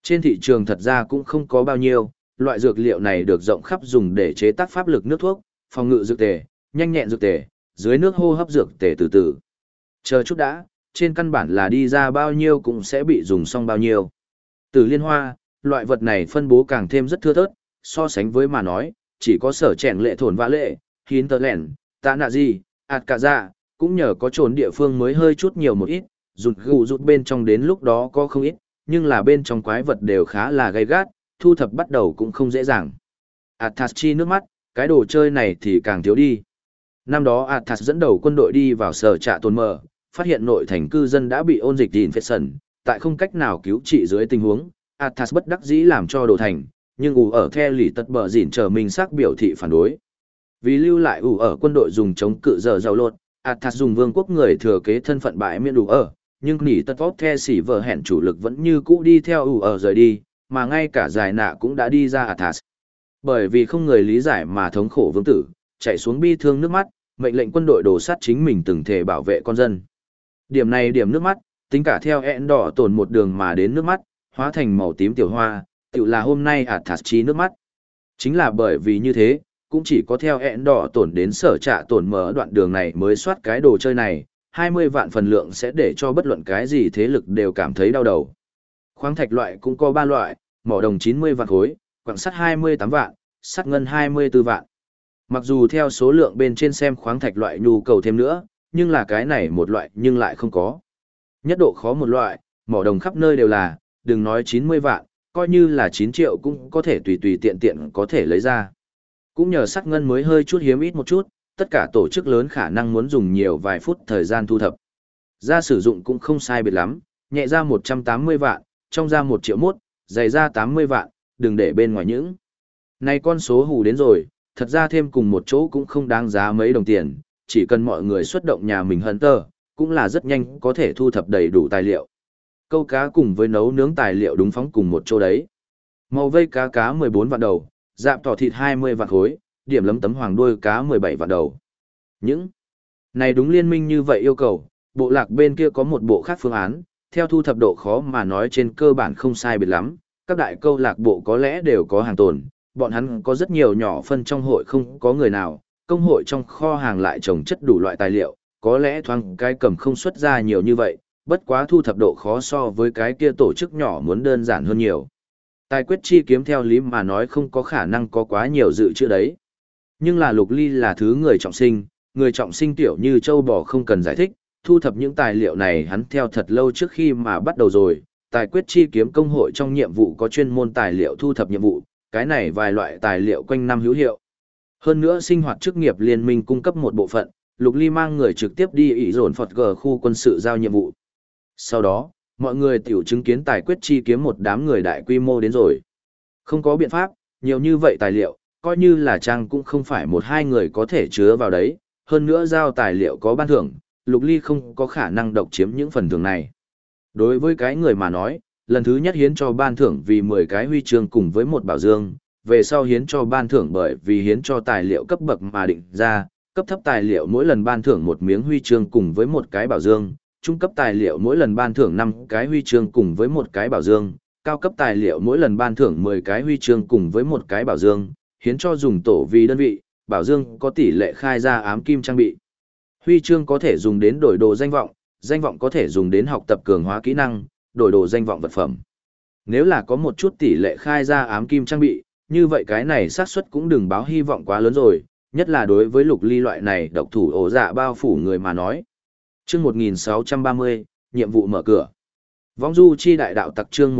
Trên thị trường thật ra cũng không có bao nhiêu, loại dược liệu này được rộng khắp dùng để chế tác pháp lực nước thuốc, phòng ngự dược tề, nhanh nhẹn dược tề, dưới nước hô hấp dược tề từ từ. Chờ chút đã, trên căn bản là đi ra bao nhiêu cũng sẽ bị dùng xong bao nhiêu. Từ liên hoa, loại vật này phân bố càng thêm rất thưa thớt, so sánh với mà nói, chỉ có sở chèn lệ thổn vã lệ, hiến tờ lẻn, tạ nạ gì, ạt cả dạ, cũng nhờ có trốn địa phương mới hơi chút nhiều một ít, rụt gù rụt bên trong đến lúc đó có không ít, nhưng là bên trong quái vật đều khá là gay gắt, thu thập bắt đầu cũng không dễ dàng. Athas chi nước mắt, cái đồ chơi này thì càng thiếu đi. Năm đó Athas dẫn đầu quân đội đi vào sở trạ tồn mở, phát hiện nội thành cư dân đã bị ôn dịch infection, tại không cách nào cứu trị dưới tình huống, Athas bất đắc dĩ làm cho đồ thành, nhưng ủ ở The lì tật bờ dỉn chờ mình xác biểu thị phản đối. Vì lưu lại ủ ở quân đội dùng chống cự giờ giàu lột, Athas dùng vương quốc người thừa kế thân phận bãi miễn ủ ở, nhưng nỉ tật vót The xỉ vờ hẹn chủ lực vẫn như cũ đi theo ủ ở rời đi, mà ngay cả giải nạ cũng đã đi ra Athas. Bởi vì không người lý giải mà thống khổ vương tử, chạy xuống bi thương nước mắt, mệnh lệnh quân đội đổ sát chính mình từng thể bảo vệ con dân. Điểm này điểm nước mắt, tính cả theo ẹn đỏ tồn một đường mà đến nước mắt, hóa thành màu tím tiểu hoa, tự là hôm nay Athas chi nước mắt. Chính là bởi vì như thế, cũng chỉ có theo ẹn đỏ tổn đến sở trạ tổn mở đoạn đường này mới soát cái đồ chơi này, 20 vạn phần lượng sẽ để cho bất luận cái gì thế lực đều cảm thấy đau đầu. Khoáng thạch loại cũng có 3 loại, mỏ đồng 90 vạn khối, quặng sắt 28 vạn, sắt ngân 24 vạn. Mặc dù theo số lượng bên trên xem khoáng thạch loại nhu cầu thêm nữa, nhưng là cái này một loại nhưng lại không có. Nhất độ khó một loại, mỏ đồng khắp nơi đều là, đừng nói 90 vạn, coi như là 9 triệu cũng có thể tùy tùy tiện tiện có thể lấy ra. Cũng nhờ sắt ngân mới hơi chút hiếm ít một chút, tất cả tổ chức lớn khả năng muốn dùng nhiều vài phút thời gian thu thập. Ra sử dụng cũng không sai biệt lắm, nhẹ ra 180 vạn, trong ra 1 triệu mốt, dày ra 80 vạn, đừng để bên ngoài những. Này con số hù đến rồi, thật ra thêm cùng một chỗ cũng không đáng giá mấy đồng tiền, chỉ cần mọi người xuất động nhà mình hunter, cũng là rất nhanh có thể thu thập đầy đủ tài liệu. Câu cá cùng với nấu nướng tài liệu đúng phóng cùng một chỗ đấy. Màu vây cá 14 vạn đầu, dạm tỏ thịt 20 vạn khối, điểm lấm tấm hoàng đuôi cá 17 vạn đầu. Những này đúng liên minh như vậy yêu cầu, bộ lạc bên kia có một bộ khác phương án, theo thu thập độ khó mà nói trên cơ bản không sai biệt lắm, các đại câu lạc bộ có lẽ đều có hàng tồn, bọn hắn có rất nhiều nhỏ phân trong hội không có người nào, công hội trong kho hàng lại trồng chất đủ loại tài liệu, có lẽ thoáng cái cầm không xuất ra nhiều như vậy, bất quá thu thập độ khó so với cái kia tổ chức nhỏ muốn đơn giản hơn nhiều. Tài quyết chi kiếm theo lý mà nói không có khả năng có quá nhiều dự trữ đấy. Nhưng là Lục Ly là thứ người trọng sinh tiểu như châu bò không cần giải thích, thu thập những tài liệu này hắn theo thật lâu trước khi mà bắt đầu rồi. Tài quyết chi kiếm công hội trong nhiệm vụ có chuyên môn tài liệu thu thập nhiệm vụ, cái này vài loại tài liệu quanh năm hữu hiệu. Hơn nữa sinh hoạt chức nghiệp liên minh cung cấp một bộ phận, Lục Ly mang người trực tiếp đi ỷ dồn Phật G khu quân sự giao nhiệm vụ. Sau đó, mọi người tiểu chứng kiến tài quyết chi kiếm một đám người đại quy mô đến rồi. Không có biện pháp, nhiều như vậy tài liệu, coi như là trang cũng không phải một hai người có thể chứa vào đấy, hơn nữa giao tài liệu có ban thưởng, Lục Ly không có khả năng độc chiếm những phần thưởng này. Đối với cái người mà nói, lần thứ nhất hiến cho ban thưởng vì 10 cái huy chương cùng với một bảo dương, về sau hiến cho ban thưởng bởi vì hiến cho tài liệu cấp bậc mà định ra, cấp thấp tài liệu mỗi lần ban thưởng một miếng huy chương cùng với một cái bảo dương, trung cấp tài liệu mỗi lần ban thưởng 5 cái huy chương cùng với một cái bảo dương, cao cấp tài liệu mỗi lần ban thưởng 10 cái huy chương cùng với một cái bảo dương, hiến cho dùng tổ vì đơn vị, bảo dương có tỷ lệ khai ra ám kim trang bị. Huy chương có thể dùng đến đổi đồ danh vọng có thể dùng đến học tập cường hóa kỹ năng, đổi đồ danh vọng vật phẩm. Nếu là có một chút tỷ lệ khai ra ám kim trang bị, như vậy cái này xác suất cũng đừng báo hy vọng quá lớn rồi, nhất là đối với Lục Ly loại này độc thủ ổ dạ bao phủ người mà nói. Chương 1630, nhiệm vụ mở cửa. Vong du chi đại đạo tặc chương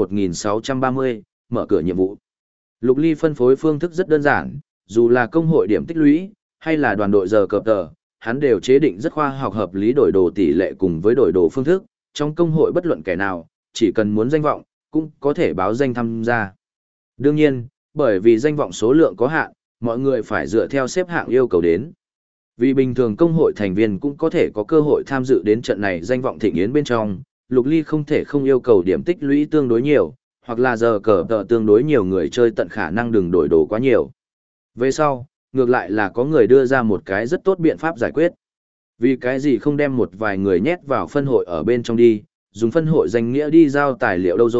1630, mở cửa nhiệm vụ. Lục Ly phân phối phương thức rất đơn giản, dù là công hội điểm tích lũy, hay là đoàn đội giờ cập tờ, hắn đều chế định rất khoa học hợp lý đổi đồ tỷ lệ cùng với đổi đồ phương thức, trong công hội bất luận kẻ nào, chỉ cần muốn danh vọng, cũng có thể báo danh tham gia. Đương nhiên, bởi vì danh vọng số lượng có hạn, mọi người phải dựa theo xếp hạng yêu cầu đến. Vì bình thường công hội thành viên cũng có thể có cơ hội tham dự đến trận này danh vọng thịnh yến bên trong, Lục Ly không thể không yêu cầu điểm tích lũy tương đối nhiều, hoặc là giờ cờ tờ tương đối nhiều người chơi tận khả năng đừng đổi đồ quá nhiều. Về sau, ngược lại là có người đưa ra một cái rất tốt biện pháp giải quyết. Vì cái gì không đem một vài người nhét vào phân hội ở bên trong đi, dùng phân hội danh nghĩa đi giao tài liệu đâu rồi,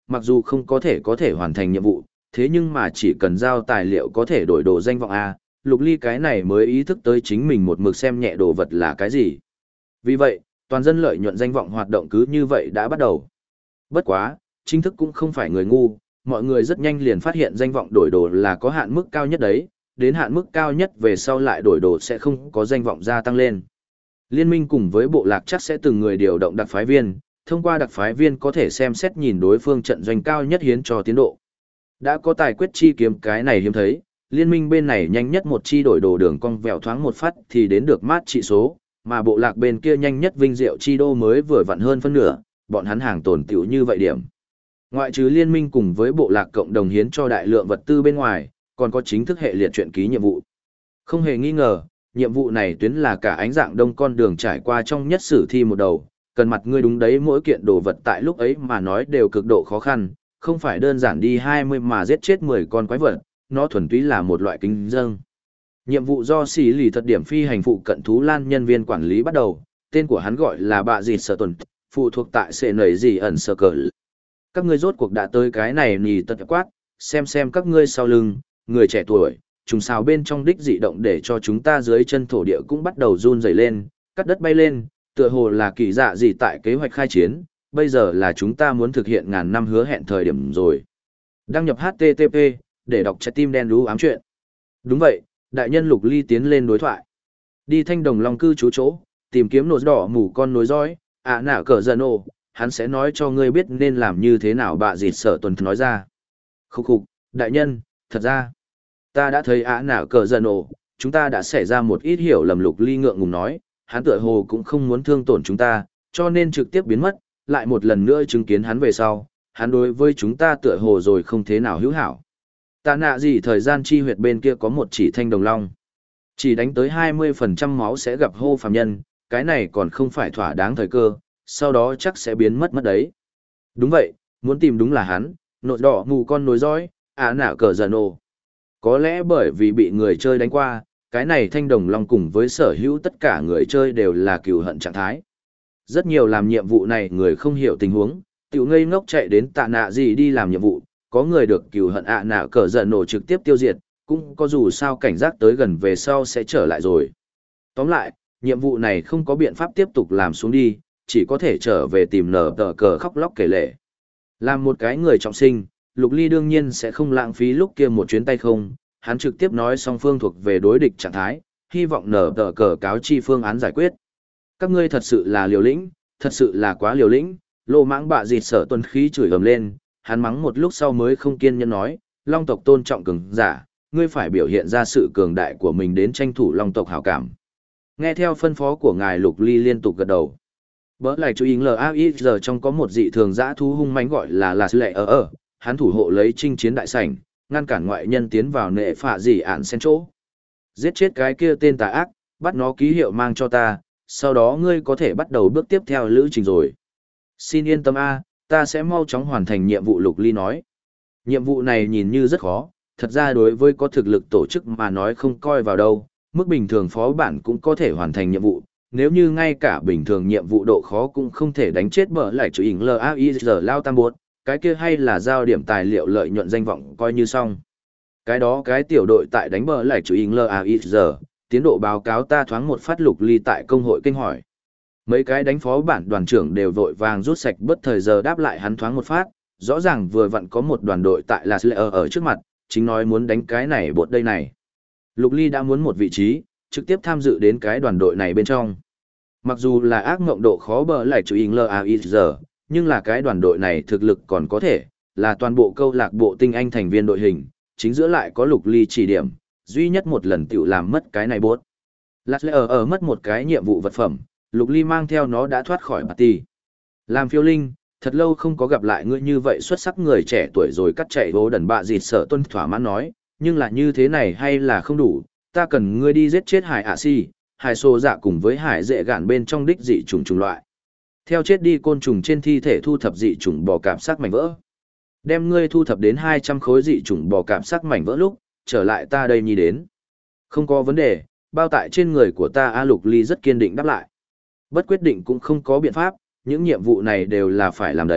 mặc dù không có thể hoàn thành nhiệm vụ, thế nhưng mà chỉ cần giao tài liệu có thể đổi đồ danh vọng A, Lục Ly cái này mới ý thức tới chính mình một mực xem nhẹ đồ vật là cái gì. Vì vậy, toàn dân lợi nhuận danh vọng hoạt động cứ như vậy đã bắt đầu. Bất quá, chính thức cũng không phải người ngu, mọi người rất nhanh liền phát hiện danh vọng đổi đồ là có hạn mức cao nhất đấy, đến hạn mức cao nhất về sau lại đổi đồ sẽ không có danh vọng gia tăng lên. Liên minh cùng với bộ lạc chắc sẽ từng người điều động đặc phái viên, thông qua đặc phái viên có thể xem xét nhìn đối phương trận doanh cao nhất hiến cho tiến độ. Đã có tài quyết chi kiếm cái này hiếm thấy, liên minh bên này nhanh nhất một chi đổi đồ đường cong vẹo thoáng một phát thì đến được mát trị số, mà bộ lạc bên kia nhanh nhất vinh diệu chi đô mới vừa vặn hơn phân nửa, bọn hắn hàng tồn tiểu như vậy điểm. Ngoại trừ liên minh cùng với bộ lạc cộng đồng hiến cho đại lượng vật tư bên ngoài, còn có chính thức hệ liệt truyện ký nhiệm vụ. Không hề nghi ngờ, nhiệm vụ này tuyến là cả ánh dạng đông con đường trải qua trong nhất sử thi một đầu, cần mặt ngươi đúng đấy mỗi kiện đồ vật tại lúc ấy mà nói đều cực độ khó khăn, không phải đơn giản đi 20 mà giết chết 10 con quái vật, nó thuần túy là một loại kính dâng. Nhiệm vụ do xỉ lì thật điểm phi hành phụ cận thú lan nhân viên quản lý bắt đầu, tên của hắn gọi là Bạ Dịt Sở Tuần, phụ thuộc tại sệ nầy gì ẩn sở cờ. Các ngươi rốt cuộc đã tới cái này nì tật quát, xem các ngươi sau lưng, người trẻ tuổi, trùng xào bên trong đích dị động để cho chúng ta dưới chân thổ địa cũng bắt đầu run rẩy lên, cắt đất bay lên, tựa hồ là kỳ dạ gì tại kế hoạch khai chiến, bây giờ là chúng ta muốn thực hiện ngàn năm hứa hẹn thời điểm rồi. Đăng nhập HTTP, để đọc trái tim đen đú ám chuyện. Đúng vậy, đại nhân Lục Ly tiến lên đối thoại. Đi Thanh Đồng Long cư trú chỗ, tìm kiếm nốt đỏ mù con nối dõi, nạ cờ dần ồ, hắn sẽ nói cho ngươi biết nên làm như thế nào. Bạ Dịt Sở Tuần nói ra. Khúc, đại nhân, thật ra, ta đã thấy nạ cờ dần ồ, chúng ta đã xảy ra một ít hiểu lầm. Lục Ly ngượng ngùng nói, hắn tựa hồ cũng không muốn thương tổn chúng ta, cho nên trực tiếp biến mất, lại một lần nữa chứng kiến hắn về sau, hắn đối với chúng ta tựa hồ rồi không thế nào hữu hảo. Tạ nạ gì thời gian chi huyệt bên kia có một chỉ thanh đồng long. Chỉ đánh tới 20% máu sẽ gặp hô phàm nhân, cái này còn không phải thỏa đáng thời cơ, sau đó chắc sẽ biến mất đấy. Đúng vậy, muốn tìm đúng là hắn, nốt đỏ mù con nối dõi, nạ cờ dần ồ. Có lẽ bởi vì bị người chơi đánh qua, cái này thanh đồng long cùng với sở hữu tất cả người chơi đều là cừu hận trạng thái. Rất nhiều làm nhiệm vụ này người không hiểu tình huống, tiểu ngây ngốc chạy đến tạ nạ gì đi làm nhiệm vụ, có người được cừu hận nạ cờ giận nổ trực tiếp tiêu diệt, cũng có dù sao cảnh giác tới gần về sau sẽ trở lại rồi. Tóm lại, nhiệm vụ này không có biện pháp tiếp tục làm xuống đi, chỉ có thể trở về tìm nở tờ cờ khóc lóc kể lể. Làm một cái người trọng sinh, Lục Ly đương nhiên sẽ không lãng phí lúc kia một chuyến tay không, hắn trực tiếp nói song phương thuộc về đối địch trạng thái, hy vọng nở tờ cờ cáo chi phương án giải quyết. Các ngươi thật sự là liều lĩnh, thật sự là quá liều lĩnh. Lô Mãng Bạ Dịt Sở Tuần khí chửi ầm lên, hắn mắng một lúc sau mới không kiên nhẫn nói, Long tộc tôn trọng cường giả, ngươi phải biểu hiện ra sự cường đại của mình đến tranh thủ Long tộc hảo cảm. Nghe theo phân phó của ngài, Lục Ly liên tục gật đầu. Bỡ lại chú ý giờ trong có một dị thường dã thú hung mãnh gọi là Sư Lệ ở, hắn thủ hộ lấy chinh chiến đại sảnh, ngăn cản ngoại nhân tiến vào nệ phạ dị ản sen chỗ. Giết chết cái kia tên tà ác, bắt nó ký hiệu mang cho ta, sau đó ngươi có thể bắt đầu bước tiếp theo lữ trình rồi. Xin yên tâm ta sẽ mau chóng hoàn thành nhiệm vụ. Lục Ly nói. Nhiệm vụ này nhìn như rất khó, thật ra đối với có thực lực tổ chức mà nói không coi vào đâu, mức bình thường phó bản cũng có thể hoàn thành nhiệm vụ, nếu như ngay cả bình thường nhiệm vụ độ khó cũng không thể đánh chết bỡ lại chủ ỉng LAIZ lao tam buốt, cái kia hay là giao điểm tài liệu lợi nhuận danh vọng coi như xong. Cái đó cái tiểu đội tại đánh bỡ lại chủ ỉng LAIZ, tiến độ báo cáo ta thoáng một phát. Lục Ly tại công hội kinh hỏi. Mấy cái đánh phó bản đoàn trưởng đều vội vàng rút sạch bất thời giờ đáp lại hắn thoáng một phát, rõ ràng vừa vặn có một đoàn đội tại là Slayer ở trước mặt, chính nói muốn đánh cái này bột đây này. Lục Ly đã muốn một vị trí, trực tiếp tham dự đến cái đoàn đội này bên trong. Mặc dù là ác ngộng độ khó bờ lại chủ ỉng LAIZ, nhưng là cái đoàn đội này thực lực còn có thể, là toàn bộ câu lạc bộ tinh anh thành viên đội hình, chính giữa lại có Lục Ly chỉ điểm, duy nhất một lần tiểu làm mất cái này bốt. Lasler ở mất một cái nhiệm vụ vật phẩm, Lục Ly mang theo nó đã thoát khỏi party. Làm phiêu linh, thật lâu không có gặp lại ngươi như vậy xuất sắc người trẻ tuổi rồi cắt chạy vô đần. Bạ Dịt Sở Tuần thỏa mãn nói, nhưng là như thế này hay là không đủ, ta cần ngươi đi giết chết Hải ạ si, Hải xô dạ cùng với Hải dệ gạn bên trong đích dị trùng trùng loại. Theo chết đi côn trùng trên thi thể thu thập dị trùng bò cạp xác mảnh vỡ. Đem ngươi thu thập đến 200 khối dị trùng bò cạp xác mảnh vỡ lúc, trở lại ta đây nhi đến. Không có vấn đề, bao tại trên người của ta. Lục Ly rất kiên định đáp lại. Bất quyết định cũng không có biện pháp, những nhiệm vụ này đều là phải làm đấy,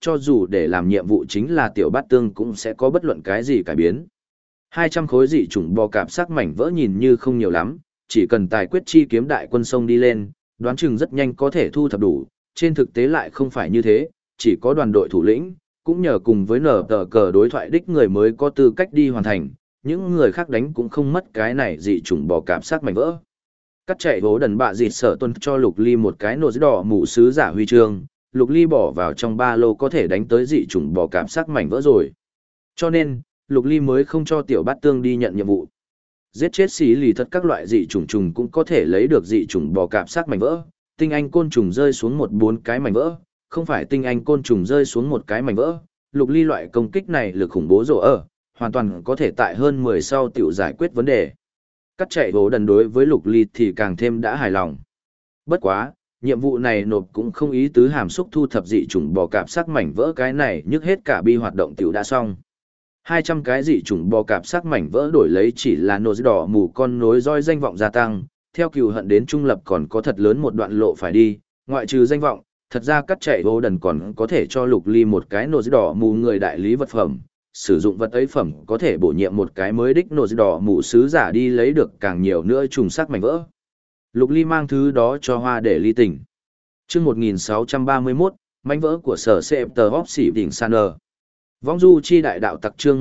cho dù để làm nhiệm vụ chính là tiểu bát tương cũng sẽ có bất luận cái gì cải biến. 200 khối dị chủng bò cạp sắc mảnh vỡ nhìn như không nhiều lắm, chỉ cần tài quyết chi kiếm đại quân sông đi lên, đoán chừng rất nhanh có thể thu thập đủ, trên thực tế lại không phải như thế, chỉ có đoàn đội thủ lĩnh, cũng nhờ cùng với nở tờ cờ đối thoại đích người mới có tư cách đi hoàn thành, những người khác đánh cũng không mất cái này dị chủng bò cạp sắc mảnh vỡ. Cắt chạy hố đần bạ dịt sở tuân cho Lục Ly một cái nồi đỏ mũ sứ giả huy chương, Lục Ly bỏ vào trong ba lô có thể đánh tới dị chủng bò cạp sắc mảnh vỡ rồi. Cho nên, Lục Ly mới không cho tiểu bát tương đi nhận nhiệm vụ. Giết chết xí lì thật các loại dị chủng trùng cũng có thể lấy được dị chủng bò cạp sắc mảnh vỡ, tinh anh côn trùng rơi xuống 1-4 cái mảnh vỡ, không phải tinh anh côn trùng rơi xuống một cái mảnh vỡ. Lục Ly loại công kích này lực khủng bố rổ ở, hoàn toàn có thể tại hơn 10 sau tiểu giải quyết vấn đề. Cắt chạy hố đần đối với Lục Ly thì càng thêm đã hài lòng. Bất quá, nhiệm vụ này nộp cũng không ý tứ hàm xúc thu thập dị chủng bò cạp sắc mảnh vỡ, cái này nhức hết cả bi hoạt động tiểu đã xong. 200 cái dị chủng bò cạp sắc mảnh vỡ đổi lấy chỉ là nồi đỏ mù con nối roi danh vọng gia tăng, theo cừu hận đến trung lập còn có thật lớn một đoạn lộ phải đi, ngoại trừ danh vọng, thật ra cắt chạy hố đần còn có thể cho Lục Ly một cái nồi đỏ mù người đại lý vật phẩm, sử dụng vật ấy phẩm có thể bổ nhiệm một cái mới đích nồi đỏ mù sứ giả đi lấy được càng nhiều nữa trùng sắc mảnh vỡ. Lục Ly mang thứ đó cho Hoa để ly tình. Chương 1631, mảnh vỡ của sở xếp tờ hóp xỉ đỉnh Saner. Vong du chi đại đạo tặc chương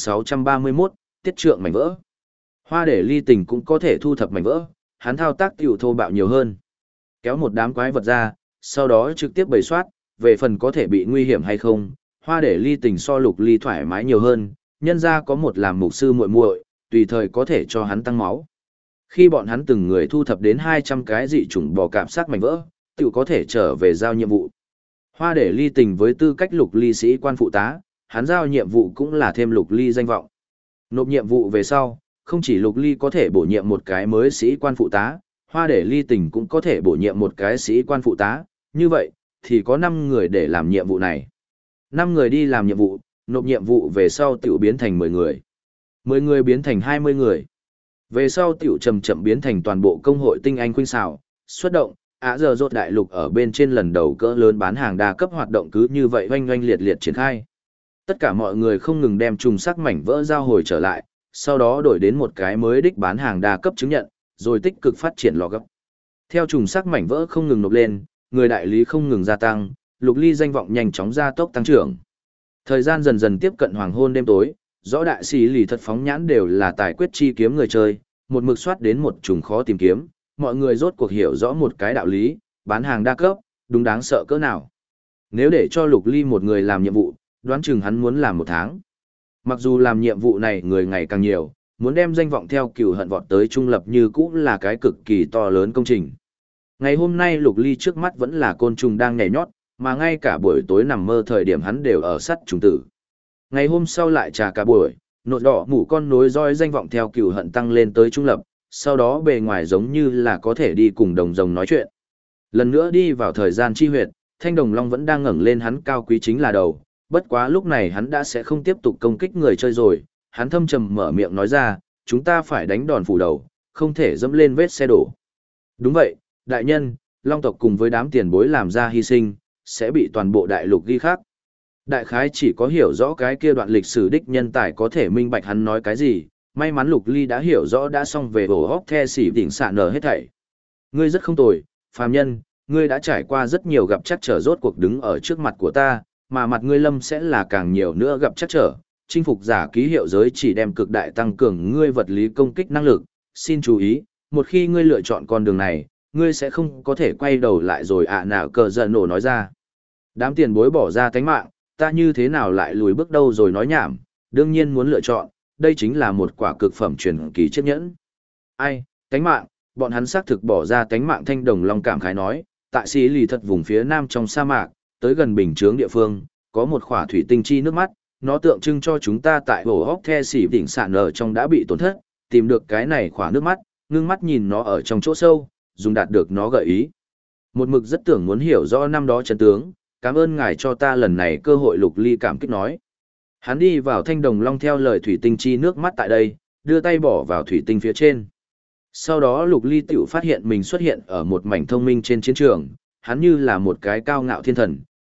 1631, tiết trượng mảnh vỡ. Hoa để ly tình cũng có thể thu thập mảnh vỡ, hắn thao tác tiểu thô bạo nhiều hơn. Kéo một đám quái vật ra, sau đó trực tiếp bày soát, về phần có thể bị nguy hiểm hay không, Hoa để ly tình so Lục Ly thoải mái nhiều hơn, nhân ra có một làm mục sư muội muội, tùy thời có thể cho hắn tăng máu. Khi bọn hắn từng người thu thập đến 200 cái dị chủng bò cạp sắc mảnh vỡ, tiểu có thể trở về giao nhiệm vụ. Hoa để ly tình với tư cách Lục Ly sĩ quan phụ tá, hắn giao nhiệm vụ cũng là thêm Lục Ly danh vọng. Nộp nhiệm vụ về sau, không chỉ Lục Ly có thể bổ nhiệm một cái mới sĩ quan phụ tá, Hoa để ly tình cũng có thể bổ nhiệm một cái sĩ quan phụ tá, như vậy, thì có 5 người để làm nhiệm vụ này. 5 người đi làm nhiệm vụ, nộp nhiệm vụ về sau tiểu biến thành 10 người. 10 người biến thành 20 người. Về sau tiểu chậm chậm biến thành toàn bộ công hội tinh anh khuynh xảo, xuất động, giờ rốt đại lục ở bên trên lần đầu cỡ lớn bán hàng đa cấp hoạt động cứ như vậy oanh oanh liệt liệt triển khai. Tất cả mọi người không ngừng đem trùng sắc mảnh vỡ giao hồi trở lại, sau đó đổi đến một cái mới đích bán hàng đa cấp chứng nhận, rồi tích cực phát triển lò gấp. Theo trùng sắc mảnh vỡ không ngừng nộp lên, người đại lý không ngừng gia tăng, Lục Ly danh vọng nhanh chóng gia tốc tăng trưởng. Thời gian dần dần tiếp cận hoàng hôn đêm tối, rõ đại sĩ lì thật phóng nhãn đều là tài quyết chi kiếm người chơi, một mực soát đến một trùng khó tìm kiếm, mọi người rốt cuộc hiểu rõ một cái đạo lý, bán hàng đa cấp, đúng đáng sợ cỡ nào. Nếu để cho Lục Ly một người làm nhiệm vụ, đoán chừng hắn muốn làm 1 tháng. Mặc dù làm nhiệm vụ này người ngày càng nhiều, muốn đem danh vọng theo cừu hận vọt tới trung lập như cũ là cái cực kỳ to lớn công trình. Ngày hôm nay Lục Ly trước mắt vẫn là côn trùng đang nhảy nhót, mà ngay cả buổi tối nằm mơ thời điểm hắn đều ở sắt trùng tử. Ngày hôm sau lại trà cả buổi, nột đỏ mũ con nối roi danh vọng theo cừu hận tăng lên tới trung lập, sau đó bề ngoài giống như là có thể đi cùng đồng rồng nói chuyện. Lần nữa đi vào thời gian chi huyệt, thanh đồng long vẫn đang ngẩng lên hắn cao quý chính là đầu, bất quá lúc này hắn đã sẽ không tiếp tục công kích người chơi rồi, hắn thâm trầm mở miệng nói ra, chúng ta phải đánh đòn phủ đầu, không thể dẫm lên vết xe đổ. Đúng vậy, đại nhân, long tộc cùng với đám tiền bối làm ra hy sinh, sẽ bị toàn bộ đại lục ghi khắc. Đại khái chỉ có hiểu rõ cái kia đoạn lịch sử đích nhân tài có thể minh bạch hắn nói cái gì, may mắn Lục Ly đã hiểu rõ đã xong về ổ hóc the xỉ đỉnh xạ nở hết thảy. Ngươi rất không tồi, phàm nhân, ngươi đã trải qua rất nhiều gặp chắc trở rốt cuộc đứng ở trước mặt của ta, mà mặt ngươi lâm sẽ là càng nhiều nữa gặp chắc trở, chinh phục giả ký hiệu giới chỉ đem cực đại tăng cường ngươi vật lý công kích năng lực, xin chú ý, một khi ngươi lựa chọn con đường này, ngươi sẽ không có thể quay đầu lại rồi nào cờ giận nổ nói ra. Đám tiền bối bỏ ra tánh mạng, ta như thế nào lại lùi bước đâu rồi nói nhảm, đương nhiên muốn lựa chọn, đây chính là một quả cực phẩm truyền kỳ chiếc nhẫn. Ai, tánh mạng, bọn hắn xác thực bỏ ra tánh mạng thanh đồng long cảm khái nói, tại xí lì thật vùng phía nam trong sa mạc, tới gần bình chướng địa phương, có một khỏa thủy tinh chi nước mắt, nó tượng trưng cho chúng ta tại hồ hóc the xỉ đỉnh sạn ở trong đã bị tổn thất, tìm được cái này khỏa nước mắt, ngưng mắt nhìn nó ở trong chỗ sâu, dùng đạt được nó gợi ý. Một mực rất tưởng muốn hiểu rõ năm đó chân tướng, cảm ơn ngài cho ta lần này cơ hội. Lục Ly cảm kích nói. Hắn đi vào thanh đồng long theo lời thủy tinh chi nước mắt tại đây, đưa tay bỏ vào thủy tinh phía trên. Sau đó Lục Ly tiểu phát hiện mình xuất hiện ở một mảnh thông minh trên chiến trường, hắn như là một cái cao ngạo thiên thần,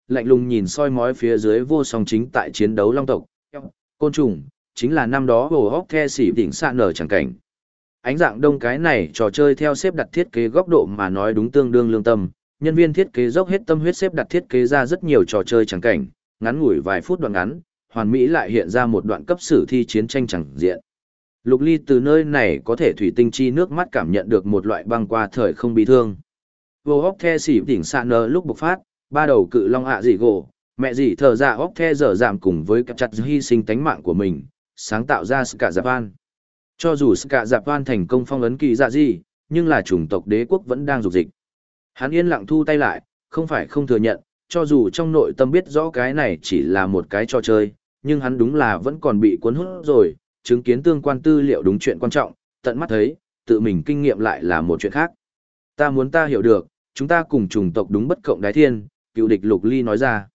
lạnh lùng nhìn soi mói phía dưới vô song chính tại chiến đấu long tộc, côn trùng, chính là năm đó hồ hóc the xỉ đỉnh xạ nở chẳng cảnh. Ánh dạng đông cái này trò chơi theo xếp đặt thiết kế góc độ mà nói đúng tương đương lương tâm, nhân viên thiết kế dốc hết tâm huyết xếp đặt thiết kế ra rất nhiều trò chơi chẳng cảnh, ngắn ngủi vài phút đoạn ngắn, hoàn mỹ lại hiện ra một đoạn cấp sử thi chiến tranh chẳng diện. Lục Ly từ nơi này có thể thủy tinh chi nước mắt cảm nhận được một loại băng qua thời không bi thương. Vô hóc the xỉ đỉnh xạ nở lúc bộc phát, ba đầu cự long ạ dị gỗ, mẹ dị thở ra hóc the dở giảm cùng với cặp chặt hy sinh tánh mạng của mình, sáng tạo ra Ska Japan. Cho dù Ska Japan thành công phong ấn kỳ dạ gì, nhưng là chủng tộc đế quốc vẫn đang dục dịch. Hắn yên lặng thu tay lại, không phải không thừa nhận, cho dù trong nội tâm biết rõ cái này chỉ là một cái trò chơi, nhưng hắn đúng là vẫn còn bị cuốn hút rồi, chứng kiến tương quan tư liệu đúng chuyện quan trọng, tận mắt thấy, tự mình kinh nghiệm lại là một chuyện khác. Ta muốn ta hiểu được, chúng ta cùng chủng tộc đúng bất cộng đái thiên, cựu địch Lục Ly nói ra.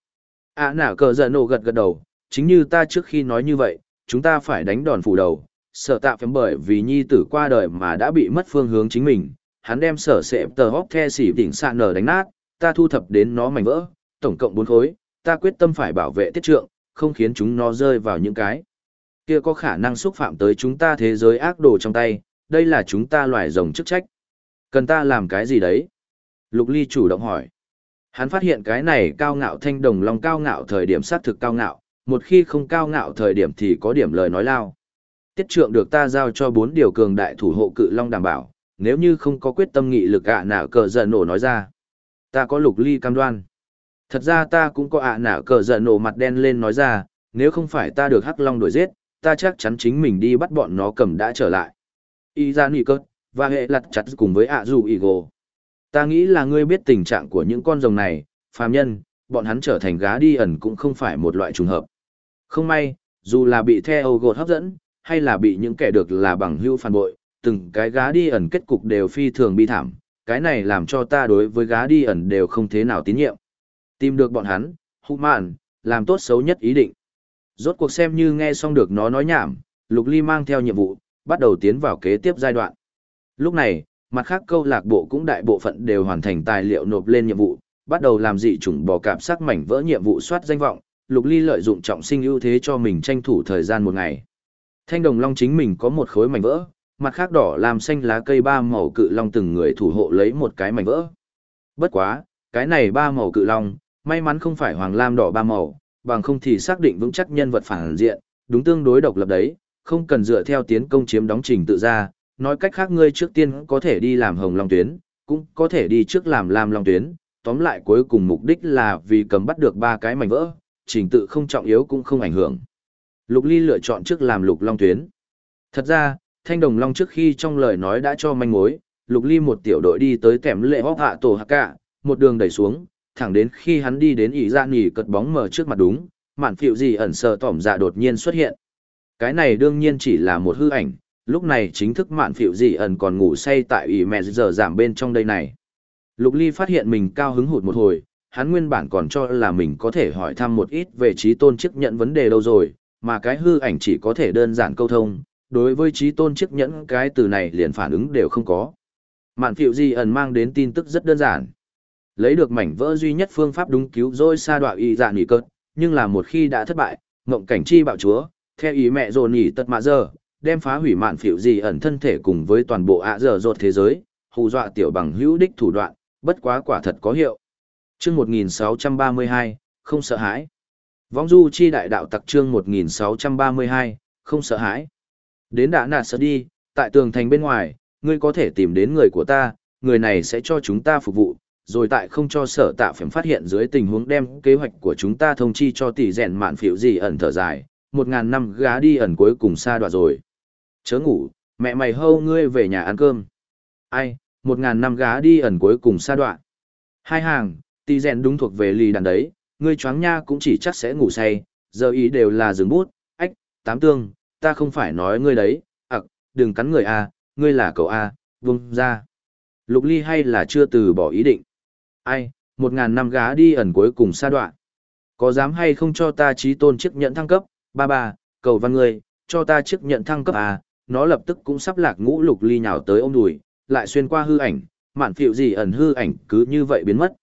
Nả cờ giận nổ gật gật đầu, chính như ta trước khi nói như vậy, chúng ta phải đánh đòn phủ đầu. Sở tạ phém bởi vì nhi tử qua đời mà đã bị mất phương hướng chính mình, hắn đem sở sệ tờ hóc the xỉ đỉnh xạ nở đánh nát, ta thu thập đến nó mảnh vỡ, tổng cộng 4 khối, ta quyết tâm phải bảo vệ tiết trượng, không khiến chúng nó rơi vào những cái kia có khả năng xúc phạm tới chúng ta thế giới ác đồ trong tay, đây là chúng ta loài rồng chức trách. Cần ta làm cái gì đấy? Lục Ly chủ động hỏi. Hắn phát hiện cái này cao ngạo thanh đồng long cao ngạo thời điểm xác thực cao ngạo, một khi không cao ngạo thời điểm thì có điểm lời nói lao. Tiết trượng được ta giao cho 4 điều cường đại thủ hộ cự long đảm bảo, nếu như không có quyết tâm nghị lực nả cờ giận nổ nói ra. Ta có Lục Ly cam đoan. Thật ra ta cũng có nả cờ giận nổ mặt đen lên nói ra, nếu không phải ta được hắc long đuổi giết, ta chắc chắn chính mình đi bắt bọn nó cầm đã trở lại. Y ra nị cớt, và hệ lặt chặt cùng với dù y gồ. Ta nghĩ là ngươi biết tình trạng của những con rồng này, phàm nhân, bọn hắn trở thành gá đi ẩn cũng không phải một loại trùng hợp. Không may, dù là bị theo gột hấp dẫn, hay là bị những kẻ được là bằng hữu phản bội, từng cái gá đi ẩn kết cục đều phi thường bi thảm, cái này làm cho ta đối với gá đi ẩn đều không thế nào tín nhiệm. Tìm được bọn hắn, hụ mạn, làm tốt xấu nhất ý định. Rốt cuộc xem như nghe xong được nó nói nhảm, Lục Ly mang theo nhiệm vụ, bắt đầu tiến vào kế tiếp giai đoạn. Lúc này, mặt khác câu lạc bộ cũng đại bộ phận đều hoàn thành tài liệu nộp lên nhiệm vụ, bắt đầu làm dị chủng bò cạp sắc mảnh vỡ nhiệm vụ soát danh vọng, Lục Ly lợi dụng trọng sinh ưu thế cho mình tranh thủ thời gian một ngày. Thanh đồng long chính mình có một khối mảnh vỡ, mặt khác đỏ làm xanh lá cây 3 màu cự long từng người thủ hộ lấy một cái mảnh vỡ. Bất quá, cái này 3 màu cự long, may mắn không phải hoàng lam đỏ 3 màu, bằng không thì xác định vững chắc nhân vật phản diện, đúng tương đối độc lập đấy, không cần dựa theo tiến công chiếm đóng trình tự ra, nói cách khác ngươi trước tiên có thể đi làm hồng long tuyến, cũng có thể đi trước làm lam long tuyến, tóm lại cuối cùng mục đích là vì cầm bắt được 3 cái mảnh vỡ, trình tự không trọng yếu cũng không ảnh hưởng. Lục Ly lựa chọn trước làm lục long tuyến. Thật ra, Thanh Đồng Long trước khi trong lời nói đã cho manh mối, Lục Ly một tiểu đội đi tới kèm lệ hóc hạ tổ hạ cả, một đường đẩy xuống, thẳng đến khi hắn đi đến ỉ ra nghỉ cật bóng mờ trước mặt đúng, mạn phiệu gì ẩn sờ tỏm dạ đột nhiên xuất hiện. Cái này đương nhiên chỉ là một hư ảnh, lúc này chính thức mạn phiệu gì ẩn còn ngủ say tại ỉ mẹ giờ giảm bên trong đây này. Lục Ly phát hiện mình cao hứng hụt một hồi, hắn nguyên bản còn cho là mình có thể hỏi thăm một ít về trí tôn chức nhận vấn đề đâu rồi, mà cái hư ảnh chỉ có thể đơn giản câu thông, đối với trí tôn chức nhẫn cái từ này liền phản ứng đều không có. Mạn phiệu gì ẩn mang đến tin tức rất đơn giản. Lấy được mảnh vỡ duy nhất phương pháp đúng cứu rỗi sa đoạ y dạ nỉ cợt, nhưng là một khi đã thất bại, ngộng cảnh chi bạo chúa, theo ý mẹ dồn nhỉ tật mạ giờ, đem phá hủy mạn phiệu gì ẩn thân thể cùng với toàn bộ ạ giờ rột thế giới, hù dọa tiểu bằng hữu đích thủ đoạn, bất quá quả thật có hiệu. Chương 1632, không sợ hãi. Vong du chi đại đạo tặc chương 1632, không sợ hãi. Đến đã nạt sợ đi, tại tường thành bên ngoài, ngươi có thể tìm đến người của ta, người này sẽ cho chúng ta phục vụ, rồi tại không cho sở tạ phèm phát hiện dưới tình huống đem kế hoạch của chúng ta thông chi cho tỷ rèn mạn phiểu gì ẩn thở dài, 1000 năm gá đi ẩn cuối cùng xa đoạn rồi. Chớ ngủ, mẹ mày hâu ngươi về nhà ăn cơm. Ai, 1000 năm gá đi ẩn cuối cùng xa đoạn. Hai hàng, tỷ rèn đúng thuộc về lì đàn đấy, ngươi choáng nha cũng chỉ chắc sẽ ngủ say, giờ ý đều là dừng bút, ách, tám tương, ta không phải nói ngươi đấy, đừng cắn người A, ngươi là cậu A, vung ra. Lục Ly hay là chưa từ bỏ ý định. Ai, 1000 năm gá đi ẩn cuối cùng sa đoạn. Có dám hay không cho ta trí tôn chiếc nhận thăng cấp, ba, cầu văn ngươi, cho ta chiếc nhận thăng cấp à, nó lập tức cũng sắp lạc ngũ. Lục Ly nhào tới ôm đùi, lại xuyên qua hư ảnh, mạn phiệu gì ẩn hư ảnh cứ như vậy biến mất.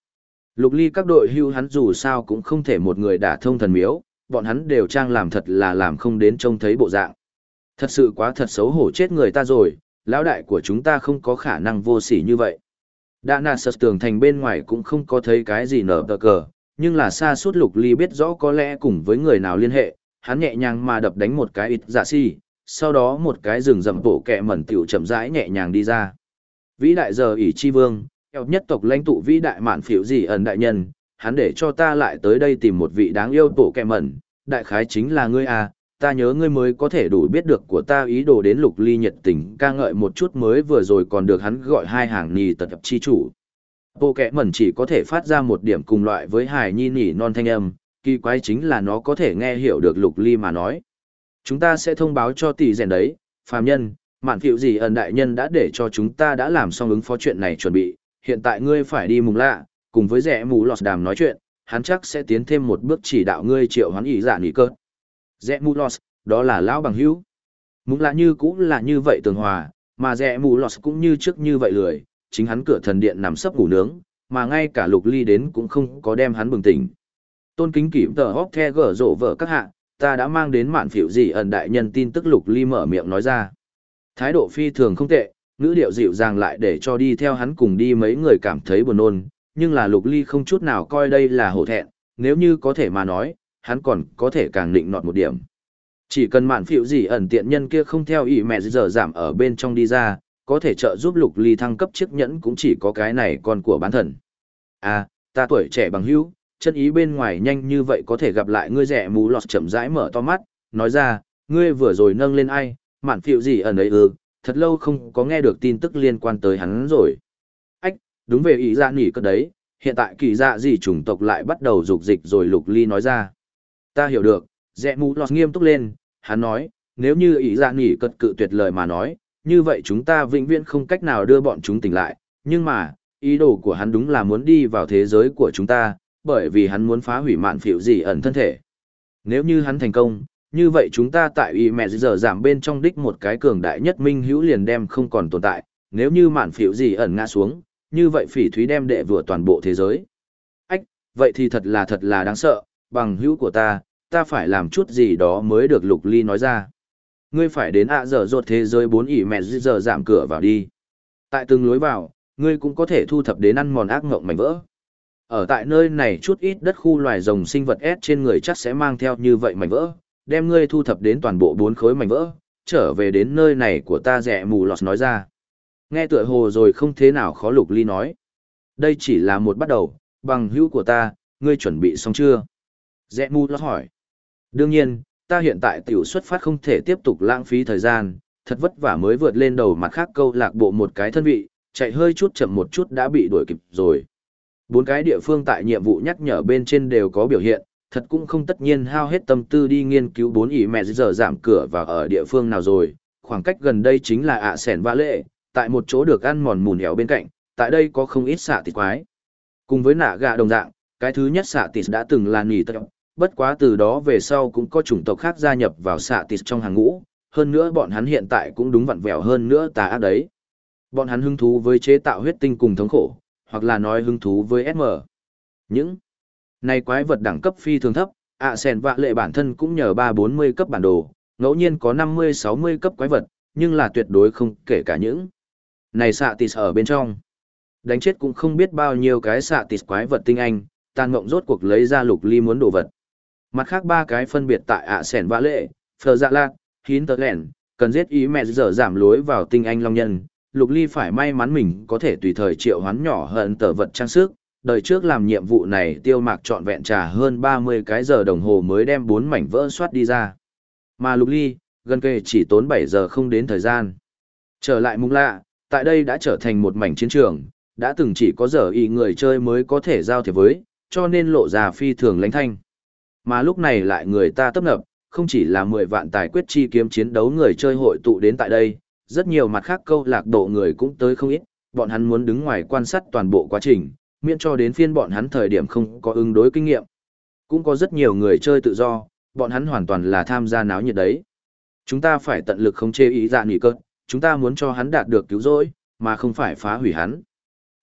Lục ly các đội hưu hắn dù sao cũng không thể một người đả thông thần miếu, bọn hắn đều trang làm thật là làm không đến trông thấy bộ dạng. Thật sự quá thật xấu hổ chết người ta rồi, lão đại của chúng ta không có khả năng vô sỉ như vậy. Đã nà sật tường thành bên ngoài cũng không có thấy cái gì nở tờ cờ, nhưng là xa suốt lục ly biết rõ có lẽ cùng với người nào liên hệ, hắn nhẹ nhàng mà đập đánh một cái ít dạ si, sau đó một cái rừng rậm bộ kẹ mẩn tiểu chậm rãi nhẹ nhàng đi ra. Vĩ đại giờ ỷ chi vương, eo nhất tộc lãnh tụ vĩ đại mạn phiểu gì ẩn đại nhân, hắn để cho ta lại tới đây tìm một vị đáng yêu bộ kẹ mẩn, đại khái chính là ngươi à, ta nhớ ngươi mới có thể đủ biết được của ta ý đồ đến lục ly nhiệt tình ca ngợi một chút mới vừa rồi còn được hắn gọi hai hàng nì tật chi chủ. Bộ kẹ mẩn chỉ có thể phát ra một điểm cùng loại với hài nhi nỉ non thanh âm, kỳ quái chính là nó có thể nghe hiểu được lục ly mà nói. Chúng ta sẽ thông báo cho tỷ rèn đấy, phàm nhân, mạn phiểu gì ẩn đại nhân đã để cho chúng ta đã làm xong ứng phó chuyện này chuẩn bị, hiện tại ngươi phải đi mùng lạ, cùng với rẻ mù lọt đàm nói chuyện, hắn chắc sẽ tiến thêm một bước chỉ đạo ngươi triệu hoán ý giả nghỉ cơ. Rẽ mù lọt, đó là lão bằng hữu. Mùng lạ như cũng là như vậy tường hòa, mà rẽ mù lọt cũng như trước như vậy lười, chính hắn cửa thần điện nằm sấp ngủ nướng, mà ngay cả lục ly đến cũng không có đem hắn bừng tỉnh. Tôn kính kỷ tờ hóc the gở rộ vợ các hạ, ta đã mang đến mạn phiểu gì ẩn đại nhân tin tức lục ly mở miệng nói ra. Thái độ phi thường không tệ, ngữ điệu dịu dàng lại để cho đi theo hắn cùng đi mấy người cảm thấy buồn nôn, nhưng là lục ly không chút nào coi đây là hổ thẹn, nếu như có thể mà nói, hắn còn có thể càng định nọt một điểm. Chỉ cần mạn phiểu gì ẩn tiện nhân kia không theo ý mẹ giờ giảm ở bên trong đi ra, có thể trợ giúp lục ly thăng cấp chiếc nhẫn cũng chỉ có cái này con của bán thần. À, ta tuổi trẻ bằng hữu, chân ý bên ngoài nhanh như vậy có thể gặp lại ngươi rẻ mù lọt chậm rãi mở to mắt, nói ra, ngươi vừa rồi nâng lên ai, mạn phiểu gì ẩn ấy thật lâu không có nghe được tin tức liên quan tới hắn rồi. Ách, đúng về ý dạ nỉ cất đấy, hiện tại kỳ dạ gì chủng tộc lại bắt đầu dục dịch rồi lục ly nói ra. Ta hiểu được, rẻ mù lọt nghiêm túc lên, hắn nói, nếu như ý dạ nỉ cất cự tuyệt lời mà nói, như vậy chúng ta vĩnh viễn không cách nào đưa bọn chúng tỉnh lại, nhưng mà, ý đồ của hắn đúng là muốn đi vào thế giới của chúng ta, bởi vì hắn muốn phá hủy mạn phiểu gì ẩn thân thể. Nếu như hắn thành công, như vậy chúng ta tại ý mẹ giờ giảm bên trong đích một cái cường đại nhất minh hữu liền đem không còn tồn tại, nếu như mạn phiểu gì ẩn ngã xuống, như vậy phỉ thúy đem đệ vừa toàn bộ thế giới. Ách, vậy thì thật là đáng sợ, bằng hữu của ta phải làm chút gì đó mới được lục ly nói ra. Ngươi phải đến dở dột thế giới 4 ỉ mẹ giờ giảm cửa vào đi. Tại từng lối vào, ngươi cũng có thể thu thập đến ăn mòn ác ngộng mảnh vỡ. Ở tại nơi này chút ít đất khu loài rồng sinh vật S trên người chắc sẽ mang theo như vậy mảnh vỡ, đem ngươi thu thập đến toàn bộ 4 khối mảnh vỡ, trở về đến nơi này của ta rẻ mù lọt nói ra. Nghe tựa hồ rồi không thế nào khó lục ly nói. Đây chỉ là một bắt đầu, bằng hữu của ta, ngươi chuẩn bị xong chưa? Rẻ mù lọt hỏi. Đương nhiên, ta hiện tại tiểu xuất phát không thể tiếp tục lãng phí thời gian, thật vất vả mới vượt lên đầu mặt khác câu lạc bộ một cái thân vị, chạy hơi chút chậm một chút đã bị đuổi kịp rồi. 4 cái địa phương tại nhiệm vụ nhắc nhở bên trên đều có biểu hiện, thật cũng không tất nhiên hao hết tâm tư đi nghiên cứu 4 ỉ mẹ giờ giảm cửa và ở địa phương nào rồi, khoảng cách gần đây chính là sẻn vã lệ, tại một chỗ được ăn mòn mùn héo bên cạnh, tại đây có không ít xạ tịt quái. Cùng với nạ gạ đồng dạng, cái thứ nhất xạ tịt đã từng là nỉ tật, bất quá từ đó về sau cũng có chủng tộc khác gia nhập vào xạ tịt trong hàng ngũ, hơn nữa bọn hắn hiện tại cũng đúng vặn vẹo hơn nữa tà ác đấy. Bọn hắn hứng thú với chế tạo huyết tinh cùng thống khổ, hoặc là nói hứng thú với SM. Những này quái vật đẳng cấp phi thường thấp, sẻn vạ lệ bản thân cũng nhờ 3-40 cấp bản đồ, ngẫu nhiên có 50-60 cấp quái vật, nhưng là tuyệt đối không kể cả những này xạ tịt ở bên trong. Đánh chết cũng không biết bao nhiêu cái xạ tịt quái vật tinh anh, tàn mộng rốt cuộc lấy ra lục ly muốn đồ vật. Mặt khác 3 cái phân biệt tại sẻn vạ lệ, phờ dạ lạc, hín tờ lẻn, cần giết ý mẹ giờ giảm lối vào tinh anh long nhân. Lục ly phải may mắn mình có thể tùy thời triệu hoán nhỏ hận tờ vật trang sức. Đời trước làm nhiệm vụ này tiêu mạc trọn vẹn trà hơn 30 cái giờ đồng hồ mới đem 4 mảnh vỡ soát đi ra. Mà lục ly, gần kề chỉ tốn 7 giờ không đến thời gian. Trở lại mùng lạ, tại đây đã trở thành một mảnh chiến trường, đã từng chỉ có giờ ý người chơi mới có thể giao thiệp với, cho nên lộ ra phi thường lãnh thanh. Mà lúc này lại người ta tấp nập, không chỉ là 10 vạn tài quyết chi kiếm chiến đấu người chơi hội tụ đến tại đây, rất nhiều mặt khác câu lạc bộ người cũng tới không ít, bọn hắn muốn đứng ngoài quan sát toàn bộ quá trình, miễn cho đến phiên bọn hắn thời điểm không có ứng đối kinh nghiệm. Cũng có rất nhiều người chơi tự do, bọn hắn hoàn toàn là tham gia náo nhiệt đấy. Chúng ta phải tận lực không chê ý dạ nghỉ cơn, chúng ta muốn cho hắn đạt được cứu rỗi, mà không phải phá hủy hắn.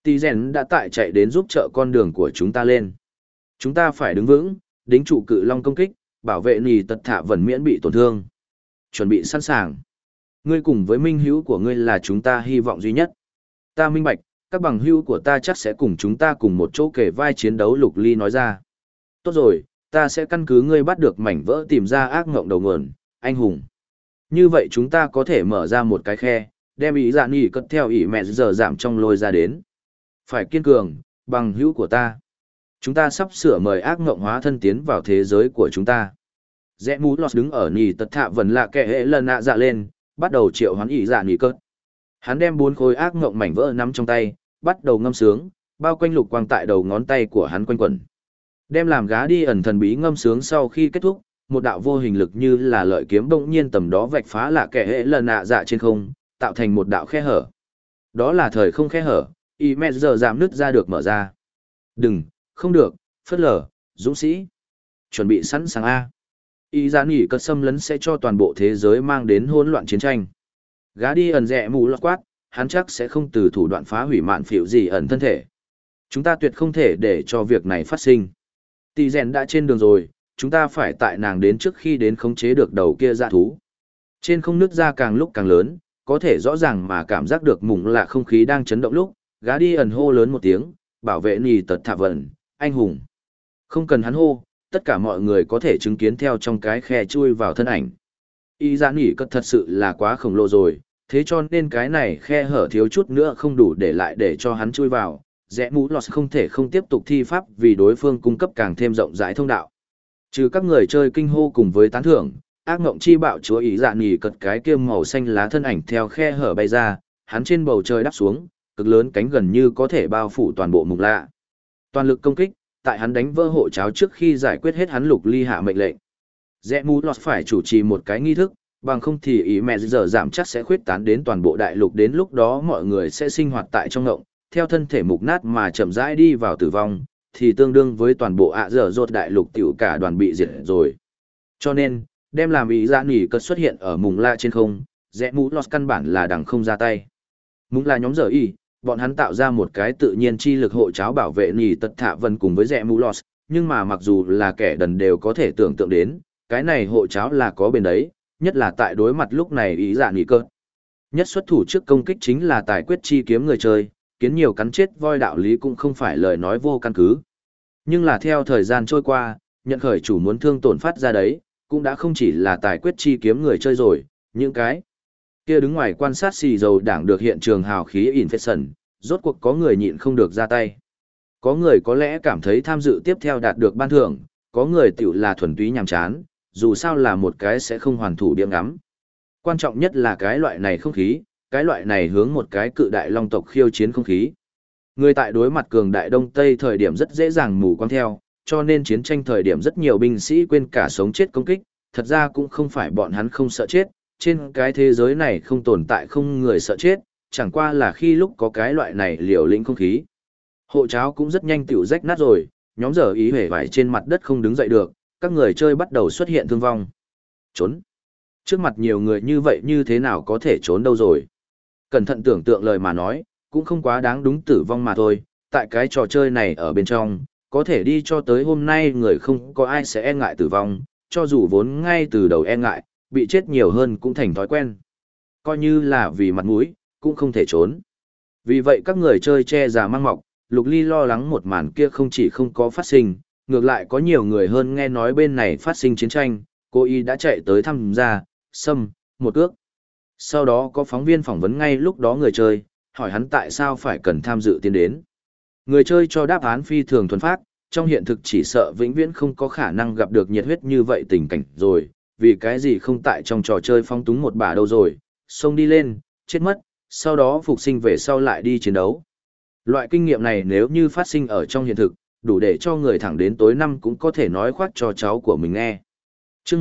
Tỷ rèn đã tại chạy đến giúp trợ con đường của chúng ta lên. Chúng ta phải đứng vững, đính trụ cự long công kích, bảo vệ nì tật thạ vần miễn bị tổn thương. Chuẩn bị sẵn sàng. Ngươi cùng với minh hữu của ngươi là chúng ta hy vọng duy nhất. Ta minh bạch, các bằng hữu của ta chắc sẽ cùng chúng ta cùng một chỗ kề vai chiến đấu, Lục Ly nói ra. Tốt rồi, ta sẽ căn cứ ngươi bắt được mảnh vỡ tìm ra ác ngộng đầu nguồn, anh hùng. Như vậy chúng ta có thể mở ra một cái khe, đem ý dạ nỉ cất theo ý mẹ giờ giảm trong lôi ra đến. Phải kiên cường, bằng hữu của ta. Chúng ta sắp sửa mời ác ngộng hóa thân tiến vào thế giới của chúng ta. Rẽ mũ lọt đứng ở nỉ tật thạ vần lạ kẻ hệ lần nạ dạ lên, bắt đầu triệu hoán ý dạ nỉ cất. Hắn đem 4 khối ác ngộng mảnh vỡ nắm trong tay, bắt đầu ngâm sướng, bao quanh lục quang tại đầu ngón tay của hắn quanh quẩn. Đem làm gá đi ẩn thần bí ngâm sướng sau khi kết thúc, một đạo vô hình lực như là lợi kiếm bỗng nhiên tầm đó vạch phá lạ kẻ hệ lần nạ dạ trên không, tạo thành một đạo khe hở. Đó là thời không khe hở, y mẹ giờ giảm nứt ra được mở ra. Đừng, không được, phớt lờ, dũng sĩ. Chuẩn bị sẵn sàng A. Y giá nỉ cất xâm lấn sẽ cho toàn bộ thế giới mang đến hỗn loạn chiến tranh. Gá đi ẩn rẽ mù lọt quát, hắn chắc sẽ không từ thủ đoạn phá hủy mạn phịu gì ẩn thân thể. Chúng ta tuyệt không thể để cho việc này phát sinh. Tỷ rèn đã trên đường rồi, chúng ta phải tại nàng đến trước khi đến khống chế được đầu kia dã thú. Trên không nước ra càng lúc càng lớn, có thể rõ ràng mà cảm giác được mùng lạ không khí đang chấn động lúc, gá đi ẩn hô lớn một tiếng, bảo vệ nì tật thạ vần, anh hùng. Không cần hắn hô, tất cả mọi người có thể chứng kiến theo trong cái khe chui vào thân ảnh. Y dạ nỉ cất thật sự là quá khổng lồ rồi, thế cho nên cái này khe hở thiếu chút nữa không đủ để lại để cho hắn chui vào. Rẽ mũ lọt không thể không tiếp tục thi pháp vì đối phương cung cấp càng thêm rộng rãi thông đạo. Trừ các người chơi kinh hô cùng với tán thưởng, ác ngộng chi bạo chúa ý dạ nỉ cật cái kia màu xanh lá thân ảnh theo khe hở bay ra, hắn trên bầu trời đáp xuống, cực lớn cánh gần như có thể bao phủ toàn bộ mục lạ. Toàn lực công kích, tại hắn đánh vỡ hộ cháo trước khi giải quyết hết hắn Lục Ly hạ mệnh lệnh. Rẽ mũ lọt phải chủ trì một cái nghi thức, bằng không thì ý mẹ giờ giảm chắc sẽ khuyết tán đến toàn bộ đại lục, đến lúc đó mọi người sẽ sinh hoạt tại trong ngộng, theo thân thể mục nát mà chậm rãi đi vào tử vong, thì tương đương với toàn bộ ạ dở dột đại lục tiểu cả đoàn bị diệt rồi. Cho nên, đem làm ý dạ nỉ cất xuất hiện ở mùng la trên không, rẽ mũ lọt căn bản là đằng không ra tay. Mùng la nhóm giờ y, bọn hắn tạo ra một cái tự nhiên chi lực hộ cháo bảo vệ nỉ tật thạ vân cùng với rẽ mũ lọt, nhưng mà mặc dù là kẻ đần đều có thể tưởng tượng đến, cái này hộ cháo là có bền đấy, nhất là tại đối mặt lúc này ý dạ nỉ cất. Nhất xuất thủ trước công kích chính là tài quyết chi kiếm người chơi, kiến nhiều cắn chết voi đạo lý cũng không phải lời nói vô căn cứ. Nhưng là theo thời gian trôi qua, nhận khởi chủ muốn thương tổn phát ra đấy, cũng đã không chỉ là tài quyết chi kiếm người chơi rồi, những cái kia đứng ngoài quan sát xì dầu đảng được hiện trường hào khí infection, rốt cuộc có người nhịn không được ra tay. Có người có lẽ cảm thấy tham dự tiếp theo đạt được ban thưởng, có người tiểu là thuần túy nhàm chán, dù sao là một cái sẽ không hoàn thủ điểm ngắm. Quan trọng nhất là cái loại này không khí, cái loại này hướng một cái cự đại long tộc khiêu chiến không khí. Người tại đối mặt cường đại Đông Tây thời điểm rất dễ dàng mù quáng theo, cho nên chiến tranh thời điểm rất nhiều binh sĩ quên cả sống chết công kích, thật ra cũng không phải bọn hắn không sợ chết, trên cái thế giới này không tồn tại không người sợ chết, chẳng qua là khi lúc có cái loại này liều lĩnh không khí. Hộ cháo cũng rất nhanh tiểu rách nát rồi, nhóm giờ ý hề vải trên mặt đất không đứng dậy được, các người chơi bắt đầu xuất hiện thương vong. Trốn. Trước mặt nhiều người như vậy như thế nào có thể trốn đâu rồi. Cẩn thận tưởng tượng lời mà nói, cũng không quá đáng đúng tử vong mà thôi, tại cái trò chơi này ở bên trong, có thể đi cho tới hôm nay người không có ai sẽ e ngại tử vong, cho dù vốn ngay từ đầu e ngại, bị chết nhiều hơn cũng thành thói quen. Coi như là vì mặt mũi, cũng không thể trốn. Vì vậy các người chơi che già mang mọc, Lục Ly lo lắng một màn kia không chỉ không có phát sinh, ngược lại có nhiều người hơn nghe nói bên này phát sinh chiến tranh, cô y đã chạy tới thăm gia, xâm, một ước. Sau đó có phóng viên phỏng vấn ngay lúc đó người chơi, hỏi hắn tại sao phải cần tham dự tiến đến. Người chơi cho đáp án phi thường thuần phát, trong hiện thực chỉ sợ vĩnh viễn không có khả năng gặp được nhiệt huyết như vậy tình cảnh rồi, vì cái gì không tại trong trò chơi phong túng một bà đâu rồi, xông đi lên, chết mất, sau đó phục sinh về sau lại đi chiến đấu. Loại kinh nghiệm này nếu như phát sinh ở trong hiện thực, đủ để cho người thẳng đến tối năm cũng có thể nói khoác cho cháu của mình nghe. Chương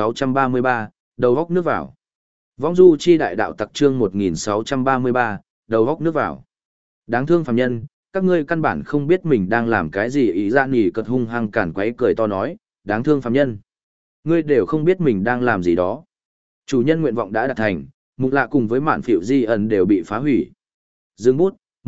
1633, đầu góc nước vào. Vong du chi đại đạo tặc chương 1633, đầu góc nước vào. Đáng thương phàm nhân, các ngươi căn bản không biết mình đang làm cái gì. Ý ra nỉ cật hung hăng cản quấy cười to nói, đáng thương phàm nhân. Ngươi đều không biết mình đang làm gì đó. Chủ nhân nguyện vọng đã đạt thành, mục lạ cùng với mạn phịu di ẩn đều bị phá hủy. Dương bút,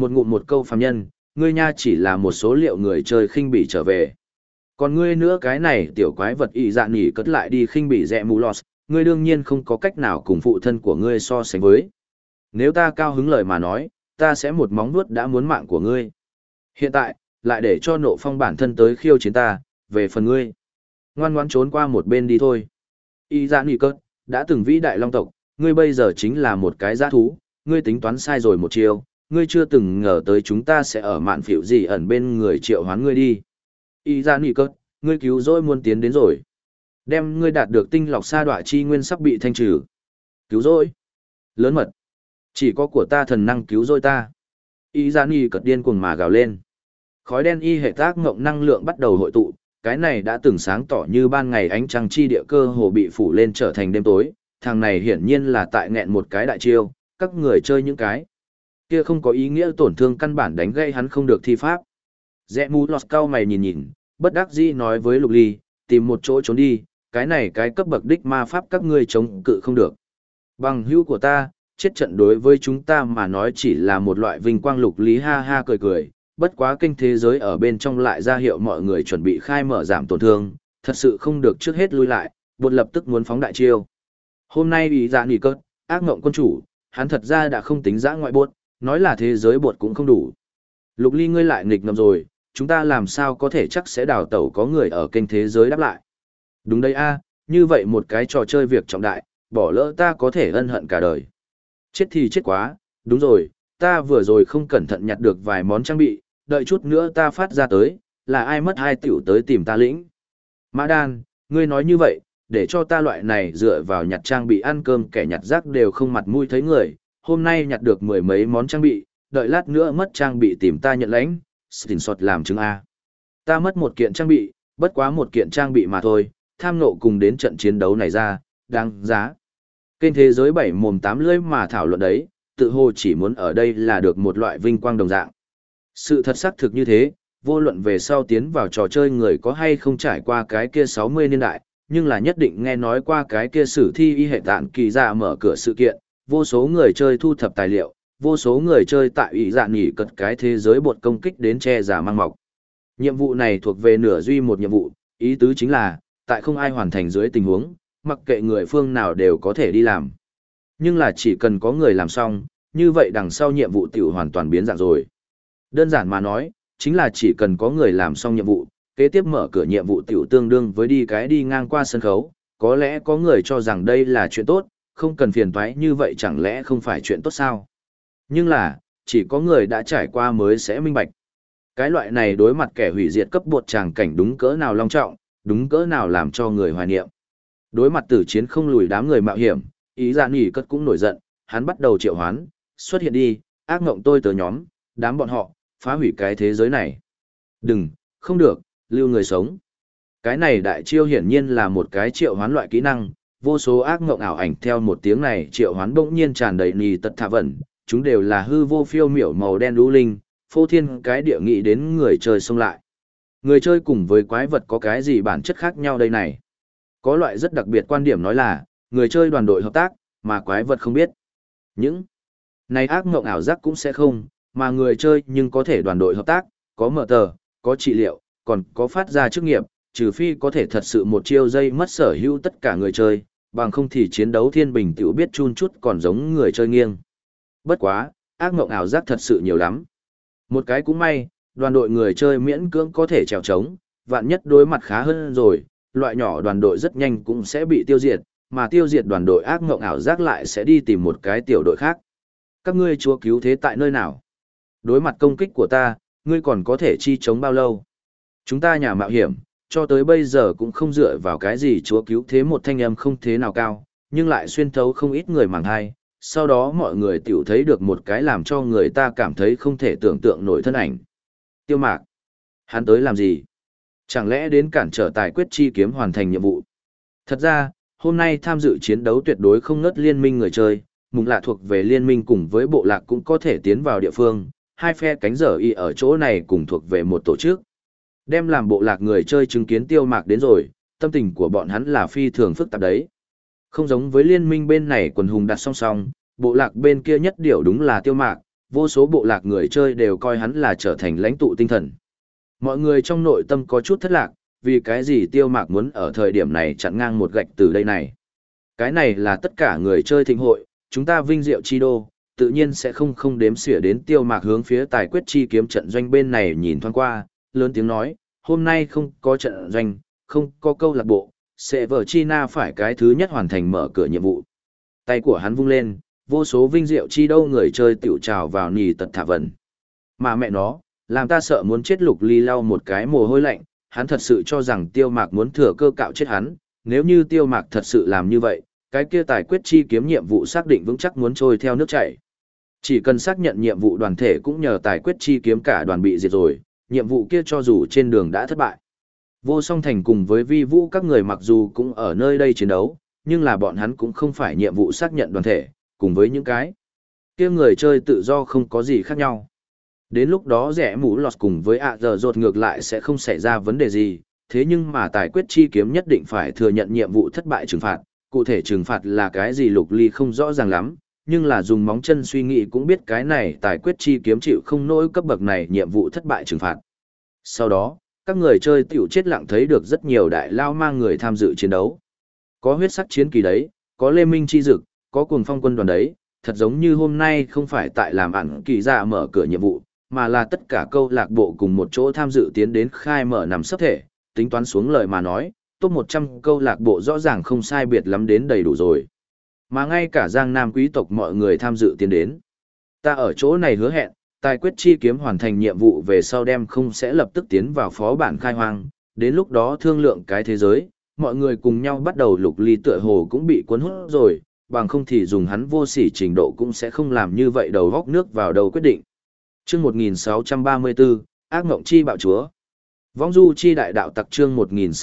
Một ngụm một câu phàm nhân, ngươi nha chỉ là một số liệu người chơi khinh bỉ trở về. Còn ngươi nữa cái này tiểu quái vật ị dạ nỉ cất lại đi khinh bỉ rẻ mù lọt, ngươi đương nhiên không có cách nào cùng phụ thân của ngươi so sánh với. Nếu ta cao hứng lời mà nói, ta sẽ một móng vuốt đã muốn mạng của ngươi. Hiện tại, lại để cho nộ phong bản thân tới khiêu chiến ta, về phần ngươi. Ngoan ngoãn trốn qua một bên đi thôi. Y dạ nỉ cất, đã từng vĩ đại long tộc, ngươi bây giờ chính là một cái giã thú, ngươi tính toán sai rồi một chiều, ngươi chưa từng ngờ tới chúng ta sẽ ở mạn phịu gì ẩn bên người triệu hoán ngươi đi. Y dạ nỉ cất, ngươi cứu rỗi muốn tiến đến rồi. Đem ngươi đạt được tinh lọc sa đọa chi nguyên sắp bị thanh trừ. Cứu rỗi. Lớn mật. Chỉ có của ta thần năng cứu rỗi ta. Y dạ nỉ cất điên cuồng mà gào lên. Khói đen y hệ tác ngộng năng lượng bắt đầu hội tụ, cái này đã từng sáng tỏ như ban ngày ánh trăng chi địa cơ hồ bị phủ lên trở thành đêm tối, thằng này hiển nhiên là tại nghẹn một cái đại chiêu, các người chơi những cái kia không có ý nghĩa tổn thương căn bản đánh gây hắn không được thi pháp. Rẽ mù lọt cao mày nhìn nhìn, bất đắc dĩ nói với Lục Ly, tìm một chỗ trốn đi, cái này cái cấp bậc đích ma pháp các ngươi chống cự không được. Bằng hữu của ta, chết trận đối với chúng ta mà nói chỉ là một loại vinh quang. Lục Lý ha ha cười cười, bất quá kênh thế giới ở bên trong lại ra hiệu mọi người chuẩn bị khai mở giảm tổn thương, thật sự không được trước hết lui lại, buộc lập tức muốn phóng đại chiêu. Hôm nay ý dạ nỉ cất, ác ngộng quân chủ, hắn thật ra đã không tính giã ngoại buộc, nói là thế giới buộc cũng không đủ. Lục Ly ngươi lại nghịch ngầm rồi, chúng ta làm sao có thể chắc sẽ đào tẩu có người ở kênh thế giới đáp lại. Đúng đấy a, như vậy một cái trò chơi việc trọng đại, bỏ lỡ ta có thể ân hận cả đời. Chết thì chết quá, đúng rồi, ta vừa rồi không cẩn thận nhặt được vài món trang bị, đợi chút nữa ta phát ra tới, là ai mất hai tiểu tới tìm ta lĩnh. Mã Đan, ngươi nói như vậy, để cho ta loại này dựa vào nhặt trang bị ăn cơm kẻ nhặt rác đều không mặt mũi thấy người, hôm nay nhặt được mười mấy món trang bị, đợi lát nữa mất trang bị tìm ta nhận lãnh, screenshot làm chứng A. Ta mất một kiện trang bị, bất quá một kiện trang bị mà thôi, tham nộ cùng đến trận chiến đấu này ra, đáng giá. Kênh thế giới 7 mồm 8 lưỡi mà thảo luận đấy, tự hồ chỉ muốn ở đây là được một loại vinh quang đồng dạng. Sự thật xác thực như thế, vô luận về sau tiến vào trò chơi người có hay không trải qua cái kia 60 niên đại, nhưng là nhất định nghe nói qua cái kia sử thi y hệ tạn kỳ dạ mở cửa sự kiện, vô số người chơi thu thập tài liệu, vô số người chơi tại ý dạ nghỉ cật cái thế giới bột công kích đến che giả mang mọc. Nhiệm vụ này thuộc về nửa duy một nhiệm vụ, ý tứ chính là, tại không ai hoàn thành dưới tình huống, mặc kệ người phương nào đều có thể đi làm. Nhưng là chỉ cần có người làm xong, như vậy đằng sau nhiệm vụ tiểu hoàn toàn biến dạng rồi. Đơn giản mà nói, chính là chỉ cần có người làm xong nhiệm vụ, kế tiếp mở cửa nhiệm vụ tiểu tương đương với đi ngang qua sân khấu, có lẽ có người cho rằng đây là chuyện tốt, không cần phiền toái như vậy chẳng lẽ không phải chuyện tốt sao? Nhưng là, chỉ có người đã trải qua mới sẽ minh bạch. Cái loại này đối mặt kẻ hủy diệt cấp bột tràng cảnh đúng cỡ nào long trọng, đúng cỡ nào làm cho người hoài niệm. Đối mặt tử chiến không lùi đám người mạo hiểm, ý dạ nghỉ cất cũng nổi giận, hắn bắt đầu triệu hoán, xuất hiện đi, ác ngộng tôi tớ nhóm, đám bọn họ, phá hủy cái thế giới này. Đừng, không được, lưu người sống. Cái này đại chiêu hiển nhiên là một cái triệu hoán loại kỹ năng, vô số ác ngộng ảo ảnh theo một tiếng này triệu hoán bỗng nhiên tràn đầy nì tật thả vẩn, chúng đều là hư vô phiêu miểu màu đen lũ linh, phô thiên cái địa nghị đến người chơi xông lại. Người chơi cùng với quái vật có cái gì bản chất khác nhau đây này? Có loại rất đặc biệt quan điểm nói là, người chơi đoàn đội hợp tác, mà quái vật không biết. Những này ác mộng ảo giác cũng sẽ không, mà người chơi nhưng có thể đoàn đội hợp tác, có mở tờ, có trị liệu, còn có phát ra chức nghiệp, trừ phi có thể thật sự một chiêu dây mất sở hữu tất cả người chơi, bằng không thì chiến đấu thiên bình tiểu biết chun chút còn giống người chơi nghiêng. Bất quá, ác mộng ảo giác thật sự nhiều lắm. Một cái cũng may, đoàn đội người chơi miễn cưỡng có thể trèo trống, vạn nhất đối mặt khá hơn rồi, loại nhỏ đoàn đội rất nhanh cũng sẽ bị tiêu diệt, mà tiêu diệt đoàn đội ác mộng ảo giác lại sẽ đi tìm một cái tiểu đội khác. Các ngươi chúa cứu thế tại nơi nào? Đối mặt công kích của ta, ngươi còn có thể chi chống bao lâu? Chúng ta nhà mạo hiểm, cho tới bây giờ cũng không dựa vào cái gì chúa cứu thế, một thanh âm không thế nào cao, nhưng lại xuyên thấu không ít người màng hai. Sau đó mọi người tiểu thấy được một cái làm cho người ta cảm thấy không thể tưởng tượng nổi thân ảnh. Tiêu Mạc. Hắn tới làm gì? Chẳng lẽ đến cản trở tài quyết chi kiếm hoàn thành nhiệm vụ? Thật ra, hôm nay tham dự chiến đấu tuyệt đối không ngớt liên minh người chơi, mùng lạ thuộc về liên minh cùng với bộ lạc cũng có thể tiến vào địa phương, hai phe cánh giờ y ở chỗ này cùng thuộc về một tổ chức. Đem làm bộ lạc người chơi chứng kiến Tiêu Mạc đến rồi, tâm tình của bọn hắn là phi thường phức tạp đấy. Không giống với liên minh bên này quần hùng đặt song song, bộ lạc bên kia nhất điều đúng là Tiêu Mạc, vô số bộ lạc người chơi đều coi hắn là trở thành lãnh tụ tinh thần. Mọi người trong nội tâm có chút thất lạc, vì cái gì Tiêu Mạc muốn ở thời điểm này chặn ngang một gạch từ đây này. Cái này là tất cả người chơi thịnh hội, chúng ta vinh diệu chi đô, tự nhiên sẽ không đếm xỉa đến Tiêu Mạc hướng phía tài quyết chi kiếm trận doanh bên này nhìn thoáng qua, lớn tiếng nói, hôm nay không có trận doanh, không có câu lạc bộ, sẽ vở chi na phải cái thứ nhất hoàn thành mở cửa nhiệm vụ. Tay của hắn vung lên, vô số vinh diệu chi đâu người chơi tiểu trào vào nì tật thả vần. Mà mẹ nó, làm ta sợ muốn chết. Lục Ly lau một cái mồ hôi lạnh, hắn thật sự cho rằng Tiêu Mạc muốn thừa cơ cạo chết hắn, nếu như Tiêu Mạc thật sự làm như vậy, cái kia tài quyết chi kiếm nhiệm vụ xác định vững chắc muốn trôi theo nước chảy. Chỉ cần xác nhận nhiệm vụ đoàn thể cũng nhờ tài quyết chi kiếm cả đoàn bị diệt rồi, nhiệm vụ kia cho dù trên đường đã thất bại. Vô Song Thành cùng với Vi Vũ các người mặc dù cũng ở nơi đây chiến đấu, nhưng là bọn hắn cũng không phải nhiệm vụ xác nhận đoàn thể, cùng với những cái kia người chơi tự do không có gì khác nhau. Đến lúc đó rẻ mũ lọt cùng với ạ giờ rột ngược lại sẽ không xảy ra vấn đề gì, thế nhưng mà tài quyết chi kiếm nhất định phải thừa nhận nhiệm vụ thất bại trừng phạt, cụ thể trừng phạt là cái gì Lục Ly không rõ ràng lắm, nhưng là dùng móng chân suy nghĩ cũng biết cái này tài quyết chi kiếm chịu không nổi cấp bậc này nhiệm vụ thất bại trừng phạt. Sau đó, các người chơi tiểu chết lặng thấy được rất nhiều đại lao mang người tham dự chiến đấu. Có huyết sắc chiến kỳ đấy, có lê minh chi dực, có cuồng phong quân đoàn đấy, thật giống như hôm nay không phải tại làm ẩn kỳ dạ mở cửa nhiệm vụ, mà là tất cả câu lạc bộ cùng một chỗ tham dự tiến đến khai mở nằm sấp thể, tính toán xuống lời mà nói, top 100 câu lạc bộ rõ ràng không sai biệt lắm đến đầy đủ rồi. Mà ngay cả Giang Nam quý tộc mọi người tham dự tiến đến. Ta ở chỗ này hứa hẹn, tài quyết chi kiếm hoàn thành nhiệm vụ về sau đem không sẽ lập tức tiến vào phó bản khai hoang, đến lúc đó thương lượng cái thế giới, mọi người cùng nhau bắt đầu. Lục Ly tựa hồ cũng bị cuốn hút rồi, bằng không thì dùng hắn vô sỉ trình độ cũng sẽ không làm như vậy đầu góc nước vào đầu quyết định. Chương 1634, ác ngộng chi bạo chúa. Vong du chi đại đạo tặc chương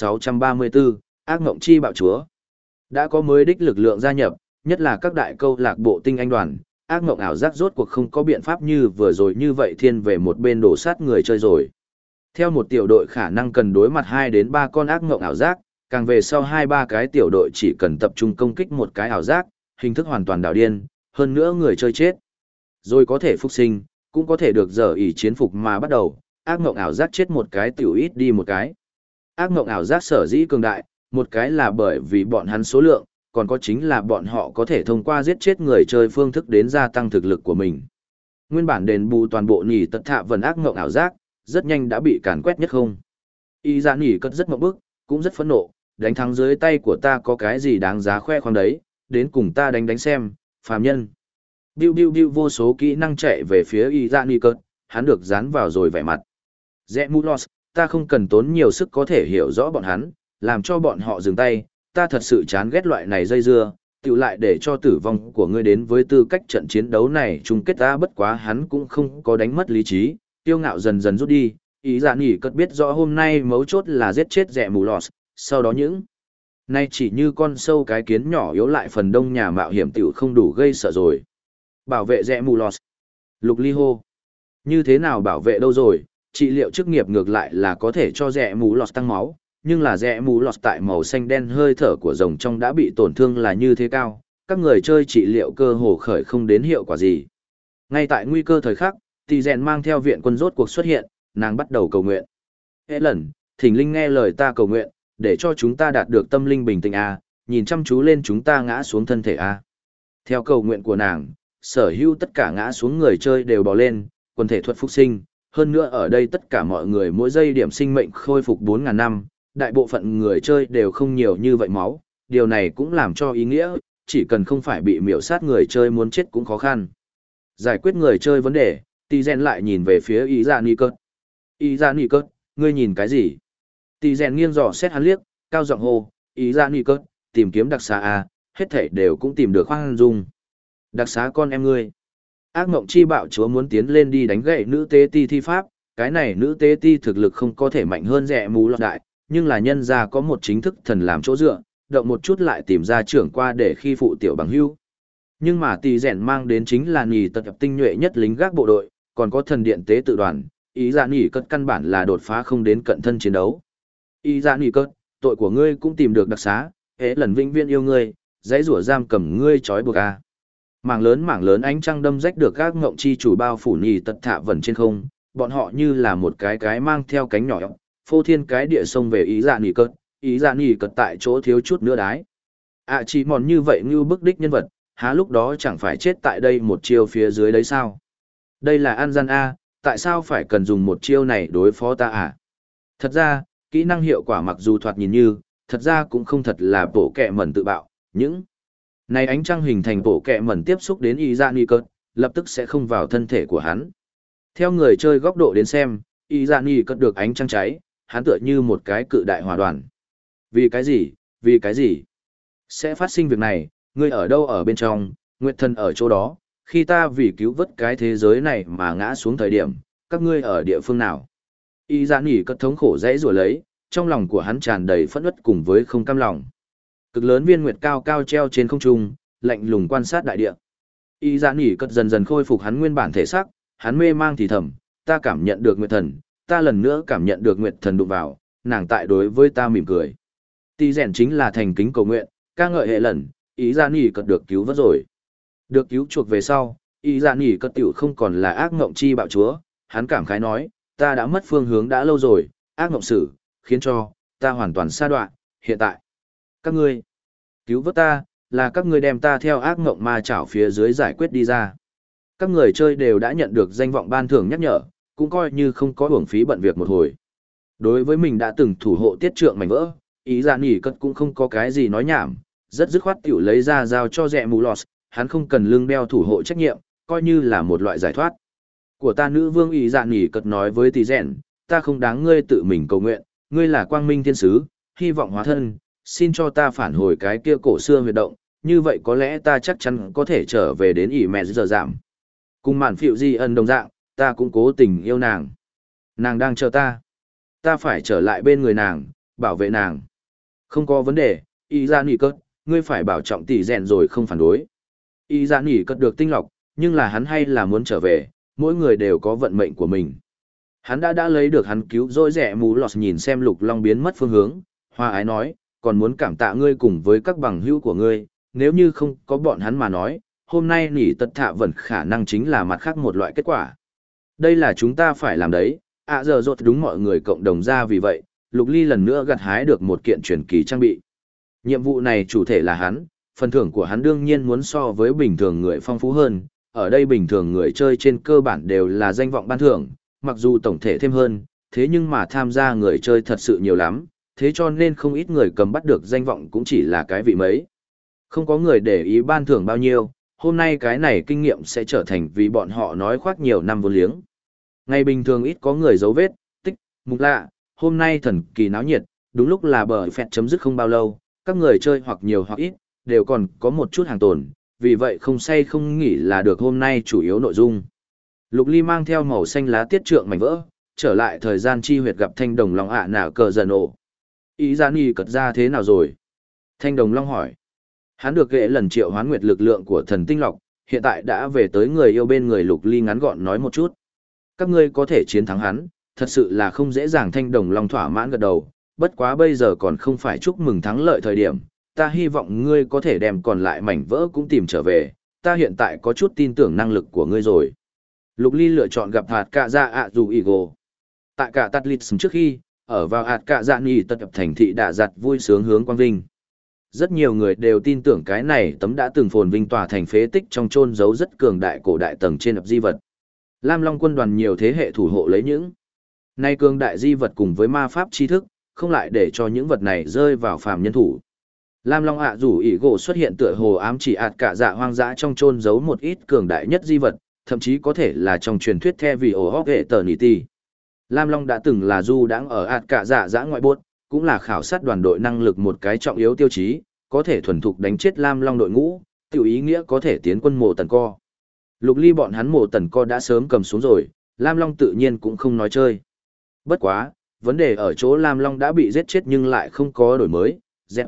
1634, ác ngộng chi bạo chúa. Đã có mới đích lực lượng gia nhập, nhất là các đại câu lạc bộ tinh anh đoàn, ác ngộng ảo giác rốt cuộc không có biện pháp như vừa rồi như vậy thiên về một bên đổ sát người chơi rồi. Theo một tiểu đội khả năng cần đối mặt 2 đến 3 con ác ngộng ảo giác, càng về sau 2-3 cái tiểu đội chỉ cần tập trung công kích một cái ảo giác, hình thức hoàn toàn đảo điên, hơn nữa người chơi chết. Rồi có thể phục sinh, cũng có thể được dở ỷ chiến phục mà bắt đầu, ác ngộng ảo giác chết một cái tiểu ít đi một cái. Ác ngộng ảo giác sở dĩ cường đại, một cái là bởi vì bọn hắn số lượng, còn có chính là bọn họ có thể thông qua giết chết người chơi phương thức đến gia tăng thực lực của mình. Nguyên bản đền bù toàn bộ nhỉ tật thạ vần ác ngộng ảo giác, rất nhanh đã bị càn quét nhất không. Y ra nhỉ cất rất mộng bức, cũng rất phẫn nộ, đánh thắng dưới tay của ta có cái gì đáng giá khoe khoang đấy, đến cùng ta đánh xem, phàm nhân. Biu biu biu vô số kỹ năng chạy về phía Y ra nhỉ cất, hắn được dán vào rồi vẻ mặt. Rẽ mũ loss, ta không cần tốn nhiều sức có thể hiểu rõ bọn hắn, làm cho bọn họ dừng tay, ta thật sự chán ghét loại này dây dưa, tự lại để cho tử vong của ngươi đến với tư cách trận chiến đấu này chung kết ta. Bất quá hắn cũng không có đánh mất lý trí, tiêu ngạo dần dần rút đi, ý dạ nghỉ cất biết rõ hôm nay mấu chốt là giết chết rẽ mù lọt, sau đó những nay chỉ như con sâu cái kiến nhỏ yếu lại phần đông nhà mạo hiểm tiểu không đủ gây sợ rồi. Bảo vệ rẽ mù lọt. Lục Ly hô. Như thế nào bảo vệ đâu rồi, trị liệu chức nghiệp ngược lại là có thể cho rẽ mù lọt tăng máu, nhưng là rẽ mù lọt tại màu xanh đen hơi thở của rồng trong đã bị tổn thương là như thế cao, các người chơi trị liệu cơ hồ khởi không đến hiệu quả gì. Ngay tại nguy cơ thời khắc, Tỷ Rèn mang theo viện quân rốt cuộc xuất hiện, nàng bắt đầu cầu nguyện. Helen, thỉnh linh nghe lời ta cầu nguyện, để cho chúng ta đạt được tâm linh bình tĩnh a, nhìn chăm chú lên chúng ta ngã xuống thân thể a. Theo cầu nguyện của nàng, sở hữu tất cả ngã xuống người chơi đều bò lên, quần thể thuật phục sinh, hơn nữa ở đây tất cả mọi người mỗi giây điểm sinh mệnh khôi phục 4.000 năm, đại bộ phận người chơi đều không nhiều như vậy máu, điều này cũng làm cho ý nghĩa, chỉ cần không phải bị miểu sát người chơi muốn chết cũng khó khăn. Giải quyết người chơi vấn đề, Tỷ Rèn lại nhìn về phía Ý Dạ Nị Cớt. Ý Dạ Nị Cớt, ngươi nhìn cái gì? Tỷ Rèn nghiêng dò xét hắn liếc, cao giọng hô, Ý Dạ Nị Cớt, tìm kiếm đặc xá à, hết thảy đều cũng tìm được khoan dung. Đặc xá con em ngươi. Ác mộng chi bạo chúa muốn tiến lên đi đánh gậy nữ tế ti thi pháp, cái này nữ tế ti thực lực không có thể mạnh hơn rẻ mù lọt đại, nhưng là nhân ra có một chính thức thần làm chỗ dựa, động một chút lại tìm ra trưởng qua để khi phụ tiểu bằng hưu. Nhưng mà Tỷ Rèn mang đến chính là nhì tật tinh nhuệ nhất lính gác bộ đội, còn có thần điện tế tự đoàn, ý dạ nhì cất căn bản là đột phá không đến cận thân chiến đấu. Ý dạ nhì cất, tội của ngươi cũng tìm được đặc xá, hễ lần vĩnh viễn yêu ngươi, dãy rủa giam cầm ngươi trói buộc a. Mảng lớn ánh trăng đâm rách được các ngộng chi chủ bao phủ nhì tật thạ vẩn trên không, bọn họ như là một cái mang theo cánh nhỏ, phô thiên cái địa sông về ý dạ nỉ cất tại chỗ thiếu chút nữa đái. Chỉ mòn như vậy như bức đích nhân vật, há lúc đó chẳng phải chết tại đây một chiêu phía dưới đấy sao? Đây là An Gian A, tại sao phải cần dùng một chiêu này đối phó ta à? Thật ra, kỹ năng hiệu quả mặc dù thoạt nhìn như, thật ra cũng không thật là bộ kẹ mẩn tự bạo, những này ánh trăng hình thành bộ kẹ mẩn tiếp xúc đến y dạ nỉ cất, lập tức sẽ không vào thân thể của hắn. Theo người chơi góc độ đến xem, y dạ nỉ cất được ánh trăng cháy, hắn tựa như một cái cự đại hỏa đoàn. Vì cái gì? Vì cái gì? Sẽ phát sinh việc này, ngươi ở đâu ở bên trong, Nguyệt Thần ở chỗ đó, khi ta vì cứu vớt cái thế giới này mà ngã xuống thời điểm, các ngươi ở địa phương nào? Y dạ nỉ cất thống khổ dãy rủa lấy, trong lòng của hắn tràn đầy phẫn uất cùng với không cam lòng. Cực lớn viên nguyệt cao cao treo trên không trung, lạnh lùng quan sát đại địa. Y dạ nỉ cất dần dần khôi phục hắn nguyên bản thể xác, hắn mê mang thì thầm, ta cảm nhận được Nguyệt Thần, ta lần nữa cảm nhận được Nguyệt Thần đụng vào, nàng tại đối với ta mỉm cười. Tỷ rèn chính là thành kính cầu nguyện, ca ngợi hệ lần, ý dạ nỉ cất được cứu vớt rồi. Được cứu chuộc về sau, ý dạ nỉ cất tiểu không còn là ác ngộng chi bạo chúa, hắn cảm khái nói, ta đã mất phương hướng đã lâu rồi, ác ngộng sử, khiến cho, ta hoàn toàn sa đoạn, hiện tại. Các ngươi, cứu vớt ta, là các ngươi đem ta theo ác ngộng ma chảo phía dưới giải quyết đi ra. Các người chơi đều đã nhận được danh vọng ban thưởng nhắc nhở, cũng coi như không có uổng phí bận việc một hồi. Đối với mình đã từng thủ hộ tiết trượng mảnh vỡ, ý dạ nỉ cất cũng không có cái gì nói nhảm, rất dứt khoát tiểu lấy ra giao cho rẹ mù lọt, hắn không cần lương đeo thủ hộ trách nhiệm, coi như là một loại giải thoát. Của ta nữ vương ý dạ nỉ cất nói với tỷ rèn, ta không đáng ngươi tự mình cầu nguyện, ngươi là quang minh thiên sứ, hy vọng hóa thân, xin cho ta phản hồi cái kia cổ xưa huyệt động, như vậy có lẽ ta chắc chắn có thể trở về đến ỉ mẹ giờ giảm. Cùng mạn phiệu di ân đồng dạng, ta cũng cố tình yêu nàng. Nàng đang chờ ta. Ta phải trở lại bên người nàng, bảo vệ nàng. Không có vấn đề, ý dạ nỉ cất, ngươi phải bảo trọng tỷ rèn rồi không phản đối. Ý dạ nỉ cất được tinh lọc, nhưng là hắn hay là muốn trở về, mỗi người đều có vận mệnh của mình. Hắn đã lấy được hắn cứu rỗi rẻ mù lọt nhìn xem lục long biến mất phương hướng, hoa ái nói, còn muốn cảm tạ ngươi cùng với các bằng hữu của ngươi, nếu như không có bọn hắn mà nói, hôm nay nỉ tật thạ vẫn khả năng chính là mặt khác một loại kết quả. Đây là chúng ta phải làm đấy, giờ rột đúng mọi người cộng đồng ra vì vậy, Lục Ly lần nữa gặt hái được một kiện truyền kỳ trang bị. Nhiệm vụ này chủ thể là hắn, phần thưởng của hắn đương nhiên muốn so với bình thường người phong phú hơn, ở đây bình thường người chơi trên cơ bản đều là danh vọng ban thưởng, mặc dù tổng thể thêm hơn, thế nhưng mà tham gia người chơi thật sự nhiều lắm, thế cho nên không ít người cầm bắt được danh vọng cũng chỉ là cái vị mấy. Không có người để ý ban thưởng bao nhiêu, hôm nay cái này kinh nghiệm sẽ trở thành vì bọn họ nói khoác nhiều năm vô liếng. Ngày bình thường ít có người dấu vết, tích, mục lạ, hôm nay thần kỳ náo nhiệt, đúng lúc là bờ phẹt chấm dứt không bao lâu, các người chơi hoặc nhiều hoặc ít, đều còn có một chút hàng tồn, vì vậy không say không nghỉ là được hôm nay chủ yếu nội dung. Lục Ly mang theo màu xanh lá tiết trượng mảnh vỡ, trở lại thời gian chi huyệt gặp Thanh Đồng Long nạ cờ dần ổ. Ý ra nì cật ra thế nào rồi? Thanh Đồng Long hỏi. Hắn được ghệ lần triệu hoán nguyệt lực lượng của thần tinh lọc, hiện tại đã về tới người yêu bên người Lục Ly ngắn gọn nói một chút. Các ngươi có thể chiến thắng hắn, thật sự là không dễ dàng. Thanh Đồng Long thỏa mãn gật đầu, bất quá bây giờ còn không phải chúc mừng thắng lợi thời điểm, ta hy vọng ngươi có thể đem còn lại mảnh vỡ cũng tìm trở về, ta hiện tại có chút tin tưởng năng lực của ngươi rồi. Lục Ly lựa chọn gặp hạt cạ dạ ạ dù Igo. Tại cả tắt lít trước khi, ở vào hạt cạ dạ nhì tật thành thị đạ giặt vui sướng hướng quang vinh. Rất nhiều người đều tin tưởng cái này tấm đã từng phồn vinh tỏa thành phế tích trong chôn giấu rất cường đại cổ đại tầng trên ập di vật. Lam Long quân đoàn nhiều thế hệ thủ hộ lấy những nay cường đại di vật cùng với ma pháp tri thức, không lại để cho những vật này rơi vào phàm nhân thủ. Lam Long ạ rủ ỉ gỗ xuất hiện tựa hồ ám chỉ ạt cả dạ hoang dã trong chôn giấu một ít cường đại nhất di vật, thậm chí có thể là trong truyền thuyết the vì ổ hóc hệ tờ nỉ ti. Lam Long đã từng là du đãng ở ạt cả dạ dã ngoại bốt, cũng là khảo sát đoàn đội năng lực một cái trọng yếu tiêu chí, có thể thuần thục đánh chết Lam Long đội ngũ, tiểu ý nghĩa có thể tiến quân mộ tần co. Lục Ly bọn hắn mộ tần co đã sớm cầm xuống rồi, Lam Long tự nhiên cũng không nói chơi. Bất quá, vấn đề ở chỗ Lam Long đã bị giết chết nhưng lại không có đổi mới,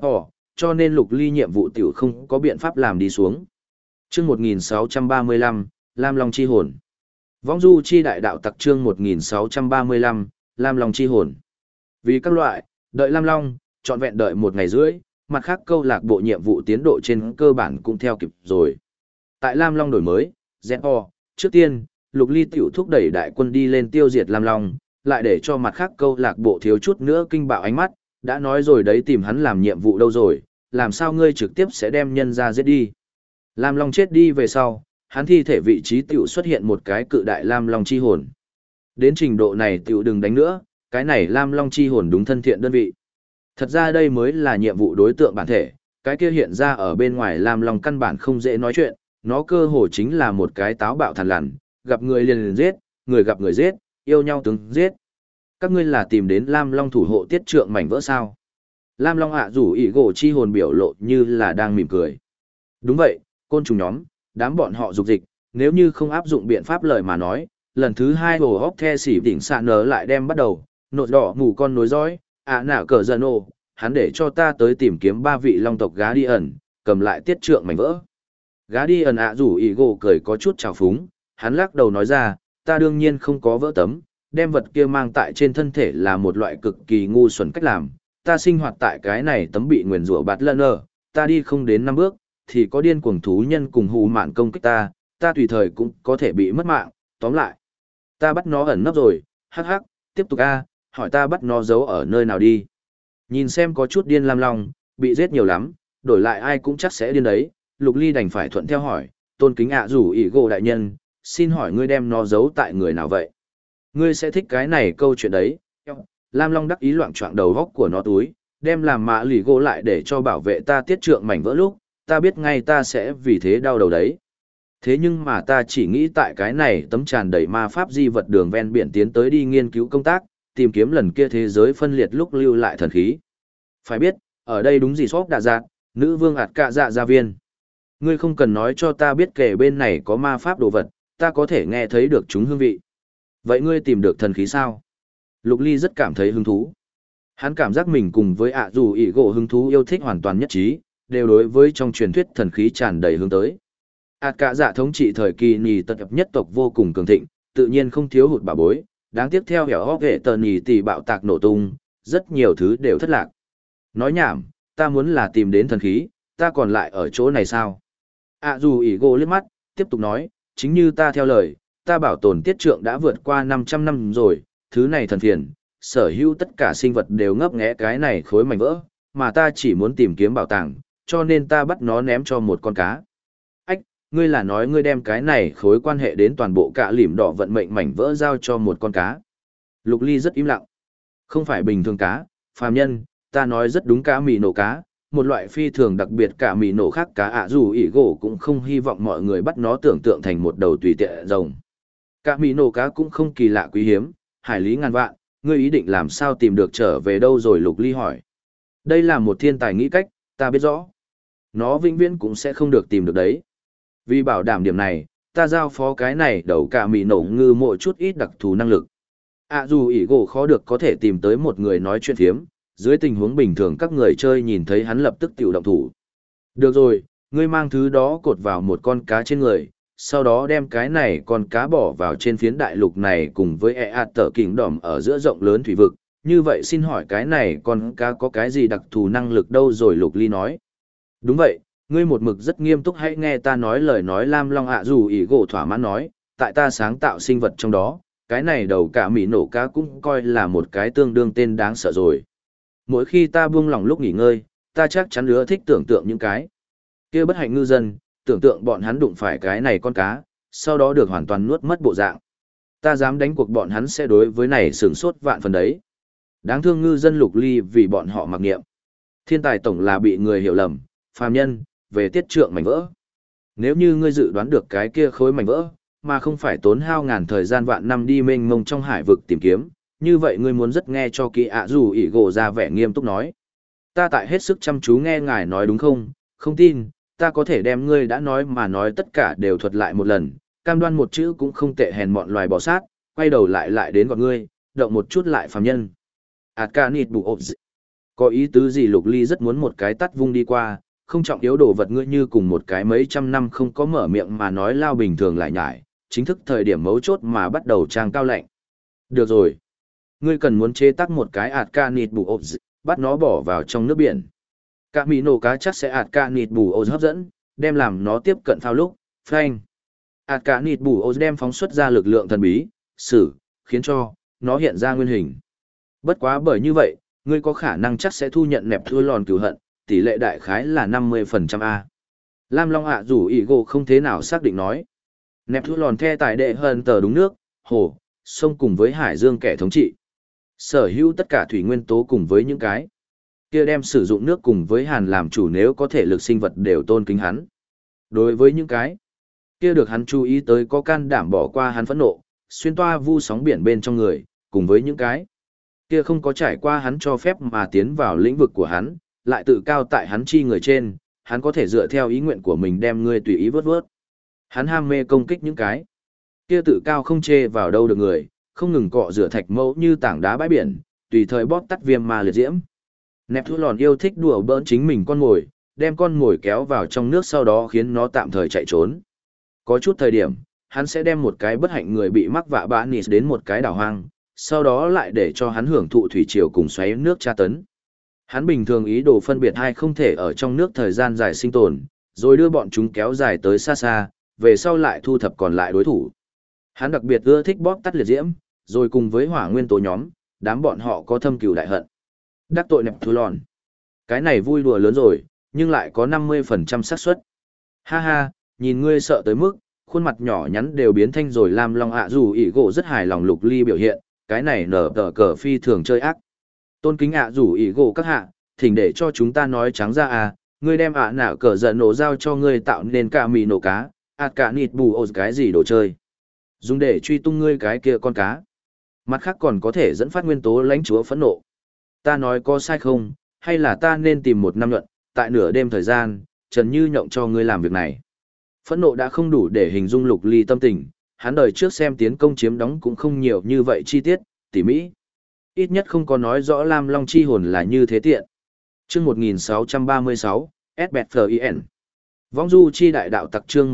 cho nên Lục Ly nhiệm vụ tiểu không có biện pháp làm đi xuống. Chương 1635, Lam Long chi hồn. Vong du chi đại đạo tặc chương 1635, Lam Long chi hồn. Vì các loại, đợi Lam Long, trọn vẹn đợi một ngày rưỡi, mặt khác câu lạc bộ nhiệm vụ tiến độ trên cơ bản cũng theo kịp rồi. Tại Lam Long đổi mới, ZO, trước tiên, Lục Ly tiểu thúc đẩy đại quân đi lên tiêu diệt Lam Long, lại để cho mặt khác câu lạc bộ thiếu chút nữa kinh bạo ánh mắt, đã nói rồi đấy tìm hắn làm nhiệm vụ đâu rồi, làm sao ngươi trực tiếp sẽ đem nhân ra giết đi. Lam Long chết đi về sau, hắn thi thể vị trí tiểu xuất hiện một cái cự đại Lam Long chi hồn. Đến trình độ này tiểu đừng đánh nữa, cái này Lam Long chi hồn đúng thân thiện đơn vị. Thật ra đây mới là nhiệm vụ đối tượng bản thể, cái kia hiện ra ở bên ngoài Lam Long căn bản không dễ nói chuyện, nó cơ hồ chính là một cái táo bạo thằn lằn, gặp người liền giết, người gặp người giết, yêu nhau tướng giết. Các ngươi là tìm đến Lam Long thủ hộ tiết trượng mảnh vỡ sao? Lam Long rủ ỷ gỗ chi hồn biểu lộ như là đang mỉm cười. Đúng vậy, côn trùng nhóm, đám bọn họ dục dịch, nếu như không áp dụng biện pháp lời mà nói, lần thứ hai hồ hóc the xỉ đỉnh xạ nở lại đem bắt đầu, nột đỏ mù con nối dõi, nạ cờ dân ô, hắn để cho ta tới tìm kiếm 3 vị long tộc gá đi ẩn, cầm lại tiết trượng mảnh vỡ. Gá đi ẩn rủ ỷ gỗ cười có chút trào phúng, hắn lắc đầu nói ra, ta đương nhiên không có vỡ tấm, đem vật kia mang tại trên thân thể là một loại cực kỳ ngu xuẩn cách làm, ta sinh hoạt tại cái này tấm bị nguyền rủa bạt lân ở, ta đi không đến 5 bước, thì có điên cuồng thú nhân cùng hù mạn công kích ta, ta tùy thời cũng có thể bị mất mạng, tóm lại. Ta bắt nó ẩn nấp rồi, hắc hắc, tiếp tục hỏi ta bắt nó giấu ở nơi nào đi. Nhìn xem có chút điên Lam Long, bị giết nhiều lắm, đổi lại ai cũng chắc sẽ điên đấy, Lục Ly đành phải thuận theo hỏi, tôn kính rủ ỷ gỗ đại nhân, xin hỏi ngươi đem nó giấu tại người nào vậy? Ngươi sẽ thích cái này câu chuyện đấy. Lam Long đắc ý loạn choạng đầu góc của nó túi, đem làm mạ lì gỗ lại để cho bảo vệ ta tiết trượng mảnh vỡ lúc, ta biết ngay ta sẽ vì thế đau đầu đấy. Thế nhưng mà ta chỉ nghĩ tại cái này tấm tràn đầy ma pháp di vật đường ven biển tiến tới đi nghiên cứu công tác, tìm kiếm lần kia thế giới phân liệt lúc lưu lại thần khí. Phải biết, ở đây đúng gì sóp đà dạt, nữ vương ạt cạ dạ gia viên. Ngươi không cần nói cho ta biết kể bên này có ma pháp đồ vật, ta có thể nghe thấy được chúng hương vị. Vậy ngươi tìm được thần khí sao? Lục Ly rất cảm thấy hứng thú. Hắn cảm giác mình cùng với dù ỷ gỗ hứng thú yêu thích hoàn toàn nhất trí, đều đối với trong truyền thuyết thần khí tràn đầy hướng tới. Cả dạ thống trị thời kỳ nì tật nhất tộc vô cùng cường thịnh, tự nhiên không thiếu hụt bảo bối, đáng tiếc theo hẻo hóc hệ tờ nì tỷ bạo tạc nổ tung, rất nhiều thứ đều thất lạc. Nói nhảm, ta muốn là tìm đến thần khí, ta còn lại ở chỗ này sao? Dù ỷ gỗ liếc mắt, tiếp tục nói, chính như ta theo lời, ta bảo tồn tiết trượng đã vượt qua 500 năm rồi, thứ này thần phiền, sở hữu tất cả sinh vật đều ngấp nghé cái này khối mảnh vỡ, mà ta chỉ muốn tìm kiếm bảo tàng, cho nên ta bắt nó ném cho một con cá. Ách, ngươi là nói ngươi đem cái này khối quan hệ đến toàn bộ cả lìm đỏ vận mệnh mảnh vỡ giao cho một con cá. Lục Ly rất im lặng. Không phải bình thường cá, phàm nhân, ta nói rất đúng, cá mì nổ cá, một loại phi thường đặc biệt cả mì nổ khác cá dù ỷ gỗ cũng không hy vọng mọi người bắt nó tưởng tượng thành một đầu tùy tiện rồng. Cả mì nổ cá cũng không kỳ lạ quý hiếm, hải lý ngàn vạn, ngươi ý định làm sao tìm được trở về đâu rồi? Lục Ly hỏi. Đây là một thiên tài nghĩ cách, ta biết rõ. Nó vĩnh viễn cũng sẽ không được tìm được đấy. Vì bảo đảm điểm này, ta giao phó cái này đầu cả mì nổ ngư mỗi chút ít đặc thù năng lực. Dù ỷ gỗ khó được có thể tìm tới một người nói chuyện phiếm, dưới tình huống bình thường các người chơi nhìn thấy hắn lập tức tiểu động thủ. Được rồi, ngươi mang thứ đó cột vào một con cá trên người, sau đó đem cái này con cá bỏ vào trên phiến đại lục này cùng với tờ kình đỏm ở giữa rộng lớn thủy vực. Như vậy xin hỏi cái này con cá có cái gì đặc thù năng lực đâu rồi? Lục Ly nói. Đúng vậy, ngươi một mực rất nghiêm túc, hãy nghe ta nói lời nói. Lam Long dù ỷ gỗ thỏa mãn nói, tại ta sáng tạo sinh vật trong đó, cái này đầu cả mì nổ cá cũng coi là một cái tương đương tên đáng sợ rồi. Mỗi khi ta buông lòng lúc nghỉ ngơi, ta chắc chắn ưa thích tưởng tượng những cái kia bất hạnh ngư dân, tưởng tượng bọn hắn đụng phải cái này con cá, sau đó được hoàn toàn nuốt mất bộ dạng. Ta dám đánh cuộc bọn hắn sẽ đối với này sửng sốt vạn phần đấy. Đáng thương ngư dân. Lục Ly vì bọn họ mặc niệm. Thiên tài tổng là bị người hiểu lầm, phàm nhân, về tiết trượng mảnh vỡ. Nếu như ngươi dự đoán được cái kia khối mảnh vỡ, mà không phải tốn hao ngàn thời gian vạn năm đi mênh mông trong hải vực tìm kiếm, như vậy ngươi muốn rất nghe cho kỹ. Dù ỷ gỗ ra vẻ nghiêm túc nói. Ta tại hết sức chăm chú nghe ngài nói đúng không? Không tin, ta có thể đem ngươi đã nói mà nói tất cả đều thuật lại một lần, cam đoan một chữ cũng không tệ. Hèn mọn loài bò sát, quay đầu lại đến gọn ngươi, động một chút lại phàm nhân. Nịt bù ộp dị. Có ý tứ gì? Lục Ly rất muốn một cái tắt vung đi qua, không trọng yếu đồ vật ngươi như cùng một cái mấy trăm năm không có mở miệng mà nói lao bình thường lại nhải, chính thức thời điểm mấu chốt mà bắt đầu trang cao lạnh. Được rồi. Ngươi cần muốn chế tác một cái Nịt bù ộp dị, bắt nó bỏ vào trong nước biển. Cả mì nổ cá chắc sẽ nịt bù ộp hấp dẫn, đem làm nó tiếp cận phao lúc, Phanh. Ảt cả nịt bù ô đem phóng xuất ra lực lượng thần bí, khiến cho nó hiện ra nguyên hình. Bất quá bởi như vậy, ngươi có khả năng chắc sẽ thu nhận nẹp thua lòn cửu hận, tỷ lệ đại khái là 50% A. Lam Long ạ rủ ý gỗ không thế nào xác định nói. Nẹp thua lòn the tài đệ hơn tờ đúng nước, hồ, sông cùng với hải dương kẻ thống trị. Sở hữu tất cả thủy nguyên tố cùng với những cái kia đem sử dụng nước cùng với hàn làm chủ, nếu có thể lực sinh vật đều tôn kính hắn. Đối với những cái kia được hắn chú ý tới có can đảm bỏ qua hắn phẫn nộ, xuyên toa vu sóng biển bên trong người, cùng với những cái kia không có trải qua hắn cho phép mà tiến vào lĩnh vực của hắn, lại tự cao tại hắn chi người trên, hắn có thể dựa theo ý nguyện của mình đem ngươi tùy ý vớt vớt. Hắn ham mê công kích những cái kia tự cao không chê vào đâu được người, không ngừng cọ rửa thạch mẫu như tảng đá bãi biển, tùy thời bóp tắt viêm ma liệt diễm. Nẹp thú lòn yêu thích đùa bỡn chính mình con mồi, đem con mồi kéo vào trong nước sau đó khiến nó tạm thời chạy trốn. Có chút thời điểm, hắn sẽ đem một cái bất hạnh người bị mắc vạ bã nịt đến một cái đảo hoang, sau đó lại để cho hắn hưởng thụ thủy triều cùng xoáy nước tra tấn. Hắn bình thường ý đồ phân biệt hai không thể ở trong nước thời gian dài sinh tồn, rồi đưa bọn chúng kéo dài tới xa xa, về sau lại thu thập còn lại đối thủ. Hắn đặc biệt ưa thích bóp tắt liệt diễm, rồi cùng với hỏa nguyên tố nhóm, đám bọn họ có thâm cừu đại hận. Đắc tội nẹp thú lòn. Cái này vui đùa lớn rồi, nhưng lại có 50% xác suất. Ha ha, nhìn ngươi sợ tới mức, khuôn mặt nhỏ nhắn đều biến thanh rồi. Lam Long ạ dù ỉ gỗ rất hài lòng Lục Ly biểu hiện, cái này nở tờ cờ phi thường chơi ác. Tôn kính ạ dù ỉ gỗ các hạ, thỉnh để cho chúng ta nói trắng ra à, ngươi đem ạ nạo cờ giận nổ giao cho ngươi tạo nên cả mì nổ cá, cả nịt bù ô cái gì đồ chơi. Dùng để truy tung ngươi cái kia con cá. Mặt khác còn có thể dẫn phát nguyên tố lãnh chúa phẫn nộ. Ta nói có sai không, hay là ta nên tìm một năm nhuận, tại nửa đêm thời gian, Trần Như nhộng cho ngươi làm việc này. Phẫn nộ đã không đủ để hình dung Lục Ly tâm tình, hắn đời trước xem tiến công chiếm đóng cũng không nhiều như vậy chi tiết, tỉ mỹ. Ít nhất không có nói rõ Lam Long chi hồn là như thế tiện. Chương 1636, SBFIN. Vong du chi đại đạo tặc chương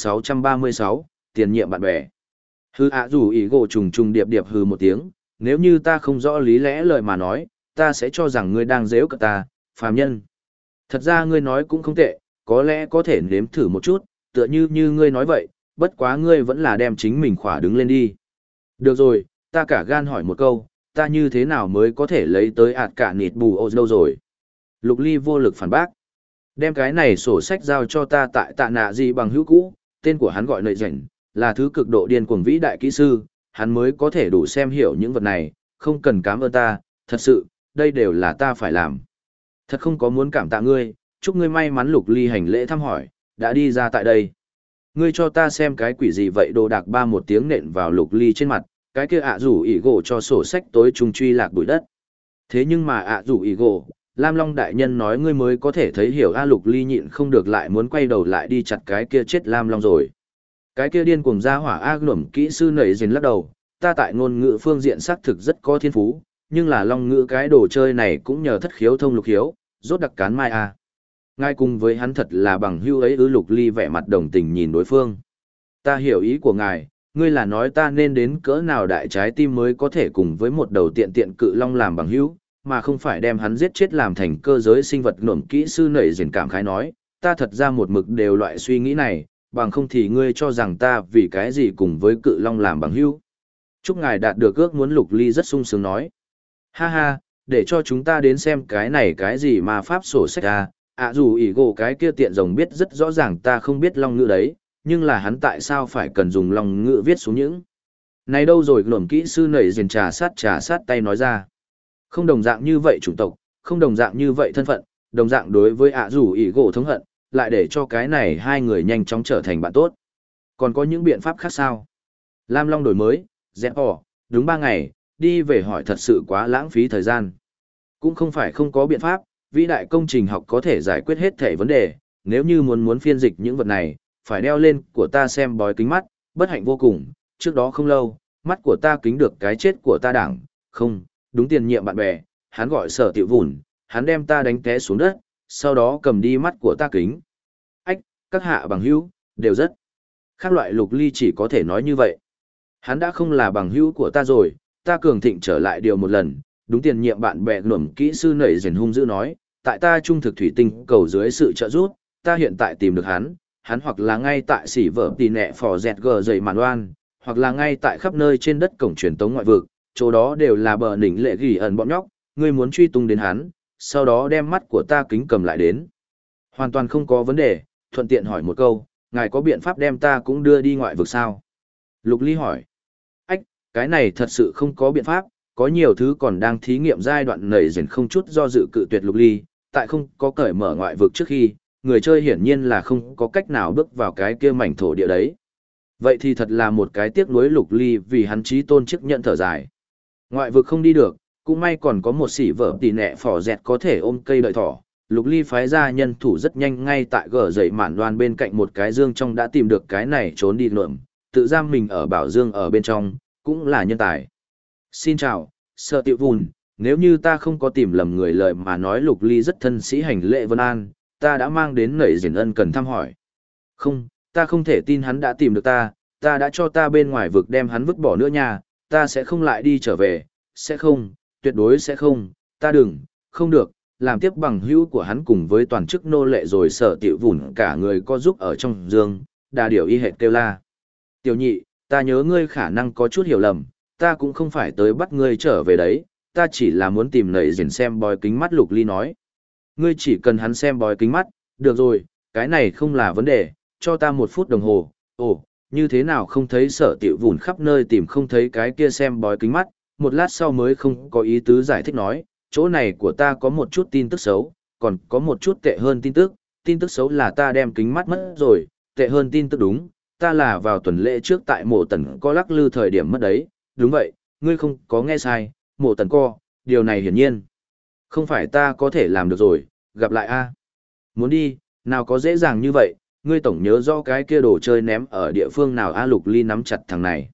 1636, tiền nhiệm bạn bè. Hư ạ rủ ý gỗ trùng trùng điệp điệp hư một tiếng, nếu như ta không rõ lý lẽ lời mà nói, ta sẽ cho rằng ngươi đang giễu cợt ta, phàm nhân. Thật ra ngươi nói cũng không tệ, có lẽ có thể nếm thử một chút, tựa như ngươi nói vậy, bất quá ngươi vẫn là đem chính mình khỏa đứng lên đi. Được rồi, ta cả gan hỏi một câu, ta như thế nào mới có thể lấy tới cả nịt bù ô đâu rồi? Lục Ly vô lực phản bác. Đem cái này sổ sách giao cho ta tại tạ nạ gì bằng hữu cũ, tên của hắn gọi nợi rảnh, là thứ cực độ điên cuồng vĩ đại kỹ sư, hắn mới có thể đủ xem hiểu những vật này, không cần cảm ơn ta, thật sự, đây đều là ta phải làm. Thật không có muốn cảm tạ ngươi, chúc ngươi may mắn. Lục Ly hành lễ thăm hỏi, đã đi ra tại đây. Ngươi cho ta xem cái quỷ gì vậy? Đồ đạc ba một tiếng nện vào Lục Ly trên mặt, cái kia ạ rủ ỉ gỗ cho sổ sách tối trung truy lạc bụi đất. Thế nhưng mà ạ rủ ỉ gỗ, Lam Long đại nhân nói ngươi mới có thể thấy hiểu. Lục Ly nhịn không được lại muốn quay đầu lại đi chặt cái kia chết Lam Long rồi. Cái kia điên cuồng ra hỏa ngủm kỹ sư nảy dền lắc đầu, ta tại ngôn ngữ phương diện xác thực rất có thiên phú, nhưng là long ngữ cái đồ chơi này cũng nhờ thất khiếu thông lục khiếu, rốt đặc cán mai a. Ngay cùng với hắn thật là bằng hữu ấy ư? Lục Ly vẻ mặt đồng tình nhìn đối phương. Ta hiểu ý của ngài, ngươi là nói ta nên đến cỡ nào đại trái tim mới có thể cùng với một đầu tiện tiện cự long làm bằng hữu, mà không phải đem hắn giết chết làm thành cơ giới sinh vật. Ngủm kỹ sư nảy dền cảm khái nói, ta thật ra một mực đều loại suy nghĩ này, bằng không thì ngươi cho rằng ta vì cái gì cùng với cự long làm bằng hữu. Chúc ngài đạt được ước muốn. Lục Ly rất sung sướng nói. Ha ha, để cho chúng ta đến xem cái này cái gì mà pháp sổ sách à, dù ỉ gỗ cái kia tiện rồng biết rất rõ ràng ta không biết long ngữ đấy, nhưng là hắn tại sao phải cần dùng long ngữ viết xuống những này đâu rồi? Ngủm kỹ sư nảy dền trà sát tay nói ra. Không đồng dạng như vậy chủng tộc, không đồng dạng như vậy thân phận, đồng dạng đối với dù ỉ gỗ thống hận, lại để cho cái này hai người nhanh chóng trở thành bạn tốt. Còn có những biện pháp khác sao? Lam Long đổi mới, đúng 3 ngày, đi về hỏi thật sự quá lãng phí thời gian. Cũng không phải không có biện pháp, vĩ đại công trình học có thể giải quyết hết thể vấn đề, nếu như muốn phiên dịch những vật này, phải đeo lên của ta xem bói kính mắt, bất hạnh vô cùng, trước đó không lâu, mắt của ta kính được cái chết của ta đảng, không, đúng tiền nhiệm bạn bè, hắn gọi Sở Tiểu Vùn, hắn đem ta đánh té xuống đất, sau đó cầm đi mắt của ta kính. Ách, các hạ bằng hữu, đều rất khác loại. Lục Ly chỉ có thể nói như vậy. Hắn đã không là bằng hữu của ta rồi, ta cường thịnh trở lại điều một lần, đúng tiền nhiệm bạn bè. Ngủm kỹ sư nảy dền hung dữ nói, tại ta trung thực thủy tinh cầu dưới sự trợ giúp, ta hiện tại tìm được hắn, hắn hoặc là ngay tại xỉ vở tì nẹ phò dẹt gờ dậy màn oan, hoặc là ngay tại khắp nơi trên đất cổng truyền tống ngoại vực, chỗ đó đều là bờ đỉnh lệ gỉ ẩn bọn nhóc, ngươi muốn truy tung đến hắn, sau đó đem mắt của ta kính cầm lại đến. Hoàn toàn không có vấn đề, thuận tiện hỏi một câu, ngài có biện pháp đem ta cũng đưa đi ngoại vực sao? Lục Ly hỏi. Ách, cái này thật sự không có biện pháp, có nhiều thứ còn đang thí nghiệm giai đoạn nảy dần không chút do dự cự tuyệt Lục Ly, tại không có cởi mở ngoại vực trước khi, người chơi hiển nhiên là không có cách nào bước vào cái kia mảnh thổ địa đấy. Vậy thì thật là một cái tiếc nuối Lục Ly vì hắn chí tôn chức nhận thở dài. Ngoại vực không đi được, cũng may còn có một xỉ vợ tỉ nẹ phỏ dẹt có thể ôm cây đợi thỏ. Lục Ly phái ra nhân thủ rất nhanh ngay tại gờ dậy mản đoan bên cạnh một cái dương trong đã tìm được cái này trốn đi lượm, tự giam mình ở bảo dương ở bên trong, cũng là nhân tài. Xin chào, Sở Tiểu Vùn, nếu như ta không có tìm lầm người lời mà nói Lục Ly rất thân sĩ hành lễ vân an, ta đã mang đến nảy diển ân cần thăm hỏi. Không, ta không thể tin hắn đã tìm được ta đã cho ta bên ngoài vực đem hắn vứt bỏ nữa nha, ta sẽ không lại đi trở về, sẽ không, tuyệt đối sẽ không, ta không được, làm tiếp bằng hữu của hắn cùng với toàn chức nô lệ rồi Sở Tiểu Vùn cả người co giúp ở trong giường, đà điểu y hệt kêu la. Tiểu nhị, ta nhớ ngươi khả năng có chút hiểu lầm, ta cũng không phải tới bắt ngươi trở về đấy, ta chỉ là muốn tìm nảy diển xem bói kính mắt. Lục Ly nói. Ngươi chỉ cần hắn xem bói kính mắt, được rồi, cái này không là vấn đề, cho ta 1 phút đồng hồ. Ồ, như thế nào không thấy Sở Tiểu Vùn khắp nơi tìm không thấy cái kia xem bói kính mắt, một lát sau mới không có ý tứ giải thích nói, chỗ này của ta có một chút tin tức xấu, còn có một chút tệ hơn tin tức xấu là ta đem kính mắt mất rồi, tệ hơn tin tức đúng, ta là vào tuần lễ trước tại mộ tần co lắc lư thời điểm mất đấy, đúng vậy, ngươi không có nghe sai, mộ tần co, điều này hiển nhiên không phải ta có thể làm được rồi, gặp lại a. Muốn đi, nào có dễ dàng như vậy, ngươi tổng nhớ rõ cái kia đồ chơi ném ở địa phương nào a. Lục Ly nắm chặt thằng này.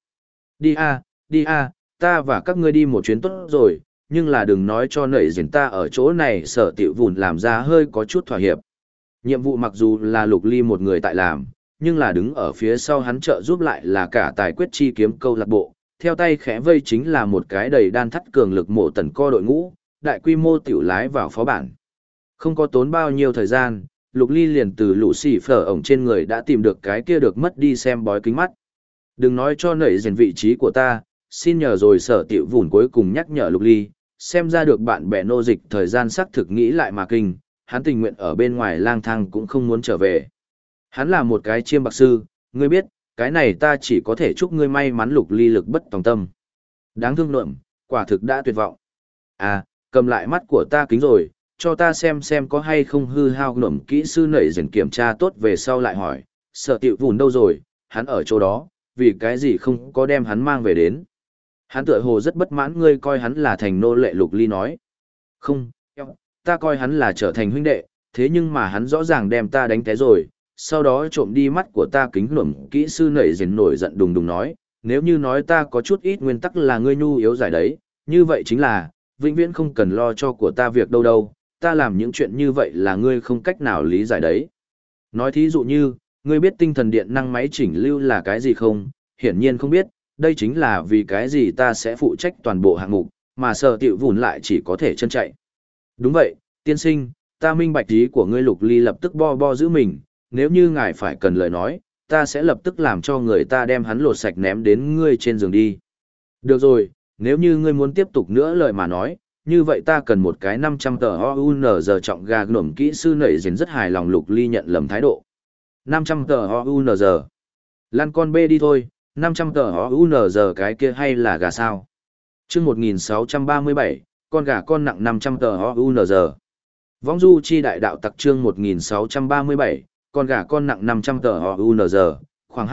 Đi a, ta và các ngươi đi một chuyến tốt rồi, nhưng là đừng nói cho nảy diển ta ở chỗ này. Sở Tiểu Vùn làm ra hơi có chút thỏa hiệp. Nhiệm vụ mặc dù là Lục Ly một người tại làm, nhưng là đứng ở phía sau hắn trợ giúp lại là cả tài quyết chi kiếm câu lạc bộ, theo tay khẽ vây chính là một cái đầy đan thắt cường lực mộ tần co đội ngũ, đại quy mô tiểu lái vào phó bản. Không có tốn bao nhiêu thời gian, Lục Ly liền từ lũ xỉ phở ổng trên người đã tìm được cái kia được mất đi xem bói kính mắt. Đừng nói cho nảy diển vị trí của ta, xin nhờ rồi. Sở Tiểu Vùn cuối cùng nhắc nhở Lục Ly, xem ra được bạn bè nô dịch thời gian xác thực nghĩ lại mà kinh, hắn tình nguyện ở bên ngoài lang thang cũng không muốn trở về. Hắn là một cái chiêm bạc sư, ngươi biết, cái này ta chỉ có thể chúc ngươi may mắn. Lục Ly lực bất tòng tâm. Đáng thương nộm, quả thực đã tuyệt vọng. À, cầm lại mắt của ta kính rồi, cho ta xem có hay không hư hao. Nộm kỹ sư nảy diển kiểm tra tốt về sau lại hỏi, Sở Tiểu Vùn đâu rồi, hắn ở chỗ đó, vì cái gì không có đem hắn mang về đến. Hắn tựa hồ rất bất mãn ngươi coi hắn là thành nô lệ. Lục Ly nói. Không, ta coi hắn là trở thành huynh đệ, thế nhưng mà hắn rõ ràng đem ta đánh té rồi, sau đó trộm đi mắt của ta kính. Nổm kỹ sư nảy diển nổi giận đùng đùng nói, nếu như nói ta có chút ít nguyên tắc là ngươi nhu yếu giải đấy, như vậy chính là, vĩnh viễn không cần lo cho của ta việc đâu, ta làm những chuyện như vậy là ngươi không cách nào lý giải đấy. Nói thí dụ như, ngươi biết tinh thần điện năng máy chỉnh lưu là cái gì không? Hiển nhiên không biết, đây chính là vì cái gì ta sẽ phụ trách toàn bộ hạng mục, mà Sở Tiểu Vùn lại chỉ có thể chân chạy. Đúng vậy, tiên sinh, ta minh bạch ý của ngươi. Lục Ly lập tức bo giữ mình, nếu như ngài phải cần lời nói, ta sẽ lập tức làm cho người ta đem hắn lột sạch ném đến ngươi trên giường đi. Được rồi, nếu như ngươi muốn tiếp tục nữa lời mà nói, như vậy ta cần một cái 500 tờ OUNZ trọng gà. Nổm kỹ sư nảy diển rất hài lòng. Lục Ly nhận lầm thái độ. 500 tờ OUNZ. Lăn con bê đi thôi, 500 tờ OUNZ cái kia hay là gà sao? Chương 1637, con gà con nặng 500 tờ OUNZ. Võng du chi đại đạo tặc. Chương 1637, con gà con nặng 500 tờ OUNZ, khoảng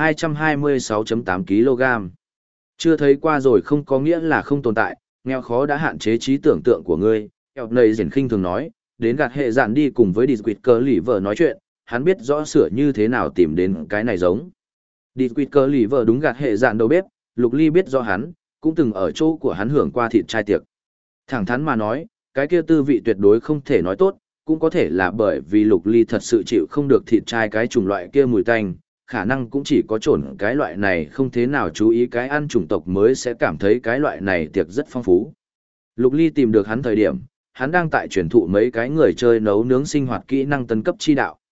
226.8 kg. Chưa thấy qua rồi không có nghĩa là không tồn tại, nghèo khó đã hạn chế trí tưởng tượng của ngươi. Eo nầy diển khinh thường nói, đến gạt hệ dạn đi cùng với Disquit Cơ Lì Vợ nói chuyện, hắn biết rõ sửa như thế nào tìm đến cái này giống. Disquit Cơ Lì Vợ đúng gạt hệ dạn đầu bếp, Lục Ly biết rõ hắn, cũng từng ở chỗ của hắn hưởng qua thịt trai tiệc. Thẳng thắn mà nói, cái kia tư vị tuyệt đối không thể nói tốt, cũng có thể là bởi vì Lục Ly thật sự chịu không được thịt trai cái chủng loại kia mùi tanh, khả năng cũng chỉ có trộn cái loại này không thế nào chú ý cái ăn chủng tộc mới sẽ cảm thấy cái loại này tiệc rất phong phú. Lục Ly tìm được hắn thời điểm, hắn đang tại truyền thụ mấy cái người chơi nấu nướng sinh hoạt kỹ năng tân cấp chi đạo.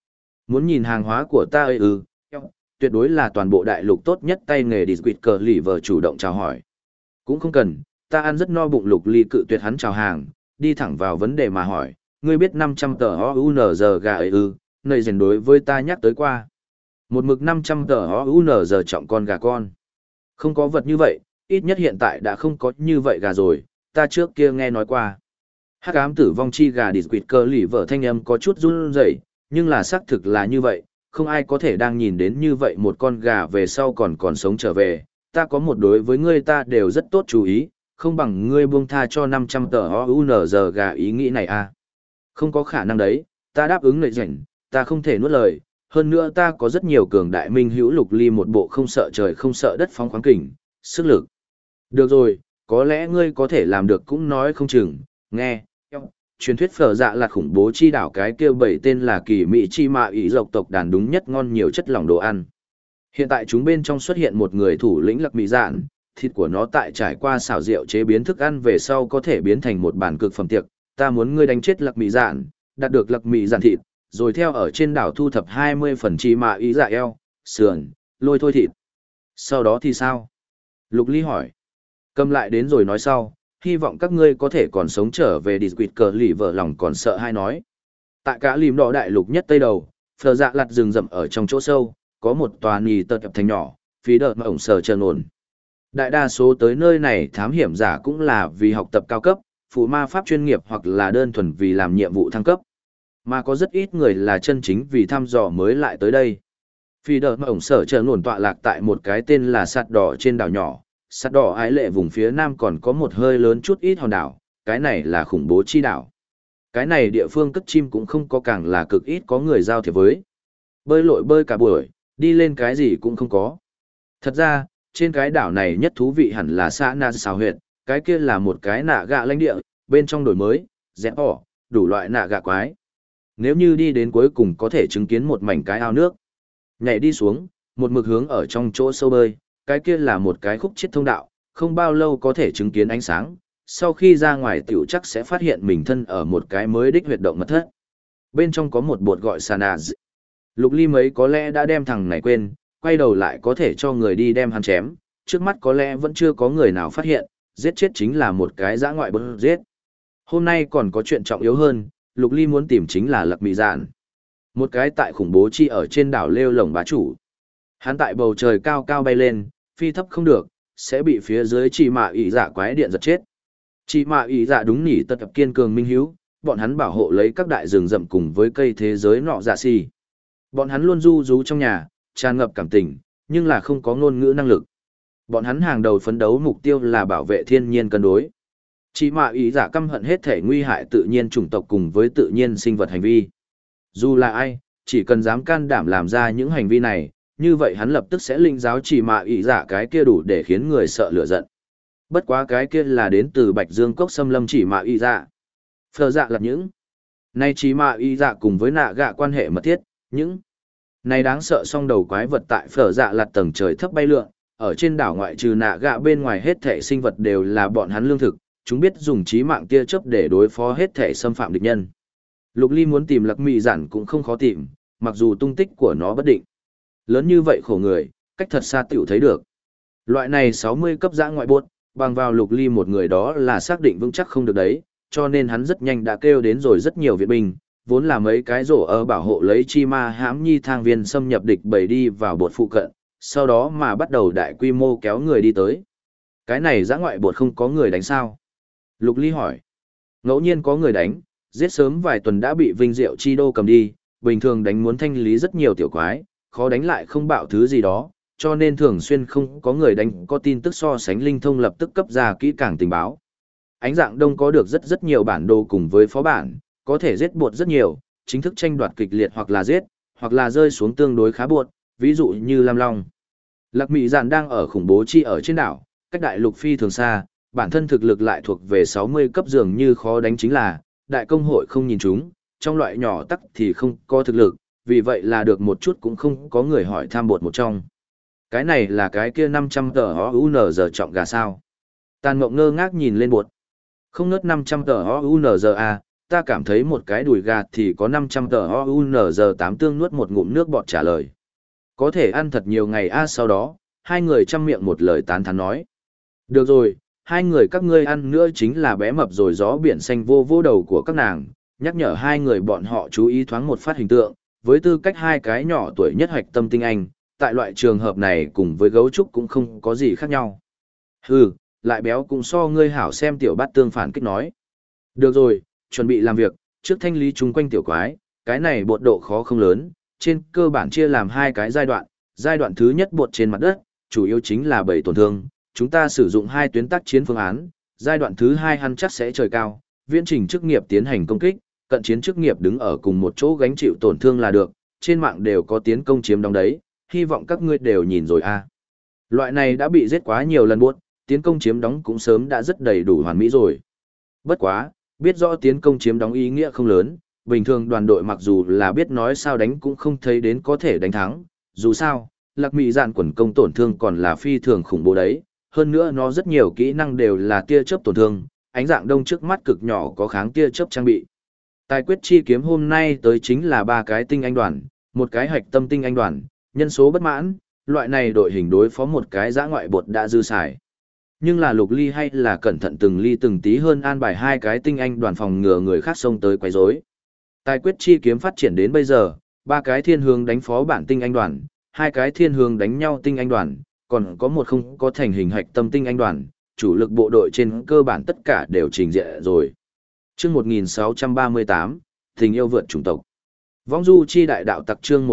Muốn nhìn hàng hóa của ta ơi ư, tuyệt đối là toàn bộ đại lục tốt nhất tay nghề Disquit cờ lì vờ chủ động chào hỏi. Cũng không cần, ta ăn rất no bụng. Lục Ly cự tuyệt hắn chào hàng, đi thẳng vào vấn đề mà hỏi, ngươi biết 500 tờ OUNZ gà ấy ư, nơi dành đối với ta nhắc tới qua. Một mực 500 tờ OUNZ trọng con gà con. Không có vật như vậy, ít nhất hiện tại đã không có như vậy gà rồi, ta trước kia nghe nói qua. Hắc ám tử vong chi gà Disquit cờ lì vờ thanh âm có chút run rẩy, nhưng là xác thực là như vậy, không ai có thể đang nhìn đến như vậy một con gà về sau còn sống trở về. Ta có một đối với ngươi ta đều rất tốt chú ý, không bằng ngươi buông tha cho 500 tờ OUNZ gà ý nghĩ này à. Không có khả năng đấy, ta đáp ứng lợi rảnh, ta không thể nuốt lời, hơn nữa ta có rất nhiều cường đại minh hữu. Lục Ly một bộ không sợ trời không sợ đất phóng khoáng kình, sức lực. Được rồi, có lẽ ngươi có thể làm được cũng nói không chừng, nghe. Truyền thuyết phở dạ là khủng bố chi đảo cái kia 7 tên là kỳ mỹ chi mạ ý dọc tộc đàn đúng nhất ngon nhiều chất lỏng đồ ăn. Hiện tại chúng bên trong xuất hiện một người thủ lĩnh Lạc Mỹ Dạn, thịt của nó tại trải qua xào rượu chế biến thức ăn về sau có thể biến thành một bản cực phẩm tiệc. Ta muốn ngươi đánh chết Lạc Mỹ Dạn, đạt được Lạc Mỹ Dạn thịt, rồi theo ở trên đảo thu thập 20 phần chi mạ ý dạ eo, sườn, lôi thôi thịt. Sau đó thì sao? Lục Ly hỏi. Cầm lại đến rồi nói sau, hy vọng các ngươi có thể còn sống trở về. Disquit cờ lì vợ lòng còn sợ hay nói. Tại cả lìm đỏ đại lục nhất tây đầu, phờ dạ lặt rừng rậm ở trong chỗ sâu, có một tòa nì tật tập thành nhỏ, phí đợt mà ổng sờ trơn ổn. Đại đa số tới nơi này thám hiểm giả cũng là vì học tập cao cấp, phụ ma pháp chuyên nghiệp hoặc là đơn thuần vì làm nhiệm vụ thăng cấp. Mà có rất ít người là chân chính vì thăm dò mới lại tới đây. Phí đợt mà ổng sờ trơn ổn tọa lạc tại một cái tên là sạt đỏ trên đảo nhỏ. Sạt đỏ ái lệ vùng phía nam còn có một hơi lớn chút ít hòn đảo, cái này là khủng bố chi đảo. Cái này địa phương cất chim cũng không có, càng là cực ít có người giao thiệp với. Bơi lội bơi cả buổi, đi lên cái gì cũng không có. Thật ra, trên cái đảo này nhất thú vị hẳn là xã Na Sào huyện, cái kia là một cái nạ gạ lãnh địa, bên trong đổi mới, dẹp ỏ, đủ loại nạ gạ quái. Nếu như đi đến cuối cùng có thể chứng kiến một mảnh cái ao nước. Nhảy đi xuống, một mực hướng ở trong chỗ sâu bơi, cái kia là một cái khúc chết thông đạo, không bao lâu có thể chứng kiến ánh sáng. Sau khi ra ngoài tiểu chắc sẽ phát hiện mình thân ở một cái mới đích huyệt động mật thất. Bên trong có một bột gọi Sanaz. Lục Ly mấy có lẽ đã đem thằng này quên, quay đầu lại có thể cho người đi đem hắn chém, trước mắt có lẽ vẫn chưa có người nào phát hiện, giết chết chính là một cái dã ngoại bột giết. Hôm nay còn có chuyện trọng yếu hơn, Lục Ly muốn tìm chính là Lạc Mỹ Dạn. Một cái tại khủng bố chi ở trên đảo lêu lổng bá chủ. Hắn tại bầu trời cao cao bay lên, phi thấp không được, sẽ bị phía dưới chỉ mạ ỷ dạ quái điện giật chết. Chỉ mạ ỷ dạ đúng nỉ tật tập kiên cường minh hiếu, bọn hắn bảo hộ lấy các đại rừng rậm cùng với cây thế giới nọ dạ xì. Bọn hắn luôn du rú trong nhà, tràn ngập cảm tình, nhưng là không có ngôn ngữ năng lực. Bọn hắn hàng đầu phấn đấu mục tiêu là bảo vệ thiên nhiên cân đối. Chỉ mạ ỷ dạ căm hận hết thể nguy hại tự nhiên chủng tộc cùng với tự nhiên sinh vật hành vi. Dù là ai, chỉ cần dám can đảm làm ra những hành vi này, như vậy hắn lập tức sẽ linh giáo chỉ mạ ỷ dạ cái kia đủ để khiến người sợ lửa giận. Bất quá cái kia là đến từ Bạch Dương cốc xâm lâm chỉ mạ ỷ dạ. Phờ dạ là những nay chỉ mạ ỷ dạ cùng với nạ gạ quan hệ mật thiết, những này đáng sợ song đầu quái vật tại phở dạ lạt tầng trời thấp bay lượn, ở trên đảo ngoại trừ nạ gạ bên ngoài hết thể sinh vật đều là bọn hắn lương thực, chúng biết dùng trí mạng tia chớp để đối phó hết thể xâm phạm địch nhân. Lục Ly muốn tìm Lạc Mỹ Dạn cũng không khó tìm, mặc dù tung tích của nó bất định. Lớn như vậy khổ người, cách thật xa tiểu thấy được. Loại này 60 cấp dã ngoại buốt, bằng vào Lục Ly một người đó là xác định vững chắc không được đấy, cho nên hắn rất nhanh đã kêu đến rồi rất nhiều viện binh, vốn là mấy cái rổ ở bảo hộ lấy chi ma hãm nhi thang viên xâm nhập địch bầy đi vào bột phụ cận, sau đó mà bắt đầu đại quy mô kéo người đi tới. Cái này dã ngoại bột không có người đánh sao? Lục Ly hỏi. Ngẫu nhiên có người đánh, giết sớm vài tuần đã bị Vinh Diệu Chi Đô cầm đi, bình thường đánh muốn thanh lý rất nhiều tiểu quái, khó đánh lại không bạo thứ gì đó, cho nên thường xuyên không có người đánh có tin tức so sánh linh thông lập tức cấp ra kỹ càng tình báo. Ánh dạng đông có được rất nhiều bản đồ cùng với phó bản, có thể giết bột rất nhiều, chính thức tranh đoạt kịch liệt hoặc là giết, hoặc là rơi xuống tương đối khá buột, ví dụ như Lam Long. Lạc Mỹ Dạn đang ở khủng bố chi ở trên đảo, cách đại lục phi thường xa, bản thân thực lực lại thuộc về 60 cấp dường như khó đánh chính là, đại công hội không nhìn chúng, trong loại nhỏ tắc thì không có thực lực, vì vậy là được một chút cũng không có người hỏi tham bột một trong. Cái này là cái kia 500 tờ OUNZ trọng gà sao. Tàn Mộng ngơ ngác nhìn lên bột. Không ngớt 500 tờ OUNZ à, ta cảm thấy một cái đùi gà thì có 500 tờ OUNZ 8 tương nuốt một ngụm nước bọt trả lời. Có thể ăn thật nhiều ngày sau đó, hai người chăm miệng một lời tán thán nói. Được rồi, hai người các ngươi ăn nữa chính là bé mập rồi gió biển xanh vô vô đầu của các nàng, nhắc nhở hai người bọn họ chú ý thoáng một phát hình tượng, với tư cách hai cái nhỏ tuổi nhất hoạch tâm tinh anh, tại loại trường hợp này cùng với gấu trúc cũng không có gì khác nhau. Hừ, lại béo cũng so ngươi hảo xem tiểu bát tương phản kích nói. Được rồi, chuẩn bị làm việc, trước thanh lý chung quanh tiểu quái, cái này bột độ khó không lớn, trên cơ bản chia làm hai cái giai đoạn thứ nhất bột trên mặt đất, chủ yếu chính là bầy tổn thương, chúng ta sử dụng hai tuyến tác chiến phương án, giai đoạn thứ hai hắn chắc sẽ trời cao, viễn trình chức nghiệp tiến hành công kích, cận chiến chức nghiệp đứng ở cùng một chỗ gánh chịu tổn thương là được, trên mạng đều có tiến công chiếm đóng đấy, hy vọng các ngươi đều nhìn rồi a. Loại này đã bị giết quá nhiều lần buốt, tiến công chiếm đóng cũng sớm đã rất đầy đủ hoàn mỹ rồi. Bất quá, biết rõ tiến công chiếm đóng ý nghĩa không lớn, bình thường đoàn đội mặc dù là biết nói sao đánh cũng không thấy đến có thể đánh thắng, dù sao, Lạc Mị Dạn quần công tổn thương còn là phi thường khủng bố đấy, hơn nữa nó rất nhiều kỹ năng đều là tia chớp tổn thương, ánh dạng đông trước mắt cực nhỏ có kháng tia chớp trang bị. Tài quyết chi kiếm hôm nay tới chính là 3 cái tinh anh đoàn, một cái hạch tâm tinh anh đoàn, nhân số bất mãn, loại này đội hình đối phó một cái dã ngoại bột đã dư xài. Nhưng là Lục Ly hay là cẩn thận từng ly từng tí hơn an bài hai cái tinh anh đoàn phòng ngừa người khác xông tới quấy rối. Tài quyết chi kiếm phát triển đến bây giờ, 3 cái thiên hướng đánh phó bản tinh anh đoàn, 2 cái thiên hướng đánh nhau tinh anh đoàn, còn có một không có thành hình hạch tâm tinh anh đoàn, chủ lực bộ đội trên cơ bản tất cả đều trình diện rồi. Chương 1638, tình yêu vượt chủng tộc. Vong du chi đại đạo tặc chương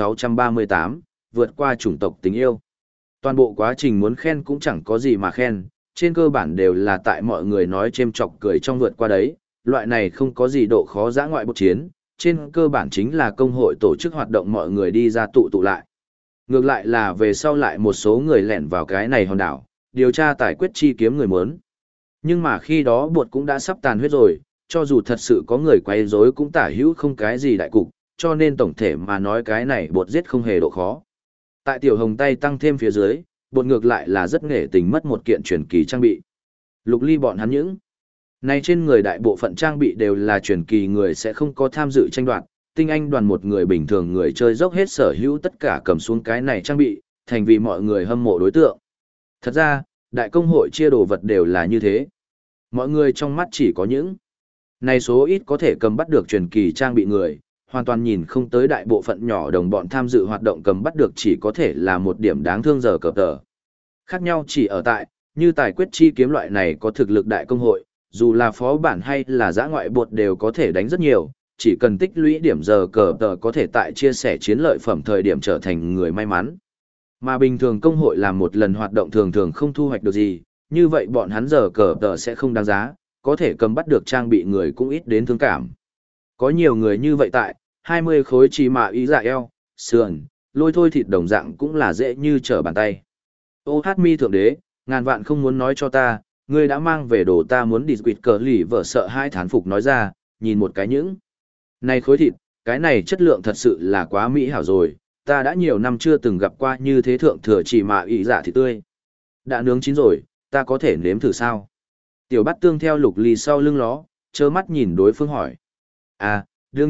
1638, vượt qua chủng tộc tình yêu. Toàn bộ quá trình muốn khen cũng chẳng có gì mà khen, trên cơ bản đều là tại mọi người nói chêm chọc cười trong vượt qua đấy, loại này không có gì độ khó dã ngoại bột chiến, trên cơ bản chính là công hội tổ chức hoạt động mọi người đi ra tụ lại. Ngược lại là về sau lại một số người lẻn vào cái này hòn đảo, điều tra tài quyết chi kiếm người muốn. Nhưng mà khi đó bột cũng đã sắp tàn huyết rồi, cho dù thật sự có người quay rối cũng tả hữu không cái gì đại cục, cho nên tổng thể mà nói cái này bột giết không hề độ khó. Tại tiểu hồng tay tăng thêm phía dưới, bột ngược lại là rất nghệ tình mất một kiện truyền kỳ trang bị. Lục Ly bọn hắn những này trên người đại bộ phận trang bị đều là truyền kỳ người sẽ không có tham dự tranh đoạt, tinh anh đoàn một người bình thường người chơi dốc hết sở hữu tất cả cầm xuống cái này trang bị, thành vì mọi người hâm mộ đối tượng. Thật ra, đại công hội chia đồ vật đều là như thế. Mọi người trong mắt chỉ có những này số ít có thể cầm bắt được truyền kỳ trang bị người, hoàn toàn nhìn không tới đại bộ phận nhỏ đồng bọn tham dự hoạt động cầm bắt được chỉ có thể là một điểm đáng thương giờ cập tờ. Khác nhau chỉ ở tại, như tài quyết chi kiếm loại này có thực lực đại công hội, dù là phó bản hay là giã ngoại bột đều có thể đánh rất nhiều, chỉ cần tích lũy điểm giờ cờ tờ có thể tại chia sẻ chiến lợi phẩm thời điểm trở thành người may mắn. Mà bình thường công hội làm một lần hoạt động thường thường không thu hoạch được gì, như vậy bọn hắn giờ cờ tờ sẽ không đáng giá, có thể cầm bắt được trang bị người cũng ít đến thương cảm. Có nhiều người như vậy tại, 20 khối chỉ mạ ý dạ eo, sườn, lôi thôi thịt đồng dạng cũng là dễ như trở bàn tay. Ô hát mi thượng đế, ngàn vạn không muốn nói cho ta, ngươi đã mang về đồ ta muốn đi quỵt cờ lì vợ sợ hai thán phục nói ra, nhìn một cái những. Này khối thịt, cái này chất lượng thật sự là quá mỹ hảo rồi, ta đã nhiều năm chưa từng gặp qua như thế thượng thừa chỉ mạ ý dạ thịt tươi. Đã nướng chín rồi, ta có thể nếm thử sao? Tiểu Bát Tương theo Lục Ly sau lưng ló, trơ mắt nhìn đối phương hỏi. À,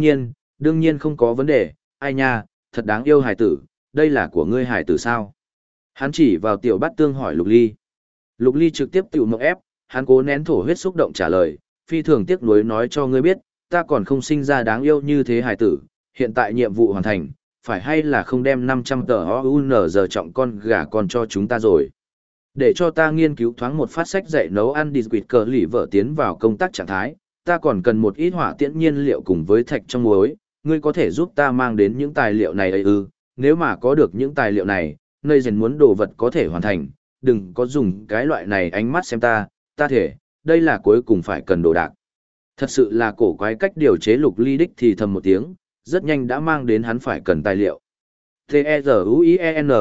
đương nhiên không có vấn đề, ai nha, thật đáng yêu hải tử, đây là của ngươi hải tử sao? Hắn chỉ vào Tiểu Bát Tương hỏi Lục Ly. Lục Ly trực tiếp tiểu mộng ép, hắn cố nén thổ huyết xúc động trả lời, phi thường tiếc nuối nói cho ngươi biết, ta còn không sinh ra đáng yêu như thế hải tử, hiện tại nhiệm vụ hoàn thành, phải hay là không đem 500 tờ OUNZ trọng con gà con cho chúng ta rồi. Để cho ta nghiên cứu thoáng một phát sách dạy nấu ăn đi quỵt cờ lì vợ tiến vào công tác trạng thái, ta còn cần một ít hỏa tiễn nhiên liệu cùng với thạch trong muối, ngươi có thể giúp ta mang đến những tài liệu này ấy ư, nếu mà có được những tài liệu này, nơi dần muốn đồ vật có thể hoàn thành, đừng có dùng cái loại này ánh mắt xem ta thể, đây là cuối cùng phải cần đồ đạc. Thật sự là cổ quái cách điều chế Lục Ly đích thì thầm một tiếng, rất nhanh đã mang đến hắn phải cần tài liệu. T-E-Z-U-I-E-N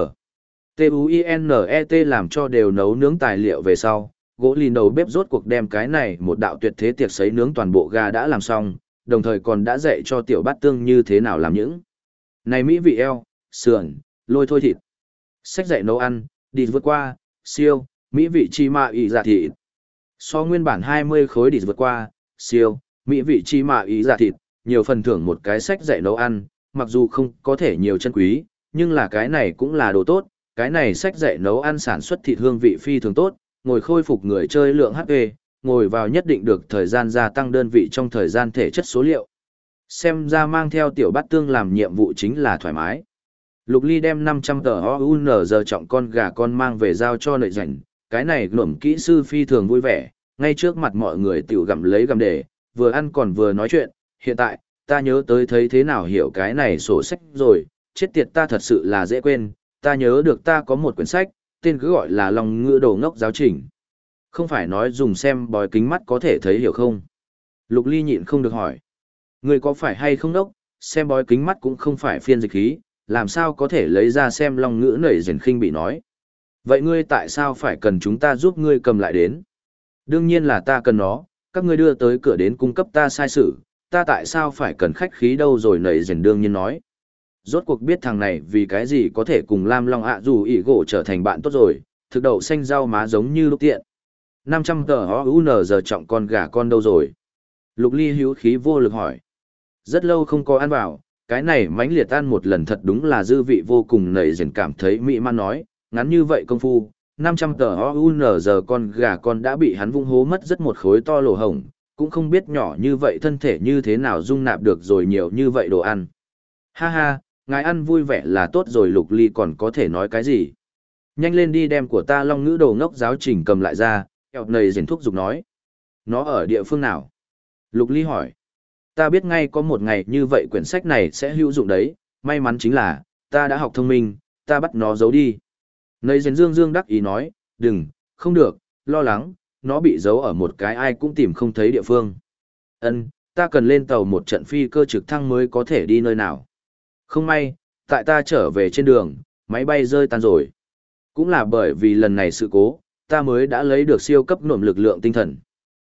T-U-I-N-E-T làm cho đều nấu nướng tài liệu về sau, gỗ lìn đầu bếp rốt cuộc đem cái này một đạo tuyệt thế tiệc sấy nướng toàn bộ gà đã làm xong, đồng thời còn đã dạy cho Tiểu Bát Tương như thế nào làm những này mỹ vị eo, sườn, lôi thôi thịt. Sách dạy nấu ăn, đi vượt qua, siêu, mỹ vị chi mạ ị dạ thịt. So nguyên bản 20 khối đi vượt qua, siêu, Mỹ vị chi mạ ý giả thịt, nhiều phần thưởng một cái sách dạy nấu ăn, mặc dù không có thể nhiều chân quý, nhưng là cái này cũng là đồ tốt, cái này sách dạy nấu ăn sản xuất thịt hương vị phi thường tốt, ngồi khôi phục người chơi lượng HP, ngồi vào nhất định được thời gian gia tăng đơn vị trong thời gian thể chất số liệu. Xem ra mang theo tiểu bát tương làm nhiệm vụ chính là thoải mái. Lục Ly đem 500 tờ OUNZ trọng con gà con mang về giao cho nội rảnh, cái này ngụm kỹ sư phi thường vui vẻ, ngay trước mặt mọi người tiểu gặm lấy gặm để, vừa ăn còn vừa nói chuyện, hiện tại, ta nhớ tới thấy thế nào hiểu cái này sổ sách rồi, chết tiệt ta thật sự là dễ quên, ta nhớ được ta có một quyển sách, tên cứ gọi là Long ngữ đồ ngốc giáo trình. Không phải nói dùng xem bói kính mắt có thể thấy hiểu không? Lục Ly nhịn không được hỏi. Người có phải hay không đốc, xem bói kính mắt cũng không phải phiên dịch khí, làm sao có thể lấy ra xem long ngữ nảy dần khinh bị nói. Vậy ngươi tại sao phải cần chúng ta giúp ngươi cầm lại đến? Đương nhiên là ta cần nó, các ngươi đưa tới cửa đến cung cấp ta sai sự, ta tại sao phải cần khách khí đâu rồi nảy dần đương nhiên nói. Rốt cuộc biết thằng này vì cái gì có thể cùng Lam Long ạ dù ỉ gỗ trở thành bạn tốt rồi, thực đậu xanh rau má giống như lúc tiện. 500 tờ OUN giờ trọng con gà con đâu rồi? Lục Ly hữu khí vô lực hỏi. Rất lâu không có ăn vào, cái này mãnh liệt ăn một lần thật đúng là dư vị vô cùng nảy dần cảm thấy mỹ man nói, ngắn như vậy công phu, 500 tờ OUN giờ con gà con đã bị hắn vung hố mất rất một khối to lỗ hổng, cũng không biết nhỏ như vậy thân thể như thế nào dung nạp được rồi nhiều như vậy đồ ăn. Ha ha, ngài ăn vui vẻ là tốt rồi. Lục Ly còn có thể nói cái gì? Nhanh lên đi đem của ta long ngữ đồ ngốc giáo trình cầm lại ra, eo nầy dền thuốc giục nói. Nó ở địa phương nào? Lục Ly hỏi. Ta biết ngay có một ngày như vậy quyển sách này sẽ hữu dụng đấy, may mắn chính là, ta đã học thông minh, ta bắt nó giấu đi. Nầy dền dương dương đắc ý nói, đừng, không được, lo lắng, nó bị giấu ở một cái ai cũng tìm không thấy địa phương. Ân, ta cần lên tàu một trận phi cơ trực thăng mới có thể đi nơi nào. Không may, tại ta trở về trên đường, máy bay rơi tan rồi. Cũng là bởi vì lần này sự cố, ta mới đã lấy được siêu cấp nộm lực lượng tinh thần.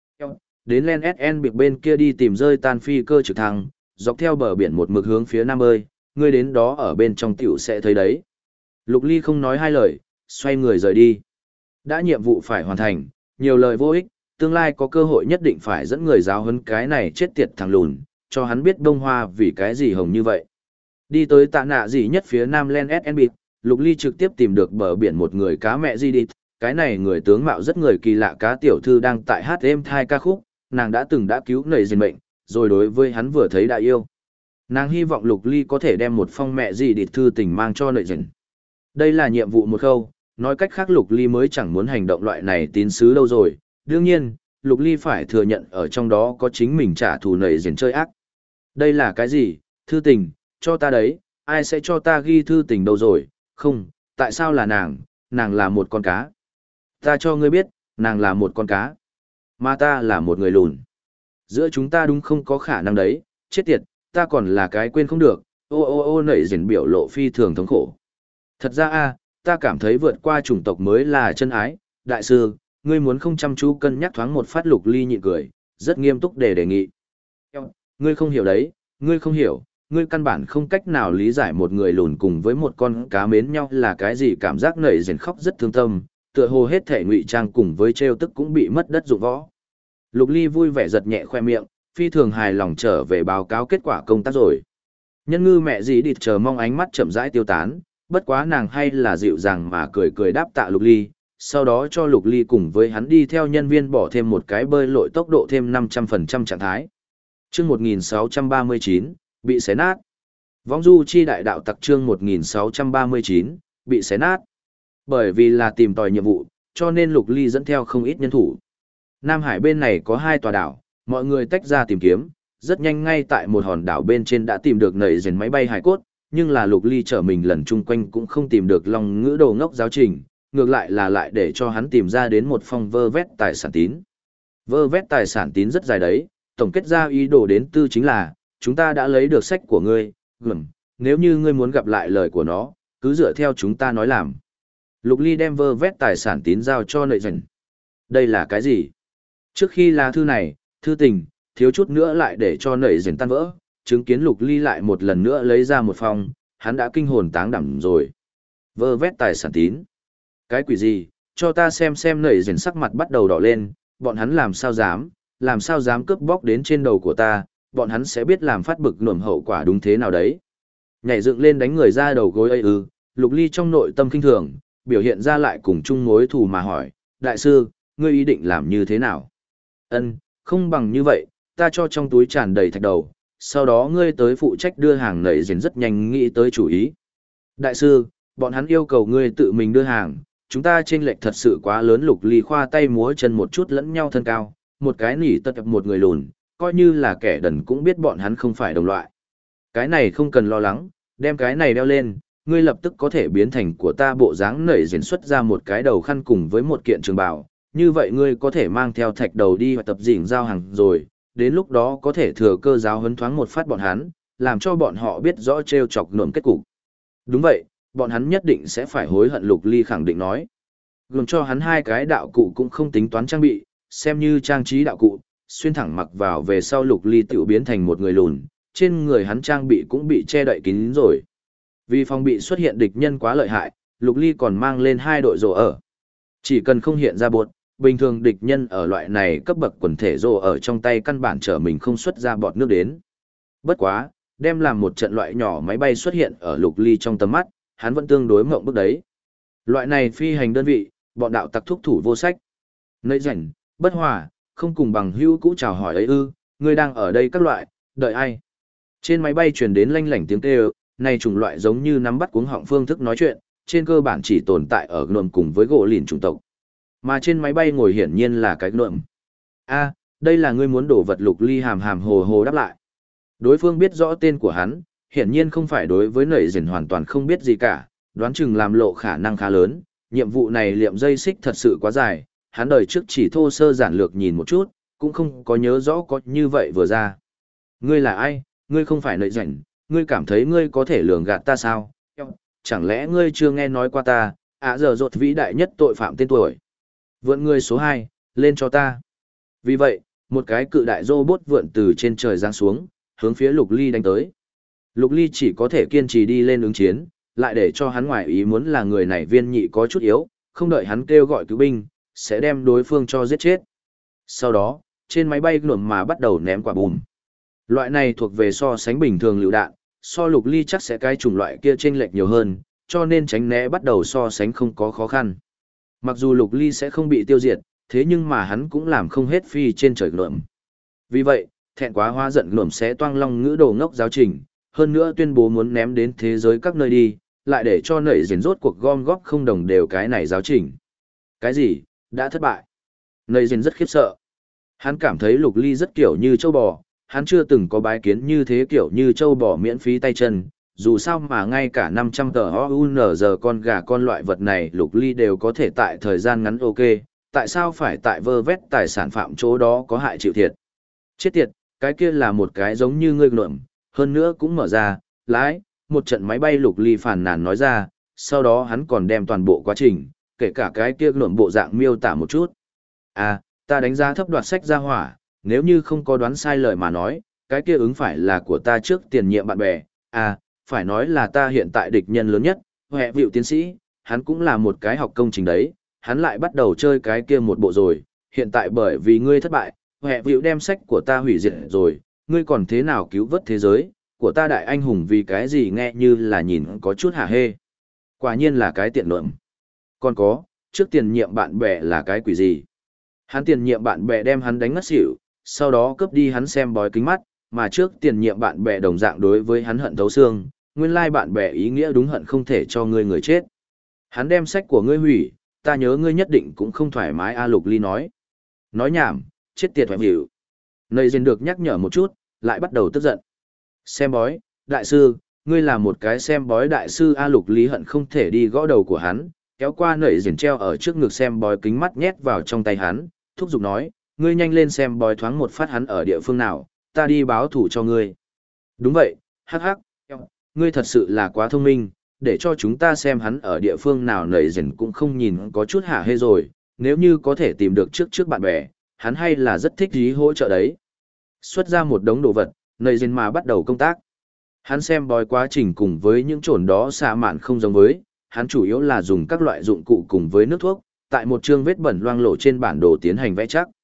Đến Len SN biệt bên kia đi tìm rơi tan phi cơ trực thăng, dọc theo bờ biển một mực hướng phía nam ơi, ngươi đến đó ở bên trong tiểu sẽ thấy đấy. Lục Ly không nói hai lời, xoay người rời đi. Đã nhiệm vụ phải hoàn thành, nhiều lời vô ích, tương lai có cơ hội nhất định phải dẫn người giáo huấn cái này chết tiệt thằng lùn, cho hắn biết bông hoa vì cái gì hồng như vậy. Đi tới tạ nạ gì nhất phía nam Len SN biệt, Lục Ly trực tiếp tìm được bờ biển một người cá mẹ di đi, cái này người tướng mạo rất người kỳ lạ cá tiểu thư đang tại hát êm thai ca khúc, nàng đã từng đã cứu nầy dền mệnh, rồi đối với hắn vừa thấy đã yêu. Nàng hy vọng Lục Ly có thể đem một phong mẹ gì đi thư tình mang cho nầy dền. Đây là nhiệm vụ một khâu, nói cách khác Lục Ly mới chẳng muốn hành động loại này tín sứ đâu rồi. Đương nhiên, Lục Ly phải thừa nhận ở trong đó có chính mình trả thù nầy dền chơi ác. Đây là cái gì? Thư tình, cho ta đấy, ai sẽ cho ta ghi thư tình đâu rồi? Không, tại sao là nàng là một con cá. Ta cho ngươi biết, nàng là một con cá. Mà ta là một người lùn. Giữa chúng ta đúng không có khả năng đấy, chết tiệt, ta còn là cái quên không được, ô nảy dền biểu lộ phi thường thống khổ. Thật ra ta cảm thấy vượt qua chủng tộc mới là chân ái, đại sư, ngươi muốn không chăm chú cân nhắc thoáng một phát. Lục Ly nhịn cười, rất nghiêm túc để đề nghị. Ngươi không hiểu đấy, ngươi không hiểu, ngươi căn bản không cách nào lý giải một người lùn cùng với một con cá mến nhau là cái gì. Cảm giác nảy dền khóc rất thương tâm, tựa hồ hết thể ngụy trang cùng với trêu tức cũng bị mất đất dụng võ. Lục Ly vui vẻ giật nhẹ khoe miệng, phi thường hài lòng trở về báo cáo kết quả công tác rồi. Nhân ngư mẹ dì địt chờ mong ánh mắt chậm rãi tiêu tán, bất quá nàng hay là dịu dàng mà cười cười đáp tạ Lục Ly, sau đó cho Lục Ly cùng với hắn đi theo nhân viên bỏ thêm một cái bơi lội tốc độ thêm 500% trạng thái. Chương 1639, bị xé nát. Vong du chi đại đạo tặc chương 1639, bị xé nát. Bởi vì là tìm tòi nhiệm vụ, cho nên Lục Ly dẫn theo không ít nhân thủ. Nam Hải bên này có 2 tòa đảo, mọi người tách ra tìm kiếm, rất nhanh ngay tại một hòn đảo bên trên đã tìm được nảy dền máy bay hải cốt, nhưng là Lục Ly trở mình lần chung quanh cũng không tìm được long ngữ đồ ngốc giáo trình, ngược lại là lại để cho hắn tìm ra đến một phong vơ vét tài sản tín. Vơ vét tài sản tín rất dài đấy, tổng kết ra ý đồ đến tư chính là, chúng ta đã lấy được sách của ngươi, nếu như ngươi muốn gặp lại lời của nó, cứ dựa theo chúng ta nói làm. Lục Ly đem vơ vét tài sản tín giao cho nảy dền. Đây là cái gì? Trước khi là thư này, thư tình, thiếu chút nữa lại để cho nảy dền tan vỡ, chứng kiến Lục Ly lại một lần nữa lấy ra một phong, hắn đã kinh hồn táng đảm rồi. Vơ vét tài sản tín. Cái quỷ gì, cho ta xem nảy dền sắc mặt bắt đầu đỏ lên, bọn hắn làm sao dám, làm sao dám cướp bóc đến trên đầu của ta, bọn hắn sẽ biết làm phát bực nổm hậu quả đúng thế nào đấy. Nhảy dựng lên đánh người ra đầu gối ấy ư, Lục Ly trong nội tâm kinh thường, biểu hiện ra lại cùng chung mối thù mà hỏi, đại sư, ngươi ý định làm như thế nào? Ân, không bằng như vậy, ta cho trong túi tràn đầy thạch đầu, sau đó ngươi tới phụ trách đưa hàng nảy dền rất nhanh nghĩ tới chủ ý. Đại sư, bọn hắn yêu cầu ngươi tự mình đưa hàng, chúng ta chênh lệch thật sự quá lớn. Lục Ly khoa tay múa chân một chút lẫn nhau thân cao, một cái nỉ tật một người lùn, coi như là kẻ đần cũng biết bọn hắn không phải đồng loại. Cái này không cần lo lắng, đem cái này đeo lên, ngươi lập tức có thể biến thành của ta bộ dáng nảy diễn xuất ra một cái đầu khăn cùng với một kiện trường bào, như vậy ngươi có thể mang theo thạch đầu đi và tập dĩnh giao hàng rồi, đến lúc đó có thể thừa cơ giáo huấn thoáng một phát bọn hắn, làm cho bọn họ biết rõ trêu chọc nổm kết cục. Đúng vậy, bọn hắn nhất định sẽ phải hối hận. Lục Ly khẳng định nói. Gồm cho hắn hai cái đạo cụ cũng không tính toán trang bị, xem như trang trí đạo cụ, xuyên thẳng mặc vào về sau Lục Ly tiểu biến thành một người lùn, trên người hắn trang bị cũng bị che đậy kín rồi. Vì phòng bị xuất hiện địch nhân quá lợi hại, Lục Ly còn mang lên hai đội rồ ở. Chỉ cần không hiện ra bột, bình thường địch nhân ở loại này cấp bậc quần thể rồ ở trong tay căn bản trở mình không xuất ra bọt nước đến. Bất quá, đem làm một trận loại nhỏ máy bay xuất hiện ở Lục Ly trong tầm mắt, hắn vẫn tương đối mộng bức đấy. Loại này phi hành đơn vị, bọn đạo tặc thúc thủ vô sách. Nấy rảnh, bất hòa, không cùng bằng hữu cũ chào hỏi ấy ư, ngươi đang ở đây các loại, đợi ai? Trên máy bay truyền đến lanh lảnh tiếng kêu, này chủng loại giống như nắm bắt cuống họng phương thức nói chuyện, trên cơ bản chỉ tồn tại ở Gnome cùng với gỗ lìn chủng tộc. Mà trên máy bay ngồi hiển nhiên là cái Gnome. A, đây là ngươi muốn đổ vật. Lục Ly hàm hàm hồ hồ đáp lại. Đối phương biết rõ tên của hắn, hiển nhiên không phải đối với nảy dền hoàn toàn không biết gì cả, đoán chừng làm lộ khả năng khá lớn, nhiệm vụ này liệm dây xích thật sự quá dài, hắn đời trước chỉ thô sơ giản lược nhìn một chút, cũng không có nhớ rõ có như vậy vừa ra. Ngươi là ai, ngươi không phải nảy dền, ngươi cảm thấy ngươi có thể lường gạt ta sao? Chẳng lẽ ngươi chưa nghe nói qua ta, giờ rột vĩ đại nhất tội phạm tên tuổi. Vượn ngươi số 2, lên cho ta. Vì vậy, một cái cự đại robot vượn từ trên trời giáng xuống, hướng phía Lục Ly đánh tới. Lục Ly chỉ có thể kiên trì đi lên ứng chiến, lại để cho hắn ngoài ý muốn là người này viên nhị có chút yếu, không đợi hắn kêu gọi cứu binh, sẽ đem đối phương cho giết chết. Sau đó, trên máy bay nổm mà bắt đầu ném quả bùm. Loại này thuộc về so sánh bình thường lựu đạn, so Lục Ly chắc sẽ cái chủng loại kia chênh lệch nhiều hơn, cho nên tránh né bắt đầu so sánh không có khó khăn. Mặc dù Lục Ly sẽ không bị tiêu diệt, thế nhưng mà hắn cũng làm không hết phi trên trời nổm. Vì vậy, thẹn quá hóa giận nổm sẽ toang long ngữ đồ ngốc giáo trình, hơn nữa tuyên bố muốn ném đến thế giới các nơi đi, lại để cho nảy diền rốt cuộc gom góp không đồng đều cái này giáo trình. Cái gì? Đã thất bại. Nảy diền rất khiếp sợ. Hắn cảm thấy Lục Ly rất kiểu như châu bò, hắn chưa từng có bái kiến như thế kiểu như châu bò miễn phí tay chân, dù sao mà ngay cả 500 tờ OUNZ con gà con loại vật này Lục Ly đều có thể tại thời gian ngắn ok, tại sao phải tại vơ vét tài sản phạm chỗ đó có hại chịu thiệt? Chết tiệt, cái kia là một cái giống như ngươi nộm, hơn nữa cũng mở ra, lái, một trận máy bay. Lục Ly phàn nàn nói ra, sau đó hắn còn đem toàn bộ quá trình, kể cả cái kia nộm bộ dạng miêu tả một chút. À, ta đánh giá thấp đoạt sách ra hỏa, nếu như không có đoán sai lời mà nói, cái kia ứng phải là của ta trước tiền nhiệm bạn bè, à, phải nói là ta hiện tại địch nhân lớn nhất, Huệ Vịu tiến sĩ, hắn cũng là một cái học công trình đấy, hắn lại bắt đầu chơi cái kia một bộ rồi, hiện tại bởi vì ngươi thất bại, Huệ Vịu đem sách của ta hủy diệt rồi, ngươi còn thế nào cứu vớt thế giới, của ta đại anh hùng vì cái gì nghe như là nhìn có chút hả hê. Quả nhiên là cái tiện lợm. Còn có, trước tiền nhiệm bạn bè là cái quỷ gì? Hắn tiền nhiệm bạn bè đem hắn đánh ngất xỉu, sau đó cướp đi hắn xem bói kính mắt, mà trước tiền nhiệm bạn bè đồng dạng đối với hắn hận thấu xương, nguyên lai bạn bè ý nghĩa đúng hận không thể cho ngươi người chết. Hắn đem sách của ngươi hủy, ta nhớ ngươi nhất định cũng không thoải mái. Lục Ly nói. Nói nhảm, chết tiệt hoại hiểu. Nầy dền được nhắc nhở một chút, lại bắt đầu tức giận. Xem bói, đại sư, ngươi là một cái xem bói đại sư. Lục Ly hận không thể đi gõ đầu của hắn, kéo qua nầy dền treo ở trước ngực xem bói kính mắt nhét vào trong tay hắn, thúc giục nói, ngươi nhanh lên xem bói thoáng một phát hắn ở địa phương nào, ta đi báo thủ cho ngươi. Đúng vậy, hắc hắc, ngươi thật sự là quá thông minh, để cho chúng ta xem hắn ở địa phương nào. Nầy dền cũng không nhìn có chút hả hê rồi, nếu như có thể tìm được trước bạn bè, hắn hay là rất thích ý hỗ trợ đấy. Xuất ra một đống đồ vật, nầy dền mà bắt đầu công tác. Hắn xem bói quá trình cùng với những chồn đó xạ mạn không giống với, hắn chủ yếu là dùng các loại dụng cụ cùng với nước thuốc, tại một chương vết bẩn loang lổ trên bản đồ tiến hành vẽ chắc.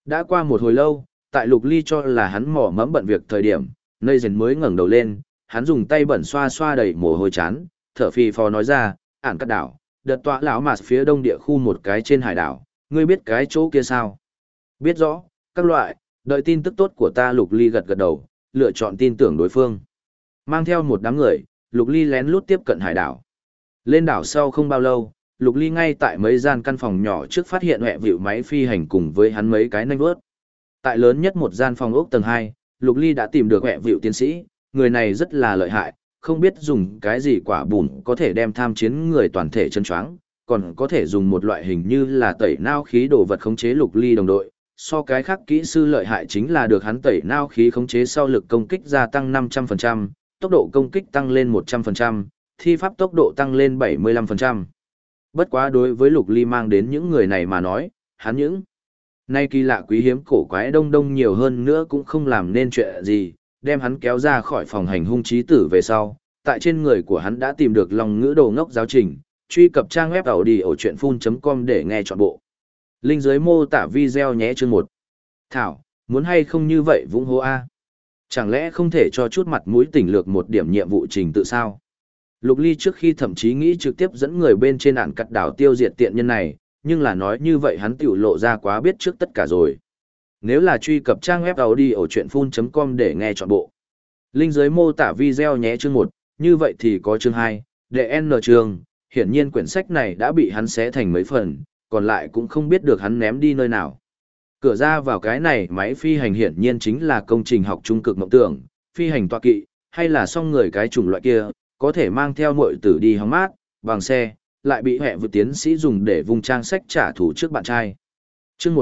Đã qua một hồi lâu, tại Lục Ly cho là hắn mỏ mẫm bận việc thời điểm, nơi dần mới ngẩng đầu lên, hắn dùng tay bẩn xoa xoa đầy mồ hôi chán, thở phì phò nói ra, ản cắt đảo, đợt tọa lão mà phía đông địa khu một cái trên hải đảo, ngươi biết cái chỗ kia sao? Biết rõ, các loại, đợi tin tức tốt của ta. Lục Ly gật gật đầu, lựa chọn tin tưởng đối phương. Mang theo một đám người, Lục Ly lén lút tiếp cận hải đảo. Lên đảo sau không bao lâu, Lục Ly ngay tại mấy gian căn phòng nhỏ trước phát hiện hẹ vịu máy phi hành cùng với hắn mấy cái nanh vớt. Tại lớn nhất một gian phòng ốc tầng 2, Lục Ly đã tìm được hẹ vịu tiến sĩ, người này rất là lợi hại, không biết dùng cái gì quả bùn có thể đem tham chiến người toàn thể chân choáng, còn có thể dùng một loại hình như là tẩy nao khí đồ vật khống chế Lục Ly đồng đội. So cái khác kỹ sư lợi hại chính là được hắn tẩy nao khí khống chế sau lực công kích gia tăng 500%, tốc độ công kích tăng lên 100%, thi pháp tốc độ tăng lên 75%. Bất quá đối với Lục Ly mang đến những người này mà nói, hắn những nay kỳ lạ quý hiếm cổ quái đông đông nhiều hơn nữa cũng không làm nên chuyện gì, đem hắn kéo ra khỏi phòng hành hung trí tử về sau. Tại trên người của hắn đã tìm được lòng ngữ đồ ngốc giáo trình, truy cập trang web audio.chuyện.com để nghe trọn bộ. Link dưới mô tả video nhé. Chương 1. Thảo, muốn hay không như vậy vũng hố A. Chẳng lẽ không thể cho chút mặt mũi tỉnh lược một điểm nhiệm vụ trình tự sao? Lục Ly trước khi thậm chí nghĩ trực tiếp dẫn người bên trên ản cắt đảo tiêu diệt tiện nhân này, nhưng là nói như vậy hắn tiểu lộ ra quá biết trước tất cả rồi. Nếu là truy cập trang web audio.chuyện.com để nghe trọn bộ. Link dưới mô tả video nhé. Chương 1, như vậy thì có chương 2, DN chương, hiển nhiên quyển sách này đã bị hắn xé thành mấy phần, còn lại cũng không biết được hắn ném đi nơi nào. Cửa ra vào cái này máy phi hành hiển nhiên chính là công trình học trung cực mộng tưởng, phi hành tọa kỵ, hay là song người cái chủng loại kia, có thể mang theo muội tử đi hóng mát, bằng xe, lại bị hẹ vượt tiến sĩ dùng để vung trang sách trả thù trước bạn trai. Chương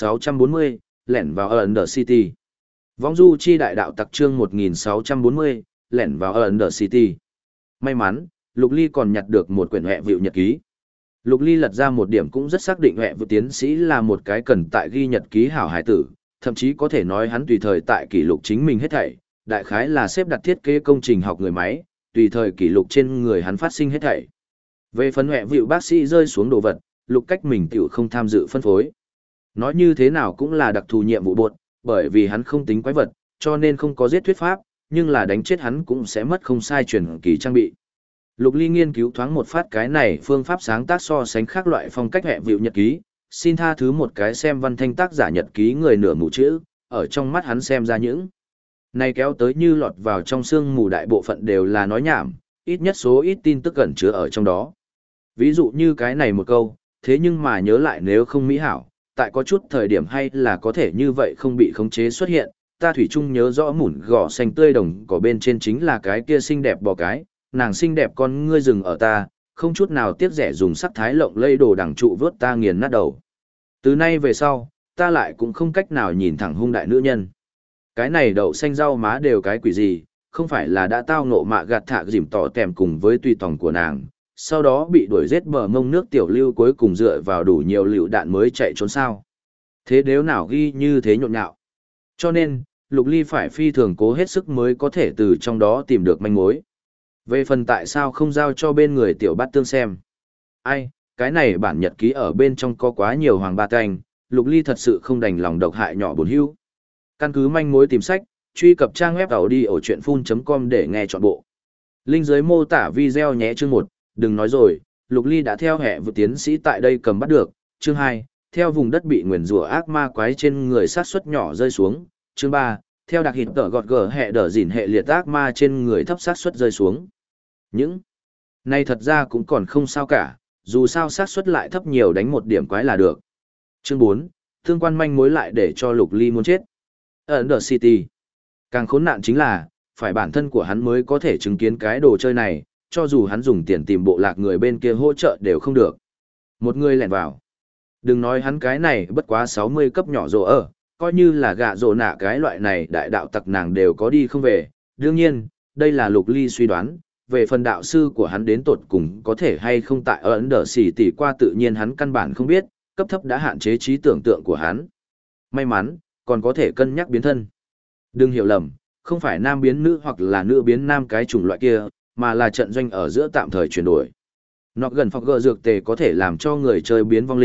1640, lẻn vào Under City. Vong du chi đại đạo tặc chương 1640, lẻn vào Under City. May mắn, Lục Ly còn nhặt được một quyển hẹ vịu nhật ký. Lục Ly lật ra một điểm cũng rất xác định hẹ vượt tiến sĩ là một cái cần tại ghi nhật ký hảo hải tử, thậm chí có thể nói hắn tùy thời tại kỷ lục chính mình hết thảy, đại khái là xếp đặt thiết kế công trình học người máy, tùy thời kỷ lục trên người hắn phát sinh hết thảy. Về phần hẹ vịu bác sĩ rơi xuống đồ vật, Lục cách mình tiểu không tham dự phân phối. Nói như thế nào cũng là đặc thù nhiệm vụ buộc, bởi vì hắn không tính quái vật, cho nên không có giết thuyết pháp, nhưng là đánh chết hắn cũng sẽ mất không sai truyền kỳ trang bị. Lục Ly nghiên cứu thoáng một phát cái này phương pháp sáng tác so sánh khác loại phong cách hẹ vịu nhật ký, xin tha thứ một cái xem văn thanh tác giả nhật ký người nửa mù chữ, ở trong mắt hắn xem ra những này kéo tới như lọt vào trong xương mù đại bộ phận đều là nói nhảm, ít nhất số ít tin tức ẩn chứa ở trong đó. Ví dụ như cái này một câu, thế nhưng mà nhớ lại nếu không mỹ hảo, tại có chút thời điểm hay là có thể như vậy không bị khống chế xuất hiện, ta thủy chung nhớ rõ mủn gò xanh tươi đồng cỏ bên trên chính là cái kia xinh đẹp bò cái, nàng xinh đẹp con ngươi rừng ở ta, không chút nào tiếc rẻ dùng sắc thái lộng lây đồ đằng trụ vớt ta nghiền nát đầu. Từ nay về sau, ta lại cũng không cách nào nhìn thẳng hung đại nữ nhân. Cái này đậu xanh rau má đều cái quỷ gì, không phải là đã tao ngộ mạ gạt thạ dìm tỏ tèm cùng với tùy tòng của nàng, sau đó bị đuổi giết bờ mông nước tiểu lưu cuối cùng dựa vào đủ nhiều lựu đạn mới chạy trốn sao. Thế nếu nào ghi như thế nhộn nhạo. Cho nên, Lục Ly phải phi thường cố hết sức mới có thể từ trong đó tìm được manh mối. Về phần tại sao không giao cho bên người tiểu bát tương xem. Ai, cái này bản nhật ký ở bên trong có quá nhiều hoàng ba canh, Lục Ly thật sự không đành lòng độc hại nhỏ bổn hữu. Căn cứ manh mối tìm sách, truy cập trang web audio.chuyện.com để nghe trọn bộ. Link dưới mô tả video nhé. Chương 1, đừng nói rồi, Lục Ly đã theo hẹ vượt tiến sĩ tại đây cầm bắt được. Chương 2, theo vùng đất bị nguyền rủa ác ma quái trên người sát suất nhỏ rơi xuống. Chương 3, theo đặc hịt tở gọt gở hẹ đỡ dỉn hệ liệt ác ma trên người thấp sát suất rơi xuống. Những này thật ra cũng còn không sao cả, dù sao sát suất lại thấp nhiều đánh một điểm quái là được. Chương 4, tương quan manh mối lại để cho Lục Ly muốn chết. Under City. Càng khốn nạn chính là, phải bản thân của hắn mới có thể chứng kiến cái đồ chơi này, cho dù hắn dùng tiền tìm bộ lạc người bên kia hỗ trợ đều không được. Một người lẻn vào. Đừng nói hắn cái này bất quá 60 cấp nhỏ rồ ở, coi như là gạ rồ nạ cái loại này đại đạo tặc nàng đều có đi không về. Đương nhiên, đây là Lục Ly suy đoán, về phần đạo sư của hắn đến tột cùng có thể hay không tại ở Ấn Đờ Xỉ tỷ qua tự nhiên hắn căn bản không biết, cấp thấp đã hạn chế trí tưởng tượng của hắn. May mắn, còn có thể cân nhắc biến thân. Đừng hiểu lầm, không phải nam biến nữ hoặc là nữ biến nam cái chủng loại kia, mà là trận doanh ở giữa tạm thời chuyển đổi. Nó gần phọc gờ dược tề có thể làm cho người chơi biến vong linh,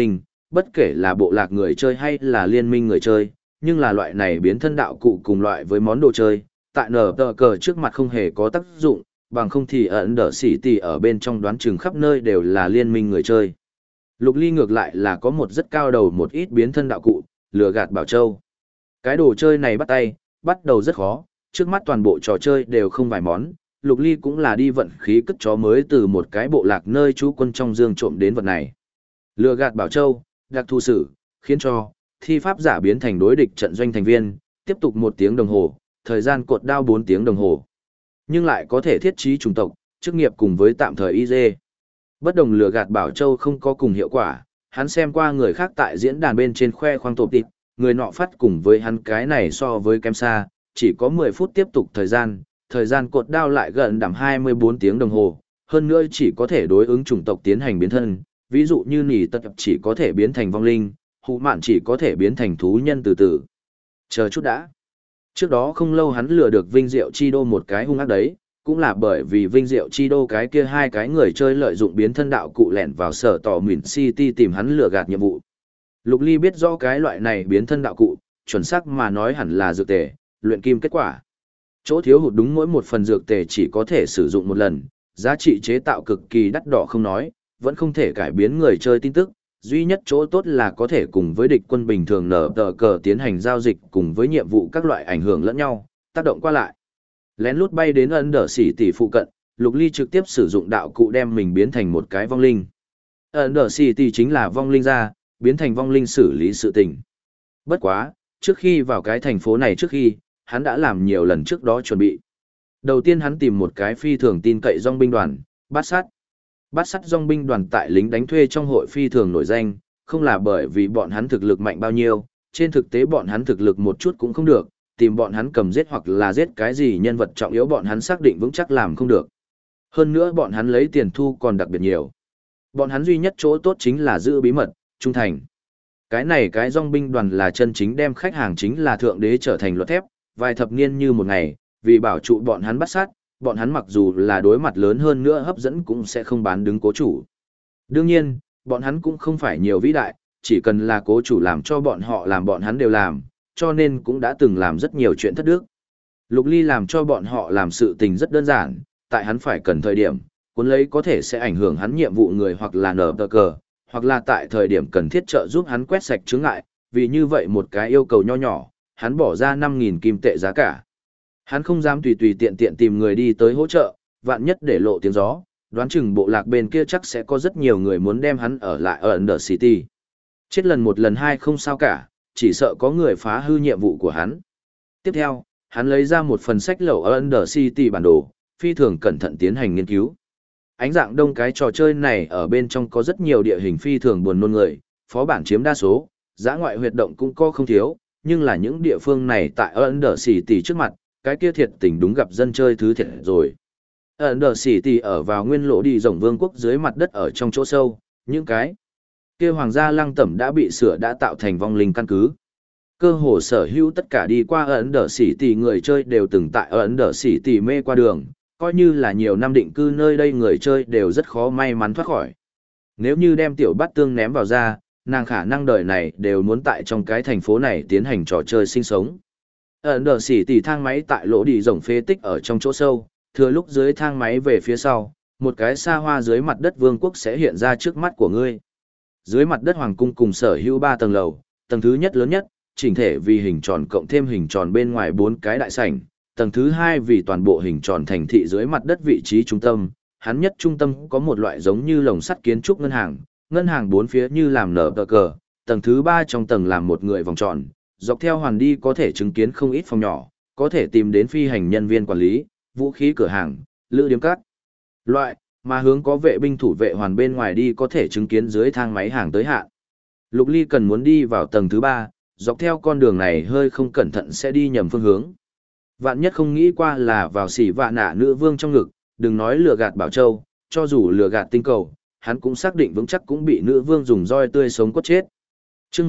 bất kể là bộ lạc người chơi hay là liên minh người chơi, nhưng là loại này biến thân đạo cụ cùng loại với món đồ chơi, tại nở tờ cờ trước mặt không hề có tác dụng, bằng không thì ẩn đỡ xỉ tì ở bên trong đoán chừng khắp nơi đều là liên minh người chơi. Lục Ly ngược lại là có một rất cao đầu một ít biến thân đạo cụ, lừa gạt Bảo Châu. Cái đồ chơi này bắt đầu rất khó, trước mắt toàn bộ trò chơi đều không vài món, Lục Ly cũng là đi vận khí cất chó mới từ một cái bộ lạc nơi trú quân trong dương trộm đến vật này. Lừa gạt Bảo Châu, đặc thu sử, khiến cho thi pháp giả biến thành đối địch trận doanh thành viên, tiếp tục 1 tiếng đồng hồ, thời gian cột đao 4 tiếng đồng hồ. Nhưng lại có thể thiết trí chủng tộc, chức nghiệp cùng với tạm thời IZ. Bất đồng lừa gạt Bảo Châu không có cùng hiệu quả, hắn xem qua người khác tại diễn đàn bên trên khoe khoang tộp tịp, người nọ phát cùng với hắn cái này so với kém xa, chỉ có 10 phút tiếp tục thời gian cột đao lại gần đảm 24 tiếng đồng hồ, hơn nữa chỉ có thể đối ứng chủng tộc tiến hành biến thân, ví dụ như nỉ tật chỉ có thể biến thành vong linh, hụ mạn chỉ có thể biến thành thú nhân từ từ. Chờ chút đã. Trước đó không lâu hắn lừa được Vinh Diệu Chi Đô một cái hung ác đấy, cũng là bởi vì Vinh Diệu Chi Đô cái kia 2 cái người chơi lợi dụng biến thân đạo cụ lẻn vào sở tỏ Mìn City tìm hắn lừa gạt nhiệm vụ. Lục Ly biết rõ cái loại này biến thân đạo cụ, chuẩn xác mà nói hẳn là dược tề, luyện kim kết quả. Chỗ thiếu hụt đúng mỗi một phần dược tề chỉ có thể sử dụng một lần, giá trị chế tạo cực kỳ đắt đỏ không nói, vẫn không thể cải biến người chơi tin tức, duy nhất chỗ tốt là có thể cùng với địch quân bình thường nở tờ cờ tiến hành giao dịch cùng với nhiệm vụ các loại ảnh hưởng lẫn nhau, tác động qua lại. Lén lút bay đến ấn đỡ xỉ tỷ phụ cận, Lục Ly trực tiếp sử dụng đạo cụ đem mình biến thành một cái vong linh. Ấn đỡ xỉ tỷ chính là vong linh ra, biến thành vong linh xử lý sự tình. Bất quá, trước khi vào cái thành phố này trước khi, hắn đã làm nhiều lần trước đó chuẩn bị. Đầu tiên hắn tìm một cái phi thường tin cậy dòng binh đoàn, bát sát. Bát sát dòng binh đoàn tại lính đánh thuê trong hội phi thường nổi danh, không là bởi vì bọn hắn thực lực mạnh bao nhiêu, trên thực tế bọn hắn thực lực một chút cũng không được, tìm bọn hắn cầm giết hoặc là giết cái gì nhân vật trọng yếu bọn hắn xác định vững chắc làm không được. Hơn nữa bọn hắn lấy tiền thu còn đặc biệt nhiều. Bọn hắn duy nhất chỗ tốt chính là giữ bí mật, trung thành. Cái này cái dòng binh đoàn là chân chính đem khách hàng chính là thượng đế trở thành luật thép, vài thập niên như một ngày, vì bảo trụ bọn hắn bắt sát, bọn hắn mặc dù là đối mặt lớn hơn nữa hấp dẫn cũng sẽ không bán đứng cố chủ. Đương nhiên, bọn hắn cũng không phải nhiều vĩ đại, chỉ cần là cố chủ làm cho bọn họ làm bọn hắn đều làm, cho nên cũng đã từng làm rất nhiều chuyện thất đức. Lục Ly làm cho bọn họ làm sự tình rất đơn giản, tại hắn phải cần thời điểm, cuốn lấy có thể sẽ ảnh hưởng hắn nhiệm vụ người hoặc là nở tờ cờ, hoặc là tại thời điểm cần thiết trợ giúp hắn quét sạch chướng ngại, vì như vậy một cái yêu cầu nho nhỏ, hắn bỏ ra 5.000 kim tệ giá cả. Hắn không dám tùy tùy tiện tiện tìm người đi tới hỗ trợ, vạn nhất để lộ tiếng gió, đoán chừng bộ lạc bên kia chắc sẽ có rất nhiều người muốn đem hắn ở lại ở Under City. Chết lần một lần hai không sao cả, chỉ sợ có người phá hư nhiệm vụ của hắn. Tiếp theo, hắn lấy ra một phần sách lậu ở Under City bản đồ, phi thường cẩn thận tiến hành nghiên cứu. Ánh dạng đông cái trò chơi này ở bên trong có rất nhiều địa hình phi thường buồn nôn người, phó bản chiếm đa số, dã ngoại huyệt động cũng có không thiếu, nhưng là những địa phương này tại Under City trước mặt, cái kia thiệt tình đúng gặp dân chơi thứ thiệt rồi. Under City ở vào nguyên lỗ đi rồng vương quốc dưới mặt đất ở trong chỗ sâu, những cái kia hoàng gia lăng tẩm đã bị sửa đã tạo thành vong linh căn cứ. Cơ hồ sở hữu tất cả đi qua Under City người chơi đều từng tại Under City mê qua đường, coi như là nhiều năm định cư nơi đây người chơi đều rất khó may mắn thoát khỏi. Nếu như đem tiểu bát tương ném vào ra, nàng khả năng đời này đều muốn tại trong cái thành phố này tiến hành trò chơi sinh sống. Under City thang máy tại lỗ đi rồng phế tích ở trong chỗ sâu, thừa lúc dưới thang máy về phía sau, một cái xa hoa dưới mặt đất vương quốc sẽ hiện ra trước mắt của ngươi. Dưới mặt đất hoàng cung cùng sở hữu 3 tầng lầu, tầng thứ nhất lớn nhất, chỉnh thể vì hình tròn cộng thêm hình tròn bên ngoài 4 cái đại sảnh, tầng thứ 2 vì toàn bộ hình tròn thành thị dưới mặt đất vị trí trung tâm, hắn nhất trung tâm có một loại giống như lồng sắt kiến trúc ngân hàng 4 phía như làm nở tờ cờ, tầng thứ 3 trong tầng làm một người vòng tròn, dọc theo hoàn đi có thể chứng kiến không ít phòng nhỏ, có thể tìm đến phi hành nhân viên quản lý, vũ khí cửa hàng, lữ điếm cát. Loại, mà hướng có vệ binh thủ vệ hoàn bên ngoài đi có thể chứng kiến dưới thang máy hàng tới hạn. Lục Ly cần muốn đi vào tầng thứ 3, dọc theo con đường này hơi không cẩn thận sẽ đi nhầm phương hướng. Vạn nhất không nghĩ qua là vào xỉ vạ nạ nữ vương trong ngực, đừng nói lừa gạt Bảo Châu, cho dù lừa gạt tinh cầu, hắn cũng xác định vững chắc cũng bị nữ vương dùng roi tươi sống cốt chết. Chương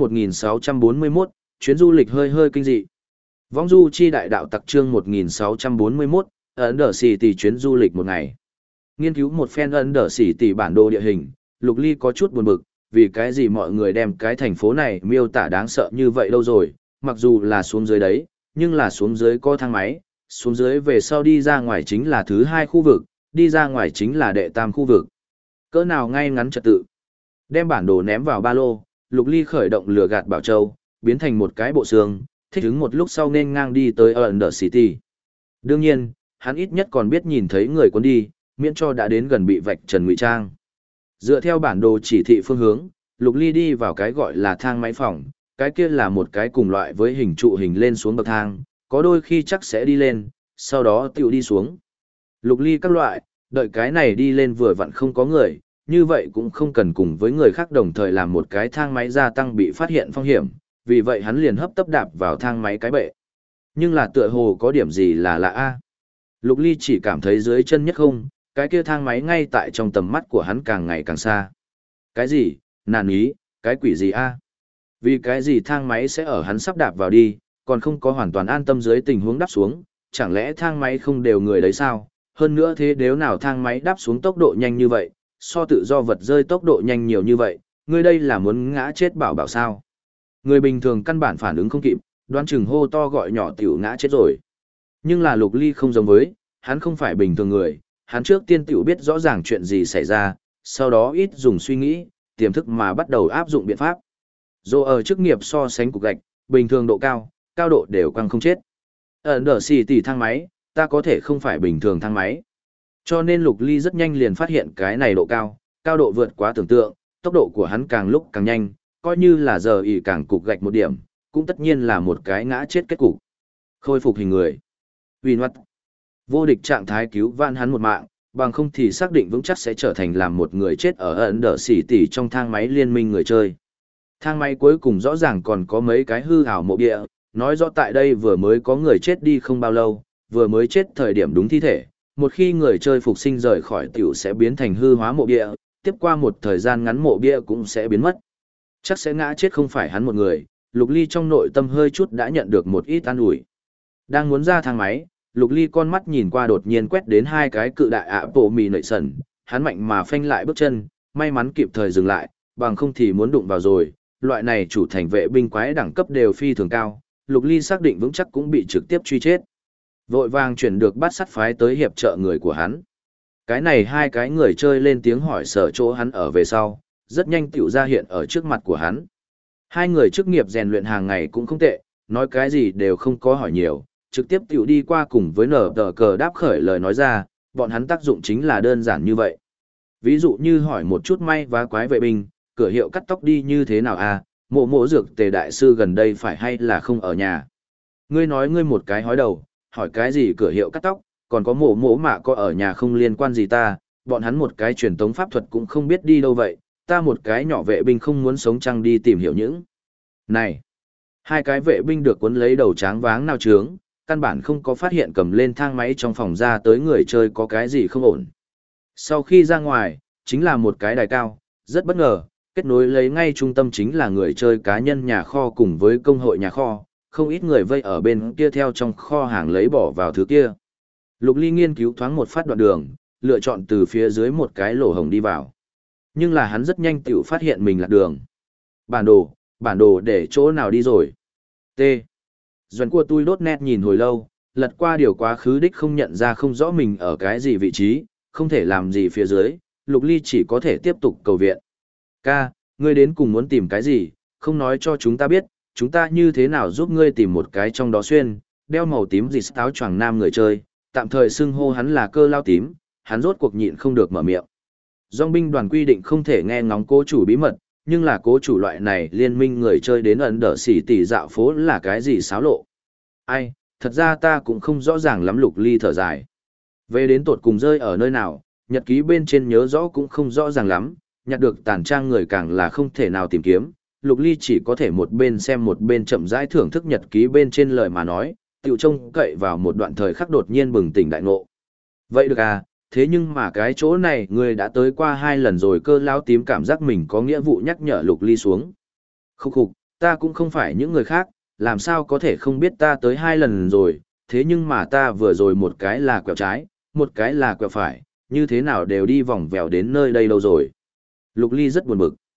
1641, chuyến du lịch hơi kinh dị. Vong du chi đại đạo tặc chương 1641, Under City chuyến du lịch một ngày. Nghiên cứu một phen Under City bản đồ địa hình, Lục Ly có chút buồn bực, vì cái gì mọi người đem cái thành phố này miêu tả đáng sợ như vậy đâu rồi, mặc dù là xuống dưới đấy, nhưng là xuống dưới có thang máy, xuống dưới về sau đi ra ngoài chính là thứ hai khu vực, đi ra ngoài chính là đệ tam khu vực. Cỡ nào ngay ngắn trật tự. Đem bản đồ ném vào ba lô, Lục Ly khởi động lửa gạt Bảo Châu, biến thành một cái bộ xương, thích ứng một lúc sau nên ngang đi tới Under City. Đương nhiên, hắn ít nhất còn biết nhìn thấy người cuốn đi, miễn cho đã đến gần bị vạch trần ngụy trang. Dựa theo bản đồ chỉ thị phương hướng, Lục Ly đi vào cái gọi là thang máy phòng, cái kia là một cái cùng loại với hình trụ hình lên xuống bậc thang, có đôi khi chắc sẽ đi lên, sau đó tiểu đi xuống. Lục Ly các loại, đợi cái này đi lên vừa vặn không có người, như vậy cũng không cần cùng với người khác đồng thời làm một cái thang máy gia tăng bị phát hiện phong hiểm, vì vậy hắn liền hấp tấp đạp vào thang máy cái bệ. Nhưng là tựa hồ có điểm gì là lạ a. Lục Ly chỉ cảm thấy dưới chân nhất không, cái kia thang máy ngay tại trong tầm mắt của hắn càng ngày càng xa. Cái gì, nàn ý, cái quỷ gì a? Vì cái gì thang máy sẽ ở hắn sắp đạp vào đi, còn không có hoàn toàn an tâm dưới tình huống đáp xuống, chẳng lẽ thang máy không đều người đấy sao? Hơn nữa thế nếu nào thang máy đáp xuống tốc độ nhanh như vậy, so tự do vật rơi tốc độ nhanh nhiều như vậy, người đây là muốn ngã chết bảo bảo sao? Người bình thường căn bản phản ứng không kịp, đoán chừng hô to gọi nhỏ tiểu ngã chết rồi. Nhưng là Lục Ly không giống với, hắn không phải bình thường người, hắn trước tiên tiểu biết rõ ràng chuyện gì xảy ra, sau đó ít dùng suy nghĩ, tiềm thức mà bắt đầu áp dụng biện pháp. Dù ở chức nghiệp so sánh cục gạch, bình thường độ cao, cao độ đều quăng không chết. Under City thang máy, ta có thể không phải bình thường thang máy. Cho nên Lục Ly rất nhanh liền phát hiện cái này độ cao, cao độ vượt quá tưởng tượng, tốc độ của hắn càng lúc càng nhanh, coi như là giờ ỉ càng cục gạch một điểm, cũng tất nhiên là một cái ngã chết kết cục. Khôi phục hình người. Vì ngoặt. Vô địch trạng thái cứu vãn hắn một mạng, bằng không thì xác định vững chắc sẽ trở thành làm một người chết ở Under City trong thang máy liên minh người chơi. Thang máy cuối cùng rõ ràng còn có mấy cái hư ảo mộ địa, nói rõ tại đây vừa mới có người chết đi không bao lâu, vừa mới chết thời điểm đúng thi thể, một khi người chơi phục sinh rời khỏi tiểu sẽ biến thành hư hóa mộ địa, tiếp qua một thời gian ngắn mộ bia cũng sẽ biến mất. Chắc sẽ ngã chết không phải hắn một người, Lục Ly trong nội tâm hơi chút đã nhận được một ít an ủi. Đang muốn ra thang máy, Lục Ly con mắt nhìn qua đột nhiên quét đến hai cái cự đại ạ bộ mì nợi sần, hắn mạnh mà phanh lại bước chân, may mắn kịp thời dừng lại, bằng không thì muốn đụng vào rồi, loại này chủ thành vệ binh quái đẳng cấp đều phi thường cao, Lục Ly xác định vững chắc cũng bị trực tiếp truy chết. Vội vàng chuyển được bắt sắt phái tới hiệp trợ người của hắn. Cái này hai cái người chơi lên tiếng hỏi sở chỗ hắn ở về sau, rất nhanh tiểu ra hiện ở trước mặt của hắn. Hai người chức nghiệp rèn luyện hàng ngày cũng không tệ, nói cái gì đều không có hỏi nhiều, trực tiếp tiểu đi qua cùng với nở tờ cờ đáp khởi lời nói ra, bọn hắn tác dụng chính là đơn giản như vậy. Ví dụ như hỏi một chút may vá quái vệ binh, cửa hiệu cắt tóc đi như thế nào à, mộ mộ dược tề đại sư gần đây phải hay là không ở nhà. Ngươi nói ngươi một cái hói đầu, hỏi cái gì cửa hiệu cắt tóc, còn có mộ mộ mạ có ở nhà không liên quan gì ta, bọn hắn một cái truyền tống pháp thuật cũng không biết đi đâu vậy, ta một cái nhỏ vệ binh không muốn sống chăng đi tìm hiểu những. Này, hai cái vệ binh được cuốn lấy đầu tráng váng nào trướng, căn bản không có phát hiện cầm lên thang máy trong phòng ra tới người chơi có cái gì không ổn. Sau khi ra ngoài, chính là một cái đài cao, rất bất ngờ, kết nối lấy ngay trung tâm chính là người chơi cá nhân nhà kho cùng với công hội nhà kho, không ít người vây ở bên kia theo trong kho hàng lấy bỏ vào thứ kia. Lục Ly nghiên cứu thoáng một phát đoạn đường, lựa chọn từ phía dưới một cái lỗ hổng đi vào. Nhưng là hắn rất nhanh tiểu phát hiện mình lạc đường. Bản đồ để chỗ nào đi rồi? T. Doan của tôi đốt nét nhìn hồi lâu, lật qua điều quá khứ đích không nhận ra không rõ mình ở cái gì vị trí, không thể làm gì phía dưới, Lục Ly chỉ có thể tiếp tục cầu viện. Ca, ngươi đến cùng muốn tìm cái gì, không nói cho chúng ta biết, chúng ta như thế nào giúp ngươi tìm một cái trong đó xuyên, đeo màu tím gì áo choàng nam người chơi, tạm thời xưng hô hắn là cơ lao tím, hắn rốt cuộc nhịn không được mở miệng. Dòng binh đoàn quy định không thể nghe ngóng cố chủ bí mật, nhưng là cố chủ loại này liên minh người chơi đến ẩn đỡ xỉ tỷ dạo phố là cái gì xáo lộ. Ai, thật ra ta cũng không rõ ràng lắm. Lục Ly thở dài. Về đến tột cùng rơi ở nơi nào, nhật ký bên trên nhớ rõ cũng không rõ ràng lắm, nhặt được tàn trang người càng là không thể nào tìm kiếm. Lục Ly chỉ có thể một bên xem một bên chậm rãi thưởng thức nhật ký bên trên lời mà nói, tiểu trông cậy vào một đoạn thời khắc đột nhiên bừng tỉnh đại ngộ. Vậy được à, thế nhưng mà cái chỗ này người đã tới qua 2 lần rồi. Cơ lão tím cảm giác mình có nghĩa vụ nhắc nhở Lục Ly xuống. Khúc khục, ta cũng không phải những người khác, làm sao có thể không biết ta tới 2 lần rồi, thế nhưng mà ta vừa rồi một cái là quẹo trái, một cái là quẹo phải, như thế nào đều đi vòng vèo đến nơi đây đâu rồi. Lục Ly rất buồn bực.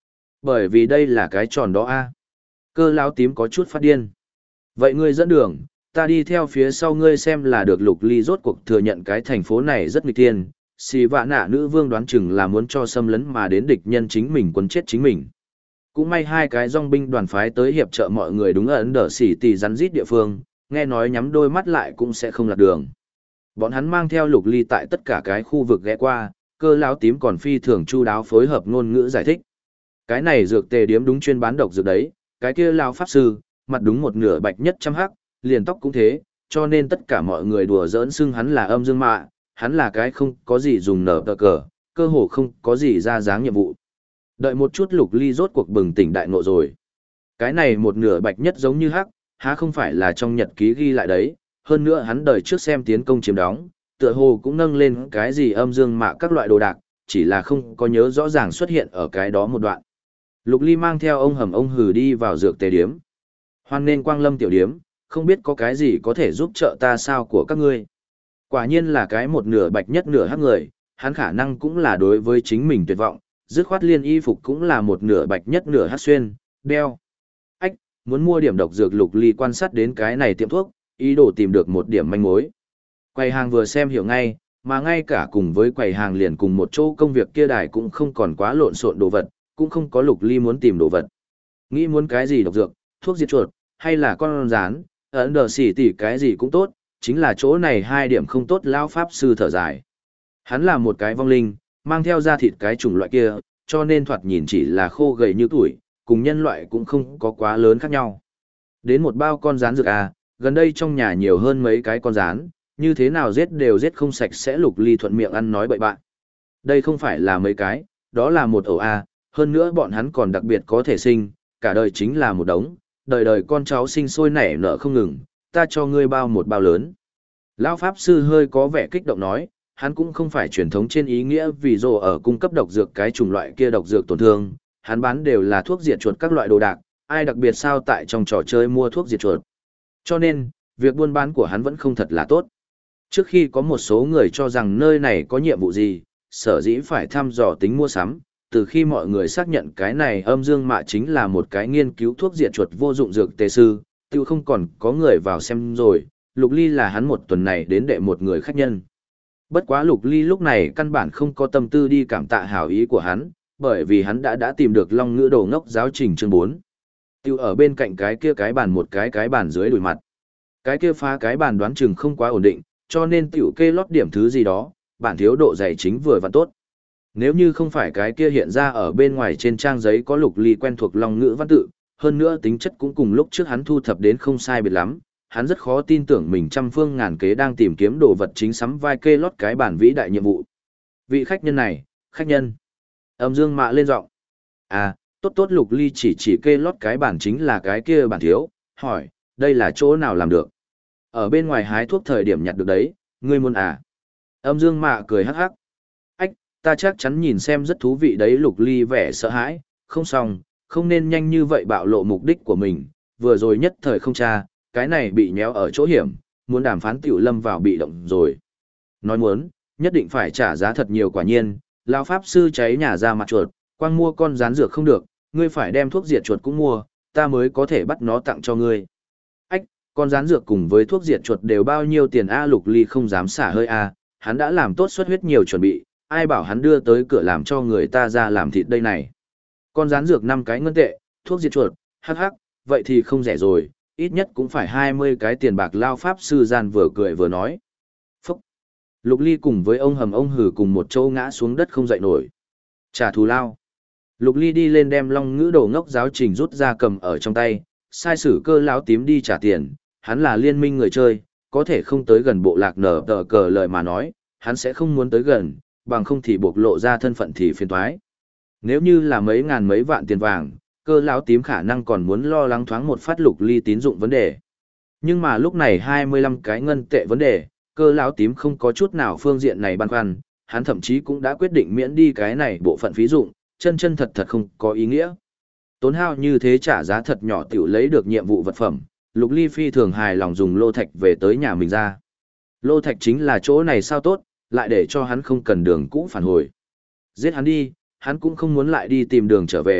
Bởi vì đây là cái tròn đó a. Cơ lão tím có chút phát điên. Vậy ngươi dẫn đường, ta đi theo phía sau ngươi xem là được. Lục Ly rốt cuộc thừa nhận cái thành phố này rất nghịch tiên. Xì vạ nạ nữ vương đoán chừng là muốn cho xâm lấn mà đến địch nhân chính mình quân chết chính mình. Cũng may hai cái dòng binh đoàn phái tới hiệp trợ mọi người đúng ở Ấn Đờ Xỉ Tì rắn rít địa phương, nghe nói nhắm đôi mắt lại cũng sẽ không lạc đường. Bọn hắn mang theo Lục Ly tại tất cả cái khu vực ghé qua, cơ lão tím còn phi thường chu đáo phối hợp ngôn ngữ giải thích. Cái này dược tề điếm đúng chuyên bán độc dược đấy, cái kia lão pháp sư, mặt đúng một nửa bạch nhất trăm hắc, liền tóc cũng thế, cho nên tất cả mọi người đùa giỡn xưng hắn là âm dương mạ, hắn là cái không có gì dùng nở tờ cờ, cơ hồ không có gì ra dáng nhiệm vụ. Đợi một chút Lục Ly rốt cuộc bừng tỉnh đại ngộ rồi. Cái này một nửa bạch nhất giống như hắc, há không phải là trong nhật ký ghi lại đấy, hơn nữa hắn đời trước xem tiến công chiếm đóng, tựa hồ cũng nâng lên cái gì âm dương mạ các loại đồ đạc, chỉ là không có nhớ rõ ràng xuất hiện ở cái đó một đoạn. Lục Ly mang theo ông hầm ông hừ đi vào dược tề điếm. Hoan nên quang lâm tiểu điếm, không biết có cái gì có thể giúp trợ ta sao của các ngươi. Quả nhiên là cái một nửa bạch nhất nửa hắc người, hắn khả năng cũng là đối với chính mình tuyệt vọng, dứt khoát liên y phục cũng là một nửa bạch nhất nửa hắc xuyên, đeo. Ách, muốn mua điểm độc dược. Lục Ly quan sát đến cái này tiệm thuốc, ý đồ tìm được một điểm manh mối. Quầy hàng vừa xem hiểu ngay, mà ngay cả cùng với quầy hàng liền cùng một chỗ công việc kia đài cũng không còn quá lộn xộn đồ vật, cũng không có Lục Ly muốn tìm đồ vật. Nghĩ muốn cái gì độc dược, thuốc diệt chuột, hay là con rán, Ấn Đờ Xỉ Tỉ cái gì cũng tốt, chính là chỗ này hai điểm không tốt. Lão pháp sư thở dài. Hắn là một cái vong linh, mang theo da thịt cái chủng loại kia, cho nên thoạt nhìn chỉ là khô gầy như tuổi, cùng nhân loại cũng không có quá lớn khác nhau. Đến một bao con rán dược à, gần đây trong nhà nhiều hơn mấy cái con rán, như thế nào giết đều giết không sạch sẽ. Lục Ly thuận miệng ăn nói bậy bạn. Đây không phải là mấy cái, đó là một ổ à, hơn nữa bọn hắn còn đặc biệt có thể sinh, cả đời chính là một đống, đời đời con cháu sinh sôi nảy nở không ngừng, ta cho ngươi bao một bao lớn. Lão pháp sư hơi có vẻ kích động nói, hắn cũng không phải truyền thống trên ý nghĩa vì dù ở cung cấp độc dược cái chủng loại kia độc dược tổn thương, hắn bán đều là thuốc diệt chuột các loại đồ đạc, ai đặc biệt sao tại trong trò chơi mua thuốc diệt chuột. Cho nên, việc buôn bán của hắn vẫn không thật là tốt. Trước khi có một số người cho rằng nơi này có nhiệm vụ gì, sở dĩ phải thăm dò tính mua sắm, từ khi mọi người xác nhận cái này âm dương mạ chính là một cái nghiên cứu thuốc diệt chuột vô dụng dược tề sư, tiêu không còn có người vào xem rồi. Lục Ly là hắn một tuần này đến đệ một người khách nhân. Bất quá Lục Ly lúc này căn bản không có tâm tư đi cảm tạ hảo ý của hắn, bởi vì hắn đã tìm được Long Ngữ Đồ Ngốc giáo trình chương 4. Tiêu ở bên cạnh cái kia cái bàn một cái bàn dưới đùi mặt. Cái kia phá cái bàn đoán chừng không quá ổn định, cho nên tiểu kê lót điểm thứ gì đó, bản thiếu độ dày chính vừa vặn tốt. Nếu như không phải cái kia hiện ra ở bên ngoài trên trang giấy có Lục Ly quen thuộc Long Ngữ văn tự, hơn nữa tính chất cũng cùng lúc trước hắn thu thập đến không sai biệt lắm, hắn rất khó tin tưởng mình trăm phương ngàn kế đang tìm kiếm đồ vật chính sắm vai kê lót cái bản vĩ đại nhiệm vụ. Vị khách nhân này, khách nhân. Âm dương mạ lên giọng. À, tốt tốt. Lục Ly chỉ kê lót cái bản chính là cái kia bản thiếu, hỏi, đây là chỗ nào làm được? Ở bên ngoài hái thuốc thời điểm nhặt được đấy, ngươi muốn à? Âm dương mạ cười hắc hắc. Ách, ta chắc chắn nhìn xem rất thú vị đấy. Lục Ly vẻ sợ hãi, không xong, không nên nhanh như vậy bạo lộ mục đích của mình, vừa rồi nhất thời không tra, cái này bị nhéo ở chỗ hiểm, muốn đàm phán tiểu lâm vào bị động rồi. Nói muốn, nhất định phải trả giá thật nhiều. Quả nhiên, lão pháp sư cháy nhà ra mặt chuột, quang mua con rán dược không được, ngươi phải đem thuốc diệt chuột cũng mua, ta mới có thể bắt nó tặng cho ngươi. Ách, con rán dược cùng với thuốc diệt chuột đều bao nhiêu tiền a? Lục Ly không dám xả hơi a, hắn đã làm tốt xuất huyết nhiều chuẩn bị, ai bảo hắn đưa tới cửa làm cho người ta ra làm thịt đây này. Con rán dược 5 cái ngân tệ, thuốc diệt chuột, hắc hắc, vậy thì không rẻ rồi, ít nhất cũng phải 20 cái tiền bạc. Lao pháp sư gian vừa cười vừa nói. Phúc! Lục Ly cùng với ông hầm ông hử cùng một chỗ ngã xuống đất không dậy nổi. Trả thù lao. Lục Ly đi lên đem Long Ngữ Đồ Ngốc giáo trình rút ra cầm ở trong tay, sai sử cơ lão tím đi trả tiền. Hắn là liên minh người chơi, có thể không tới gần bộ lạc nở tờ cờ lời mà nói, hắn sẽ không muốn tới gần, bằng không thì bộc lộ ra thân phận thì phiền toái. Nếu như là mấy ngàn mấy vạn tiền vàng, cơ lão tím khả năng còn muốn lo lắng thoáng một phát Lục Ly tín dụng vấn đề. Nhưng mà lúc này 25 cái ngân tệ vấn đề, cơ lão tím không có chút nào phương diện này băn khoăn, hắn thậm chí cũng đã quyết định miễn đi cái này bộ phận phí dụng, chân thật thật không có ý nghĩa. Tốn hao như thế trả giá thật nhỏ tiểu lấy được nhiệm vụ vật phẩm, Lục Ly phi thường hài lòng dùng lô thạch về tới nhà mình ra. Lô thạch chính là chỗ này sao tốt, lại để cho hắn không cần đường cũ phản hồi. Giết hắn đi, hắn cũng không muốn lại đi tìm đường trở về,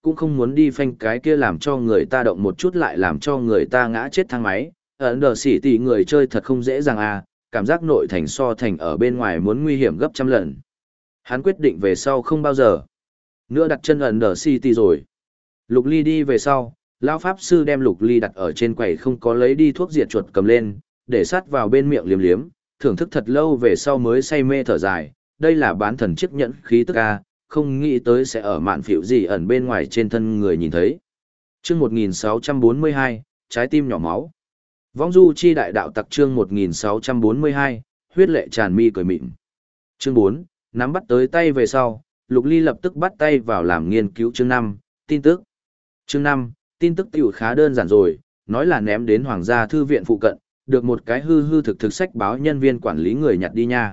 cũng không muốn đi phanh cái kia làm cho người ta động một chút lại làm cho người ta ngã chết thang máy. Ấn Đờ Xỉ tỷ người chơi thật không dễ dàng à, cảm giác nội thành so thành ở bên ngoài muốn nguy hiểm gấp trăm lần. Hắn quyết định về sau không bao giờ nữa đặt chân Ấn Đờ Xỉ tỷ rồi. Lục Ly đi về sau, lão pháp sư đem Lục Ly đặt ở trên quầy không có lấy đi thuốc diệt chuột cầm lên, để sát vào bên miệng liếm liếm, thưởng thức thật lâu về sau mới say mê thở dài, đây là bán thần chiếc nhẫn khí tức a, không nghĩ tới sẽ ở mạn phịu gì ẩn bên ngoài trên thân người nhìn thấy. Chương 1642, trái tim nhỏ máu. Vong du chi đại đạo tặc chương 1642, huyết lệ tràn mi cười mịn. Chương 4, nắm bắt tới tay về sau, Lục Ly lập tức bắt tay vào làm nghiên cứu chương 5, tin tức. Chương 5, tin tức tiểu khá đơn giản rồi, nói là ném đến Hoàng gia thư viện phụ cận, được một cái hư hư thực thực sách báo nhân viên quản lý người nhặt đi nha.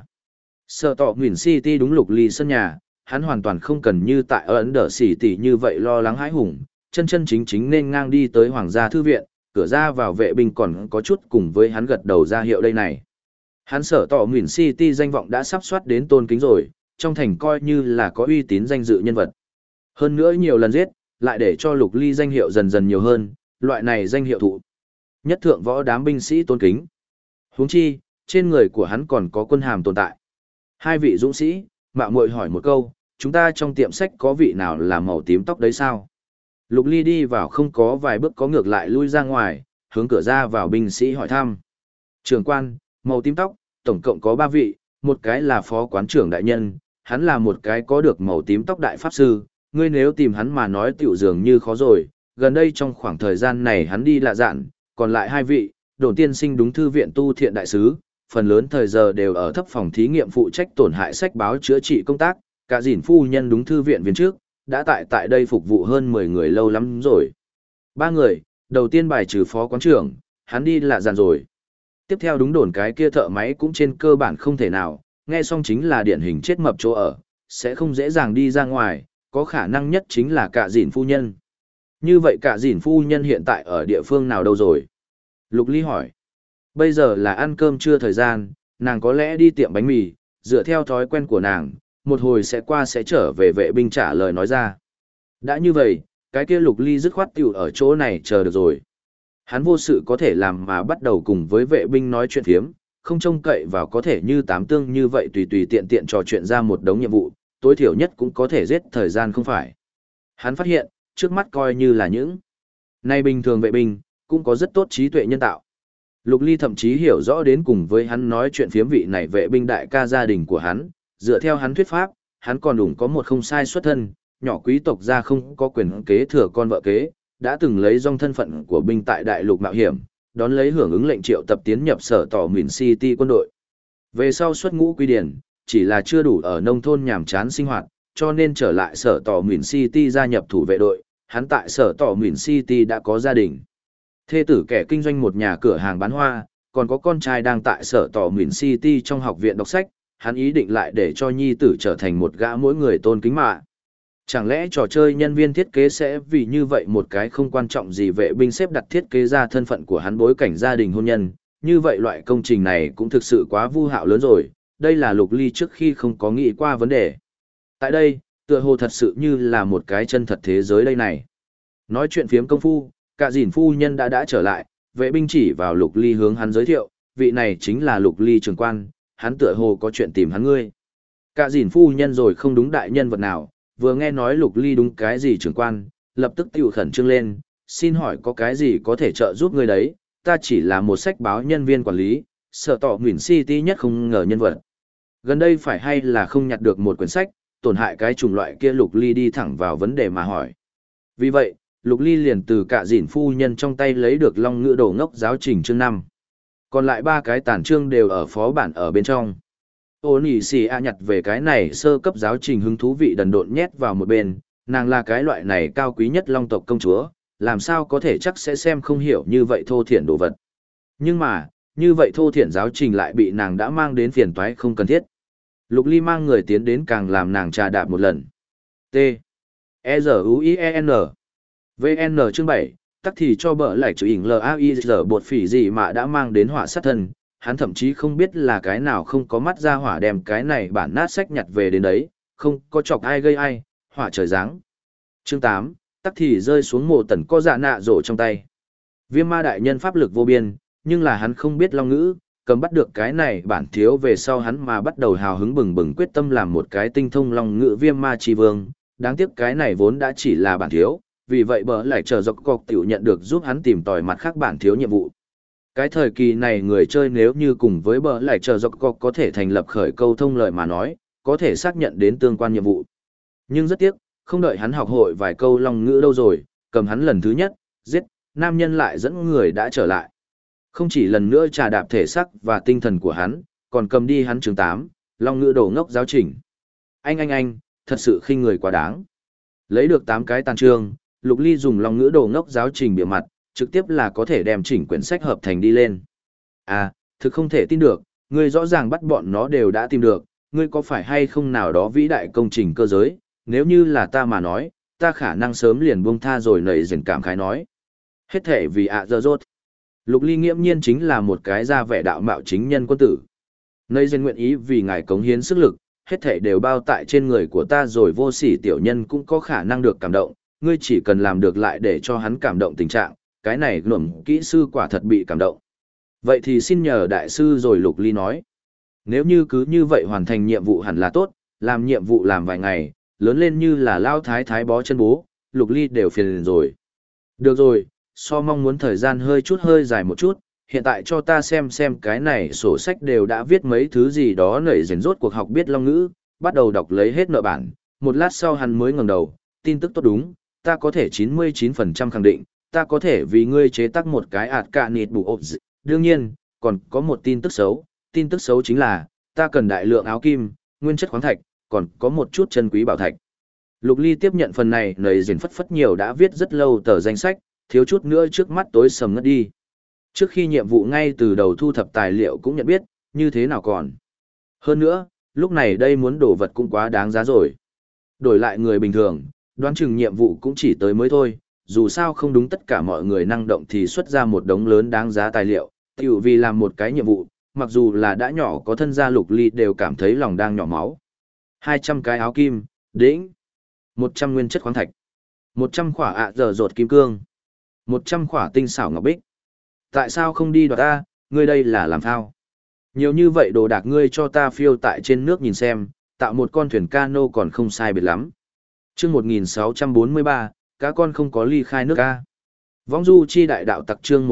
Sở tọ Nguyễn City đúng Lục Ly sân nhà, hắn hoàn toàn không cần như tại Ấn Đờ Xỉ tỷ như vậy lo lắng hãi hùng, chân chân chính chính nên ngang đi tới Hoàng gia thư viện, cửa ra vào vệ binh còn có chút cùng với hắn gật đầu ra hiệu đây này. Hắn sở tọ Nguyễn City danh vọng đã sắp soát đến tôn kính rồi, trong thành coi như là có uy tín danh dự nhân vật. Hơn nữa nhiều lần giết, lại để cho Lục Ly danh hiệu dần dần nhiều hơn, loại này danh hiệu thụ nhất thượng võ đám binh sĩ tôn kính. Huống chi, trên người của hắn còn có quân hàm tồn tại. Hai vị dũng sĩ, mạo muội hỏi một câu, chúng ta trong tiệm sách có vị nào là màu tím tóc đấy sao? Lục Ly đi vào không có vài bước có ngược lại lui ra ngoài, hướng cửa ra vào binh sĩ hỏi thăm. Trưởng quan, màu tím tóc, tổng cộng có 3 vị, một cái là phó quán trưởng đại nhân, hắn là một cái có được màu tím tóc đại pháp sư, ngươi nếu tìm hắn mà nói tiểu dường như khó rồi, gần đây trong khoảng thời gian này hắn đi lạ dạn, còn lại 2 vị, đồn tiên sinh đúng thư viện tu thiện đại sứ, phần lớn thời giờ đều ở thấp phòng thí nghiệm phụ trách tổn hại sách báo chữa trị công tác, cả dìn phu nhân đúng thư viện viên trước, đã tại đây phục vụ hơn 10 người lâu lắm rồi. 3 người, đầu tiên bài trừ phó quán trưởng, hắn đi lạ dàn rồi. Tiếp theo đúng đồn cái kia thợ máy cũng trên cơ bản không thể nào, nghe xong chính là điển hình chết mập chỗ ở, sẽ không dễ dàng đi ra ngoài, có khả năng nhất chính là cả dìn phu nhân. Như vậy cả dìn phu nhân hiện tại ở địa phương nào đâu rồi? Lục Ly hỏi. Bây giờ là ăn cơm trưa thời gian, nàng có lẽ đi tiệm bánh mì, dựa theo thói quen của nàng, một hồi sẽ qua sẽ trở về vệ binh trả lời nói ra. Đã như vậy, cái kia Lục Ly dứt khoát tiểu ở chỗ này chờ được rồi. Hắn vô sự có thể làm mà bắt đầu cùng với vệ binh nói chuyện phiếm, không trông cậy vào có thể như tám tương như vậy tùy tùy tiện tiện trò chuyện ra một đống nhiệm vụ, tối thiểu nhất cũng có thể giết thời gian không phải. Hắn phát hiện, trước mắt coi như là những nay bình thường vệ binh, cũng có rất tốt trí tuệ nhân tạo. Lục Ly thậm chí hiểu rõ đến cùng với hắn nói chuyện phiếm vị này vệ binh đại ca gia đình của hắn, dựa theo hắn thuyết pháp, hắn còn đủ có một không sai xuất thân, nhỏ quý tộc gia không có quyền kế thừa con vợ kế, đã từng lấy dòng thân phận của binh tại đại lục mạo hiểm, đón lấy hưởng ứng lệnh triệu tập tiến nhập sở tỏ Nguyễn City quân đội. Về sau xuất ngũ quy điển, chỉ là chưa đủ ở nông thôn nhàm chán sinh hoạt, cho nên trở lại sở tỏ Nguyễn City gia nhập thủ vệ đội, hắn tại sở tỏ Nguyễn City đã có gia đình. Thê tử kẻ kinh doanh một nhà cửa hàng bán hoa, còn có con trai đang tại sở tỏ Nguyễn City trong học viện đọc sách, hắn ý định lại để cho nhi tử trở thành một gã mỗi người tôn kính mạ. Chẳng lẽ trò chơi nhân viên thiết kế sẽ vì như vậy một cái không quan trọng gì vệ binh xếp đặt thiết kế ra thân phận của hắn bối cảnh gia đình hôn nhân, như vậy loại công trình này cũng thực sự quá vu hạo lớn rồi, đây là Lục Ly trước khi không có nghĩ qua vấn đề. Tại đây, tựa hồ thật sự như là một cái chân thật thế giới đây này. Nói chuyện phiếm công phu, cả dìn phu nhân đã trở lại, vệ binh chỉ vào Lục Ly hướng hắn giới thiệu, vị này chính là Lục Ly trưởng quan, hắn tựa hồ có chuyện tìm hắn ngươi. Cả dìn phu nhân rồi không đúng đại nhân vật nào, vừa nghe nói Lục Ly đúng cái gì trưởng quan, lập tức tiểu khẩn trương lên, xin hỏi có cái gì có thể trợ giúp ngươi đấy, ta chỉ là một sách báo nhân viên quản lý, sở tỏ Nguyễn City nhất không ngờ nhân vật. Gần đây phải hay là không nhặt được một quyển sách, tổn hại cái chủng loại kia Lục Ly đi thẳng vào vấn đề mà hỏi. Vì vậy, Lục Ly liền từ cả dìn phu nhân trong tay lấy được Long Ngữ Đồ Ngốc giáo trình chương 5. Còn lại 3 cái tản chương đều ở phó bản ở bên trong. Ô nỉ xì a nhặt về cái này sơ cấp giáo trình hứng thú vị đần độn nhét vào một bên, nàng là cái loại này cao quý nhất long tộc công chúa, làm sao có thể chắc sẽ xem không hiểu như vậy thô thiển đồ vật. Nhưng mà, như vậy thô thiển giáo trình lại bị nàng đã mang đến phiền toái không cần thiết. Lục Ly mang người tiến đến càng làm nàng trà đạp một lần. T. E-Z-U-I-E-N. VN chương 7, tắc thì cho bở lại chữ hình L-A-I-Z bột phỉ gì mà đã mang đến họa sát thân, hắn thậm chí không biết là cái nào không có mắt ra hỏa đem cái này bản nát sách nhặt về đến đấy, không có chọc ai gây ai, họa trời giáng. Chương 8, tắc thì rơi xuống mộ tần có dạ nạ rổ trong tay. Viêm ma đại nhân pháp lực vô biên, nhưng là hắn không biết long ngữ, cầm bắt được cái này bản thiếu về sau hắn mà bắt đầu hào hứng bừng bừng quyết tâm làm một cái tinh thông long ngữ viêm ma chi vương. Đáng tiếc cái này vốn đã chỉ là bản thiếu, vì vậy bờ lại chờ dọc cọc tiểu nhận được giúp hắn tìm tòi mặt khác bản thiếu nhiệm vụ. Cái thời kỳ này người chơi nếu như cùng với bờ lại chờ dọc cọc có thể thành lập khởi câu thông lời mà nói, có thể xác nhận đến tương quan nhiệm vụ. Nhưng rất tiếc, không đợi hắn học hội vài câu long ngữ đâu rồi, cầm hắn lần thứ nhất, giết, nam nhân lại dẫn người đã trở lại. Không chỉ lần nữa trà đạp thể xác và tinh thần của hắn, còn cầm đi hắn chương 8, long ngữ đồ ngốc giáo chỉnh. Anh, thật sự khinh người quá đáng. Lấy được 8 cái tàn chương, Lục Ly dùng long ngữ đồ ngốc giáo trình bìa mặt, trực tiếp là có thể đem chỉnh quyển sách hợp thành đi lên. À, thực không thể tin được, ngươi rõ ràng bắt bọn nó đều đã tìm được, ngươi có phải hay không nào đó vĩ đại công trình cơ giới, nếu như là ta mà nói, ta khả năng sớm liền buông tha rồi nảy dần cảm khái nói. Hết thể vì giờ rốt. Lục Ly nghiễm nhiên chính là một cái ra vẻ đạo mạo chính nhân quân tử. Nảy dần nguyện ý vì ngài cống hiến sức lực, hết thể đều bao tại trên người của ta rồi vô sỉ tiểu nhân cũng có khả năng được cảm động, ngươi chỉ cần làm được lại để cho hắn cảm động tình trạng, cái này luận kỹ sư quả thật bị cảm động. Vậy thì xin nhờ đại sư rồi Lục Ly nói. Nếu như cứ như vậy hoàn thành nhiệm vụ hẳn là tốt, làm nhiệm vụ làm vài ngày, lớn lên như là lao thái thái bó chân bố, Lục Ly đều phiền rồi. Được rồi, so mong muốn thời gian hơi dài một chút, hiện tại cho ta xem cái này sổ sách đều đã viết mấy thứ gì đó nảy dần rốt cuộc học biết long ngữ, bắt đầu đọc lấy hết nợ bản, một lát sau hắn mới ngẩng đầu, tin tức tốt đúng, ta có thể 99% khẳng định, ta có thể vì ngươi chế tác một cái ạt cạ nịt bù ộp dị. Đương nhiên, còn có một tin tức xấu chính là, ta cần đại lượng áo kim, nguyên chất khoáng thạch, còn có một chút chân quý bảo thạch. Lục Ly tiếp nhận phần này nầy dền phất nhiều đã viết rất lâu tờ danh sách, thiếu chút nữa trước mắt tối sầm ngất đi. Trước khi nhiệm vụ ngay từ đầu thu thập tài liệu cũng nhận biết, như thế nào còn. Hơn nữa, lúc này đây muốn đổ vật cũng quá đáng giá rồi. Đổi lại người bình thường, đoán chừng nhiệm vụ cũng chỉ tới mới thôi, dù sao không đúng tất cả mọi người năng động thì xuất ra một đống lớn đáng giá tài liệu, tiểu vì làm một cái nhiệm vụ, mặc dù là đã nhỏ có thân gia Lục Ly đều cảm thấy lòng đang nhỏ máu. 200 cái áo kim, đĩnh. 100 nguyên chất khoáng thạch. 100 khỏa giờ rột kim cương. 100 khỏa tinh xảo ngọc bích. Tại sao không đi đoạt ta, ngươi đây là làm thao. Nhiều như vậy đồ đạc ngươi cho ta phiêu tại trên nước nhìn xem, tạo một con thuyền cano còn không sai biệt lắm. Chương 1643, cá con không có ly khai nước ca. Võng du chi đại đạo tặc chương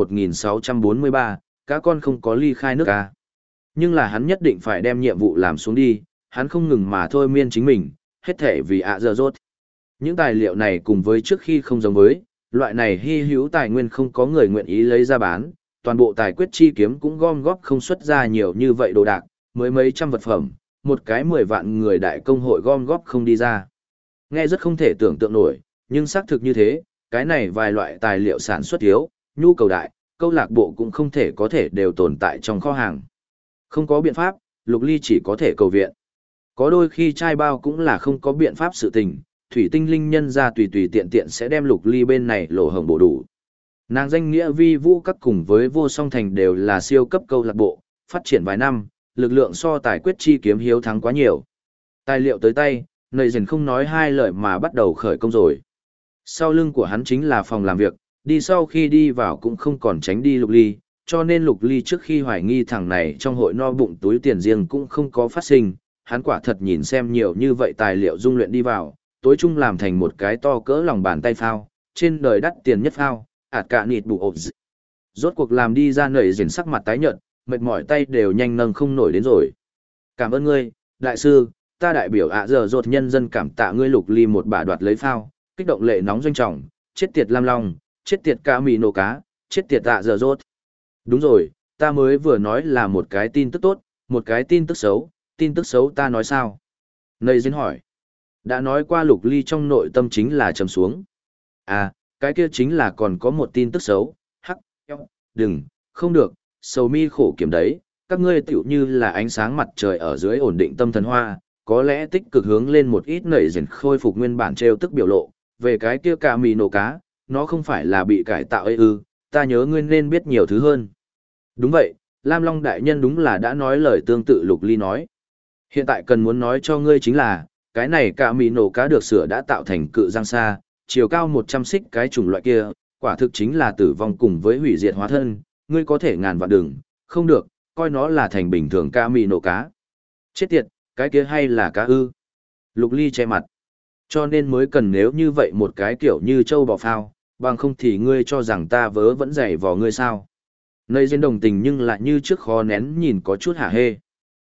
1643, cá con không có ly khai nước ca. Nhưng là hắn nhất định phải đem nhiệm vụ làm xuống đi, hắn không ngừng mà thôi miên chính mình, hết thể vì giờ rốt. Những tài liệu này cùng với trước khi không giống với, loại này hy hữu tài nguyên không có người nguyện ý lấy ra bán, toàn bộ tài quyết chi kiếm cũng gom góp không xuất ra nhiều như vậy đồ đạc, mới mấy trăm vật phẩm, một cái 10 vạn người đại công hội gom góp không đi ra. Nghe rất không thể tưởng tượng nổi, nhưng xác thực như thế, cái này vài loại tài liệu sản xuất thiếu, nhu cầu đại, câu lạc bộ cũng không thể có thể đều tồn tại trong kho hàng. Không có biện pháp, Lục Ly chỉ có thể cầu viện. Có đôi khi trai bao cũng là không có biện pháp sự tình, thủy tinh linh nhân ra tùy tiện sẽ đem Lục Ly bên này lỗ hổng bổ đủ. Nàng danh nghĩa vi vũ các cùng với vô song thành đều là siêu cấp câu lạc bộ, phát triển vài năm, lực lượng so tài quyết chi kiếm hiếu thắng quá nhiều. Tài liệu tới tay, nầy dần không nói hai lời mà bắt đầu khởi công rồi. Sau lưng của hắn chính là phòng làm việc, đi sau khi đi vào cũng không còn tránh đi Lục Ly, cho nên Lục Ly trước khi hoài nghi thằng này trong hội no bụng túi tiền riêng cũng không có phát sinh, hắn quả thật nhìn xem nhiều như vậy tài liệu dung luyện đi vào, tối chung làm thành một cái to cỡ lòng bàn tay phao, trên đời đắt tiền nhất phao, ạt cả nịt bù ộp dị. Rốt cuộc làm đi ra nảy dền sắc mặt tái nhợt, mệt mỏi tay đều nhanh nâng không nổi đến rồi. Cảm ơn ngươi, đại sư, ta đại biểu giờ rột nhân dân cảm tạ ngươi Lục Ly một bà đoạt lấy phao, kích động lệ nóng doanh trọng, chết tiệt Lam Long, chết tiệt ca mì nổ cá, chết tiệt giờ rột. Đúng rồi, ta mới vừa nói là một cái tin tức tốt, một cái tin tức xấu ta nói sao? Nầy dền hỏi. Đã nói qua Lục Ly trong nội tâm chính là trầm xuống. À, cái kia chính là còn có một tin tức xấu, hắc, đừng, không được, sầu mi khổ kiểm đấy, các ngươi tựu như là ánh sáng mặt trời ở dưới ổn định tâm thần hoa, có lẽ tích cực hướng lên một ít nảy dần khôi phục nguyên bản trêu tức biểu lộ, về cái kia cả mì nổ cá, nó không phải là bị cải tạo ấy ư, ta nhớ ngươi nên biết nhiều thứ hơn. Đúng vậy, Lam Long đại nhân đúng là đã nói lời tương tự Lục Ly nói. Hiện tại cần muốn nói cho ngươi chính là, cái này cả mì nổ cá được sửa đã tạo thành cự giang sa, chiều cao 100 xích cái chủng loại kia, quả thực chính là tử vong cùng với hủy diệt hóa thân, ngươi có thể ngàn vạn đừng, không được, coi nó là thành bình thường ca mì nổ cá. Chết tiệt, cái kia hay là cá ư? Lục Ly che mặt. Cho nên mới cần nếu như vậy một cái kiểu như châu bò phao, bằng không thì ngươi cho rằng ta vớ vẫn dày vò ngươi sao. Nơi dân đồng tình nhưng lại như trước khó nén nhìn có chút hả hê.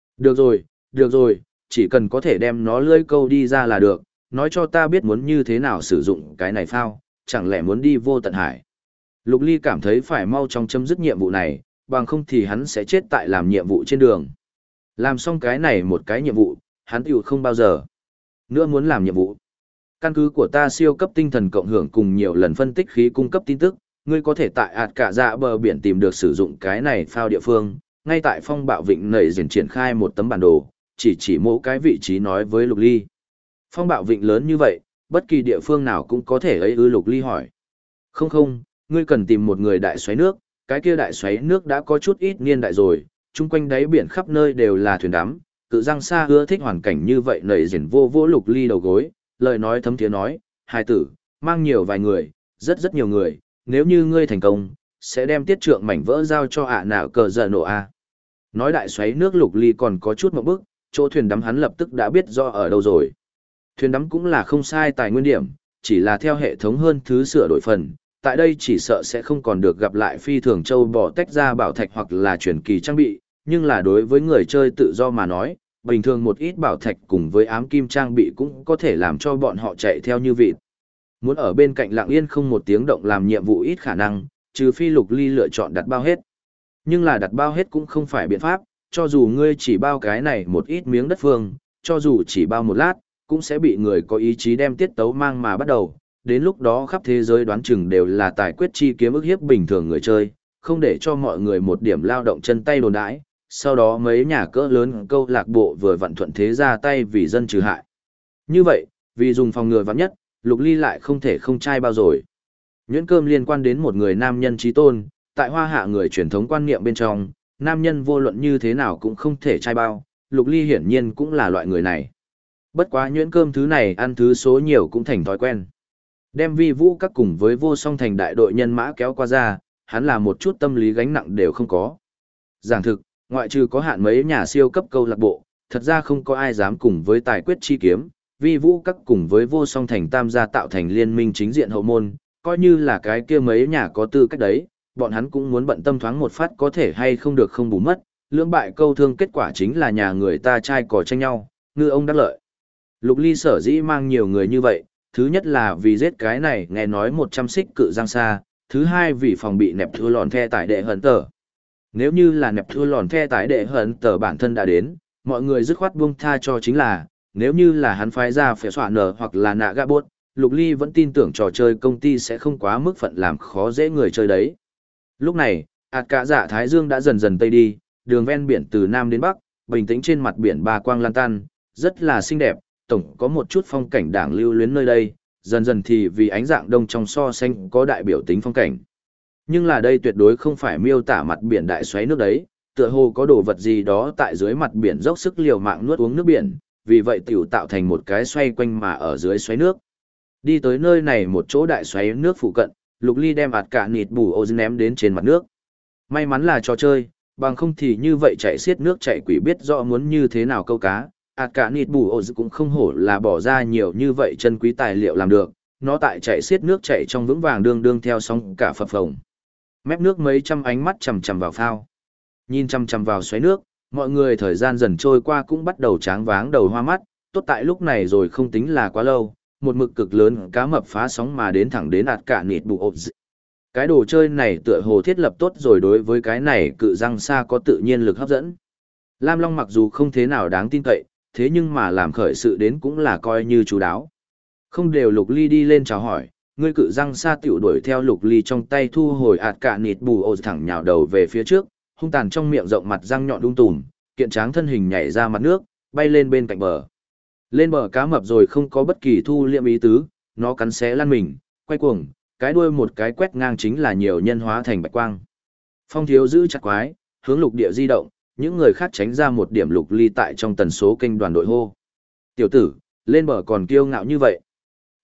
Được rồi, chỉ cần có thể đem nó lưỡi câu đi ra là được, nói cho ta biết muốn như thế nào sử dụng cái này phao, chẳng lẽ muốn đi vô tận hải. Lục Ly cảm thấy phải mau chóng chấm dứt nhiệm vụ này, bằng không thì hắn sẽ chết tại làm nhiệm vụ trên đường. Làm xong cái này một cái nhiệm vụ, hắn tiểu không bao giờ nữa muốn làm nhiệm vụ. Căn cứ của ta siêu cấp tinh thần cộng hưởng cùng nhiều lần phân tích khí cung cấp tin tức, ngươi có thể tại ạt cả dạ bờ biển tìm được sử dụng cái này phao địa phương, ngay tại phong bạo vịnh nảy dần triển khai một tấm bản đồ, chỉ mỗi cái vị trí nói với Lục Ly. Phong bạo vịnh lớn như vậy, bất kỳ địa phương nào cũng có thể ấy ư? Lục Ly hỏi. Không, ngươi cần tìm một người đại xoáy nước, cái kia đại xoáy nước đã có chút ít niên đại rồi, chung quanh đáy biển khắp nơi đều là thuyền đắm, cự răng xa ưa thích hoàn cảnh như vậy nảy dần vô Lục Ly đầu gối, lời nói thấm thiế nói, hài tử, mang nhiều vài người, rất nhiều người, nếu như ngươi thành công, sẽ đem tiết trượng mảnh vỡ giao cho nào cờ giờ nổ a. Nói đại xoáy nước Lục Ly còn có chút một bước, chỗ thuyền đắm hắn lập tức đã biết rõ ở đâu rồi. Thuyền đắm cũng là không sai tài nguyên điểm, chỉ là theo hệ thống hơn thứ sửa đổi phần, tại đây chỉ sợ sẽ không còn được gặp lại phi thường châu bò tách ra bảo thạch hoặc là truyền kỳ trang bị, nhưng là đối với người chơi tự do mà nói, bình thường một ít bảo thạch cùng với ám kim trang bị cũng có thể làm cho bọn họ chạy theo như vịt. Muốn ở bên cạnh lặng yên không một tiếng động làm nhiệm vụ ít khả năng, trừ phi Lục Ly lựa chọn đặt bao hết. Nhưng là đặt bao hết cũng không phải biện pháp, cho dù ngươi chỉ bao cái này một ít miếng đất phương, cho dù chỉ bao một lát, cũng sẽ bị người có ý chí đem tiết tấu mang mà bắt đầu. Đến lúc đó khắp thế giới đoán chừng đều là tài quyết chi kiếm ức hiếp bình thường người chơi, không để cho mọi người một điểm lao động chân tay đồn đãi. Sau đó mấy nhà cỡ lớn câu lạc bộ vừa vặn thuận thế ra tay vì dân trừ hại. Như vậy, vì dùng phòng ngừa vắn nhất, Lục Ly lại không thể không trai bao rồi. Nhuyễn cơm liên quan đến một người nam nhân trí tôn, tại hoa hạ người truyền thống quan niệm bên trong, nam nhân vô luận như thế nào cũng không thể trai bao, Lục Ly hiển nhiên cũng là loại người này. Bất quá nhuyễn cơm thứ này ăn thứ số nhiều cũng thành thói quen. Đem Vi Vũ các cùng với Vô Song Thành đại đội nhân mã kéo qua ra, hắn là một chút tâm lý gánh nặng đều không có. Giảng thực, ngoại trừ có hạn mấy nhà siêu cấp câu lạc bộ, thật ra không có ai dám cùng với tài quyết chi kiếm, Vi Vũ các cùng với Vô Song Thành tam gia tạo thành liên minh chính diện hậu môn, coi như là cái kia mấy nhà có tư cách đấy, bọn hắn cũng muốn bận tâm thoáng một phát có thể hay không được không bù mất, lưỡng bại câu thương kết quả chính là nhà người ta trai cò tranh nhau, ngư ông đắc lợi. Lục Ly sở dĩ mang nhiều người như vậy, thứ nhất là vì giết cái này nghe nói 100 xích cự giang xa, thứ hai vì phòng bị nẹp thua lòn the tải đệ hận tờ. Nếu như là nẹp thua lòn the tải đệ hận tờ bản thân đã đến, mọi người dứt khoát buông tha cho chính là, nếu như là hắn phái ra phải soạn nở hoặc là nạ gạ bốt, Lục Ly vẫn tin tưởng trò chơi công ty sẽ không quá mức phận làm khó dễ người chơi đấy. Lúc này, cả dạ Thái Dương đã dần dần tây đi, đường ven biển từ Nam đến Bắc, bình tĩnh trên mặt biển ba quang lan tan, rất là xinh đẹp, tổng có một chút phong cảnh đảng lưu luyến nơi đây, dần dần thì vì ánh dạng đông trong so xanh có đại biểu tính phong cảnh. Nhưng là đây tuyệt đối không phải miêu tả mặt biển đại xoáy nước đấy, tựa hồ có đồ vật gì đó tại dưới mặt biển dốc sức liều mạng nuốt uống nước biển, vì vậy tiểu tạo thành một cái xoay quanh mà ở dưới xoáy nước. Đi tới nơi này một chỗ đại xoáy nước phụ cận, Lục Ly đem cả nịt bù ô ném đến trên mặt nước. May mắn là trò chơi, bằng không thì như vậy chạy xiết nước chạy quỷ biết rõ muốn như thế nào câu cá. Cả nịt bù ô cũng không hổ là bỏ ra nhiều như vậy chân quý tài liệu làm được, nó tại chạy xiết nước chạy trong vững vàng đương theo sóng cả phập phồng. Mép nước mấy trăm ánh mắt chằm chằm vào phao. Nhìn chằm chằm vào xoáy nước, mọi người thời gian dần trôi qua cũng bắt đầu tráng váng đầu hoa mắt, tốt tại lúc này rồi không tính là quá lâu, một mực cực lớn cá mập phá sóng mà đến thẳng đến cả nịt bù ộp. Cái đồ chơi này tựa hồ thiết lập tốt rồi, đối với cái này cự răng xa có tự nhiên lực hấp dẫn. Lam Long mặc dù không thế nào đáng tin cậy, thế nhưng mà làm khởi sự đến cũng là coi như chú đáo. Không đều Lục Ly đi lên chào hỏi, ngươi cự răng xa tiểu đuổi theo Lục Ly trong tay thu hồi cả nịt bù ộp thẳng nhào đầu về phía trước, hung tàn trong miệng rộng mặt răng nhọn đung tùm, kiện tráng thân hình nhảy ra mặt nước, bay lên bên cạnh bờ. Lên bờ cá mập rồi không có bất kỳ thu liệm ý tứ, nó cắn xé lăn mình, quay cuồng, cái đuôi một cái quét ngang chính là nhiều nhân hóa thành bạch quang. Phong Thiếu giữ chặt quái, hướng lục địa di động, những người khác tránh ra một điểm. Lục Ly tại trong tần số kênh đoàn đội hô. Tiểu tử, lên bờ còn kiêu ngạo như vậy.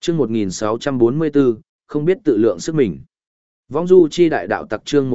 Chương 1644, không biết tự lượng sức mình. Vong du chi đại đạo tặc chương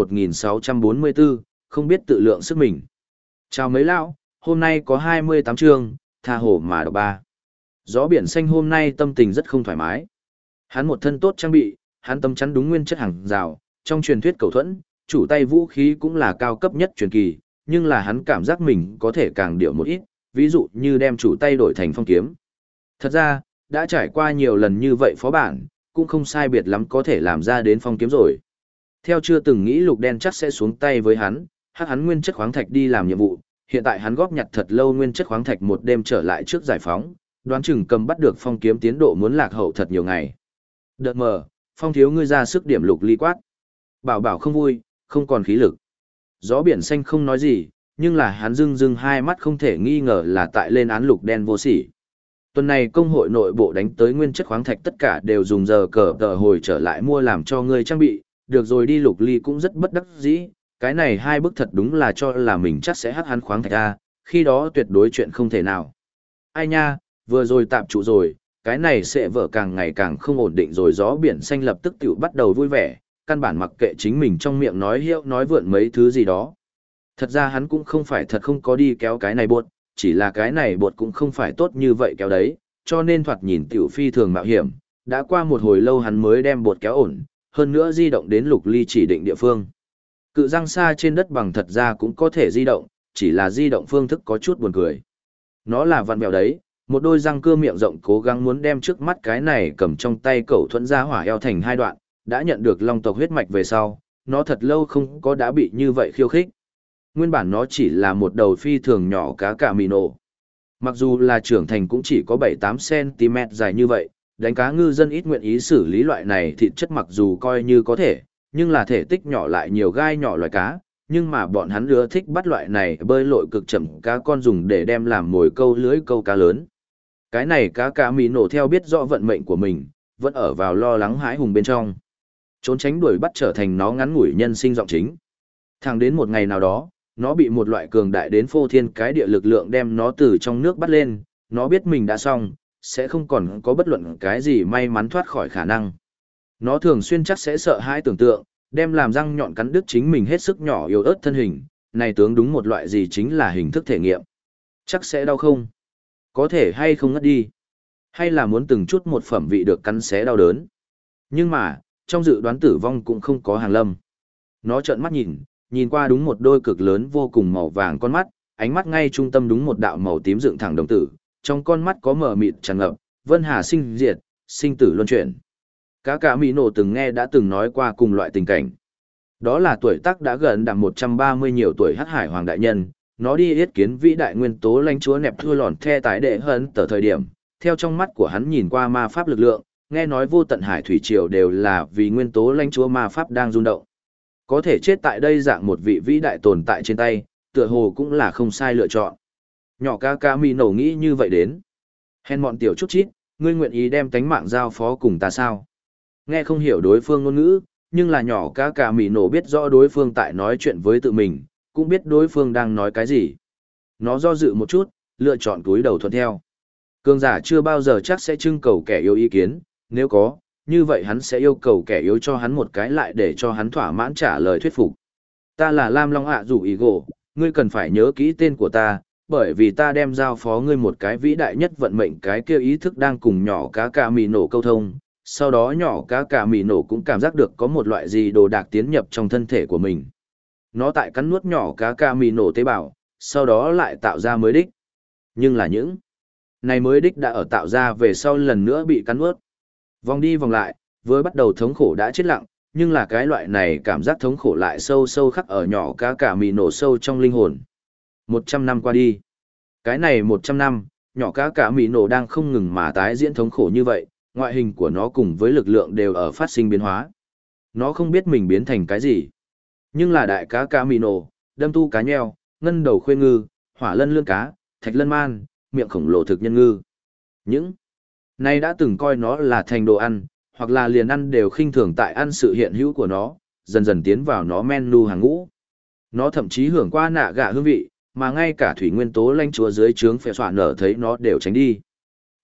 1644, không biết tự lượng sức mình. Chào mấy lão, hôm nay có 28 chương, tha hồ mà đọc ba. Gió biển xanh hôm nay tâm tình rất không thoải mái. Hắn một thân tốt trang bị, hắn tâm chắn đúng nguyên chất hàng rào, trong truyền thuyết cầu thuẫn, chủ tay vũ khí cũng là cao cấp nhất truyền kỳ, nhưng là hắn cảm giác mình có thể càng điệu một ít, ví dụ như đem chủ tay đổi thành phong kiếm. Thật ra, đã trải qua nhiều lần như vậy phó bản, cũng không sai biệt lắm có thể làm ra đến phong kiếm rồi. Theo chưa từng nghĩ lục đen chắc sẽ xuống tay với hắn, hắn nguyên chất khoáng thạch đi làm nhiệm vụ, hiện tại hắn góp nhặt thật lâu nguyên chất khoáng thạch một đêm trở lại trước giải phóng, đoán chừng cầm bắt được phong kiếm tiến độ muốn lạc hậu thật nhiều ngày. Đợt mờ, phong thiếu ngươi ra sức điểm lục ly quát. Bảo bảo không vui, không còn khí lực. Gió biển xanh không nói gì, nhưng là hắn rưng hai mắt không thể nghi ngờ là tại lên án lục đen vô sỉ. Tuần này công hội nội bộ đánh tới nguyên chất khoáng thạch tất cả đều dùng giờ cờ tờ hồi trở lại mua làm cho ngươi trang bị, được rồi đi lục ly cũng rất bất đắc dĩ, cái này hai bức thật đúng là cho là mình chắc sẽ hắc hắn khoáng thạch ra, khi đó tuyệt đối chuyện không thể nào. Ai nha, vừa rồi tạm trụ rồi, cái này sẽ vở càng ngày càng không ổn định rồi gió biển xanh lập tức tiểu bắt đầu vui vẻ, căn bản mặc kệ chính mình trong miệng nói hiệu nói vượn mấy thứ gì đó. Thật ra hắn cũng không phải thật không có đi kéo cái này buộc, chỉ là cái này bột cũng không phải tốt như vậy kéo đấy, cho nên thoạt nhìn tiểu phi thường mạo hiểm, đã qua một hồi lâu hắn mới đem bột kéo ổn, hơn nữa di động đến lục ly chỉ định địa phương. Cự răng xa trên đất bằng thật ra cũng có thể di động, chỉ là di động phương thức có chút buồn cười. Nó là vặn vẹo đấy, một đôi răng cưa miệng rộng cố gắng muốn đem trước mắt cái này cầm trong tay cẩu thuẫn ra hỏa eo thành hai đoạn, đã nhận được long tộc huyết mạch về sau, nó thật lâu không có đã bị như vậy khiêu khích. Nguyên bản nó chỉ là một đầu phi thường nhỏ cá cả mì nổ. Mặc dù là trưởng thành cũng chỉ có 7-8cm dài như vậy, đánh cá ngư dân ít nguyện ý xử lý loại này thịt chất mặc dù coi như có thể, nhưng là thể tích nhỏ lại nhiều gai nhỏ loài cá, nhưng mà bọn hắn ưa thích bắt loại này bơi lội cực chậm cá con dùng để đem làm mồi câu lưới câu cá lớn. Cái này cá cả mì nổ theo biết rõ vận mệnh của mình, vẫn ở vào lo lắng hãi hùng bên trong. Trốn tránh đuổi bắt trở thành nó ngắn ngủi nhân sinh giọng chính. Thẳng đến một ngày nào đó, nó bị một loại cường đại đến phô thiên cái địa lực lượng đem nó từ trong nước bắt lên, nó biết mình đã xong, sẽ không còn có bất luận cái gì may mắn thoát khỏi khả năng. Nó thường xuyên chắc sẽ sợ hãi tưởng tượng, đem làm răng nhọn cắn đứt chính mình hết sức nhỏ yếu ớt thân hình, này tướng đúng một loại gì chính là hình thức thể nghiệm. Chắc sẽ đau không? Có thể hay không ngất đi? Hay là muốn từng chút một phẩm vị được cắn xé đau đớn? Nhưng mà, trong dự đoán tử vong cũng không có hàng lâm. Nó trợn mắt nhìn qua đúng một đôi cực lớn vô cùng màu vàng con mắt, ánh mắt ngay trung tâm đúng một đạo màu tím dựng thẳng đồng tử, trong con mắt có mờ mịt tràn ngập, vân hà sinh diệt, sinh tử luân chuyển. Cá cả mỹ nổ từng nghe đã từng nói qua cùng loại tình cảnh. Đó là tuổi tác đã gần đằng 130 nhiều tuổi hắc hải hoàng đại nhân, nó đi yết kiến vĩ đại nguyên tố lãnh chúa nẹp thua lòn the tái đệ hơn tờ thời điểm, theo trong mắt của hắn nhìn qua ma pháp lực lượng, nghe nói vô tận hải thủy triều đều là vì nguyên tố lãnh chúa ma pháp đang rung động. Có thể chết tại đây dạng một vị vĩ đại tồn tại trên tay, tựa hồ cũng là không sai lựa chọn. Nhỏ ca ca mi nổ nghĩ như vậy đến. Hèn mọn tiểu chút chít, ngươi nguyện ý đem tánh mạng giao phó cùng ta sao? Nghe không hiểu đối phương ngôn ngữ, nhưng là nhỏ ca ca mi nổ biết rõ đối phương tại nói chuyện với tự mình, cũng biết đối phương đang nói cái gì. Nó do dự một chút, lựa chọn cúi đầu thuận theo. Cường giả chưa bao giờ chắc sẽ trưng cầu kẻ yếu ý kiến, nếu có, như vậy hắn sẽ yêu cầu kẻ yếu cho hắn một cái lại để cho hắn thỏa mãn trả lời thuyết phục. Ta là Lam Long ạ rủ ý gỗ, ngươi cần phải nhớ kỹ tên của ta, bởi vì ta đem giao phó ngươi một cái vĩ đại nhất vận mệnh cái kia ý thức đang cùng nhỏ cá cà mì nổ câu thông. Sau đó nhỏ cá cà mì nổ cũng cảm giác được có một loại gì đồ đạc tiến nhập trong thân thể của mình. Nó tại cắn nuốt nhỏ cá cà mì nổ tế bào, sau đó lại tạo ra mới đích. Nhưng là những này mới đích đã ở tạo ra về sau lần nữa bị cắn nuốt. Vòng đi vòng lại, với bắt đầu thống khổ đã chết lặng, nhưng là cái loại này cảm giác thống khổ lại sâu sâu khắc ở nhỏ cá cả mì nổ sâu trong linh hồn. 100 năm qua đi. Cái này 100 năm, nhỏ cá cả mì nổ đang không ngừng mà tái diễn thống khổ như vậy, ngoại hình của nó cùng với lực lượng đều ở phát sinh biến hóa. Nó không biết mình biến thành cái gì. Nhưng là đại cá cả mì nổ, đâm tu cá nheo, ngân đầu khuê ngư, hỏa lân lươn cá, thạch lân man, miệng khổng lồ thực nhân ngư. Những này đã từng coi nó là thành đồ ăn, hoặc là liền ăn đều khinh thường tại ăn sự hiện hữu của nó, dần dần tiến vào nó menu hàng ngũ. Nó thậm chí hưởng qua nạ gạ hương vị, mà ngay cả thủy nguyên tố lãnh chúa dưới trướng phệ xoa nở thấy nó đều tránh đi.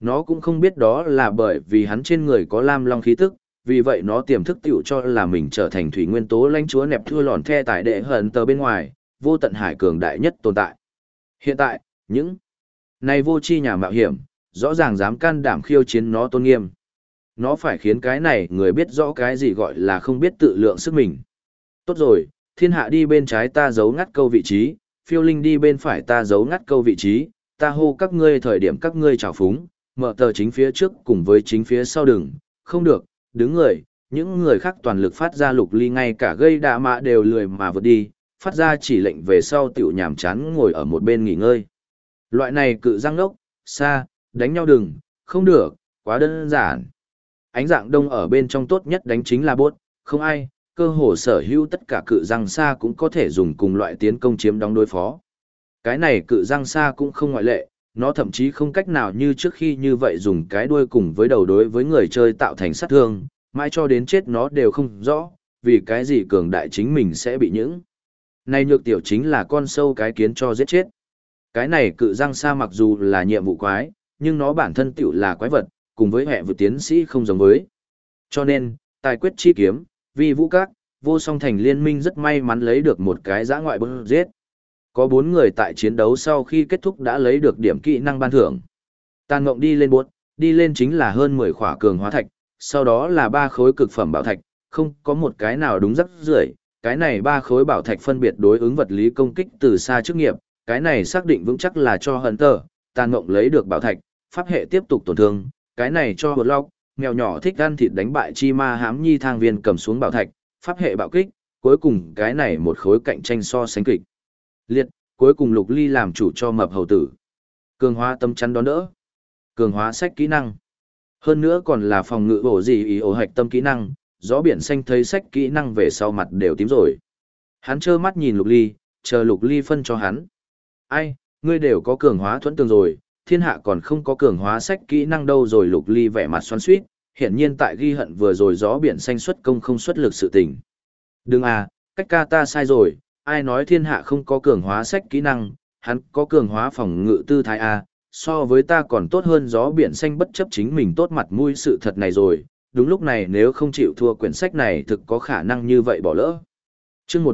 Nó cũng không biết đó là bởi vì hắn trên người có lam long khí tức, vì vậy nó tiềm thức tiểu cho là mình trở thành thủy nguyên tố lãnh chúa nẹp thua lòn the tại đệ hận tờ bên ngoài, vô tận hải cường đại nhất tồn tại. Hiện tại, những này vô tri nhà mạo hiểm, rõ ràng dám can đảm khiêu chiến nó tôn nghiêm. Nó phải khiến cái này người biết rõ cái gì gọi là không biết tự lượng sức mình. Tốt rồi, thiên hạ đi bên trái ta giấu ngắt câu vị trí, phiêu linh đi bên phải ta giấu ngắt câu vị trí, ta hô các ngươi thời điểm các ngươi trào phúng, mở tờ chính phía trước cùng với chính phía sau đừng, không được, đứng người, những người khác toàn lực phát ra Lục Ly ngay cả gây đạ mạ đều lười mà vượt đi, phát ra chỉ lệnh về sau tiểu nhàm chán ngồi ở một bên nghỉ ngơi. Loại này cự răng ngốc, xa, đánh nhau đừng, không được, quá đơn giản. Ánh dạng đông ở bên trong tốt nhất đánh chính là bốt, không ai, cơ hồ sở hữu tất cả cự răng xa cũng có thể dùng cùng loại tiến công chiếm đóng đối phó. Cái này cự răng xa cũng không ngoại lệ, nó thậm chí không cách nào như trước khi như vậy dùng cái đuôi cùng với đầu đối với người chơi tạo thành sát thương, mãi cho đến chết nó đều không rõ, vì cái gì cường đại chính mình sẽ bị những. Này nhược tiểu chính là con sâu cái kiến cho giết chết. Cái này cự răng xa mặc dù là nhiệm vụ quái, nhưng nó bản thân tiểu là quái vật, cùng với hệ vực tiến sĩ không giống với. Cho nên, tài quyết chi kiếm, vì vũ các, vô song thành liên minh rất may mắn lấy được một cái giã ngoại bức giết. Có 4 người tại chiến đấu sau khi kết thúc đã lấy được điểm kỹ năng ban thưởng. Tàn Ngộng đi lên buốt, đi lên chính là hơn 10 khỏa cường hóa thạch, sau đó là 3 khối cực phẩm bảo thạch, không có một cái nào đúng rắc rưởi. Cái này 3 khối bảo thạch phân biệt đối ứng vật lý công kích từ xa chức nghiệp, cái này xác định vững chắc là cho Hunter, Tàn Ngộng lấy được bảo thạch, pháp hệ tiếp tục tổn thương, cái này cho Block, mèo nhỏ thích ăn thịt đánh bại chi ma hám nhi thang viên cầm xuống bảo thạch, pháp hệ bạo kích, cuối cùng cái này một khối cạnh tranh so sánh kịch liệt, cuối cùng Lục Ly làm chủ cho mập hầu tử. Cường hóa tâm chắn đón đỡ, cường hóa sách kỹ năng. Hơn nữa còn là phòng ngự bổ gì ý ổ hạch tâm kỹ năng, gió biển xanh thấy sách kỹ năng về sau mặt đều tím rồi. Hắn trơ mắt nhìn Lục Ly, chờ Lục Ly phân cho hắn. Ai, ngươi đều có cường hóa thuẫn tường rồi, thiên hạ còn không có cường hóa sách kỹ năng đâu rồi. Lục Ly vẻ mặt xoắn xuýt, hiển nhiên tại ghi hận vừa rồi gió biển xanh xuất công không xuất lực sự tình. Đừng à, cách ca ta sai rồi, ai nói thiên hạ không có cường hóa sách kỹ năng, hắn có cường hóa phòng ngự tư thái à, so với ta còn tốt hơn gió biển xanh bất chấp chính mình tốt mặt mũi sự thật này rồi, đúng lúc này nếu không chịu thua quyển sách này thực có khả năng như vậy bỏ lỡ. Chương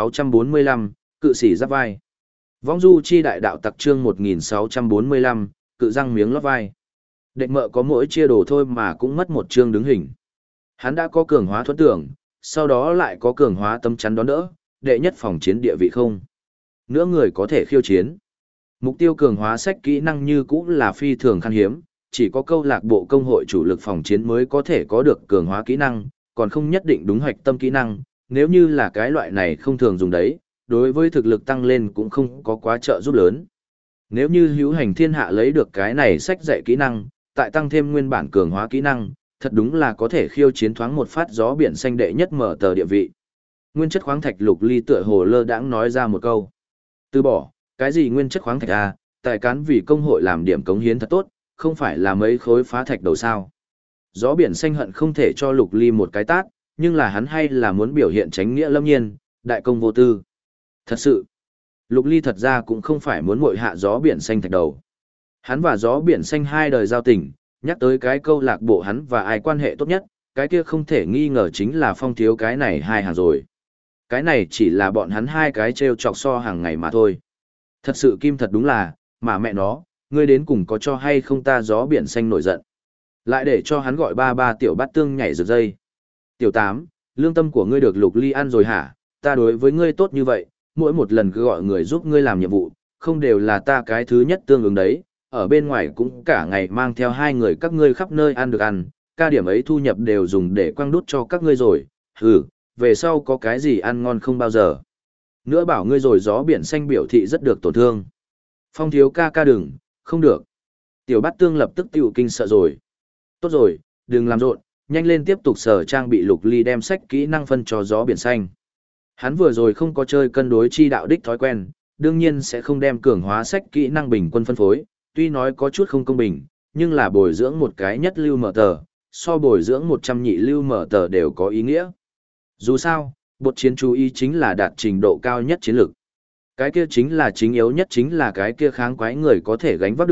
1645, cự sĩ giáp vai. Vong du chi đại đạo tặc chương 1645, cự răng miếng lót vai. Đệnh mợ có mỗi chia đồ thôi mà cũng mất một chương đứng hình. Hắn đã có cường hóa thuẫn tưởng, sau đó lại có cường hóa tâm chắn đón đỡ, đệ nhất phòng chiến địa vị không. Nữa người có thể khiêu chiến. Mục tiêu cường hóa sách kỹ năng như cũ là phi thường khan hiếm, chỉ có câu lạc bộ công hội chủ lực phòng chiến mới có thể có được cường hóa kỹ năng, còn không nhất định đúng hoạch tâm kỹ năng, nếu như là cái loại này không thường dùng đấy, đối với thực lực tăng lên cũng không có quá trợ giúp lớn. Nếu như hữu hành thiên hạ lấy được cái này sách dạy kỹ năng, tại tăng thêm nguyên bản cường hóa kỹ năng, thật đúng là có thể khiêu chiến thoáng một phát gió biển xanh đệ nhất mở tờ địa vị. Nguyên chất khoáng thạch Lục Ly tựa hồ lơ đãng nói ra một câu. Từ bỏ, cái gì nguyên chất khoáng thạch à, tại cán vì công hội làm điểm cống hiến thật tốt, không phải là mấy khối phá thạch đầu sao. Gió biển xanh hận không thể cho Lục Ly một cái tát, nhưng là hắn hay là muốn biểu hiện tránh nghĩa lâm nhiên, đại công vô tư. Thật sự, Lục Ly thật ra cũng không phải muốn muội hạ gió biển xanh thạch đầu. Hắn và gió biển xanh hai đời giao tình, nhắc tới cái câu lạc bộ hắn và ai quan hệ tốt nhất, cái kia không thể nghi ngờ chính là Phong Thiếu cái này hai hàng rồi. Cái này chỉ là bọn hắn hai cái trêu chọc so hàng ngày mà thôi. Thật sự Kim thật đúng là, mà mẹ nó, ngươi đến cùng có cho hay không ta gió biển xanh nổi giận. Lại để cho hắn gọi ba tiểu bát tương nhảy rực dây. Tiểu 8, lương tâm của ngươi được Lục Ly ăn rồi hả? Ta đối với ngươi tốt như vậy, mỗi một lần cứ gọi người giúp ngươi làm nhiệm vụ, không đều là ta cái thứ nhất tương ứng đấy, ở bên ngoài cũng cả ngày mang theo hai người các ngươi khắp nơi ăn được ăn, ca điểm ấy thu nhập đều dùng để quăng đút cho các ngươi rồi, về sau có cái gì ăn ngon không bao giờ. Nữa bảo ngươi rồi gió biển xanh biểu thị rất được tổn thương. Phong Thiếu ca đừng, không được. Tiểu bát tương lập tức tiểu kinh sợ rồi. Tốt rồi, đừng làm rộn, nhanh lên tiếp tục sở trang bị Lục Ly đem sách kỹ năng phân cho gió biển xanh. Hắn vừa rồi không có chơi cân đối chi đạo đích thói quen, đương nhiên sẽ không đem cường hóa sách kỹ năng bình quân phân phối, tuy nói có chút không công bình, nhưng là bồi dưỡng một cái nhất lưu mở tờ, so bồi dưỡng 100 nhị lưu mở tờ đều có ý nghĩa. Dù sao, bột chiến chú ý chính là đạt trình độ cao nhất chiến lược. Cái kia chính là chính yếu nhất chính là cái kia kháng quái người có thể gánh vác được,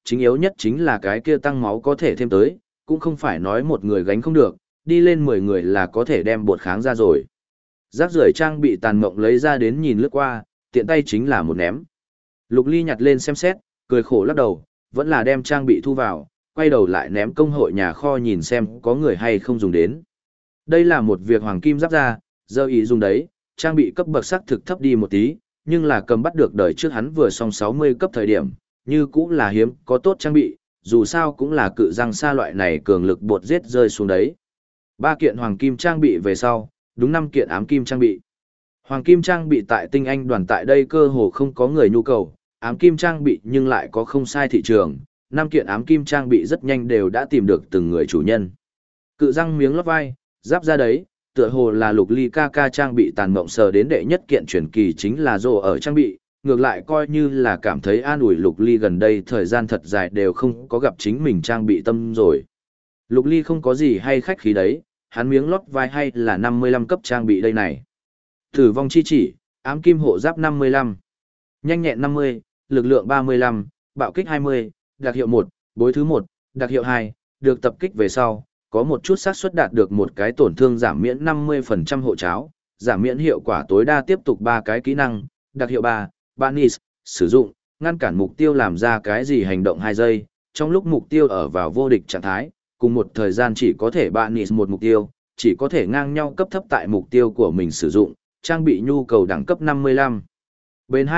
chính yếu nhất chính là cái kia tăng máu có thể thêm tới, cũng không phải nói một người gánh không được, đi lên 10 người là có thể đem bột kháng ra rồi. Rác rưởi trang bị tàn mộng lấy ra đến nhìn lướt qua, tiện tay chính là một ném. Lục Ly nhặt lên xem xét, cười khổ lắc đầu, vẫn là đem trang bị thu vào, quay đầu lại ném công hội nhà kho nhìn xem có người hay không dùng đến. Đây là một việc hoàng kim giáp ra, giờ ý dùng đấy, trang bị cấp bậc sắc thực thấp đi một tí, nhưng là cầm bắt được đời trước hắn vừa xong 60 cấp thời điểm, như cũng là hiếm có tốt trang bị, dù sao cũng là cự răng xa loại này cường lực bột giết rơi xuống đấy. 3 kiện hoàng kim trang bị về sau, đúng 5 kiện ám kim trang bị. Hoàng kim trang bị tại tinh anh đoàn tại đây cơ hồ không có người nhu cầu, ám kim trang bị nhưng lại có không sai thị trường, 5 kiện ám kim trang bị rất nhanh đều đã tìm được từng người chủ nhân. Cự răng miếng lót vai, giáp ra đấy, tựa hồ là Lục Ly ca ca trang bị tàn mộng sờ đến đệ nhất kiện truyền kỳ chính là rồ ở trang bị, ngược lại coi như là cảm thấy an ủi Lục Ly gần đây thời gian thật dài đều không có gặp chính mình trang bị tâm rồi. Lục Ly không có gì hay khách khí đấy, hắn miếng lót vai hay là 55 cấp trang bị đây này. Tử vong chi chỉ, ám kim hộ giáp 55, nhanh nhẹn 50, lực lượng 35, bạo kích 20, đặc hiệu 1, bối thứ 1, đặc hiệu 2, được tập kích về sau, có một chút xác suất đạt được một cái tổn thương giảm miễn 50% hộ cháo, giảm miễn hiệu quả tối đa tiếp tục 3 cái kỹ năng, đặc hiệu 3, Banis, sử dụng, ngăn cản mục tiêu làm ra cái gì hành động 2 giây, trong lúc mục tiêu ở vào vô địch trạng thái, cùng một thời gian chỉ có thể Banis một mục tiêu, chỉ có thể ngang nhau cấp thấp tại mục tiêu của mình sử dụng, trang bị nhu cầu đẳng cấp 55. Bên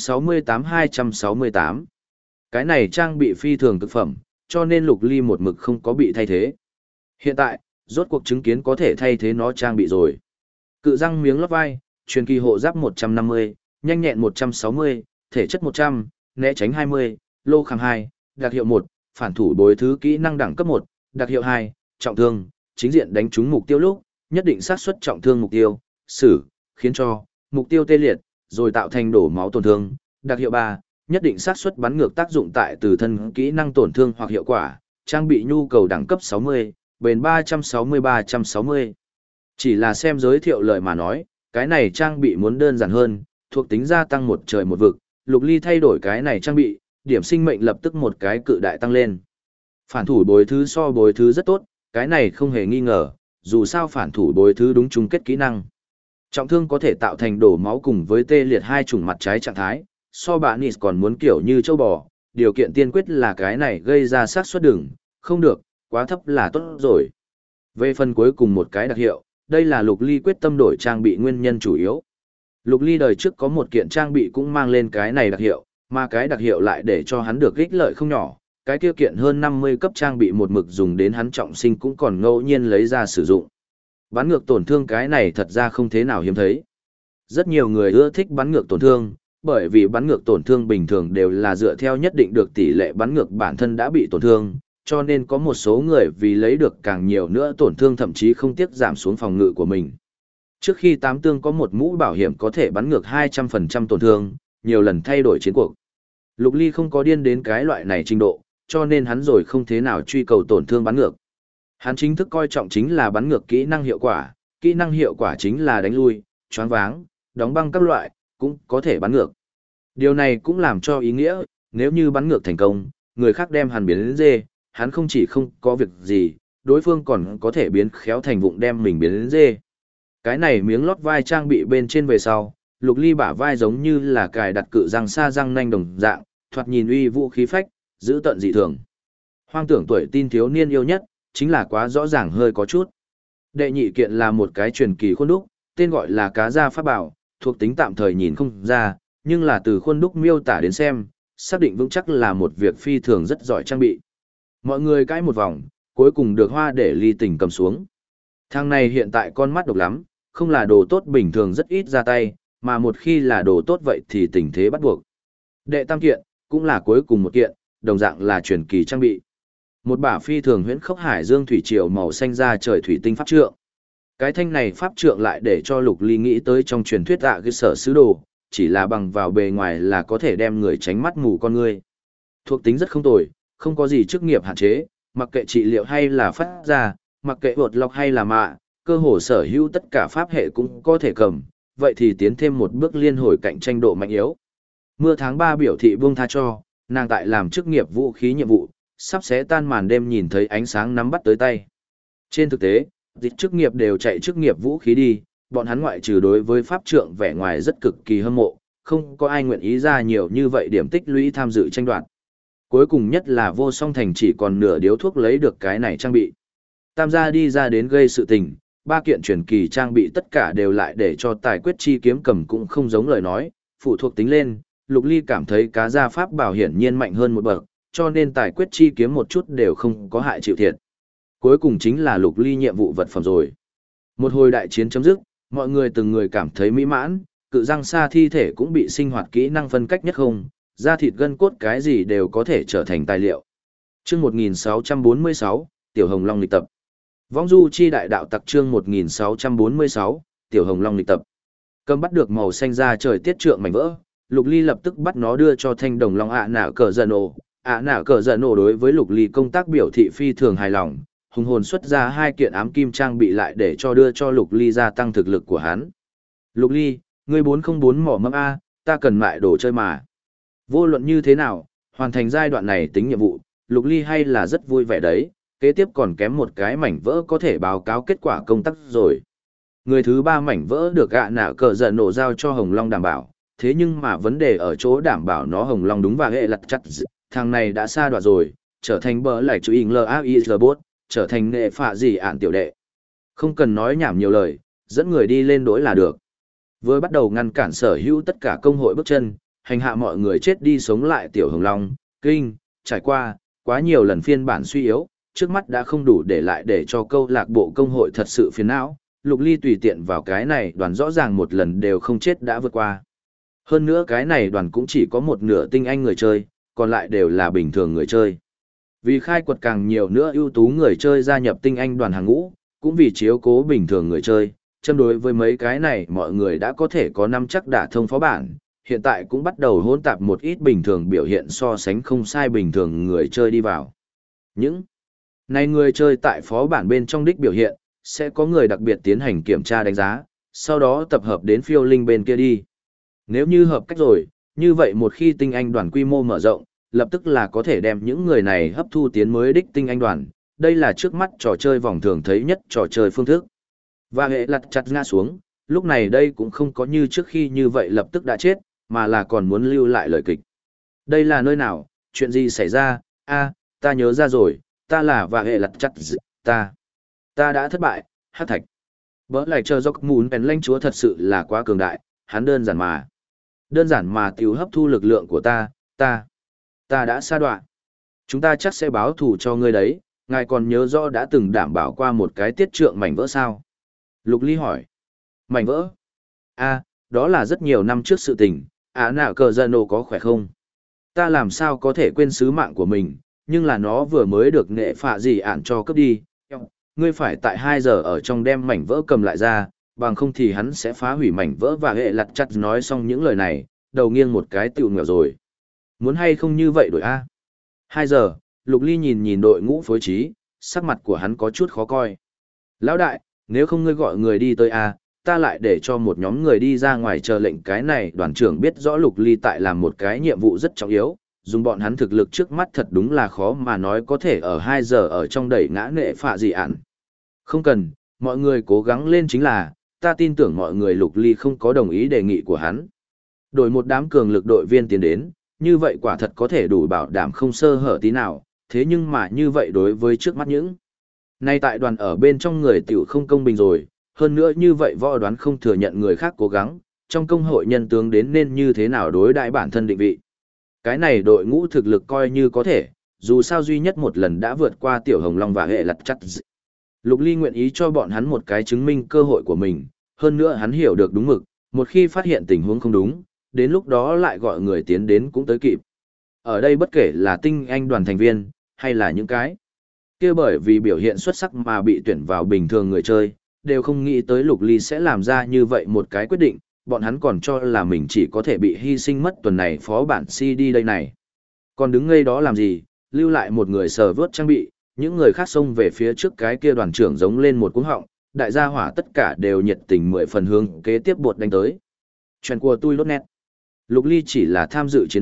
268-268. Cái này trang bị phi thường cực phẩm, cho nên Lục Ly một mực không có bị thay thế. Hiện tại, rốt cuộc chứng kiến có thể thay thế nó trang bị rồi. Cự răng miếng lót vai, truyền kỳ hộ giáp 150, nhanh nhẹn 160, thể chất 100, né tránh 20, lô kháng 2, đặc hiệu 1, phản thủ bối thứ kỹ năng đẳng cấp 1, đặc hiệu 2, trọng thương, chính diện đánh trúng mục tiêu lúc, nhất định xác suất trọng thương mục tiêu, xử, khiến cho mục tiêu tê liệt, rồi tạo thành đổ máu tổn thương, đặc hiệu 3, nhất định xác suất bắn ngược tác dụng tại từ thân kỹ năng tổn thương hoặc hiệu quả, trang bị nhu cầu đẳng cấp 60, bền 360-360. Chỉ là xem giới thiệu lời mà nói, cái này trang bị muốn đơn giản hơn, thuộc tính gia tăng một trời một vực, Lục Ly thay đổi cái này trang bị, điểm sinh mệnh lập tức một cái cự đại tăng lên. Phản thủ bối thứ so bối thứ rất tốt, cái này không hề nghi ngờ, dù sao phản thủ bối thứ đúng chung kết kỹ năng. Trọng thương có thể tạo thành đổ máu cùng với tê liệt hai chủng mặt trái trạng thái, so bạn Nis còn muốn kiểu như châu bò, điều kiện tiên quyết là cái này gây ra sát suất đừng, không được, quá thấp là tốt rồi. Về phần cuối cùng một cái đặc hiệu, đây là Lục Ly quyết tâm đổi trang bị nguyên nhân chủ yếu. Lục Ly đời trước có một kiện trang bị cũng mang lên cái này đặc hiệu, mà cái đặc hiệu lại để cho hắn được ích lợi không nhỏ, cái kia kiện hơn 50 cấp trang bị một mực dùng đến hắn trọng sinh cũng còn ngẫu nhiên lấy ra sử dụng. Bắn ngược tổn thương cái này thật ra không thế nào hiếm thấy. Rất nhiều người ưa thích bắn ngược tổn thương, bởi vì bắn ngược tổn thương bình thường đều là dựa theo nhất định được tỷ lệ bắn ngược bản thân đã bị tổn thương, cho nên có một số người vì lấy được càng nhiều nữa tổn thương thậm chí không tiếc giảm xuống phòng ngự của mình. Trước khi tám tương có một mũ bảo hiểm có thể bắn ngược 200% tổn thương, nhiều lần thay đổi chiến cuộc. Lục Ly không có điên đến cái loại này trình độ, cho nên hắn rồi không thế nào truy cầu tổn thương bắn ngược. Hắn chính thức coi trọng chính là bắn ngược kỹ năng hiệu quả chính là đánh lui, choáng váng, đóng băng các loại, cũng có thể bắn ngược. Điều này cũng làm cho ý nghĩa, nếu như bắn ngược thành công, người khác đem hắn biến đến dê, hắn không chỉ không có việc gì, đối phương còn có thể biến khéo thành vụng đem mình biến đến dê. Cái này miếng lót vai trang bị bên trên về sau, Lục Ly bả vai giống như là cài đặt cự răng xa răng nanh đồng dạng, thoạt nhìn uy vũ khí phách, giữ tận dị thường. Hoang tưởng tuổi tin thiếu niên yêu nhất, chính là quá rõ ràng hơi có chút. Đệ nhị kiện là một cái truyền kỳ khuôn đúc, tên gọi là cá da pháp bảo, thuộc tính tạm thời nhìn không ra, nhưng là từ khuôn đúc miêu tả đến xem, xác định vững chắc là một việc phi thường rất giỏi trang bị. Mọi người cãi một vòng, cuối cùng được Hoa để Ly tình cầm xuống. Thằng này hiện tại con mắt độc lắm, không là đồ tốt bình thường rất ít ra tay, mà một khi là đồ tốt vậy thì tình thế bắt buộc. Đệ tam kiện, cũng là cuối cùng một kiện, đồng dạng là truyền kỳ trang bị. Một bả phi thường huyễn khốc hải dương thủy triều màu xanh ra trời thủy tinh pháp trượng. Cái thanh này pháp trượng lại để cho Lục Ly nghĩ tới trong truyền thuyết cái sở sứ đồ, chỉ là bằng vào bề ngoài là có thể đem người tránh mắt mù con người. Thuộc tính rất không tồi, không có gì chức nghiệp hạn chế, mặc kệ trị liệu hay là phát ra, mặc kệ bột lọc hay là mạ, cơ hồ sở hữu tất cả pháp hệ cũng có thể cầm, vậy thì tiến thêm một bước liên hồi cạnh tranh độ mạnh yếu. Mưa tháng 3 biểu thị buông tha cho, nàng tại làm chức nghiệp vũ khí nhiệm vụ, sắp xé tan màn đêm nhìn thấy ánh sáng nắm bắt tới tay. Trên thực tế, dịch chức nghiệp đều chạy chức nghiệp vũ khí đi, bọn hắn ngoại trừ đối với pháp trượng vẻ ngoài rất cực kỳ hâm mộ, không có ai nguyện ý ra nhiều như vậy điểm tích lũy tham dự tranh đoạt. Cuối cùng nhất là Vô Song Thành chỉ còn nửa điếu thuốc lấy được cái này trang bị. Tam gia đi ra đến gây sự tình, ba kiện truyền kỳ trang bị tất cả đều lại để cho tài quyết chi kiếm cầm cũng không giống lời nói, phụ thuộc tính lên, Lục Ly cảm thấy cá gia pháp bảo hiển nhiên mạnh hơn một bậc, cho nên tài quyết chi kiếm một chút đều không có hại chịu thiệt. Cuối cùng chính là Lục Ly nhiệm vụ vật phẩm rồi. Một hồi đại chiến chấm dứt, mọi người từng người cảm thấy mỹ mãn, cự răng xa thi thể cũng bị sinh hoạt kỹ năng phân cách nhất không, da thịt gân cốt cái gì đều có thể trở thành tài liệu. Chương 1646, Tiểu Hồng Long lịch tập. Vong du chi đại đạo tặc chương 1646, Tiểu Hồng Long lịch tập. Cầm bắt được màu xanh da trời tiết trượng mảnh vỡ, Lục Ly lập tức bắt nó đưa cho Thanh Đồng Long ạ nạ cờ giận ổ. ạ nạ cờ giận ổ đối với Lục Ly công tác biểu thị phi thường hài lòng, hùng hồn xuất ra 2 kiện ám kim trang bị lại để cho đưa cho Lục Ly gia tăng thực lực của hắn. Lục Ly, ngươi 404 mỏ mâm A, ta cần mại đồ chơi mà. Vô luận như thế nào, hoàn thành giai đoạn này tính nhiệm vụ, Lục Ly hay là rất vui vẻ đấy, kế tiếp còn kém một cái mảnh vỡ có thể báo cáo kết quả công tác rồi. Người thứ 3 mảnh vỡ được ạ nạ cờ giận nổ giao cho Hồng Long đảm bảo, thế nhưng mà vấn đề ở chỗ đảm bảo nó Hồng Long đúng và hệ lặt chặt thằng này đã sa đoạt rồi, trở thành bờ lại chú ý LAIZBot, trở thành nghệ phạ gì ạn tiểu đệ. Không cần nói nhảm nhiều lời, dẫn người đi lên đối là được. Với bắt đầu ngăn cản sở hữu tất cả công hội bước chân, hành hạ mọi người chết đi sống lại tiểu Hồng Long, kinh, trải qua, quá nhiều lần phiên bản suy yếu, trước mắt đã không đủ để lại để cho câu lạc bộ công hội thật sự phiền não. Lục Ly tùy tiện vào cái này đoàn rõ ràng một lần đều không chết đã vượt qua. Hơn nữa cái này đoàn cũng chỉ có một nửa tinh anh người chơi, còn lại đều là bình thường người chơi. Vì khai quật càng nhiều nữa ưu tú người chơi gia nhập tinh anh đoàn hàng ngũ, cũng vì chiếu cố bình thường người chơi, châm đối với mấy cái này mọi người đã có thể có năm chắc đả thông phó bản, hiện tại cũng bắt đầu hỗn tạp một ít bình thường biểu hiện so sánh không sai bình thường người chơi đi vào. Những này người chơi tại phó bản bên trong đích biểu hiện, sẽ có người đặc biệt tiến hành kiểm tra đánh giá, sau đó tập hợp đến phiêu linh bên kia đi. Nếu như hợp cách rồi, như vậy một khi tinh anh đoàn quy mô mở rộng, lập tức là có thể đem những người này hấp thu tiến mới đích tinh anh đoàn. Đây là trước mắt trò chơi vòng thường thấy nhất trò chơi phương thức. Và hệ lặt chặt ngã xuống, lúc này đây cũng không có như trước khi như vậy lập tức đã chết, mà là còn muốn lưu lại lời kịch. Đây là nơi nào, chuyện gì xảy ra, ta nhớ ra rồi, ta là và hệ lặt chặt ta đã thất bại, hát thạch. Bỡ lại chờ dọc mún bèn lãnh chúa thật sự là quá cường đại, hắn đơn giản mà tiêu hấp thu lực lượng của ta đã sa đoạn. Chúng ta chắc sẽ báo thù cho ngươi đấy, ngài còn nhớ rõ đã từng đảm bảo qua một cái tiết trượng mảnh vỡ sao? Lục Ly hỏi. Mảnh vỡ? Đó là rất nhiều năm trước sự tình, nạ cờ giận nổ có khỏe không? Ta làm sao có thể quên sứ mạng của mình, nhưng là nó vừa mới được nghệ phạ gì ạn cho cướp đi. Ngươi phải tại 2 giờ ở trong đem mảnh vỡ cầm lại ra, bằng không thì hắn sẽ phá hủy mảnh vỡ và hệ lặt chặt. Nói xong những lời này, đầu nghiêng một cái tiểu nghèo rồi. Muốn hay không như vậy đổi A? 2 giờ, Lục Ly nhìn đội ngũ phối trí, sắc mặt của hắn có chút khó coi. Lão đại, nếu không ngươi gọi người đi tới A, ta lại để cho một nhóm người đi ra ngoài chờ lệnh. Cái này đoàn trưởng biết rõ Lục Ly tại làm một cái nhiệm vụ rất trọng yếu, dùng bọn hắn thực lực trước mắt thật đúng là khó mà nói có thể ở 2 giờ ở trong đẩy ngã nệ phạ gì ạn. Không cần, mọi người cố gắng lên chính là, ta tin tưởng mọi người. Lục Ly không có đồng ý đề nghị của hắn. Đổi một đám cường lực đội viên tiến đến, như vậy quả thật có thể đủ bảo đảm không sơ hở tí nào, thế nhưng mà như vậy đối với trước mắt những nay tại đoàn ở bên trong người tiểu không công bình rồi, hơn nữa như vậy võ đoán không thừa nhận người khác cố gắng, trong công hội nhân tướng đến nên như thế nào đối đãi bản thân định vị. Cái này đội ngũ thực lực coi như có thể, dù sao duy nhất một lần đã vượt qua tiểu Hồng Long và hệ lặt chặt. Lục Ly nguyện ý cho bọn hắn một cái chứng minh cơ hội của mình, hơn nữa hắn hiểu được đúng mực, một khi phát hiện tình huống không đúng, đến lúc đó lại gọi người tiến đến cũng tới kịp. Ở đây bất kể là tinh anh đoàn thành viên, hay là những cái kia bởi vì biểu hiện xuất sắc mà bị tuyển vào bình thường người chơi, đều không nghĩ tới Lục Ly sẽ làm ra như vậy một cái quyết định, bọn hắn còn cho là mình chỉ có thể bị hy sinh mất tuần này phó bản CD đây này. Còn đứng ngây đó làm gì, lưu lại một người sờ vớt trang bị, những người khác xông về phía trước cái kia đoàn trưởng giống lên một cuống họng, đại gia hỏa tất cả đều nhiệt tình 10 phần hướng kế tiếp bột đánh tới. Chuyện của tôi lốt nét. Lục Ly chỉ là tham dự chiến đấu,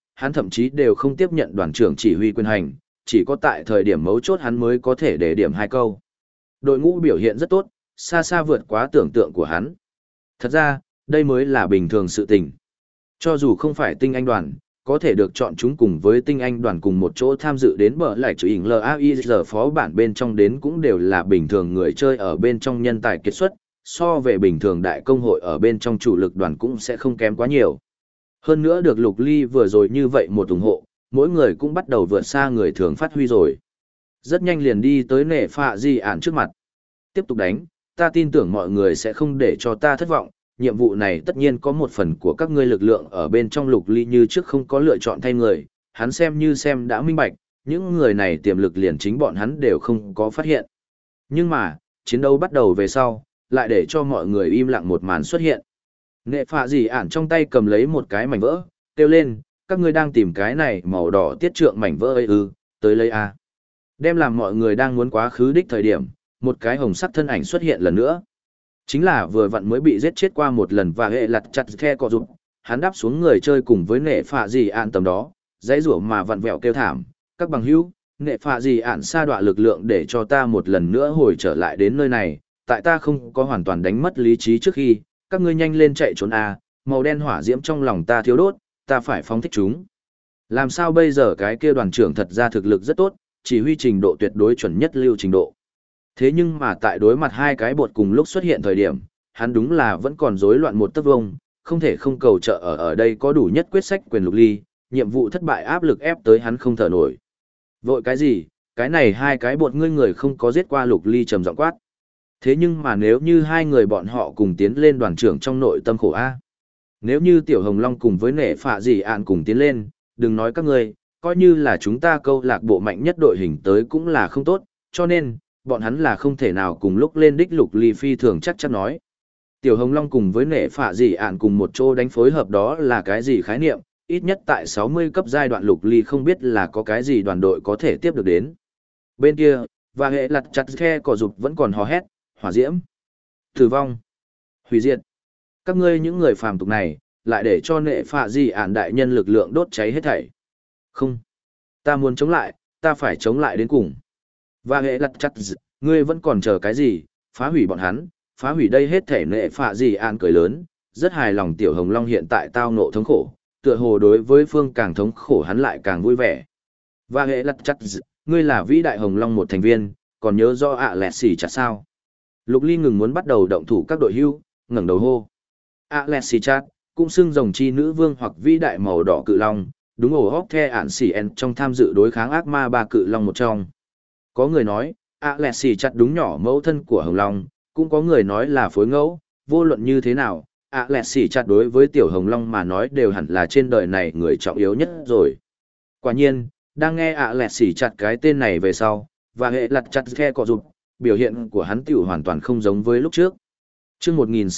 hắn thậm chí đều không tiếp nhận đoàn trưởng chỉ huy quyền hành, chỉ có tại thời điểm mấu chốt hắn mới có thể để điểm 2 câu. Đội ngũ biểu hiện rất tốt, xa xa vượt quá tưởng tượng của hắn. Thật ra, đây mới là bình thường sự tình. Cho dù không phải tinh anh đoàn, có thể được chọn chúng cùng với tinh anh đoàn cùng một chỗ tham dự đến bờ lại chủ ỉn LAIZ phó bản bên trong đến cũng đều là bình thường người chơi ở bên trong nhân tài kiệt xuất, so về bình thường đại công hội ở bên trong chủ lực đoàn cũng sẽ không kém quá nhiều. Hơn nữa được Lục Ly vừa rồi như vậy một ủng hộ, mỗi người cũng bắt đầu vượt xa người thường phát huy rồi. Rất nhanh liền đi tới nệ phạ di ản trước mặt. Tiếp tục đánh, ta tin tưởng mọi người sẽ không để cho ta thất vọng, nhiệm vụ này tất nhiên có một phần của các ngươi lực lượng ở bên trong Lục Ly như trước không có lựa chọn thay người, hắn xem như xem đã minh bạch, những người này tiềm lực liền chính bọn hắn đều không có phát hiện. Nhưng mà, chiến đấu bắt đầu về sau, lại để cho mọi người im lặng một màn xuất hiện. Nệ phạ gì ản trong tay cầm lấy một cái mảnh vỡ, kêu lên, các ngươi đang tìm cái này màu đỏ tiết trượng mảnh vỡ ấy ư, tới lấy a. Đem làm mọi người đang muốn quá khứ đích thời điểm, một cái hồng sắc thân ảnh xuất hiện lần nữa. Chính là vừa vặn mới bị giết chết qua một lần và hệ lặt chặt the cọ rụt, hắn đáp xuống người chơi cùng với nệ phạ gì ản tầm đó, dãy rủa mà vặn vẹo kêu thảm, các bằng hữu, nệ phạ gì ản sa đọa lực lượng để cho ta một lần nữa hồi trở lại đến nơi này, tại ta không có hoàn toàn đánh mất lý trí trước khi, các ngươi nhanh lên chạy trốn a, màu đen hỏa diễm trong lòng ta thiếu đốt, ta phải phóng thích chúng. Làm sao bây giờ cái kia đoàn trưởng thật ra thực lực rất tốt, chỉ huy trình độ tuyệt đối chuẩn nhất lưu trình độ. Thế nhưng mà tại đối mặt hai cái bột cùng lúc xuất hiện thời điểm, hắn đúng là vẫn còn rối loạn một tấc vông, không thể không cầu trợ ở đây có đủ nhất quyết sách quyền Lục Ly, nhiệm vụ thất bại áp lực ép tới hắn không thở nổi. Vội cái gì, cái này hai cái bột ngươi người không có giết qua Lục Ly trầm giọng quát. Thế nhưng mà nếu như hai người bọn họ cùng tiến lên đoàn trưởng trong nội tâm khổ A. Nếu như Tiểu Hồng Long cùng với nệ phạ gì ạn cùng tiến lên, đừng nói các ngươi, coi như là chúng ta câu lạc bộ mạnh nhất đội hình tới cũng là không tốt, cho nên, bọn hắn là không thể nào cùng lúc lên đích. Lục Ly phi thường chắc chắn nói. Tiểu Hồng Long cùng với nệ phạ gì ạn cùng một chỗ đánh phối hợp đó là cái gì khái niệm, ít nhất tại 60 cấp giai đoạn Lục Ly không biết là có cái gì đoàn đội có thể tiếp được đến. Bên kia, và hệ lặt chặt khe cỏ rụt vẫn còn hò hét, hỏa diễm, tử vong, hủy diệt. Các ngươi những người phàm tục này, lại để cho nệ phạ gì ản đại nhân lực lượng đốt cháy hết thảy. Không, ta muốn chống lại, ta phải chống lại đến cùng. Và hệ lặt chặt, ngươi vẫn còn chờ cái gì, phá hủy bọn hắn, phá hủy đây hết thảy. Nệ phạ gì ản cười lớn, rất hài lòng Tiểu Hồng Long hiện tại tao ngộ thống khổ, tựa hồ đối với phương càng thống khổ hắn lại càng vui vẻ. Và hệ lặt chặt, ngươi là vĩ đại Hồng Long một thành viên, còn nhớ do ạ lẹt xỉ chặt sao? Lục Ly ngừng muốn bắt đầu động thủ các đội hưu, ngẩng đầu hô. Alexichat, cũng xưng rồng chi nữ vương hoặc vĩ đại màu đỏ cự long, đúng ổ hóc the ản xỉ en trong tham dự đối kháng ác ma ba cự long một trong. Có người nói, Alexichat đúng nhỏ mẫu thân của Hồng Long, cũng có người nói là phối ngẫu, vô luận như thế nào, Alexichat đối với tiểu Hồng Long mà nói đều hẳn là trên đời này người trọng yếu nhất rồi. Quả nhiên, đang nghe Alexichat cái tên này về sau, và hệ lặt chặt khe cọ rụt, biểu hiện của hắn tiểu hoàn toàn không giống với lúc trước. Chương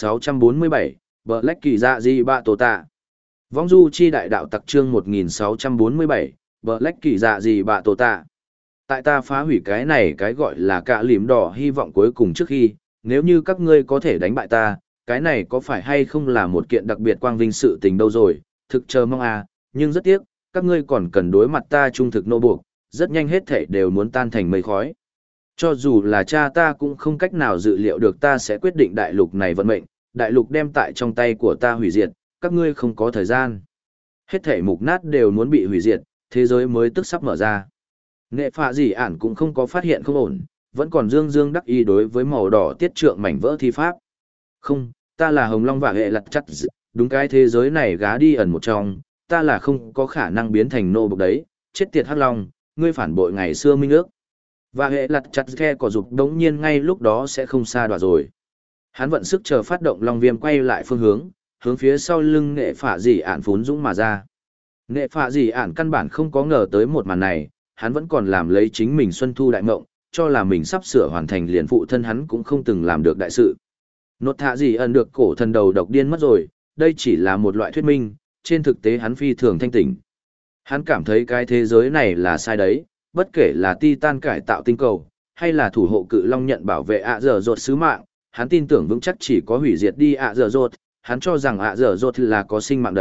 1647, Black kỳ dạ di bạ tổ tạ. Vong du chi đại đạo tặc chương 1647, Black kỳ dạ di bạ tổ tạ. Tại ta phá hủy cái này cái gọi là cạ lìm đỏ hy vọng cuối cùng trước khi, nếu như các ngươi có thể đánh bại ta, cái này có phải hay không là một kiện đặc biệt quang vinh sự tình đâu rồi, thực chờ mong à, nhưng rất tiếc, các ngươi còn cần đối mặt ta trung thực nô buộc, rất nhanh hết thể đều muốn tan thành mây khói. Cho dù là cha ta cũng không cách nào dự liệu được ta sẽ quyết định đại lục này vận mệnh, đại lục đem tại trong tay của ta hủy diệt, các ngươi không có thời gian. Hết thể mục nát đều muốn bị hủy diệt, thế giới mới tức sắp mở ra. Nghệ phạ gì ản cũng không có phát hiện không ổn, vẫn còn dương dương đắc ý đối với màu đỏ tiết trượng mảnh vỡ thi pháp. Không, ta là Hồng Long và hệ lặt chặt, đúng cái thế giới này gá đi ẩn một trong, ta là không có khả năng biến thành nô bộc đấy, chết tiệt Hắc Long, ngươi phản bội ngày xưa minh ước. Và hệ lặt chặt khe cỏ rụt đống nhiên ngay lúc đó sẽ không xa đoạt rồi. Hắn vận sức chờ phát động long viêm quay lại phương hướng phía sau lưng nghệ phạ dì ản phún dũng mà ra. Nghệ phạ dì ản căn bản không có ngờ tới một màn này, hắn vẫn còn làm lấy chính mình xuân thu đại mộng, cho là mình sắp sửa hoàn thành liền phụ thân hắn cũng không từng làm được đại sự. Nốt thạ dì ẩn được cổ thần đầu độc điên mất rồi, đây chỉ là một loại thuyết minh, trên thực tế hắn phi thường thanh tỉnh. Hắn cảm thấy cái thế giới này là sai đấy, bất kể là Titan cải tạo tinh cầu, hay là thủ hộ cự long nhận bảo vệ ạ dở dột sứ mạng, hắn tin tưởng vững chắc chỉ có hủy diệt đi ạ dở dột, hắn cho rằng ạ dở dột là có sinh mạng đấy,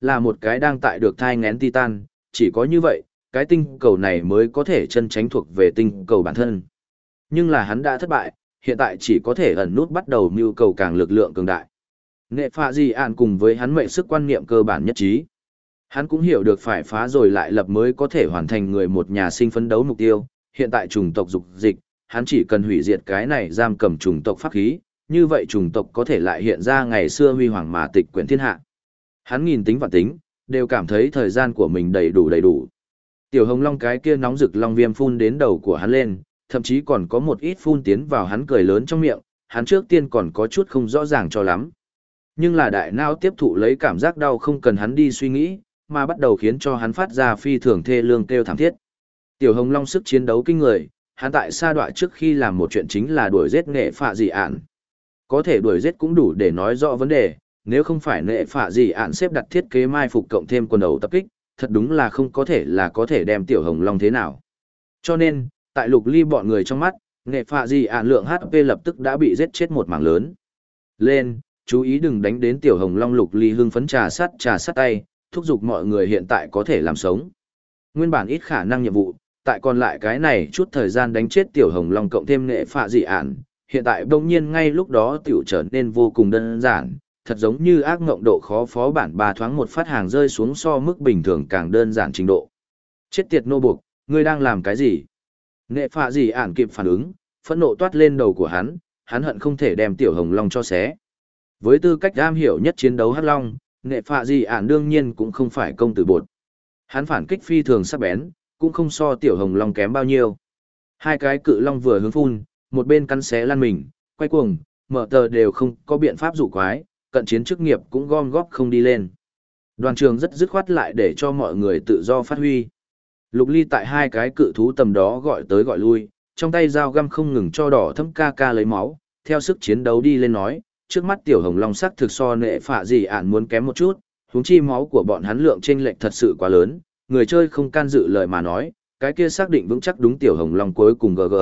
là một cái đang tại được thai ngén Titan, chỉ có như vậy, cái tinh cầu này mới có thể chân tránh thuộc về tinh cầu bản thân. Nhưng là hắn đã thất bại, hiện tại chỉ có thể ẩn nút bắt đầu mưu cầu càng lực lượng cường đại. Nghệ phạ gì ạn cùng với hắn mệnh sức quan niệm cơ bản nhất trí. Hắn cũng hiểu được phải phá rồi lại lập mới có thể hoàn thành người một nhà sinh phấn đấu mục tiêu, hiện tại chủng tộc dục dịch, hắn chỉ cần hủy diệt cái này giam cầm chủng tộc pháp khí, như vậy chủng tộc có thể lại hiện ra ngày xưa huy hoàng mà tịch quyển thiên hạ. Hắn nghìn tính vạn tính, đều cảm thấy thời gian của mình đầy đủ. Tiểu hồng long cái kia nóng rực long viêm phun đến đầu của hắn lên, thậm chí còn có một ít phun tiến vào hắn cười lớn trong miệng, hắn trước tiên còn có chút không rõ ràng cho lắm. Nhưng là đại não tiếp thụ lấy cảm giác đau không cần hắn đi suy nghĩ, mà bắt đầu khiến cho hắn phát ra phi thường thê lương kêu thảm thiết. Tiểu hồng long sức chiến đấu kinh người, hắn tại sa đọa trước khi làm một chuyện chính là đuổi giết nghệ phạ dị ạn. Có thể đuổi giết cũng đủ để nói rõ vấn đề, nếu không phải nghệ phạ dị ạn xếp đặt thiết kế mai phục cộng thêm quần đầu tập kích, thật đúng là không có thể đem tiểu hồng long thế nào. Cho nên, tại Lục Ly bọn người trong mắt, nghệ phạ dị ạn lượng HP lập tức đã bị giết chết một mảng lớn. Lên, chú ý đừng đánh đến tiểu hồng long. Lục Ly hưng phấn trà sát tay, thúc giục mọi người hiện tại có thể làm sống. Nguyên bản ít khả năng nhiệm vụ, tại còn lại cái này chút thời gian đánh chết tiểu hồng long cộng thêm nghệ phạ dị ạn, hiện tại đông nhiên ngay lúc đó tiểu trở nên vô cùng đơn giản, thật giống như ác ngộng độ khó phó bản bà thoáng một phát hàng rơi xuống so mức bình thường càng đơn giản trình độ. Chết tiệt nô buộc, ngươi đang làm cái gì? Nghệ phạ dị ạn kịp phản ứng, phẫn nộ toát lên đầu của hắn hận không thể đem tiểu hồng long cho xé. Với tư cách am hiểu nhất chiến đấu hắc long, nghệ phạ dị ạn đương nhiên cũng không phải công tử bột. Hắn phản kích phi thường sắc bén, cũng không so tiểu hồng long kém bao nhiêu. Hai cái cự long vừa hướng phun, một bên cắn xé lăn mình, quay cuồng, mở tờ đều không có biện pháp dụ quái, cận chiến chức nghiệp cũng gom góp không đi lên. Đoàn trường rất dứt khoát lại để cho mọi người tự do phát huy. Lục Ly tại hai cái cự thú tầm đó gọi tới gọi lui, trong tay dao găm không ngừng cho đỏ thâm ca ca lấy máu, theo sức chiến đấu đi lên nói, trước mắt tiểu hồng long sắc thực so nệ phạ gì ạn muốn kém một chút, huống chi máu của bọn hắn lượng chênh lệch thật sự quá lớn, người chơi không can dự lời mà nói, cái kia xác định vững chắc đúng tiểu hồng long cuối cùng GG.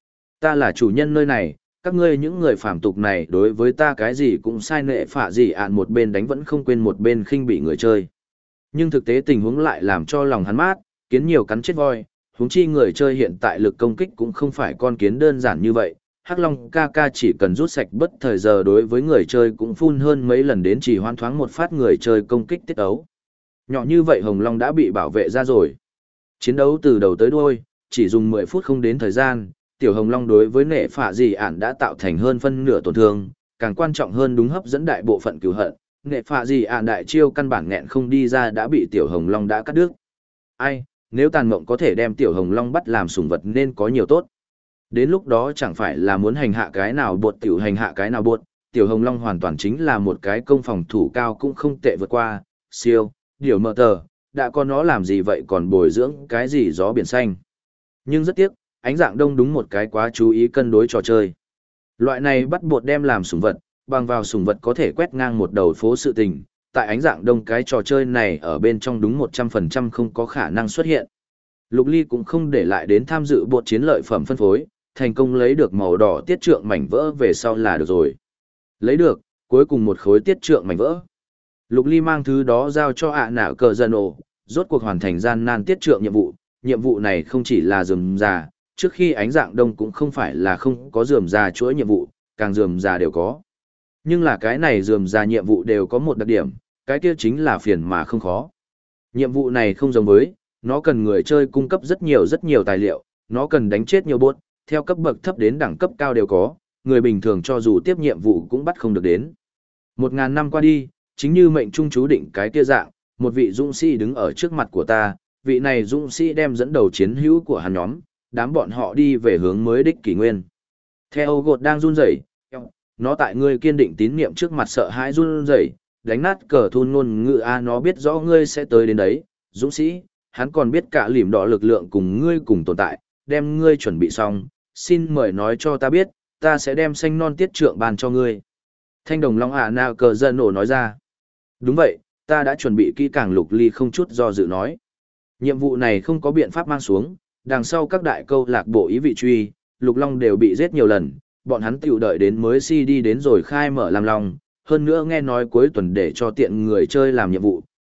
Ta là chủ nhân nơi này, các ngươi những người phàm tục này đối với ta cái gì cũng sai. Nệ phạ gì ạn một bên đánh vẫn không quên một bên khinh bị người chơi. Nhưng thực tế tình huống lại làm cho lòng hắn mát, kiến nhiều cắn chết voi, huống chi người chơi hiện tại lực công kích cũng không phải con kiến đơn giản như vậy. Hắc Long ca ca chỉ cần rút sạch bất thời giờ đối với người chơi cũng phun hơn mấy lần đến chỉ hoan thoáng một phát người chơi công kích tiết ấu. Nhỏ như vậy Hồng Long đã bị bảo vệ ra rồi. Chiến đấu từ đầu tới đuôi, chỉ dùng 10 phút không đến thời gian, tiểu Hồng Long đối với nệ phạ dị ạn đã tạo thành hơn phân nửa tổn thương, càng quan trọng hơn đúng hấp dẫn đại bộ phận cừu hận. Nệ phạ dị ạn đại chiêu căn bản nghẹn không đi ra đã bị tiểu Hồng Long đã cắt đứt. Ai, nếu tàn mộng có thể đem tiểu Hồng Long bắt làm sủng vật nên có nhiều tốt. Đến lúc đó chẳng phải là muốn hành hạ cái nào bột tiểu hành hạ cái nào bột, tiểu Hồng Long hoàn toàn chính là một cái công phòng thủ cao cũng không tệ vượt qua, siêu, điều mờ tờ, đã có nó làm gì vậy còn bồi dưỡng cái gì gió biển xanh. Nhưng rất tiếc, ánh dạng đông đúng một cái quá chú ý cân đối trò chơi. Loại này bắt bột đem làm sủng vật, bằng vào sủng vật có thể quét ngang một đầu phố sự tình, tại ánh dạng đông cái trò chơi này ở bên trong đúng 100% không có khả năng xuất hiện. Lục Ly cũng không để lại đến tham dự bột chiến lợi phẩm phân phối, thành công lấy được màu đỏ tiết trượng mảnh vỡ về sau là được rồi. Lấy được, cuối cùng một khối tiết trượng mảnh vỡ. Lục Ly mang thứ đó giao cho ạ nạo cờ dân ổ, rốt cuộc hoàn thành gian nan tiết trượng nhiệm vụ này không chỉ là rườm rà, trước khi ánh dạng đông cũng không phải là không có rườm rà chuỗi nhiệm vụ, càng rườm rà đều có. Nhưng là cái này rườm rà nhiệm vụ đều có một đặc điểm, cái kia chính là phiền mà không khó. Nhiệm vụ này không giống với, nó cần người chơi cung cấp rất nhiều tài liệu, nó cần đánh chết nhiều bot, theo cấp bậc thấp đến đẳng cấp cao đều có, người bình thường cho dù tiếp nhiệm vụ cũng bắt không được đến. 1000 năm qua đi, chính như mệnh trung chú định cái kia dạng, một vị dũng sĩ đứng ở trước mặt của ta, vị này dũng sĩ đem dẫn đầu chiến hữu của hắn nhóm, đám bọn họ đi về hướng mới đích kỷ nguyên. Theo gột đang run rẩy, nó tại ngươi kiên định tín niệm trước mặt sợ hãi run rẩy, đánh nát cờ thun ngôn ngữ a nó biết rõ ngươi sẽ tới đến đấy, dũng sĩ, hắn còn biết cả lìm đỏ lực lượng cùng ngươi cùng tồn tại, đem ngươi chuẩn bị xong, xin mời nói cho ta biết, ta sẽ đem xanh non tiết trượng bàn cho ngươi. Thanh đồng long ạ nào cờ dân nổ nói ra. Đúng vậy, ta đã chuẩn bị kỹ càng. Lục Ly không chút do dự nói. Nhiệm vụ này không có biện pháp mang xuống, đằng sau các đại câu lạc bộ ý vị truy, Lục Long đều bị giết nhiều lần, bọn hắn tiểu đợi đến mới CD đến rồi khai mở làm lòng, hơn nữa nghe nói cuối tuần để cho tiện người chơi làm nhiệm vụ,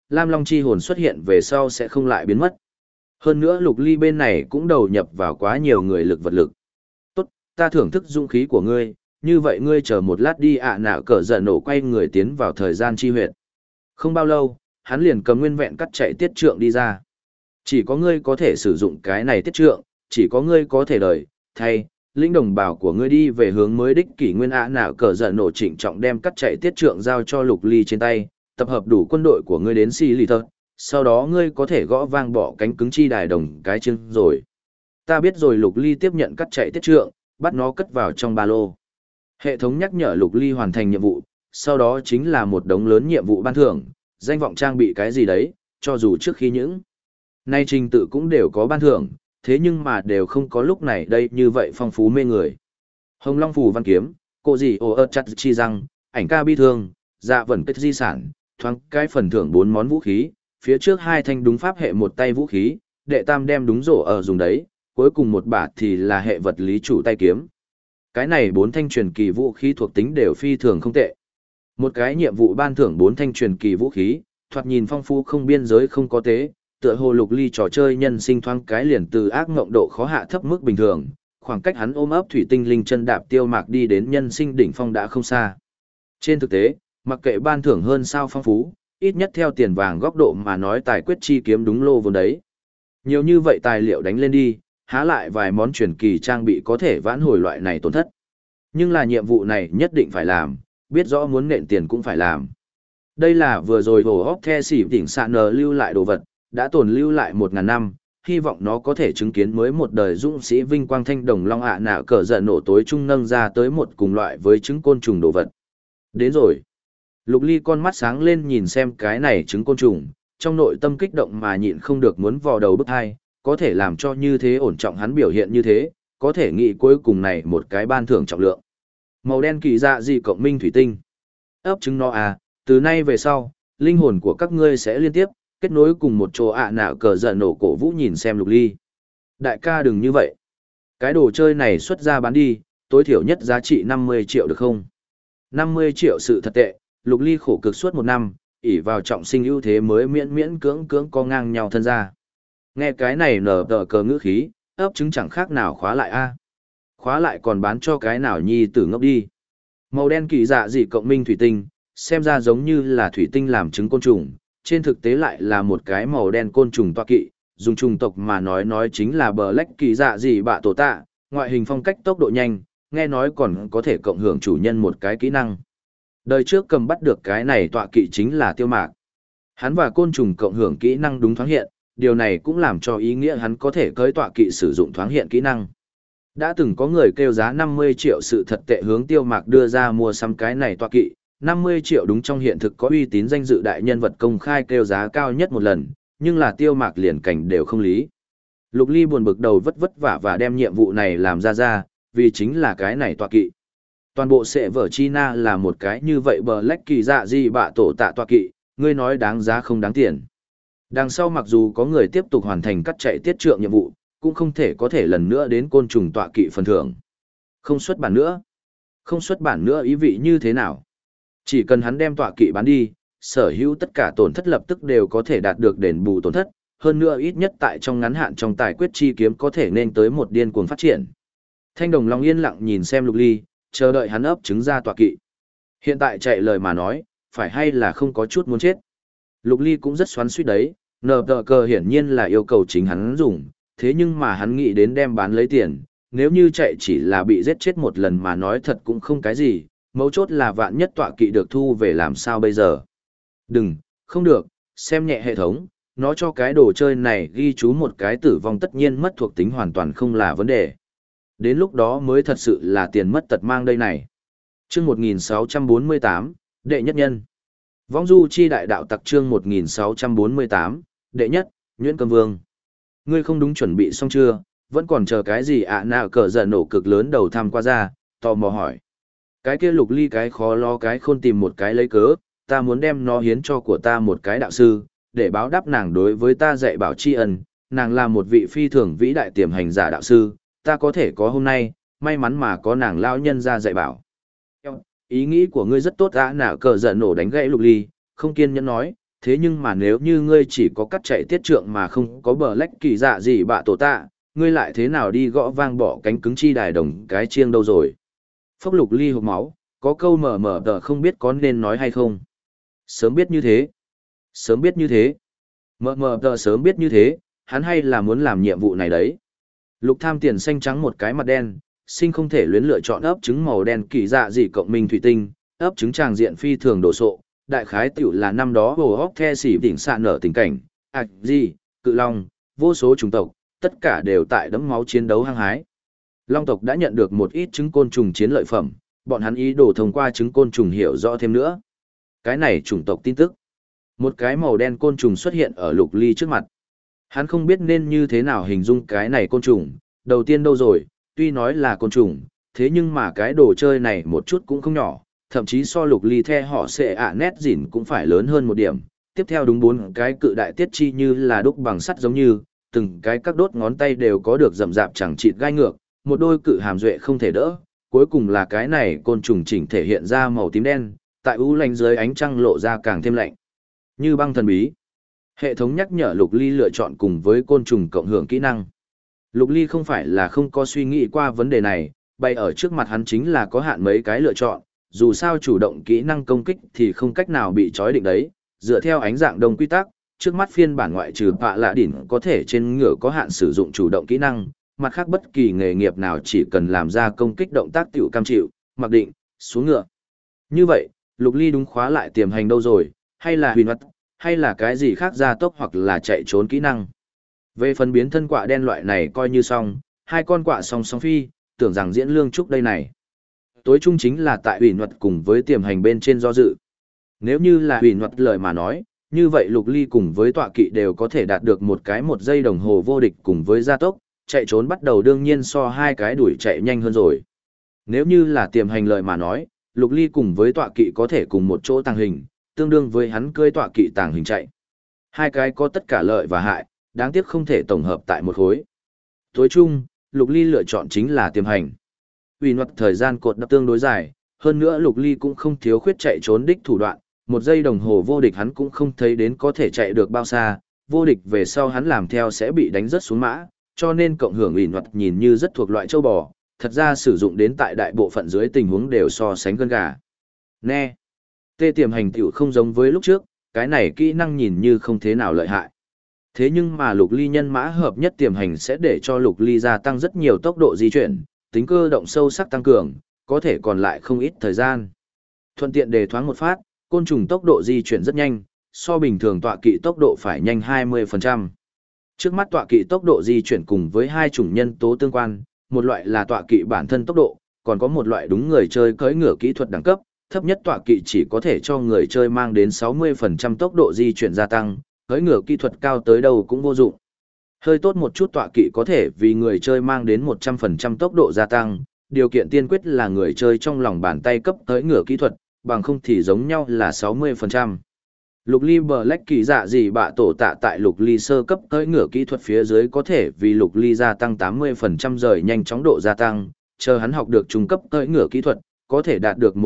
Lam Long chi hồn xuất hiện về sau sẽ không lại biến mất. Hơn nữa Lục Ly bên này cũng đầu nhập vào quá nhiều người lực vật lực. Tốt, ta thưởng thức dũng khí của ngươi, như vậy ngươi chờ một lát đi ạ nạo cờ giận nổ quay người tiến vào thời gian chi huyệt. Không bao lâu, hắn liền cầm nguyên vẹn cắt chạy tiết trượng đi ra. Chỉ có ngươi có thể sử dụng cái này tiết trượng, chỉ có ngươi có thể đời, thay, linh đồng bào của ngươi đi về hướng mới đích kỷ nguyên ạ nạo cờ giận nổ trịnh trọng đem cắt chạy tiết trượng giao cho Lục Ly trên tay, tập hợp đủ quân đội của ngươi đến xì lì thật, sau đó ngươi có thể gõ vang bỏ cánh cứng chi đài đồng cái chân rồi. Ta biết rồi. Lục Ly tiếp nhận cắt chạy tiết trượng, bắt nó cất vào trong ba lô. Hệ thống nhắc nhở Lục Ly hoàn thành nhiệm vụ, sau đó chính là một đống lớn nhiệm vụ ban thưởng, danh vọng trang bị cái gì đấy, cho dù trước khi những nay trình tự cũng đều có ban thưởng, thế nhưng mà đều không có lúc này đây như vậy phong phú mê người. Hồng Long Phù Văn Kiếm, Cổ Dị Ô ơ chặt chi răng, Ảnh Ca Bi Thương, Dạ Vẩn Kết Di Sản, thoáng cái phần thưởng 4 món vũ khí, phía trước 2 thanh đúng pháp hệ một tay vũ khí, đệ tam đem đúng rổ ở dùng đấy, cuối cùng một bả thì là hệ vật lý chủ tay kiếm. Cái này 4 thanh truyền kỳ vũ khí thuộc tính đều phi thường không tệ. Một cái nhiệm vụ ban thưởng 4 thanh truyền kỳ vũ khí, thoạt nhìn phong phú không biên giới không có tế, tựa hồ Lục Ly trò chơi nhân sinh thoáng cái liền từ ác ngộng độ khó hạ thấp mức bình thường, khoảng cách hắn ôm ấp thủy tinh linh chân đạp tiêu mạc đi đến nhân sinh đỉnh phong đã không xa. Trên thực tế, mặc kệ ban thưởng hơn sao phong phú, ít nhất theo tiền vàng góc độ mà nói tài quyết chi kiếm đúng lô vốn đấy. Nhiều như vậy tài liệu đánh lên đi, há lại vài món truyền kỳ trang bị có thể vãn hồi loại này tổn thất. Nhưng là nhiệm vụ này nhất định phải làm, biết rõ muốn nện tiền cũng phải làm. Đây là vừa rồi hồ hóc the xỉ tỉnh sạn nờ lưu lại đồ vật, đã tồn lưu lại 1000 năm, hy vọng nó có thể chứng kiến mới một đời dũng sĩ vinh quang thanh đồng long ạ nạo cờ giận nổ tối trung nâng ra tới một cùng loại với trứng côn trùng đồ vật. Đến rồi. Lục Ly con mắt sáng lên nhìn xem cái này trứng côn trùng, trong nội tâm kích động mà nhịn không được muốn vò đầu bức hai, có thể làm cho như thế ổn trọng hắn biểu hiện như thế, có thể nghĩ cuối cùng này một cái ban thưởng trọng lượng. Màu đen kỳ dạ gì cộng minh thủy tinh. Ấp trứng nó à, từ nay về sau, linh hồn của các ngươi sẽ liên tiếp, kết nối cùng một chỗ ạ nạo cờ giận nổ cổ vũ nhìn xem Lục Ly. Đại ca đừng như vậy. Cái đồ chơi này xuất ra bán đi, tối thiểu nhất giá trị 50 triệu được không? 50 triệu sự thật tệ, Lục Ly khổ cực suốt 1 năm, ỷ vào trọng sinh ưu thế mới miễn miễn cưỡng cưỡng co ngang nhau thân ra. Nghe cái này nở tờ cờ ngữ khí, ấp trứng chẳng khác nào khóa lại a. Khóa lại còn bán cho cái nào nhi tử ngốc đi. Màu đen kỳ dạ dị cộng minh thủy tinh, xem ra giống như là thủy tinh làm trứng côn trùng, trên thực tế lại là một cái màu đen côn trùng toa kỵ, dùng trùng tộc mà nói chính là Black kỳ dạ dị bạ tổ tạ, ngoại hình phong cách tốc độ nhanh, nghe nói còn có thể cộng hưởng chủ nhân một cái kỹ năng. Đời trước cầm bắt được cái này tọa kỵ chính là Tiêu Mạc. Hắn và côn trùng cộng hưởng kỹ năng đúng thoáng hiện, điều này cũng làm cho ý nghĩa hắn có thể cưỡi tọa kỵ sử dụng thoáng hiện kỹ năng. Đã từng có người kêu giá 50 triệu sự thật tệ hướng Tiêu Mạc đưa ra mua sắm cái này tọa kỵ, 50 triệu đúng trong hiện thực có uy tín danh dự đại nhân vật công khai kêu giá cao nhất một lần, nhưng là Tiêu Mạc liền cảnh đều không lý. Lục Ly buồn bực đầu vất vất vả và đem nhiệm vụ này làm ra, vì chính là cái này tọa kỵ. Toàn bộ sệ vở China là một cái như vậy Black kỳ dạ gì bạ tổ tạ tọa kỵ, ngươi nói đáng giá không đáng tiền. Đằng sau mặc dù có người tiếp tục hoàn thành cắt chạy tiết trượng nhiệm vụ, cũng không thể có thể lần nữa đến côn trùng tọa kỵ phần thưởng. Không xuất bản nữa. Không xuất bản nữa ý vị như thế nào? Chỉ cần hắn đem tọa kỵ bán đi, sở hữu tất cả tổn thất lập tức đều có thể đạt được đền bù tổn thất, hơn nữa ít nhất tại trong ngắn hạn trong tài quyết chi kiếm có thể nên tới một điên cuồng phát triển. Thanh Đồng Long yên lặng nhìn xem Lục Ly, chờ đợi hắn ấp trứng ra tọa kỵ. Hiện tại chạy lời mà nói, phải hay là không có chút muốn chết. Lục Ly cũng rất xoắn xuýt đấy, nờ tờ cờ hiển nhiên là yêu cầu chính hắn dùng, thế nhưng mà hắn nghĩ đến đem bán lấy tiền, nếu như chạy chỉ là bị giết chết một lần mà nói thật cũng không cái gì, mấu chốt là vạn nhất tọa kỵ được thu về làm sao bây giờ. Đừng, không được, xem nhẹ hệ thống, nó cho cái đồ chơi này ghi chú một cái tử vong tất nhiên mất thuộc tính hoàn toàn không là vấn đề. Đến lúc đó mới thật sự là tiền mất tật mang đây này. Chương 1648, đệ nhất nhân. Vong du chi đại đạo tặc chương 1648, đệ nhất, Nhuyễn Cơm Vương. Ngươi không đúng chuẩn bị xong chưa, vẫn còn chờ cái gì ạ nào cờ giận nổ cực lớn đầu thăm qua ra, tò mò hỏi. Cái kia Lục Ly cái khó lo cái khôn tìm một cái lấy cớ, ta muốn đem nó hiến cho của ta một cái đạo sư, để báo đáp nàng đối với ta dạy bảo tri ân, nàng là một vị phi thường vĩ đại tiềm hành giả đạo sư, ta có thể có hôm nay, may mắn mà có nàng lão nhân ra dạy bảo. Ý nghĩ của ngươi rất tốt ạ nào cờ giận nổ đánh gãy Lục Ly, không kiên nhẫn nói, thế nhưng mà nếu như ngươi chỉ có cắt chạy tiết trượng mà không có bờ lách kỳ dạ gì bạ tổ tạ, ngươi lại thế nào đi gõ vang bỏ cánh cứng chi đài đồng cái chiêng đâu rồi. Phốc Lục Ly hộc máu, có câu mở mở tờ không biết có nên nói hay không. Sớm biết như thế. Sớm biết như thế. Mở mở tờ sớm biết như thế, hắn hay là muốn làm nhiệm vụ này đấy. Lục Tham tiền xanh trắng một cái mặt đen, sinh không thể luyến lựa chọn ấp trứng màu đen kỳ dạ gì cộng minh thủy tinh, ấp trứng tràng diện phi thường đồ sộ, đại khái tiểu là năm đó hồ hóc the xỉ đỉnh xạ nở tình cảnh, gì, cự long, vô số chủng tộc, tất cả đều tại đẫm máu chiến đấu hăng hái. Long tộc đã nhận được một ít trứng côn trùng chiến lợi phẩm, bọn hắn ý đồ thông qua trứng côn trùng hiểu rõ thêm nữa. Cái này chủng tộc tin tức. Một cái màu đen côn trùng xuất hiện ở Lục Ly trước mặt. Hắn không biết nên như thế nào hình dung cái này côn trùng, đầu tiên đâu rồi, tuy nói là côn trùng, thế nhưng mà cái đồ chơi này một chút cũng không nhỏ, thậm chí so Lục Ly the họ sẽ nét dỉn cũng phải lớn hơn một điểm. Tiếp theo đúng 4 cái cự đại tiết chi như là đúc bằng sắt giống như, từng cái các đốt ngón tay đều có được rậm rạp chẳng chịt gai ngược, một đôi cự hàm duệ không thể đỡ. Cuối cùng là cái này côn trùng chỉnh thể hiện ra màu tím đen, tại u lạnh dưới ánh trăng lộ ra càng thêm lạnh. Như băng thần bí. Hệ thống nhắc nhở Lục Ly lựa chọn cùng với côn trùng cộng hưởng kỹ năng. Lục Ly không phải là không có suy nghĩ qua vấn đề này, bày ở trước mặt hắn chính là có hạn mấy cái lựa chọn, dù sao chủ động kỹ năng công kích thì không cách nào bị trói định đấy, dựa theo ánh dạng đông quy tắc, trước mắt phiên bản ngoại trừ bạ lạ đỉnh có thể trên ngựa có hạn sử dụng chủ động kỹ năng, mặt khác bất kỳ nghề nghiệp nào chỉ cần làm ra công kích động tác tiểu cam chịu, mặc định, xuống ngựa. Như vậy, Lục Ly đúng khóa lại tiềm hành đâu rồi, hay là huyền vật, hay là cái gì khác gia tốc hoặc là chạy trốn kỹ năng. Về phần biến thân quạ đen loại này coi như xong, hai con quạ song song phi, tưởng rằng diễn lương trúc đây này. Tối chung chính là tại huyền vật cùng với tiềm hành bên trên do dự. Nếu như là huyền vật lời mà nói, như vậy Lục Ly cùng với tọa kỵ đều có thể đạt được một giây đồng hồ vô địch cùng với gia tốc, chạy trốn bắt đầu đương nhiên so hai cái đuổi chạy nhanh hơn rồi. Nếu như là tiềm hành lời mà nói, Lục Ly cùng với tọa kỵ có thể cùng một chỗ tàng hình, tương đương với hắn cưỡi tọa kỵ tàng hình chạy. Hai cái có tất cả lợi và hại, đáng tiếc không thể tổng hợp tại một khối. Tối chung, Lục Ly lựa chọn chính là tiềm hành. Vì luật thời gian cột đập tương đối dài, hơn nữa Lục Ly cũng không thiếu khuyết chạy trốn đích thủ đoạn, 1 giây đồng hồ vô địch hắn cũng không thấy đến có thể chạy được bao xa, vô địch về sau hắn làm theo sẽ bị đánh rất xuống mã, cho nên cộng hưởng ủy luật nhìn như rất thuộc loại châu bò, thật ra sử dụng đến tại đại bộ phận dưới tình huống đều so sánh gân gà. Nè, tê tiềm hành tiểu không giống với lúc trước, cái này kỹ năng nhìn như không thế nào lợi hại. Thế nhưng mà Lục Ly nhân mã hợp nhất tiềm hành sẽ để cho Lục Ly gia tăng rất nhiều tốc độ di chuyển, tính cơ động sâu sắc tăng cường, có thể còn lại không ít thời gian. Thuận tiện đề thoáng một phát, côn trùng tốc độ di chuyển rất nhanh, so bình thường tọa kỵ tốc độ phải nhanh 20%. Trước mắt tọa kỵ tốc độ di chuyển cùng với hai chủng nhân tố tương quan, một loại là tọa kỵ bản thân tốc độ, còn có một loại đúng người chơi cưỡi ngựa kỹ thuật đẳng cấp, thấp nhất tọa kỵ chỉ có thể cho người chơi mang đến 60% tốc độ di chuyển gia tăng, cưỡi ngựa kỹ thuật cao tới đâu cũng vô dụng. Hơi tốt một chút tọa kỵ có thể vì người chơi mang đến 100% tốc độ gia tăng, điều kiện tiên quyết là người chơi trong lòng bàn tay cấp cưỡi ngựa kỹ thuật, bằng không thì giống nhau là 60%. Lục Ly Black kỳ dạ gì bạ tổ tạ tại Lục Ly sơ cấp cưỡi ngựa kỹ thuật phía dưới có thể vì Lục Ly gia tăng 80% rời nhanh chóng độ gia tăng, chờ hắn học được trung cấp cưỡi ngựa kỹ thuật, có thể đạt được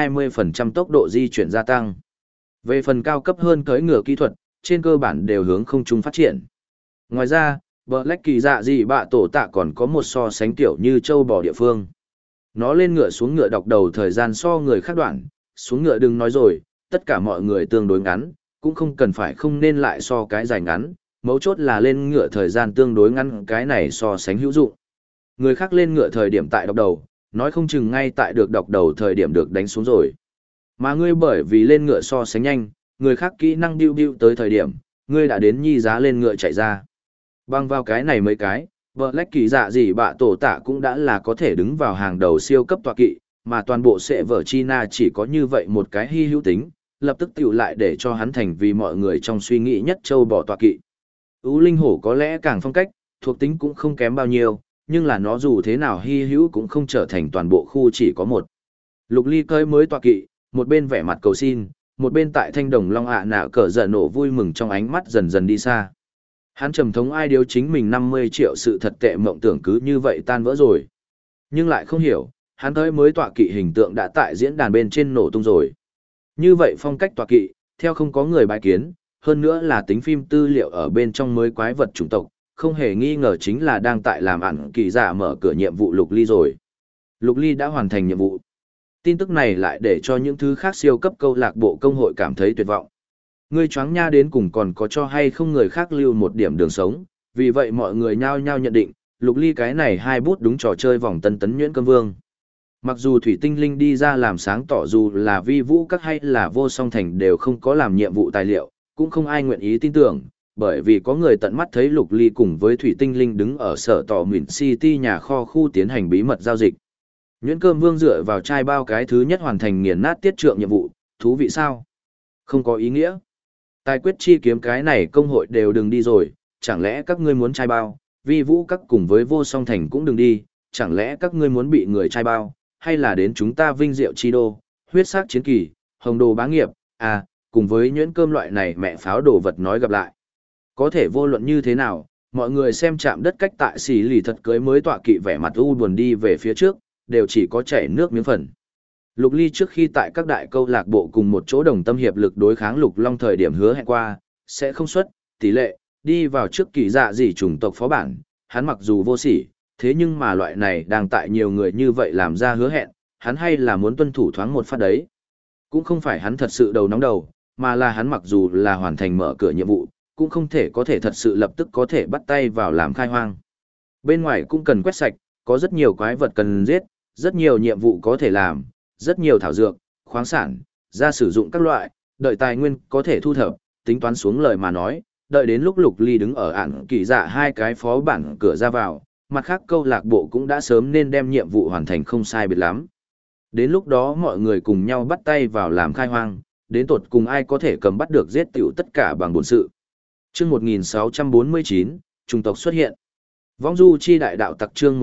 120% tốc độ di chuyển gia tăng. Về phần cao cấp hơn cưỡi ngựa kỹ thuật, trên cơ bản đều hướng không trung phát triển. Ngoài ra, Black kỳ dạ gì bạ tổ tạ còn có một so sánh tiểu như châu bò địa phương. Nó lên ngựa xuống ngựa đọc đầu thời gian so người khác đoạn, xuống ngựa đừng nói rồi, tất cả mọi người tương đối ngắn, cũng không cần phải không nên lại so cái dài ngắn, mấu chốt là lên ngựa thời gian tương đối ngắn cái này so sánh hữu dụng. Người khác lên ngựa thời điểm tại đọc đầu, nói không chừng ngay tại được đọc đầu thời điểm được đánh xuống rồi. Mà ngươi bởi vì lên ngựa so sánh nhanh, người khác kỹ năng điêu điêu tới thời điểm, ngươi đã đến nhi giá lên ngựa chạy ra. Băng vào cái này mấy cái, Black kỳ dạ gì bạ tổ tạ cũng đã là có thể đứng vào hàng đầu siêu cấp tọa kỵ, mà toàn bộ sẽ vở China chỉ có như vậy một cái hy hữu tính, lập tức tiểu lại để cho hắn thành vì mọi người trong suy nghĩ nhất châu bò tọa kỵ. Ú Linh Hổ có lẽ càng phong cách, thuộc tính cũng không kém bao nhiêu, nhưng là nó dù thế nào hy hữu cũng không trở thành toàn bộ khu chỉ có một. Lục Ly cơi mới tọa kỵ, một bên vẻ mặt cầu xin, một bên tại thanh đồng long ạ nạ cờ giận nổ vui mừng trong ánh mắt dần dần đi xa. Hắn trầm thống ai điếu chính mình 50 triệu sự thật tệ mộng tưởng cứ như vậy tan vỡ rồi. Nhưng lại không hiểu, hắn tới mới tọa kỵ hình tượng đã tại diễn đàn bên trên nổ tung rồi. Như vậy phong cách tọa kỵ, theo không có người bái kiến, hơn nữa là tính phim tư liệu ở bên trong mới quái vật chủng tộc, không hề nghi ngờ chính là đang tại làm ẩn kỳ giả mở cửa nhiệm vụ Lục Ly rồi. Lục Ly đã hoàn thành nhiệm vụ. Tin tức này lại để cho những thứ khác siêu cấp câu lạc bộ công hội cảm thấy tuyệt vọng. Ngươi choáng nha đến cùng còn có cho hay không người khác lưu một điểm đường sống, vì vậy mọi người nhao nhao nhận định, Lục Ly cái này hai bút đúng trò chơi vòng tân tấn nhuyễn cơm vương. Mặc dù Thủy Tinh Linh đi ra làm sáng tỏ dù là vi vũ các hay là vô song thành đều không có làm nhiệm vụ tài liệu, cũng không ai nguyện ý tin tưởng, bởi vì có người tận mắt thấy Lục Ly cùng với Thủy Tinh Linh đứng ở sở tỏ Mìn City nhà kho khu tiến hành bí mật giao dịch. Nhuyễn cơm vương dựa vào chai bao cái thứ nhất hoàn thành nghiền nát tiết trượng nhiệm vụ, thú vị sao? Không có ý nghĩa. Tài quyết chi kiếm cái này công hội đều đừng đi rồi, chẳng lẽ các ngươi muốn chai bao, vi vũ các cùng với vô song thành cũng đừng đi, chẳng lẽ các ngươi muốn bị người chai bao, hay là đến chúng ta vinh diệu chi đô, huyết sắc chiến kỳ, hồng đồ bá nghiệp, à, cùng với nhuyễn cơm loại này mẹ pháo đồ vật nói gặp lại. Có thể vô luận như thế nào, mọi người xem chạm đất cách tại xỉ lì thật cưới mới tọa kỵ vẻ mặt u buồn đi về phía trước, đều chỉ có chảy nước miếng phần. Lục Ly trước khi tại các đại câu lạc bộ cùng một chỗ đồng tâm hiệp lực đối kháng Lục Long thời điểm hứa hẹn qua, sẽ không xuất, tỷ lệ, đi vào trước kỳ dạ gì chủng tộc phó bản, hắn mặc dù vô sỉ, thế nhưng mà loại này đang tại nhiều người như vậy làm ra hứa hẹn, hắn hay là muốn tuân thủ thoáng một phát đấy. Cũng không phải hắn thật sự đầu nóng đầu, mà là hắn mặc dù là hoàn thành mở cửa nhiệm vụ, cũng không thể có thể thật sự lập tức có thể bắt tay vào làm khai hoang. Bên ngoài cũng cần quét sạch, có rất nhiều quái vật cần giết, rất nhiều nhiệm vụ có thể làm, rất nhiều thảo dược, khoáng sản, ra sử dụng các loại, đợi tài nguyên có thể thu thập, tính toán xuống lời mà nói, đợi đến lúc Lục Ly đứng ở ản kỳ dạ hai cái phó bản cửa ra vào, mặt khác câu lạc bộ cũng đã sớm nên đem nhiệm vụ hoàn thành không sai biệt lắm. Đến lúc đó mọi người cùng nhau bắt tay vào làm khai hoang, đến tột cùng ai có thể cầm bắt được giết tiểu tất cả bằng bổn sự. Chương 1649, chủng tộc xuất hiện. Vong du chi đại đạo tặc chương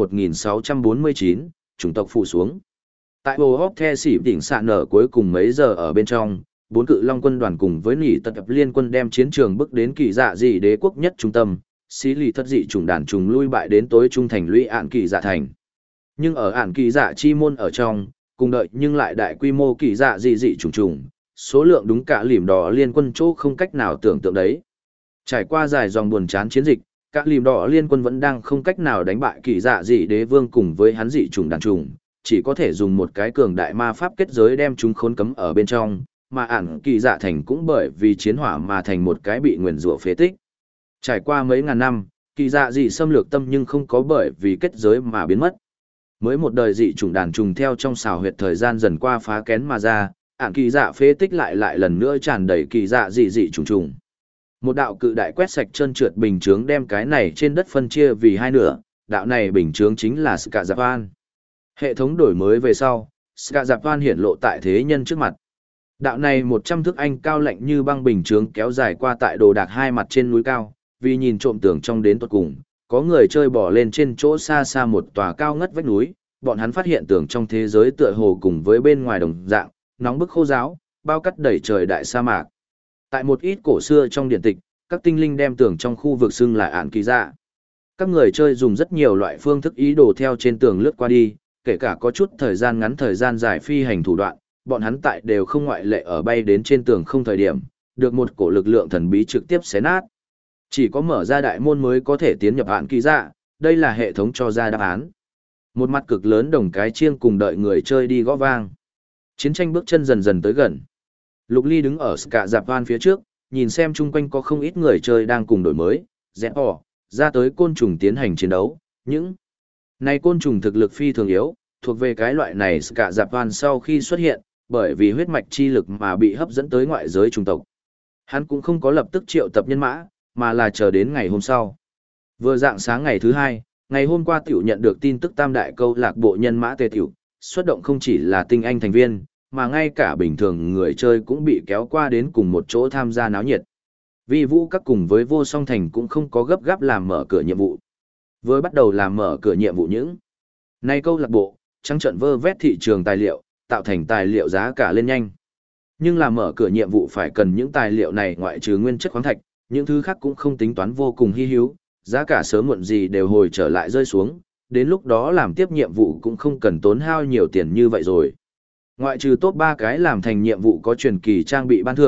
1649, chủng tộc phủ xuống. Tại Hồ Hóc The Sỉ đỉnh xạ nở cuối cùng mấy giờ ở bên trong, bốn cự long quân đoàn cùng với nỉ tật liên quân đem chiến trường bước đến kỳ dạ dị đế quốc nhất trung tâm, xí lì thất dị chủng đàn trùng lui bại đến tối trung thành lũy ạn kỳ dạ thành. Nhưng ở ạn kỳ dạ chi môn ở trong, cùng đợi nhưng lại đại quy mô kỳ dạ dị dị trùng trùng, số lượng đúng cả lìm đỏ liên quân chỗ không cách nào tưởng tượng đấy. Trải qua dài dòng buồn chán chiến dịch, các lìm đỏ liên quân vẫn đang không cách nào đánh bại kỳ dạ dị đế vương cùng với hắn dị trùng đàn trùng, chỉ có thể dùng một cái cường đại ma pháp kết giới đem chúng khốn cấm ở bên trong, mà ản kỳ dạ thành cũng bởi vì chiến hỏa mà thành một cái bị nguyền rủa phế tích. Trải qua mấy ngàn năm, kỳ dạ dị xâm lược tâm nhưng không có bởi vì kết giới mà biến mất. Mới một đời dị trùng đàn trùng theo trong xào huyệt thời gian dần qua phá kén mà ra, ản kỳ dạ phế tích lại lần nữa tràn đầy kỳ dạ dị dị trùng trùng. Một đạo cự đại quét sạch trơn trượt bình chướng đem cái này trên đất phân chia vì hai nửa, đạo này bình chướng chính là Ska Japan. Hệ thống đổi mới về sau, Ska Japan hiển lộ tại thế nhân trước mặt. Đạo này 100 thước anh cao lạnh như băng bình chướng kéo dài qua tại đồ đạc hai mặt trên núi cao, vì nhìn trộm tường trong đến tuột cùng, có người chơi bỏ lên trên chỗ xa xa một tòa cao ngất vách núi, bọn hắn phát hiện tường trong thế giới tựa hồ cùng với bên ngoài đồng dạng, nóng bức khô giáo, bao cắt đầy trời đại sa mạc. Tại một ít cổ xưa trong điện tịch, các tinh linh đem tường trong khu vực xưng là ản kỳ dạ. Các người chơi dùng rất nhiều loại phương thức ý đồ theo trên tường lướt qua đi, kể cả có chút thời gian ngắn thời gian dài phi hành thủ đoạn, bọn hắn tại đều không ngoại lệ ở bay đến trên tường không thời điểm, được một cổ lực lượng thần bí trực tiếp xé nát. Chỉ có mở ra đại môn mới có thể tiến nhập ản kỳ dạ, đây là hệ thống cho ra đáp án. Một mặt cực lớn đồng cái chiêng cùng đợi người chơi đi gõ vang. Chiến tranh bước chân dần dần tới gần. Lục Ly đứng ở Ska Japan phía trước, nhìn xem chung quanh có không ít người chơi đang cùng đổi mới, dẹp bỏ, ra tới côn trùng tiến hành chiến đấu. Những này côn trùng thực lực phi thường yếu, thuộc về cái loại này Ska Japan sau khi xuất hiện, bởi vì huyết mạch chi lực mà bị hấp dẫn tới ngoại giới chủng tộc. Hắn cũng không có lập tức triệu tập nhân mã, mà là chờ đến ngày hôm sau. Vừa dạng sáng ngày thứ hai, ngày hôm qua tiểu nhận được tin tức tam đại câu lạc bộ nhân mã tề tiểu, xuất động không chỉ là tinh anh thành viên, mà ngay cả bình thường người chơi cũng bị kéo qua đến cùng một chỗ tham gia náo nhiệt. Vi vũ các cùng với vô song thành cũng không có gấp gáp làm mở cửa nhiệm vụ. Với bắt đầu làm mở cửa nhiệm vụ những nay câu lạc bộ, trắng trận vơ vét thị trường tài liệu, tạo thành tài liệu giá cả lên nhanh. Nhưng làm mở cửa nhiệm vụ phải cần những tài liệu này ngoại trừ nguyên chất khoáng thạch, những thứ khác cũng không tính toán vô cùng hy hữu, giá cả sớm muộn gì đều hồi trở lại rơi xuống, đến lúc đó làm tiếp nhiệm vụ cũng không cần tốn hao nhiều tiền như vậy rồi. Ngoại trừ top 3 cái làm thành nhiệm vụ có truyền kỳ trang bị ban thưởng,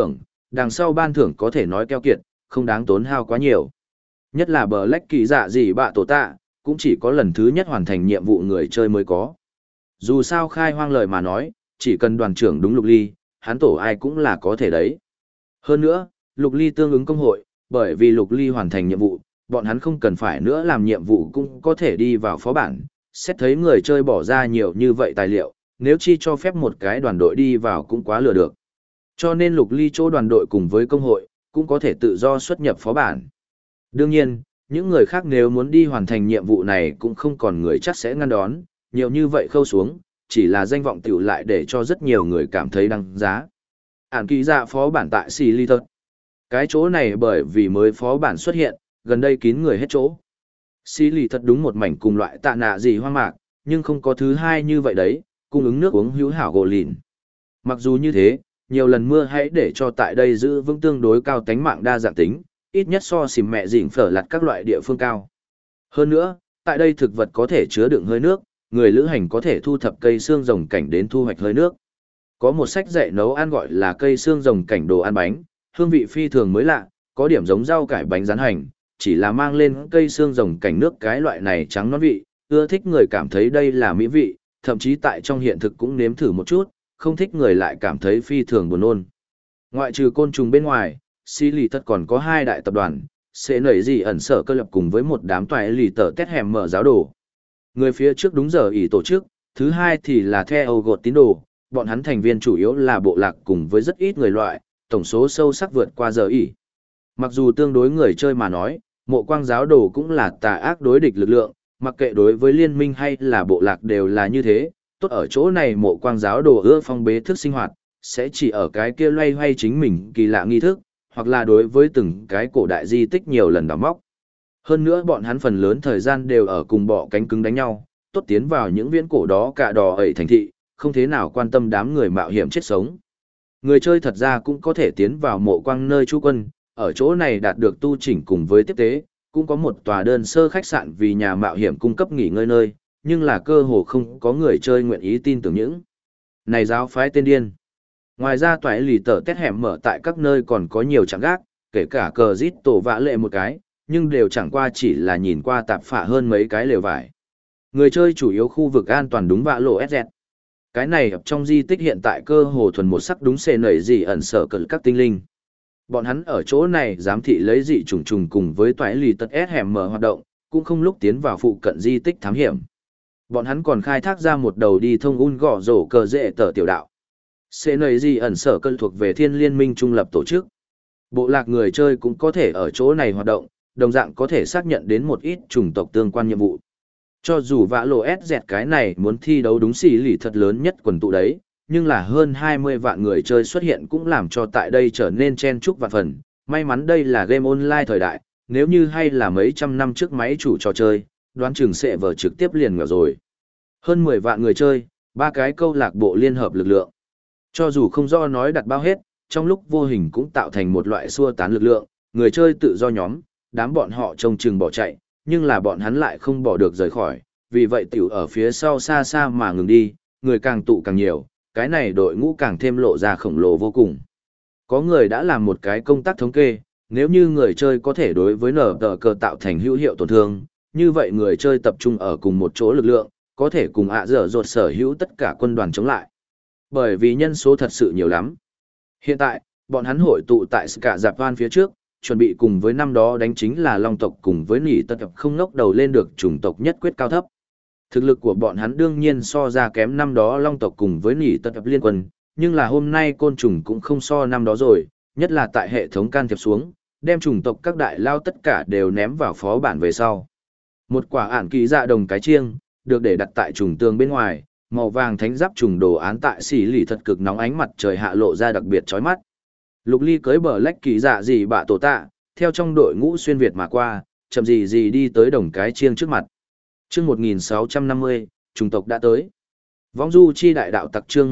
đằng sau ban thưởng có thể nói keo kiệt, không đáng tốn hao quá nhiều. Nhất là bờ lách kỳ dạ gì bạ tổ tạ, cũng chỉ có lần thứ nhất hoàn thành nhiệm vụ người chơi mới có. Dù sao khai hoang lời mà nói, chỉ cần đoàn trưởng đúng Lục Ly, hắn tổ ai cũng là có thể đấy. Hơn nữa, Lục Ly tương ứng công hội, bởi vì Lục Ly hoàn thành nhiệm vụ, bọn hắn không cần phải nữa làm nhiệm vụ cũng có thể đi vào phó bản. Xét thấy người chơi bỏ ra nhiều như vậy tài liệu, nếu chi cho phép một cái đoàn đội đi vào cũng quá lừa được. Cho nên Lục Ly chỗ đoàn đội cùng với công hội, cũng có thể tự do xuất nhập phó bản. Đương nhiên, những người khác nếu muốn đi hoàn thành nhiệm vụ này cũng không còn người chắc sẽ ngăn đón, nhiều như vậy khâu xuống, chỉ là danh vọng tiểu lại để cho rất nhiều người cảm thấy đăng giá. Ản kỳ dạ phó bản tại Xì Ly Thật. Cái chỗ này bởi vì mới phó bản xuất hiện, gần đây kín người hết chỗ. Xì Ly Thật đúng một mảnh cùng loại tạ nạ gì hoang mạc, nhưng không có thứ hai như vậy đấy, cung ứng nước uống hữu hảo gồ lìn. Mặc dù như thế, nhiều lần mưa hãy để cho tại đây giữ vững tương đối cao tánh mạng đa dạng tính, ít nhất so xìm mẹ dỉnh phở lặt các loại địa phương cao. Hơn nữa, tại đây thực vật có thể chứa đựng hơi nước, người lữ hành có thể thu thập cây xương rồng cảnh đến thu hoạch hơi nước. Có một sách dạy nấu ăn gọi là cây xương rồng cảnh đồ ăn bánh, hương vị phi thường mới lạ, có điểm giống rau cải bánh rán hành, chỉ là mang lên cây xương rồng cảnh nước cái loại này trắng non vị, ưa thích người cảm thấy đây là mỹ vị, thậm chí tại trong hiện thực cũng nếm thử một chút, không thích người lại cảm thấy phi thường buồn nôn. Ngoại trừ côn trùng bên ngoài, Xì Lì Thật còn có hai đại tập đoàn, sẽ nảy gì ẩn sở cơ lập cùng với một đám toại lì tờ tét hẻm mở giáo đồ. Người phía trước đúng giờ ỷ tổ chức, thứ hai thì là theo gột tín đồ, bọn hắn thành viên chủ yếu là bộ lạc cùng với rất ít người loại, tổng số sâu sắc vượt qua giờ ỷ. Mặc dù tương đối người chơi mà nói, mộ quang giáo đồ cũng là tà ác đối địch lực lượng, mặc kệ đối với liên minh hay là bộ lạc đều là như thế, tốt ở chỗ này mộ quang giáo đồ ưa phong bế thức sinh hoạt, sẽ chỉ ở cái kia loay hoay chính mình kỳ lạ nghi thức, hoặc là đối với từng cái cổ đại di tích nhiều lần đào móc. Hơn nữa bọn hắn phần lớn thời gian đều ở cùng bọ cánh cứng đánh nhau, tốt tiến vào những viễn cổ đó cả đò ẩy thành thị, không thế nào quan tâm đám người mạo hiểm chết sống. Người chơi thật ra cũng có thể tiến vào mộ quang nơi trú quân, ở chỗ này đạt được tu chỉnh cùng với tiếp tế, cũng có một tòa đơn sơ khách sạn vì nhà mạo hiểm cung cấp nghỉ ngơi nơi, nhưng là cơ hồ không có người chơi nguyện ý tin tưởng những này giáo phái tên điên. Ngoài ra toại lì tờ tét hẻm mở tại các nơi còn có nhiều trạm gác, kể cả cờ rít tổ vã lệ một cái, nhưng đều chẳng qua chỉ là nhìn qua tạp phả hơn mấy cái lều vải. Người chơi chủ yếu khu vực an toàn đúng vã lộ SZ. Cái này trong di tích hiện tại cơ hồ thuần một sắc đúng xê nảy gì ẩn sở cỡ các tinh linh. Bọn hắn ở chỗ này giám thị lấy dị trùng trùng cùng với toại lì tật S hẻm mở hoạt động, cũng không lúc tiến vào phụ cận di tích thám hiểm. Bọn hắn còn khai thác ra một đầu đi thông un gõ rổ cờ dễ tờ tiểu đạo. Xê nảy gì ẩn sở cỡ thuộc về thiên liên minh trung lập tổ chức. Bộ lạc người chơi cũng có thể ở chỗ này hoạt động, đồng dạng có thể xác nhận đến một ít chủng tộc tương quan nhiệm vụ. Cho dù vã lộ S dẹt cái này muốn thi đấu đúng xì lì thật lớn nhất quần tụ đấy, nhưng là hơn 20 vạn người chơi xuất hiện cũng làm cho tại đây trở nên chen chúc vạn phần. May mắn đây là game online thời đại, nếu như hay là mấy trăm năm trước máy chủ trò chơi, đoán chừng sẽ vở trực tiếp liền nghèo rồi. Hơn 10 vạn người chơi, ba cái câu lạc bộ liên hợp lực lượng. Cho dù không do nói đặt bao hết, trong lúc vô hình cũng tạo thành một loại xua tán lực lượng, người chơi tự do nhóm, đám bọn họ trông chừng bỏ chạy, nhưng là bọn hắn lại không bỏ được rời khỏi, vì vậy tiểu ở phía sau xa xa mà ngừng đi, người càng tụ càng nhiều, cái này đội ngũ càng thêm lộ ra khổng lồ vô cùng. Có người đã làm một cái công tác thống kê, nếu như người chơi có thể đối với nở tờ cờ tạo thành hữu hiệu tổn thương, như vậy người chơi tập trung ở cùng một chỗ lực lượng, có thể cùng dở dột sở hữu tất cả quân đoàn chống lại. Bởi vì nhân số thật sự nhiều lắm. Hiện tại, bọn hắn hội tụ tại cả Japan phía trước, chuẩn bị cùng với năm đó đánh chính là Long tộc cùng với nỉ tật không ngóc đầu lên được chủng tộc nhất quyết cao thấp. Thực lực của bọn hắn đương nhiên so ra kém năm đó Long tộc cùng với nỉ tật liên quân, nhưng là hôm nay côn trùng cũng không so năm đó rồi, nhất là tại hệ thống can thiệp xuống, đem chủng tộc các đại lao tất cả đều ném vào phó bản về sau. Một quả ản kỳ dạ đồng cái chiêng, được để đặt tại trùng tường bên ngoài, màu vàng thánh giáp trùng đồ án tại xỉ lì thật cực nóng ánh mặt trời hạ lộ ra đặc biệt chói mắt. Lục Ly cưới bờ lách kỳ dạ gì bạ tổ tạ, theo trong đội ngũ xuyên Việt mà qua, chậm gì đi tới đồng cái chiêng trước mặt. Chương 1650, chủng tộc đã tới. Vong du chi đại đạo tặc chương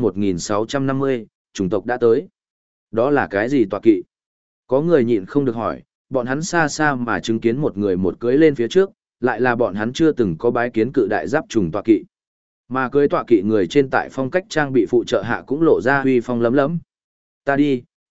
1650, chủng tộc đã tới. Đó là cái gì tọa kỵ? Có người nhịn không được hỏi, bọn hắn xa xa mà chứng kiến một người một cưới lên phía trước, lại là bọn hắn chưa từng có bái kiến cự đại giáp trùng tọa kỵ. Mà cưới tọa kỵ người trên tại phong cách trang bị phụ trợ hạ cũng lộ ra huy phong lấm lấm. Ta đi,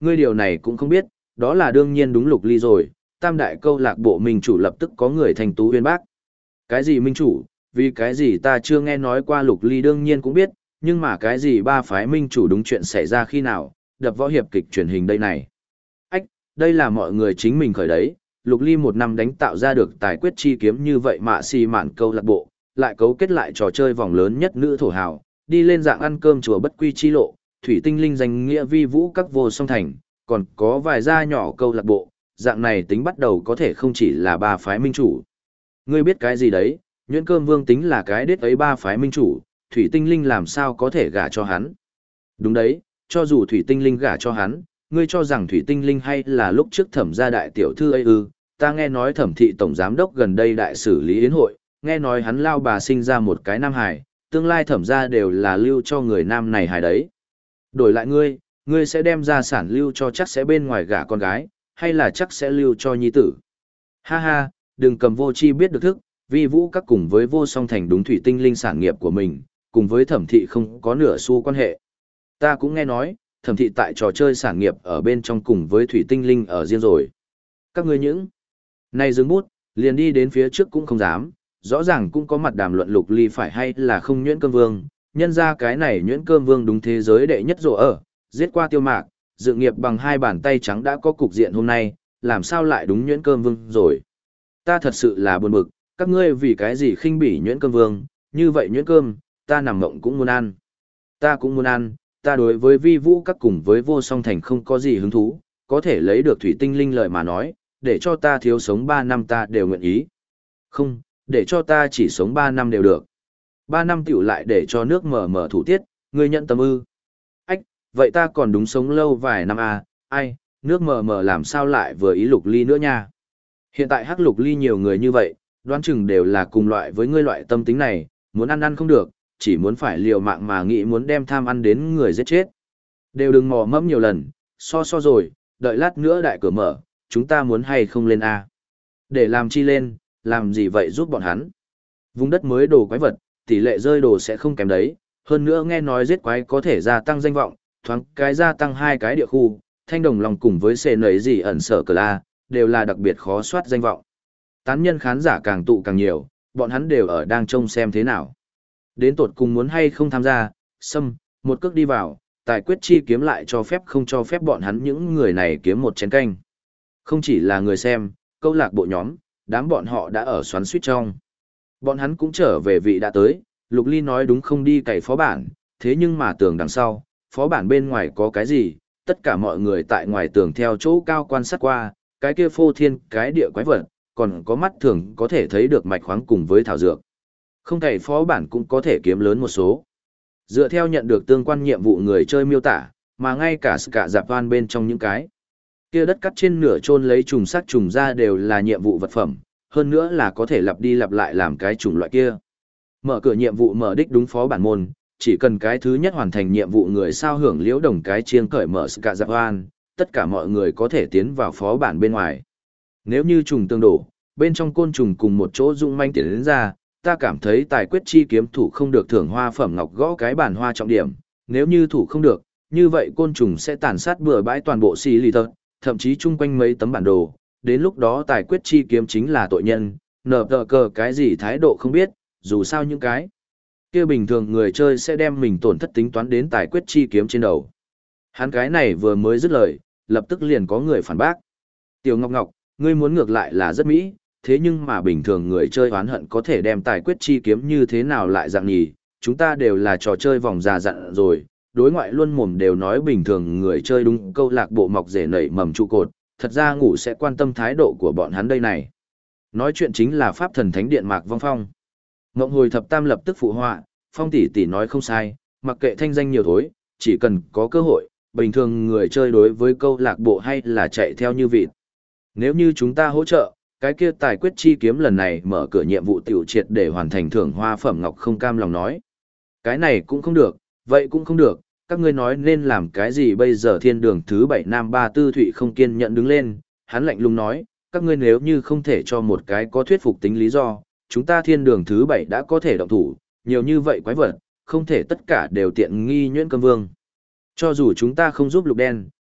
Ngươi điều này cũng không biết, đó là đương nhiên đúng Lục Ly rồi, tam đại câu lạc bộ minh chủ lập tức có người thành tú uyên bác. Cái gì minh chủ, vì cái gì ta chưa nghe nói qua Lục Ly đương nhiên cũng biết, nhưng mà cái gì ba phái minh chủ đúng chuyện xảy ra khi nào, đập võ hiệp kịch truyền hình đây này. Ách, đây là mọi người chính mình khởi đấy, Lục Ly một năm đánh tạo ra được tài quyết chi kiếm như vậy mà xì mạn câu lạc bộ, lại cấu kết lại trò chơi vòng lớn nhất nữ thổ hào, đi lên dạng ăn cơm chùa bất quy chi lộ, thủy tinh linh danh nghĩa vi vũ các vô song thành, còn có vài gia nhỏ câu lạc bộ, dạng này tính bắt đầu có thể không chỉ là ba phái minh chủ. Ngươi biết cái gì đấy, Nhuyễn Cơm Vương tính là cái đết ấy ba phái minh chủ, thủy tinh linh làm sao có thể gả cho hắn. Đúng đấy, cho dù thủy tinh linh gả cho hắn, ngươi cho rằng thủy tinh linh hay là lúc trước thẩm gia đại tiểu thư ấy ư, ta nghe nói thẩm thị tổng giám đốc gần đây đại xử lý yến hội, nghe nói hắn lao bà sinh ra một cái nam hài, tương lai thẩm gia đều là lưu cho người nam này hài đấy. Đổi lại ngươi sẽ đem gia sản lưu cho chắc sẽ bên ngoài gả con gái, hay là chắc sẽ lưu cho nhi tử. Ha ha, đừng cầm vô chi biết được thức, vi vũ các cùng với vô song thành đúng thủy tinh linh sản nghiệp của mình, cùng với thẩm thị không có nửa xu quan hệ. Ta cũng nghe nói, thẩm thị tại trò chơi sản nghiệp ở bên trong cùng với thủy tinh linh ở riêng rồi. Các ngươi những này dừng bút, liền đi đến phía trước cũng không dám, rõ ràng cũng có mặt đàm luận Lục Ly phải hay là không Nhuyễn Cơm Vương, nhân ra cái này Nhuyễn Cơm Vương đúng thế giới đệ nhất rộ ở, giết qua Tiêu Mạc, dự nghiệp bằng hai bàn tay trắng đã có cục diện hôm nay, làm sao lại đúng Nhuyễn Cơm Vương rồi. Ta thật sự là buồn bực, các ngươi vì cái gì khinh bỉ Nhuyễn Cơm Vương, như vậy Nhuyễn Cơm, ta nằm mộng cũng muốn ăn. Ta cũng muốn ăn, ta đối với vi vũ các cùng với vô song thành không có gì hứng thú, có thể lấy được thủy tinh linh lời mà nói, để cho ta thiếu sống 3 năm ta đều nguyện ý. Không, để cho ta chỉ sống 3 năm đều được. 3 năm tiểu lại để cho nước mở thủ tiết, ngươi nhận tâm ư. Ách, vậy ta còn đúng sống lâu vài năm à, ai, nước mở làm sao lại vừa ý Lục Ly nữa nha. Hiện tại hắc Lục Ly nhiều người như vậy, đoán chừng đều là cùng loại với ngươi loại tâm tính này, muốn ăn không được, chỉ muốn phải liều mạng mà nghĩ muốn đem tham ăn đến người giết chết. Đều đừng mò mẫm nhiều lần, so rồi, đợi lát nữa đại cửa mở, chúng ta muốn hay không lên A. Để làm chi lên, làm gì vậy giúp bọn hắn. Vùng đất mới đồ quái vật, tỷ lệ rơi đồ sẽ không kém đấy, hơn nữa nghe nói giết quái có thể gia tăng danh vọng, thoáng cái gia tăng 2 cái địa khu, thanh đồng lòng cùng với xề nấy gì ẩn sở cờ la, đều là đặc biệt khó soát danh vọng. Tán nhân khán giả càng tụ càng nhiều, bọn hắn đều ở đang trông xem thế nào. Đến tột cùng muốn hay không tham gia, một cước đi vào, tài quyết chi kiếm lại cho phép không cho phép bọn hắn những người này kiếm một chén canh. Không chỉ là người xem, câu lạc bộ nhóm, đám bọn họ đã ở xoắn suýt trong. Bọn hắn cũng trở về vị đã tới, Lục Ly nói đúng không đi cày phó bản, thế nhưng mà tường đằng sau, phó bản bên ngoài có cái gì, tất cả mọi người tại ngoài tường theo chỗ cao quan sát qua, cái kia phô thiên, cái địa quái vật, còn có mắt thường có thể thấy được mạch khoáng cùng với thảo dược. Không cày phó bản cũng có thể kiếm lớn một số. Dựa theo nhận được tương quan nhiệm vụ người chơi miêu tả, mà ngay cả dạp van bên trong những cái kia đất cắt trên nửa chôn lấy trùng sắc trùng ra đều là nhiệm vụ vật phẩm, hơn nữa là có thể lặp đi lặp lại làm cái chủng loại kia. Mở cửa nhiệm vụ mở đích đúng phó bản môn, chỉ cần cái thứ nhất hoàn thành nhiệm vụ người sao hưởng liễu đồng cái chiêng cởi mở dạp van, tất cả mọi người có thể tiến vào phó bản bên ngoài. Nếu như trùng tương đổ, bên trong côn trùng cùng một chỗ dung manh tiến đến ra, ta cảm thấy tài quyết chi kiếm thủ không được thưởng hoa phẩm ngọc gõ cái bản hoa trọng điểm, nếu như thủ không được, như vậy côn trùng sẽ tàn sát bừa bãi toàn bộ xì lì tật, thậm chí chung quanh mấy tấm bản đồ, đến lúc đó tài quyết chi kiếm chính là tội nhân, nở tờ cờ cái gì thái độ không biết, dù sao những cái kia bình thường người chơi sẽ đem mình tổn thất tính toán đến tài quyết chi kiếm trên đầu. Hắn cái này vừa mới dứt lời, lập tức liền có người phản bác. Tiểu Ngọc Ngọc, ngươi muốn ngược lại là rất mỹ, thế nhưng mà bình thường người chơi oán hận có thể đem tài quyết chi kiếm như thế nào lại dạng nhỉ, chúng ta đều là trò chơi vòng già dặn rồi, đối ngoại luôn mồm đều nói bình thường người chơi đúng câu lạc bộ mọc rể nảy mầm trụ cột, thật ra ngủ sẽ quan tâm thái độ của bọn hắn đây này. Nói chuyện chính là Pháp Thần Thánh Điện Mạc Vong Phong. Ngộng Hồi Thập Tam lập tức phụ họa, Phong tỷ tỷ nói không sai, mặc kệ thanh danh nhiều thối, chỉ cần có cơ hội, bình thường người chơi đối với câu lạc bộ hay là chạy theo như vịt. Nếu như chúng ta hỗ trợ, cái kia tài quyết chi kiếm lần này mở cửa nhiệm vụ tiểu triệt để hoàn thành thưởng hoa phẩm ngọc không cam lòng nói. Cái này cũng không được, vậy cũng không được, các ngươi nói nên làm cái gì bây giờ thiên đường thứ 7 Nam Ba Tư Thụy không kiên nhận đứng lên, hắn lạnh lùng nói, các ngươi nếu như không thể cho một cái có thuyết phục tính lý do, chúng ta thiên đường thứ 7 đã có thể động thủ, nhiều như vậy quái vật, không thể tất cả đều tiện nghi Nhuyễn Cơm Vương. Cho dù chúng ta không giúp lục đen,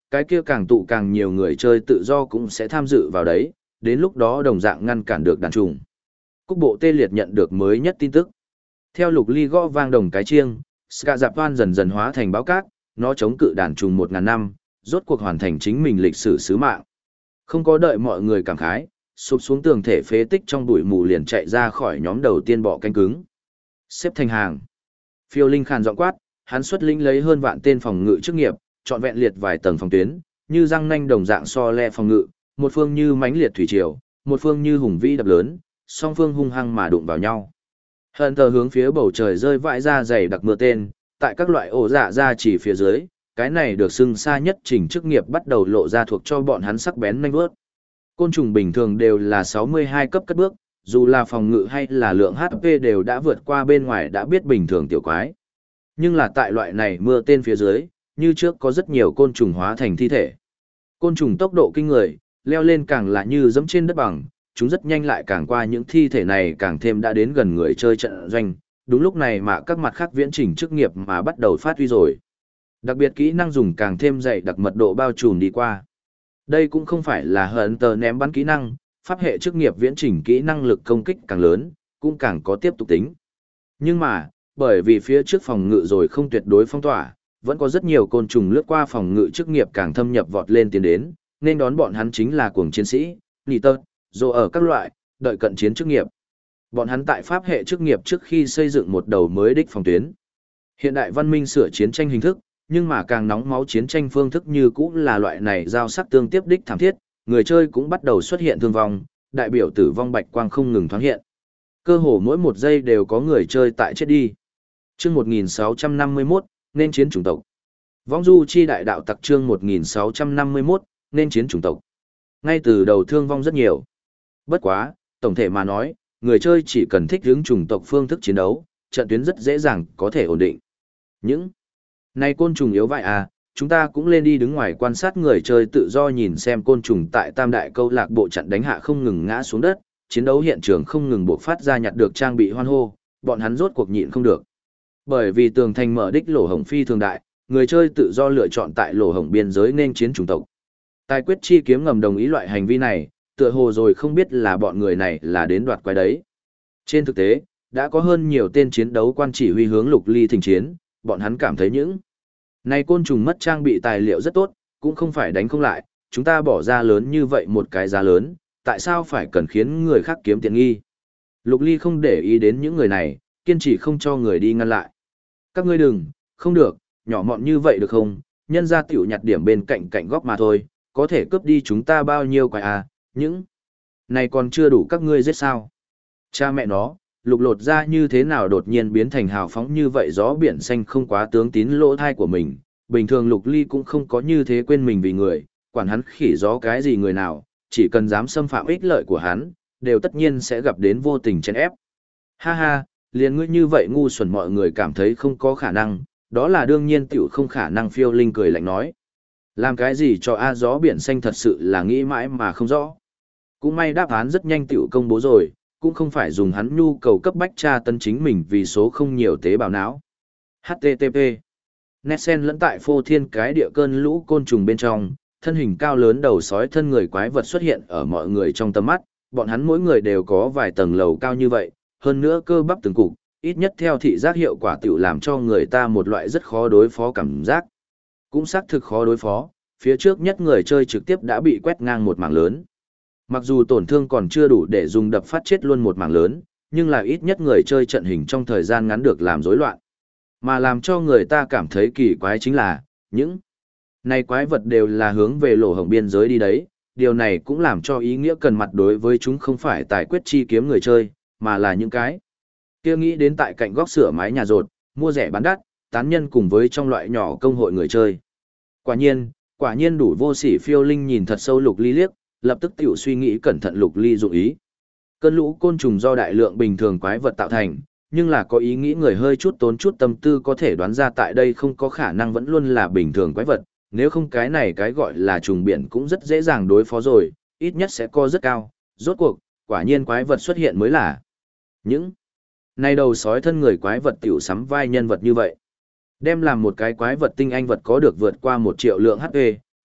cái kia càng tụ càng nhiều người chơi tự do cũng sẽ tham dự vào đấy, đến lúc đó đồng dạng ngăn cản được đàn trùng. Cúc bộ tê liệt nhận được mới nhất tin tức. Theo Lục Ly gõ vang đồng cái chiêng, Ska Dạp Toan dần dần hóa thành báo cát, nó chống cự đàn trùng 1000 năm, rốt cuộc hoàn thành chính mình lịch sử sứ mạng. Không có đợi mọi người cảm khái, sụp xuống tường thể phế tích trong bụi mù liền chạy ra khỏi nhóm đầu tiên bọ cánh cứng. Xếp thành hàng. Phiêu Linh khàn giọng quát, hắn xuất lĩnh lấy hơn vạn tên phòng ngự chức nghiệp, trọn vẹn liệt vài tầng phòng tuyến, như răng nanh đồng dạng so le phòng ngự, một phương như mãnh liệt thủy triều, một phương như hùng vĩ đập lớn, song phương hung hăng mà đụng vào nhau. Hận tờ hướng phía bầu trời rơi vãi ra dày đặc mưa tên, tại các loại ổ dạ ra chỉ phía dưới, cái này được xưng xa nhất trình chức nghiệp bắt đầu lộ ra thuộc cho bọn hắn sắc bén nhanh vớt. Côn trùng bình thường đều là 62 cấp cất bước, dù là phòng ngự hay là lượng HP đều đã vượt qua bên ngoài đã biết bình thường tiểu quái. Nhưng là tại loại này mưa tên phía dưới, như trước có rất nhiều côn trùng hóa thành thi thể. Côn trùng tốc độ kinh người, leo lên càng là như dẫm trên đất bằng, chúng rất nhanh lại càng qua những thi thể này càng thêm đã đến gần người chơi trận doanh. Đúng lúc này mà các mặt khác viễn trình chức nghiệp mà bắt đầu phát huy rồi. Đặc biệt kỹ năng dùng càng thêm dày đặc mật độ bao trùm đi qua. Đây cũng không phải là hận tờ ném bắn kỹ năng, pháp hệ chức nghiệp viễn trình kỹ năng lực công kích càng lớn, cũng càng có tiếp tục tính. Nhưng mà, bởi vì phía trước phòng ngự rồi không tuyệt đối phong tỏa, vẫn có rất nhiều côn trùng lướt qua phòng ngự chức nghiệp càng thâm nhập vọt lên tiến đến, nên đón bọn hắn chính là cuồng chiến sĩ, nị tơ, dù ở các loại, đợi cận chiến chức nghiệp. Bọn hắn tại pháp hệ chức nghiệp trước khi xây dựng một đầu mới đích phòng tuyến. Hiện đại văn minh sửa chiến tranh hình thức, nhưng mà càng nóng máu chiến tranh phương thức như cũ là loại này giao sắc tương tiếp đích thảm thiết, người chơi cũng bắt đầu xuất hiện thương vong, đại biểu tử vong bạch quang không ngừng thoáng hiện. Cơ hồ mỗi một giây đều có người chơi tại chết đi. Chương 1651, nên chiến chủng tộc. Vong du chi đại đạo tặc chương 1651, nên chiến chủng tộc. Ngay từ đầu thương vong rất nhiều. Bất quá, tổng thể mà nói, người chơi chỉ cần thích hướng chủng tộc phương thức chiến đấu, trận tuyến rất dễ dàng có thể ổn định. Những này côn trùng yếu vậy à, chúng ta cũng lên đi đứng ngoài quan sát người chơi tự do nhìn xem côn trùng tại tam đại câu lạc bộ trận đánh hạ không ngừng ngã xuống đất, chiến đấu hiện trường không ngừng buộc phát ra nhặt được trang bị hoan hô, bọn hắn rốt cuộc nhịn không được. Bởi vì tường thành mở đích lỗ hổng phi thường đại, người chơi tự do lựa chọn tại lỗ hổng biên giới nên chiến chủng tộc. Tài quyết chi kiếm ngầm đồng ý loại hành vi này, tựa hồ rồi không biết là bọn người này là đến đoạt quái đấy. Trên thực tế, đã có hơn nhiều tên chiến đấu quan chỉ huy hướng Lục Ly thỉnh chiến, bọn hắn cảm thấy những này côn trùng mất trang bị tài liệu rất tốt, cũng không phải đánh không lại, chúng ta bỏ ra lớn như vậy một cái giá lớn, tại sao phải cần khiến người khác kiếm tiện nghi. Lục Ly không để ý đến những người này, kiên trì không cho người đi ngăn lại. Các ngươi đừng, không được, nhỏ mọn như vậy được không, nhân ra tiểu nhặt điểm bên cạnh cạnh góc mà thôi, có thể cướp đi chúng ta bao nhiêu quái à, những này còn chưa đủ các ngươi giết sao. Cha mẹ nó, Lục Lột ra như thế nào đột nhiên biến thành hào phóng như vậy, gió biển xanh không quá tướng tín lỗ thai của mình, bình thường Lục Ly cũng không có như thế quên mình vì người, quản hắn khỉ gió cái gì người nào, chỉ cần dám xâm phạm ích lợi của hắn, đều tất nhiên sẽ gặp đến vô tình chèn ép. Ha ha, liền ngươi như vậy ngu xuẩn mọi người cảm thấy không có khả năng, đó là đương nhiên tiểu không khả năng. Phiêu Linh cười lạnh nói. Làm cái gì cho A gió biển xanh thật sự là nghĩ mãi mà không rõ. Cũng may đáp án rất nhanh tiểu công bố rồi, cũng không phải dùng hắn nhu cầu cấp bách tra tấn chính mình vì số không nhiều tế bào não. HTTP. Netsen lẫn tại phô thiên cái địa cơn lũ côn trùng bên trong, thân hình cao lớn đầu sói thân người quái vật xuất hiện ở mọi người trong tầm mắt, bọn hắn mỗi người đều có vài tầng lầu cao như vậy, hơn nữa cơ bắp từng cục, ít nhất theo thị giác hiệu quả tiểu làm cho người ta một loại rất khó đối phó cảm giác. Cũng xác thực khó đối phó, phía trước nhất người chơi trực tiếp đã bị quét ngang một mảng lớn. Mặc dù tổn thương còn chưa đủ để dùng đập phát chết luôn một mảng lớn, nhưng là ít nhất người chơi trận hình trong thời gian ngắn được làm rối loạn. Mà làm cho người ta cảm thấy kỳ quái chính là, những này quái vật đều là hướng về lỗ hổng biên giới đi đấy, điều này cũng làm cho ý nghĩa cần mặt đối với chúng không phải tài quyết chi kiếm người chơi, mà là những cái kia nghĩ đến tại cạnh góc sửa mái nhà rột, mua rẻ bán đắt, tán nhân cùng với trong loại nhỏ công hội người chơi. Quả nhiên đủ vô sỉ. Phiêu Linh nhìn thật sâu Lục Ly liếc, lập tức tiểu suy nghĩ cẩn thận Lục Ly dụng ý. Cơn lũ côn trùng do đại lượng bình thường quái vật tạo thành, nhưng là có ý nghĩ người hơi chút tốn chút tâm tư có thể đoán ra tại đây không có khả năng vẫn luôn là bình thường quái vật, nếu không cái này cái gọi là trùng biển cũng rất dễ dàng đối phó rồi, ít nhất sẽ co rất cao. Rốt cuộc, quả nhiên quái vật xuất hiện mới là những này đầu sói thân người quái vật tiểu sắm vai nhân vật như vậy. Đem làm một cái quái vật tinh anh vật có được vượt qua 1 triệu lượng HP,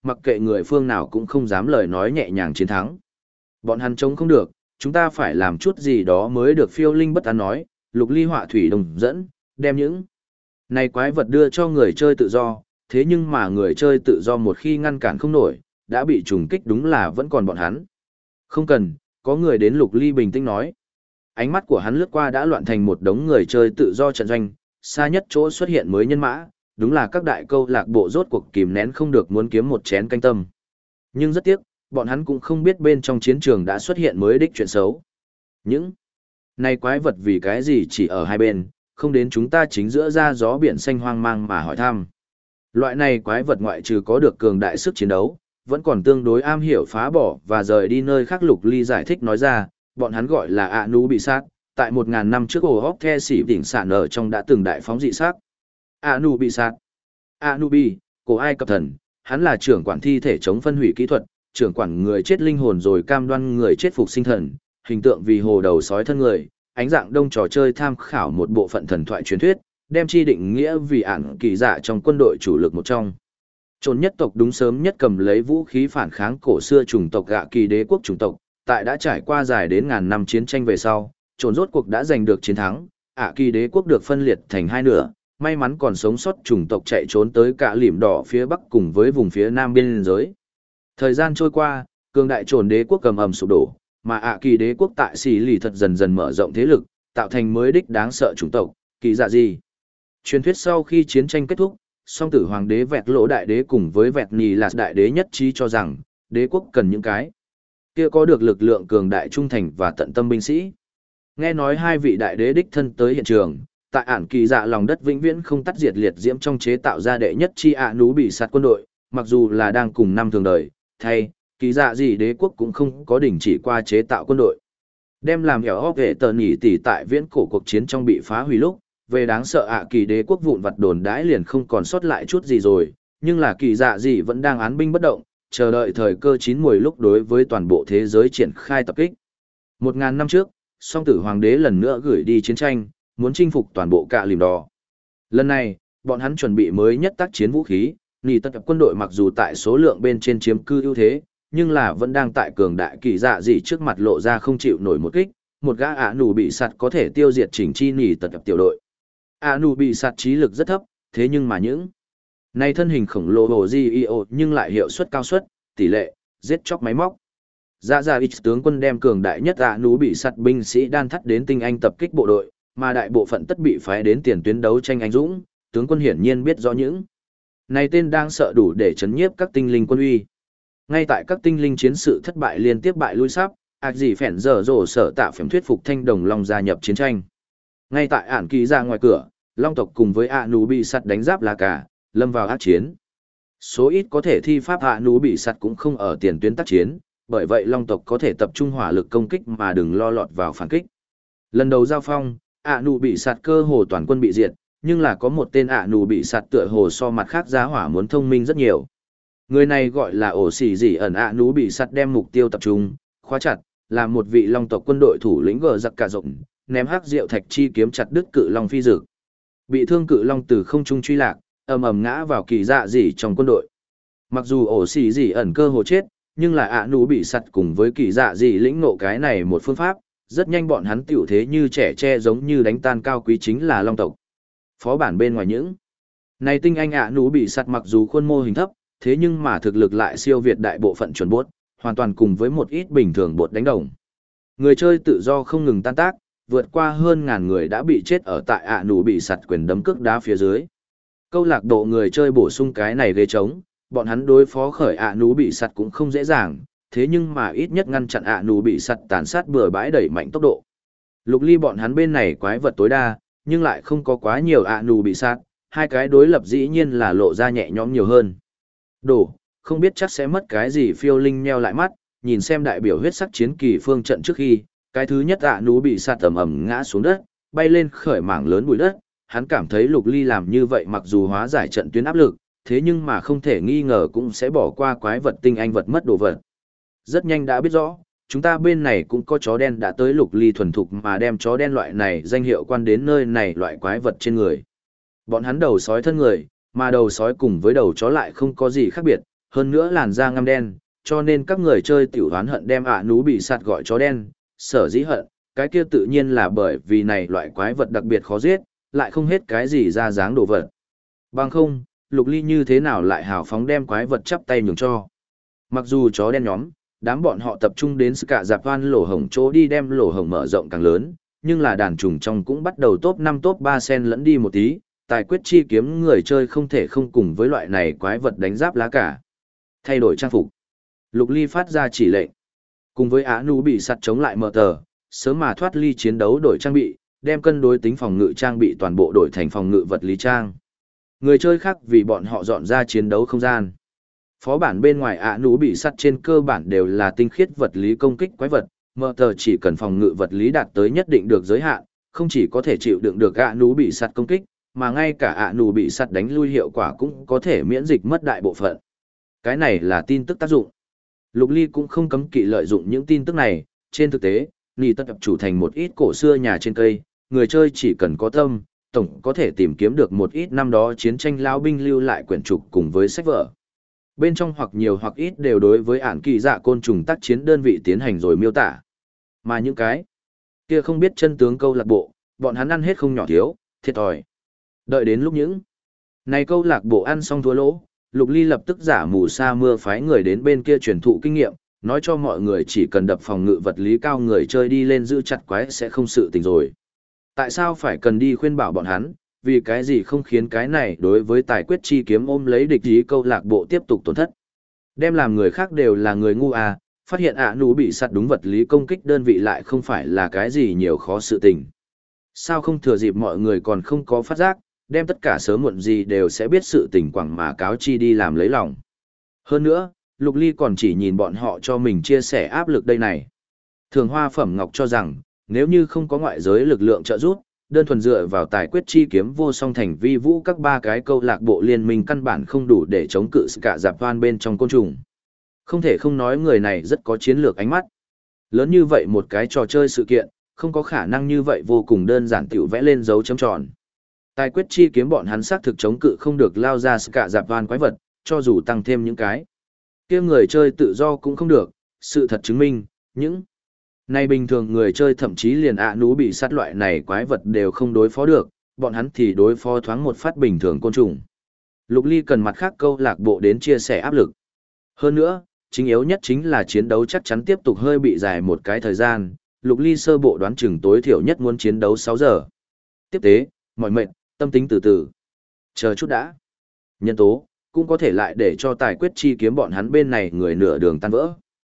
mặc kệ người phương nào cũng không dám lời nói nhẹ nhàng chiến thắng. Bọn hắn chống không được, chúng ta phải làm chút gì đó mới được. Phiêu Linh bất an nói, Lục Ly họa thủy đồng dẫn, đem những này quái vật đưa cho người chơi tự do, thế nhưng mà người chơi tự do một khi ngăn cản không nổi, đã bị trùng kích đúng là vẫn còn bọn hắn. Không cần, có người đến. Lục Ly bình tĩnh nói. Ánh mắt của hắn lướt qua đã loạn thành một đống người chơi tự do trận doanh, xa nhất chỗ xuất hiện mới nhân mã, đúng là các đại câu lạc bộ rốt cuộc kìm nén không được muốn kiếm một chén canh tâm. Nhưng rất tiếc, bọn hắn cũng không biết bên trong chiến trường đã xuất hiện mới đích chuyện xấu. Những này quái vật vì cái gì chỉ ở hai bên, không đến chúng ta chính giữa ra gió biển xanh hoang mang mà hỏi thăm. Loại này quái vật ngoại trừ có được cường đại sức chiến đấu, vẫn còn tương đối am hiểu phá bỏ và rời đi nơi khác. Lục Ly giải thích nói ra, bọn hắn gọi là ạ nú bị sát, tại 1000 năm trước ổ hóc the xỉ đỉnh sản ở trong đã từng đại phóng dị sát. ạ nú bị sát. Anubi, cổ Ai Cập thần, hắn là trưởng quản thi thể chống phân hủy kỹ thuật, trưởng quản người chết linh hồn rồi cam đoan người chết phục sinh thần, hình tượng vì hồ đầu sói thân người, ánh dạng đông trò chơi tham khảo một bộ phận thần thoại truyền thuyết, đem chi định nghĩa vì ản kỳ dạ trong quân đội chủ lực một trong. Trồn nhất tộc đúng sớm nhất cầm lấy vũ khí phản kháng cổ xưa chủng tộc Gạ Kỳ đế quốc chủng tộc, tại đã trải qua dài đến ngàn năm chiến tranh về sau, trồn rốt cuộc đã giành được chiến thắng, Gạ Kỳ đế quốc được phân liệt thành hai nửa. May mắn còn sống sót chủng tộc chạy trốn tới cả lỉm đỏ phía bắc cùng với vùng phía nam biên giới. Thời gian trôi qua, cường đại trồn đế quốc cầm ầm sụp đổ, mà ạ kỳ đế quốc tại xì lì thật dần dần mở rộng thế lực, tạo thành mới đích đáng sợ chủng tộc, kỳ dạ gì. Truyền thuyết sau khi chiến tranh kết thúc, song tử hoàng đế vẹt lỗ đại đế cùng với vẹt nì là đại đế nhất trí cho rằng, đế quốc cần những cái kia có được lực lượng cường đại trung thành và tận tâm binh sĩ. Nghe nói hai vị đại đế đích thân tới hiện trường, tại ản kỳ dạ lòng đất vĩnh viễn không tắt diệt liệt diễm trong chế tạo ra đệ nhất chi ạ nú bị sạt quân đội, mặc dù là đang cùng năm thường đời, thay, kỳ dạ gì đế quốc cũng không có đình chỉ qua chế tạo quân đội. Đem làm hẻo hóc vệ tờ nhỉ tỷ tại viễn cổ cuộc chiến trong bị phá hủy lúc, về đáng sợ ạ kỳ đế quốc vụn vặt đồn đãi liền không còn sót lại chút gì rồi, nhưng là kỳ dạ gì vẫn đang án binh bất động, chờ đợi thời cơ chín muồi lúc đối với toàn bộ thế giới triển khai tập kích. 1000 năm trước, song tử hoàng đế lần nữa gửi đi chiến tranh, muốn chinh phục toàn bộ cạ lìm đỏ. Lần này, bọn hắn chuẩn bị mới nhất tác chiến vũ khí, nỉ tất quân đội mặc dù tại số lượng bên trên chiếm cư ưu thế, nhưng là vẫn đang tại cường đại kỳ dạ dị trước mặt lộ ra không chịu nổi một kích, một gã ạ nù bị sạt có thể tiêu diệt chỉnh chi nỉ tất tiểu đội. ạ nù bị sạt trí lực rất thấp, thế nhưng mà những này thân hình khổng lồ hồ GEO nhưng lại hiệu suất cao suất, tỷ lệ, giết chóc máy móc. Dạ dạ ít tướng quân đem cường đại nhất ạ nù bị sạt binh sĩ đan thắt đến tinh anh tập kích bộ đội, mà đại bộ phận tất bị phái đến tiền tuyến đấu tranh anh dũng, tướng quân hiển nhiên biết rõ những này tên đang sợ đủ để chấn nhiếp các tinh linh quân uy. Ngay tại các tinh linh chiến sự thất bại liên tiếp bại lui sắp, ạc gì phèn dở dồ sở tạ phèm thuyết phục thanh đồng long gia nhập chiến tranh. Ngay tại ản kỳ ra ngoài cửa, long tộc cùng với ạ nú bị sắt đánh giáp là cả, lâm vào ác chiến. Số ít có thể thi pháp ạ nú bị sắt cũng không ở tiền tuyến tác chiến, bởi vậy long tộc có thể tập trung hỏa lực công kích mà đừng lo lọt vào phản kích. Lần đầu giao phong, ạ nụ bị sạt cơ hồ toàn quân bị diệt, nhưng là có một tên ạ nụ bị sạt tựa hồ so mặt khác giá hỏa muốn thông minh rất nhiều. Người này gọi là ổ xỉ dị ẩn ạ nụ bị sạt đem mục tiêu tập trung, khóa chặt, là một vị long tộc quân đội thủ lĩnh gờ giặc cả rộng, ném hắc diệu thạch chi kiếm chặt đứt cự long phi dực. Bị thương cự long từ không trung truy lạc, ầm ầm ngã vào kỳ dạ dị trong quân đội. Mặc dù ổ xỉ dị ẩn cơ hồ chết, nhưng là ạ nụ bị sạt cùng với kỳ dạ dị lĩnh ngộ cái này một phương pháp. Rất nhanh bọn hắn tiểu thế như trẻ tre giống như đánh tan cao quý chính là long tộc. Phó bản bên ngoài những này tinh anh ạ nú bị sạt mặc dù khuôn mô hình thấp, thế nhưng mà thực lực lại siêu việt đại bộ phận chuẩn bốt, hoàn toàn cùng với một ít bình thường bột đánh đồng. Người chơi tự do không ngừng tan tác, vượt qua hơn 1000 người đã bị chết ở tại ạ nú bị sạt quyền đấm cước đá phía dưới. Câu lạc bộ người chơi bổ sung cái này ghê trống, bọn hắn đối phó khởi ạ nú bị sạt cũng không dễ dàng. Thế nhưng mà ít nhất ngăn chặn ạ nù bị sạt tàn sát bừa bãi đẩy mạnh tốc độ. Lục Ly bọn hắn bên này quái vật tối đa, nhưng lại không có quá nhiều ạ nù bị sạt, hai cái đối lập dĩ nhiên là lộ ra nhẹ nhõm nhiều hơn. Đổ, không biết chắc sẽ mất cái gì. Phiêu Linh nheo lại mắt, nhìn xem đại biểu huyết sắc chiến kỳ phương trận trước khi, cái thứ nhất ạ nù bị sạt ầm ầm ngã xuống đất, bay lên khởi mảng lớn bụi đất, hắn cảm thấy Lục Ly làm như vậy mặc dù hóa giải trận tuyến áp lực, thế nhưng mà không thể nghi ngờ cũng sẽ bỏ qua quái vật tinh anh vật mất đồ vật. Rất nhanh đã biết rõ, chúng ta bên này cũng có chó đen đã tới Lục Ly thuần thục mà đem chó đen loại này danh hiệu quan đến nơi này loại quái vật trên người. Bọn hắn đầu sói thân người, mà đầu sói cùng với đầu chó lại không có gì khác biệt, hơn nữa làn da ngăm đen, cho nên các người chơi tiểu đoán hận đem ạ nú bị sạt gọi chó đen, sở dĩ hận, cái kia tự nhiên là bởi vì này loại quái vật đặc biệt khó giết, lại không hết cái gì ra dáng đồ vật. Bằng không, Lục Ly như thế nào lại hào phóng đem quái vật chắp tay nhường cho. Mặc dù chó đen nhóm, đám bọn họ tập trung đến cả dạp van lỗ hổng chỗ đi đem lỗ hổng mở rộng càng lớn, nhưng là đàn trùng trong cũng bắt đầu top 5 top 3 sen lẫn đi một tí, tài quyết chi kiếm người chơi không thể không cùng với loại này quái vật đánh giáp lá cả. Thay đổi trang phục. Lục Ly phát ra chỉ lệnh. Cùng với Á Nú bị sắt chống lại mở tờ, sớm mà thoát ly chiến đấu đổi trang bị, đem cân đối tính phòng ngự trang bị toàn bộ đổi thành phòng ngự vật lý trang. Người chơi khác vì bọn họ dọn ra chiến đấu không gian. Phó bản bên ngoài Á Nú bị sắt trên cơ bản đều là tinh khiết vật lý công kích quái vật, mở tờ chỉ cần phòng ngự vật lý đạt tới nhất định được giới hạn, không chỉ có thể chịu đựng được Á Nú bị sắt công kích, mà ngay cả Á Nú bị sắt đánh lui hiệu quả cũng có thể miễn dịch mất đại bộ phận. Cái này là tin tức tác dụng. Lục Ly cũng không cấm kỵ lợi dụng những tin tức này, trên thực tế, nì tất chủ thành một ít cổ xưa nhà trên cây, người chơi chỉ cần có tâm, tổng có thể tìm kiếm được một ít năm đó chiến tranh lao binh lưu lại quyển trục cùng với sách vở. Bên trong hoặc nhiều hoặc ít đều đối với ản kỳ dạ côn trùng tác chiến đơn vị tiến hành rồi miêu tả. Mà những cái kia không biết chân tướng câu lạc bộ, bọn hắn ăn hết không nhỏ thiếu, thiệt thòi. Đợi đến lúc những này câu lạc bộ ăn xong thua lỗ, Lục Ly lập tức giả mù sa mưa phái người đến bên kia truyền thụ kinh nghiệm, nói cho mọi người chỉ cần đập phòng ngự vật lý cao người chơi đi lên giữ chặt quái sẽ không sự tình rồi. Tại sao phải cần đi khuyên bảo bọn hắn, vì cái gì không khiến cái này đối với tài quyết chi kiếm ôm lấy địch ý câu lạc bộ tiếp tục tổn thất. Đem làm người khác đều là người ngu à, phát hiện ạ nú bị sắt đúng vật lý công kích đơn vị lại không phải là cái gì nhiều khó sự tình. Sao không thừa dịp mọi người còn không có phát giác, đem tất cả sớm muộn gì đều sẽ biết sự tình quảng mà cáo chi đi làm lấy lòng. Hơn nữa, Lục Ly còn chỉ nhìn bọn họ cho mình chia sẻ áp lực đây này. Thường Hoa Phẩm Ngọc cho rằng, nếu như không có ngoại giới lực lượng trợ giúp, đơn thuần dựa vào tài quyết chi kiếm vô song thành vi vũ các ba cái câu lạc bộ liên minh căn bản không đủ để chống cự cả dạp toan bên trong côn trùng. Không thể không nói người này rất có chiến lược ánh mắt. Lớn như vậy một cái trò chơi sự kiện, không có khả năng như vậy vô cùng đơn giản tiểu vẽ lên dấu chấm tròn. Tài quyết chi kiếm bọn hắn xác thực chống cự không được lao ra cả dạp toan quái vật, cho dù tăng thêm những cái kia người chơi tự do cũng không được, sự thật chứng minh, những này bình thường người chơi thậm chí liền ạ nú bị sát loại này quái vật đều không đối phó được, bọn hắn thì đối phó thoáng một phát bình thường côn trùng. Lục Ly cần mặt khác câu lạc bộ đến chia sẻ áp lực. Hơn nữa, chính yếu nhất chính là chiến đấu chắc chắn tiếp tục hơi bị dài một cái thời gian, Lục Ly sơ bộ đoán chừng tối thiểu nhất muốn chiến đấu 6 giờ. Tiếp tế, mỏi mệt, tâm tính từ từ. Chờ chút đã. Nhân tố, cũng có thể lại để cho tài quyết chi kiếm bọn hắn bên này người nửa đường tan vỡ.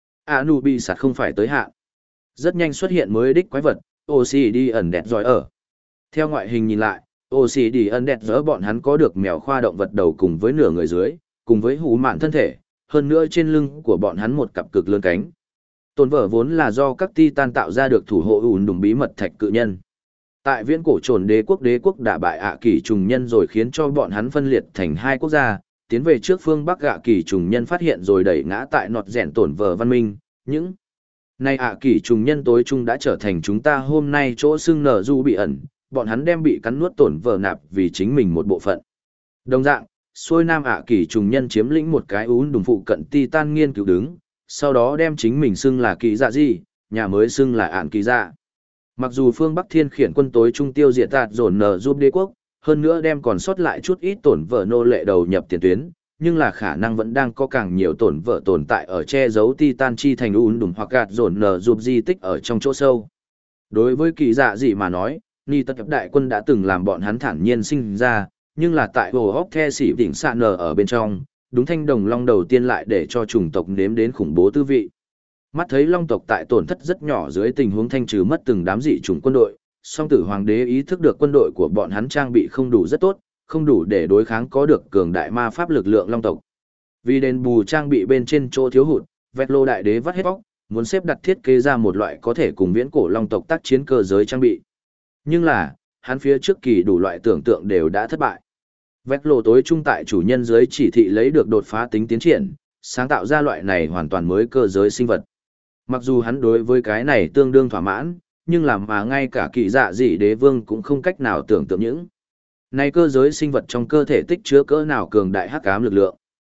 Anubis không phải tới hạn. Rất nhanh xuất hiện mới đích quái vật, OCD ẩn đẹp giỏi ở. Theo ngoại hình nhìn lại, OCD ẩn đẹp giỏi bọn hắn có được mèo khoa động vật đầu cùng với nửa người dưới, cùng với hú mạn thân thể, hơn nữa trên lưng của bọn hắn một cặp cực lớn cánh. Tồn vở vốn là do các titan tạo ra được thủ hộ ủn đùng bí mật thạch cự nhân. Tại viễn cổ trồn đế quốc đả bại ạ kỳ trùng nhân rồi khiến cho bọn hắn phân liệt thành hai quốc gia, tiến về trước phương Bắc ạ kỳ trùng nhân phát hiện rồi đẩy ngã tại nọt rèn tổn vở văn minh, những nay ạ kỳ trùng nhân tối trung đã trở thành chúng ta hôm nay chỗ xưng nở du bị ẩn, bọn hắn đem bị cắn nuốt tổn vở nạp vì chính mình một bộ phận. Đồng dạng, xuôi nam ạ kỳ trùng nhân chiếm lĩnh một cái ún đùng phụ cận titan nghiên cứu đứng, sau đó đem chính mình xưng là kỳ dạ gì, nhà mới xưng là ạn kỳ dạ. Mặc dù phương Bắc Thiên khiển quân tối trung tiêu diệt tạt dồn nở giúp đế quốc, hơn nữa đem còn sót lại chút ít tổn vợ nô lệ đầu nhập tiền tuyến, nhưng là khả năng vẫn đang có càng nhiều tổn vợ tồn tại ở che giấu Titan chi thành ún đùm hoặc gạt dồn nở giúp di tích ở trong chỗ sâu. Đối với kỳ dạ gì mà nói, Ni Tất đại quân đã từng làm bọn hắn thản nhiên sinh ra, nhưng là tại hồ hóc the xỉ đỉnh xạ nở ở bên trong, đúng thanh đồng long đầu tiên lại để cho chủng tộc nếm đến khủng bố tư vị. Mắt thấy long tộc tại tổn thất rất nhỏ dưới tình huống thanh trừ mất từng đám dị chủng quân đội, song tử hoàng đế ý thức được quân đội của bọn hắn trang bị không đủ rất tốt, không đủ để đối kháng có được cường đại ma pháp lực lượng long tộc. Vì đền bù trang bị bên trên chỗ thiếu hụt, Vẹt Lô đại đế vắt hết bóc, muốn xếp đặt thiết kế ra một loại có thể cùng viễn cổ long tộc tác chiến cơ giới trang bị. Nhưng là, hắn phía trước kỳ đủ loại tưởng tượng đều đã thất bại. Vẹt Lô tối trung tại chủ nhân dưới chỉ thị lấy được đột phá tính tiến triển, sáng tạo ra loại này hoàn toàn mới cơ giới sinh vật. Mặc dù hắn đối với cái này tương đương thỏa mãn, nhưng làm mà ngay cả kỳ dạ dị đế vương cũng không cách nào tưởng tượng những này cơ giới sinh vật trong cơ thể tích chứa cỡ nào cường đại hắc ám lực lượng.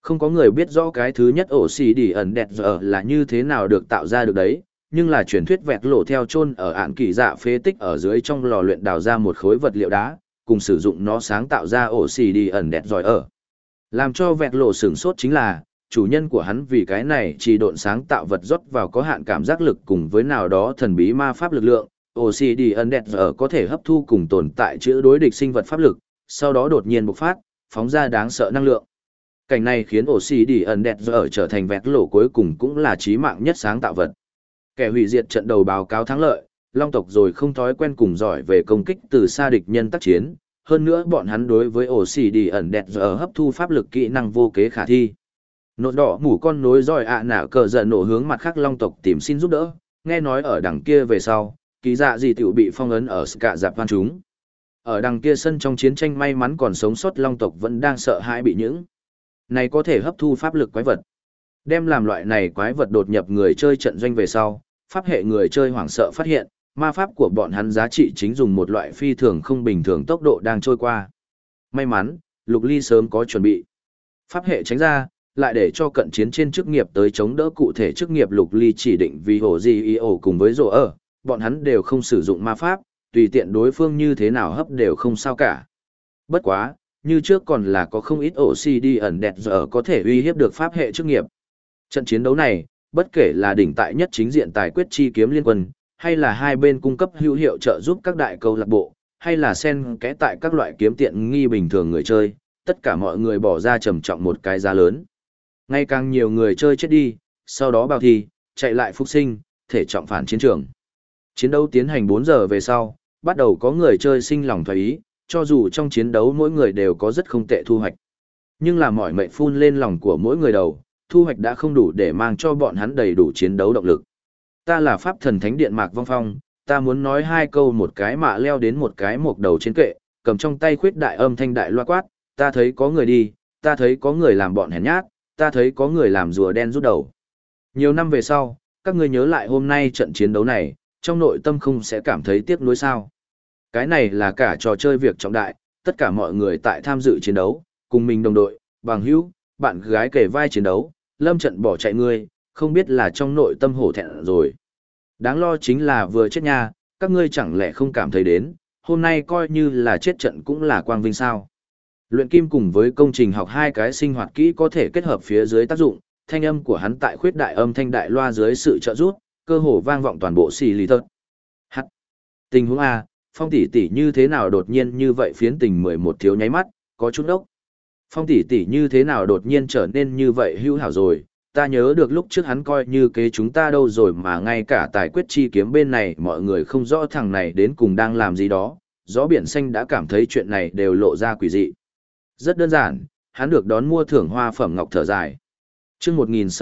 Không có người biết rõ cái thứ nhất ổ xì đi ẩn đẹp giờ là như thế nào được tạo ra được đấy, nhưng là truyền thuyết vẹt lộ theo chôn ở ạn kỳ dạ phế tích ở dưới trong lò luyện đào ra một khối vật liệu đá, cùng sử dụng nó sáng tạo ra ổ xì đi ẩn đẹp giỏi ở. Làm cho vẹt lộ sửng sốt chính là, chủ nhân của hắn vì cái này chỉ độn sáng tạo vật rót vào có hạn cảm giác lực cùng với nào đó thần bí ma pháp lực lượng, ổ xì đi ẩn đẹp giờ có thể hấp thu cùng tồn tại chữa đối địch sinh vật pháp lực, sau đó đột nhiên bộc phát, phóng ra đáng sợ năng lượng. Cảnh này khiến ổ xì đi ẩn đẹp giờ trở thành vẹt lộ cuối cùng cũng là chí mạng nhất sáng tạo vật. Kẻ hủy diệt trận đầu báo cáo thắng lợi, Long tộc rồi không thói quen cùng giỏi về công kích từ xa địch nhân tác chiến, hơn nữa bọn hắn đối với ổ xì đi ẩn đẹp giờ hấp thu pháp lực kỹ năng vô kế khả thi. Nốt đỏ mủ con nối giỏi nạ cờ giận nổ hướng mặt khác Long tộc tìm xin giúp đỡ, nghe nói ở đằng kia về sau, kỳ dạ gì tiểu bị phong ấn ở cả dạp văn chúng. Ở đằng kia sân trong chiến tranh may mắn còn sống sót Long tộc vẫn đang sợ hãi bị những này có thể hấp thu pháp lực quái vật. Đem làm loại này quái vật đột nhập người chơi trận doanh về sau, pháp hệ người chơi hoảng sợ phát hiện, ma pháp của bọn hắn giá trị chính dùng một loại phi thường không bình thường tốc độ đang trôi qua. May mắn, Lục Ly sớm có chuẩn bị. Pháp hệ tránh ra, lại để cho cận chiến trên chức nghiệp tới chống đỡ cụ thể chức nghiệp Lục Ly chỉ định vì hổ gì y ổ cùng với rổ ở, bọn hắn đều không sử dụng ma pháp, tùy tiện đối phương như thế nào hấp đều không sao cả. Bất quá, như trước còn là có không ít ổ CD ẩn đẹp giờ có thể uy hiếp được pháp hệ chức nghiệp. Trận chiến đấu này, bất kể là đỉnh tại nhất chính diện tài quyết chi kiếm liên quân, hay là hai bên cung cấp hữu hiệu trợ giúp các đại câu lạc bộ, hay là xen kẽ tại các loại kiếm tiện nghi bình thường người chơi, tất cả mọi người bỏ ra trầm trọng một cái giá lớn. Ngày càng nhiều người chơi chết đi, sau đó bao thi, chạy lại phục sinh, thể trọng phản chiến trường. Chiến đấu tiến hành 4 giờ về sau, bắt đầu có người chơi sinh lòng thoái ý, cho dù trong chiến đấu mỗi người đều có rất không tệ thu hoạch. Nhưng là mọi mệnh phun lên lòng của mỗi người đầu, thu hoạch đã không đủ để mang cho bọn hắn đầy đủ chiến đấu động lực. Ta là pháp thần thánh điện Mạc Vong Phong, ta muốn nói hai câu một cái mạ leo đến một cái mộc đầu trên kệ, cầm trong tay khuyết đại âm thanh đại loa quát, ta thấy có người đi, ta thấy có người làm bọn hèn nhát, ta thấy có người làm rùa đen rút đầu. Nhiều năm về sau, các ngươi nhớ lại hôm nay trận chiến đấu này, trong nội tâm không sẽ cảm thấy tiếc nuối sao. Cái này là cả trò chơi việc trọng đại, tất cả mọi người tại tham dự chiến đấu, cùng mình đồng đội, bằng hữu, bạn gái kể vai chiến đấu, lâm trận bỏ chạy ngươi, không biết là trong nội tâm hổ thẹn rồi. Đáng lo chính là vừa chết nha, các ngươi chẳng lẽ không cảm thấy đến, hôm nay coi như là chết trận cũng là quang vinh sao. Luyện kim cùng với công trình học hai cái sinh hoạt kỹ có thể kết hợp phía dưới tác dụng, thanh âm của hắn tại khuyết đại âm thanh đại loa dưới sự trợ giúp, cơ hồ vang vọng toàn bộ xì lì tật. Hắt. Tình huống A, Phong tỷ tỷ như thế nào đột nhiên như vậy phiến tình 11 thiếu nháy mắt, có chút ốc. Phong tỷ tỷ như thế nào đột nhiên trở nên như vậy hữu hảo rồi, ta nhớ được lúc trước hắn coi như kế chúng ta đâu rồi mà ngay cả tài quyết chi kiếm bên này mọi người không rõ thằng này đến cùng đang làm gì đó, gió biển xanh đã cảm thấy chuyện này đều lộ ra quỷ dị. Rất đơn giản, hắn được đón mua thưởng hoa phẩm ngọc thở dài. Chương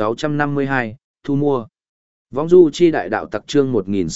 1652, thu mua. Võng du chi đại đạo tặc chương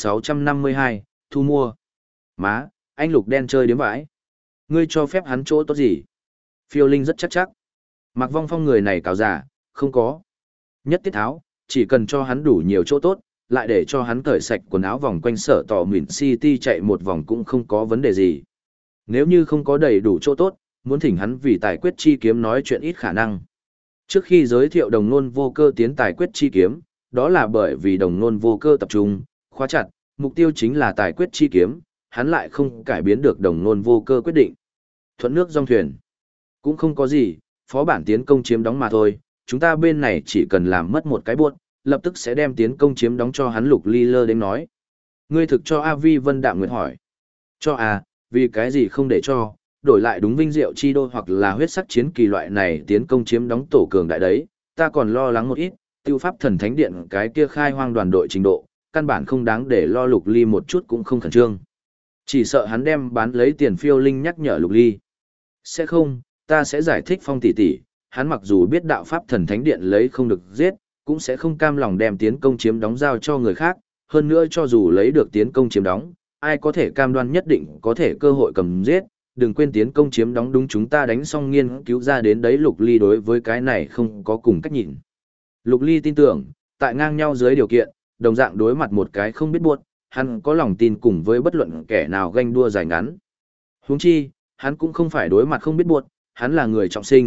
1652, thu mua. Má, anh Lục đen chơi điếm vãi. Ngươi cho phép hắn chỗ tốt gì? Phiêu Linh rất chắc chắc. Mạc Vong Phong người này cáo giả, không có. Nhất tiết tháo, chỉ cần cho hắn đủ nhiều chỗ tốt, lại để cho hắn cởi sạch quần áo vòng quanh sở tỏ Nguyễn City chạy một vòng cũng không có vấn đề gì. Nếu như không có đầy đủ chỗ tốt, muốn thỉnh hắn vì tài quyết chi kiếm nói chuyện ít khả năng. Trước khi giới thiệu đồng nôn vô cơ tiến tài quyết chi kiếm, đó là bởi vì đồng nôn vô cơ tập trung, khóa chặt, mục tiêu chính là tài quyết chi kiếm, hắn lại không cải biến được đồng nôn vô cơ quyết định. Thuận nước dòng thuyền. Cũng không có gì, phó bản tiến công chiếm đóng mà thôi, chúng ta bên này chỉ cần làm mất một cái buốt, lập tức sẽ đem tiến công chiếm đóng cho hắn. Lục Ly lơ đến nói. Ngươi thực cho A Vi Vân Đạm Nguyệt hỏi. Cho à, vì cái gì không để cho, đổi lại đúng vinh diệu chi đô hoặc là huyết sắc chiến kỳ loại này tiến công chiếm đóng tổ cường đại đấy, ta còn lo lắng một ít, tiêu pháp thần thánh điện cái kia khai hoang đoàn đội trình độ, căn bản không đáng để lo. Lục Ly một chút cũng không khẩn trương. Chỉ sợ hắn đem bán lấy tiền. Phiêu Linh nhắc nhở Lục Ly. Sẽ không, ta sẽ giải thích Phong tỷ tỷ, hắn mặc dù biết đạo pháp thần thánh điện lấy không được giết, cũng sẽ không cam lòng đem tiến công chiếm đóng giao cho người khác, hơn nữa cho dù lấy được tiến công chiếm đóng, ai có thể cam đoan nhất định có thể cơ hội cầm giết, đừng quên tiến công chiếm đóng đúng chúng ta đánh xong nghiên cứu ra đến đấy. Lục Ly đối với cái này không có cùng cách nhìn. Lục Ly tin tưởng, tại ngang nhau dưới điều kiện, đồng dạng đối mặt một cái không biết buộc, hắn có lòng tin cùng với bất luận kẻ nào ganh đua dài ngắn. Huống chi, hắn cũng không phải đối mặt không biết buộc, hắn là người trọng sinh,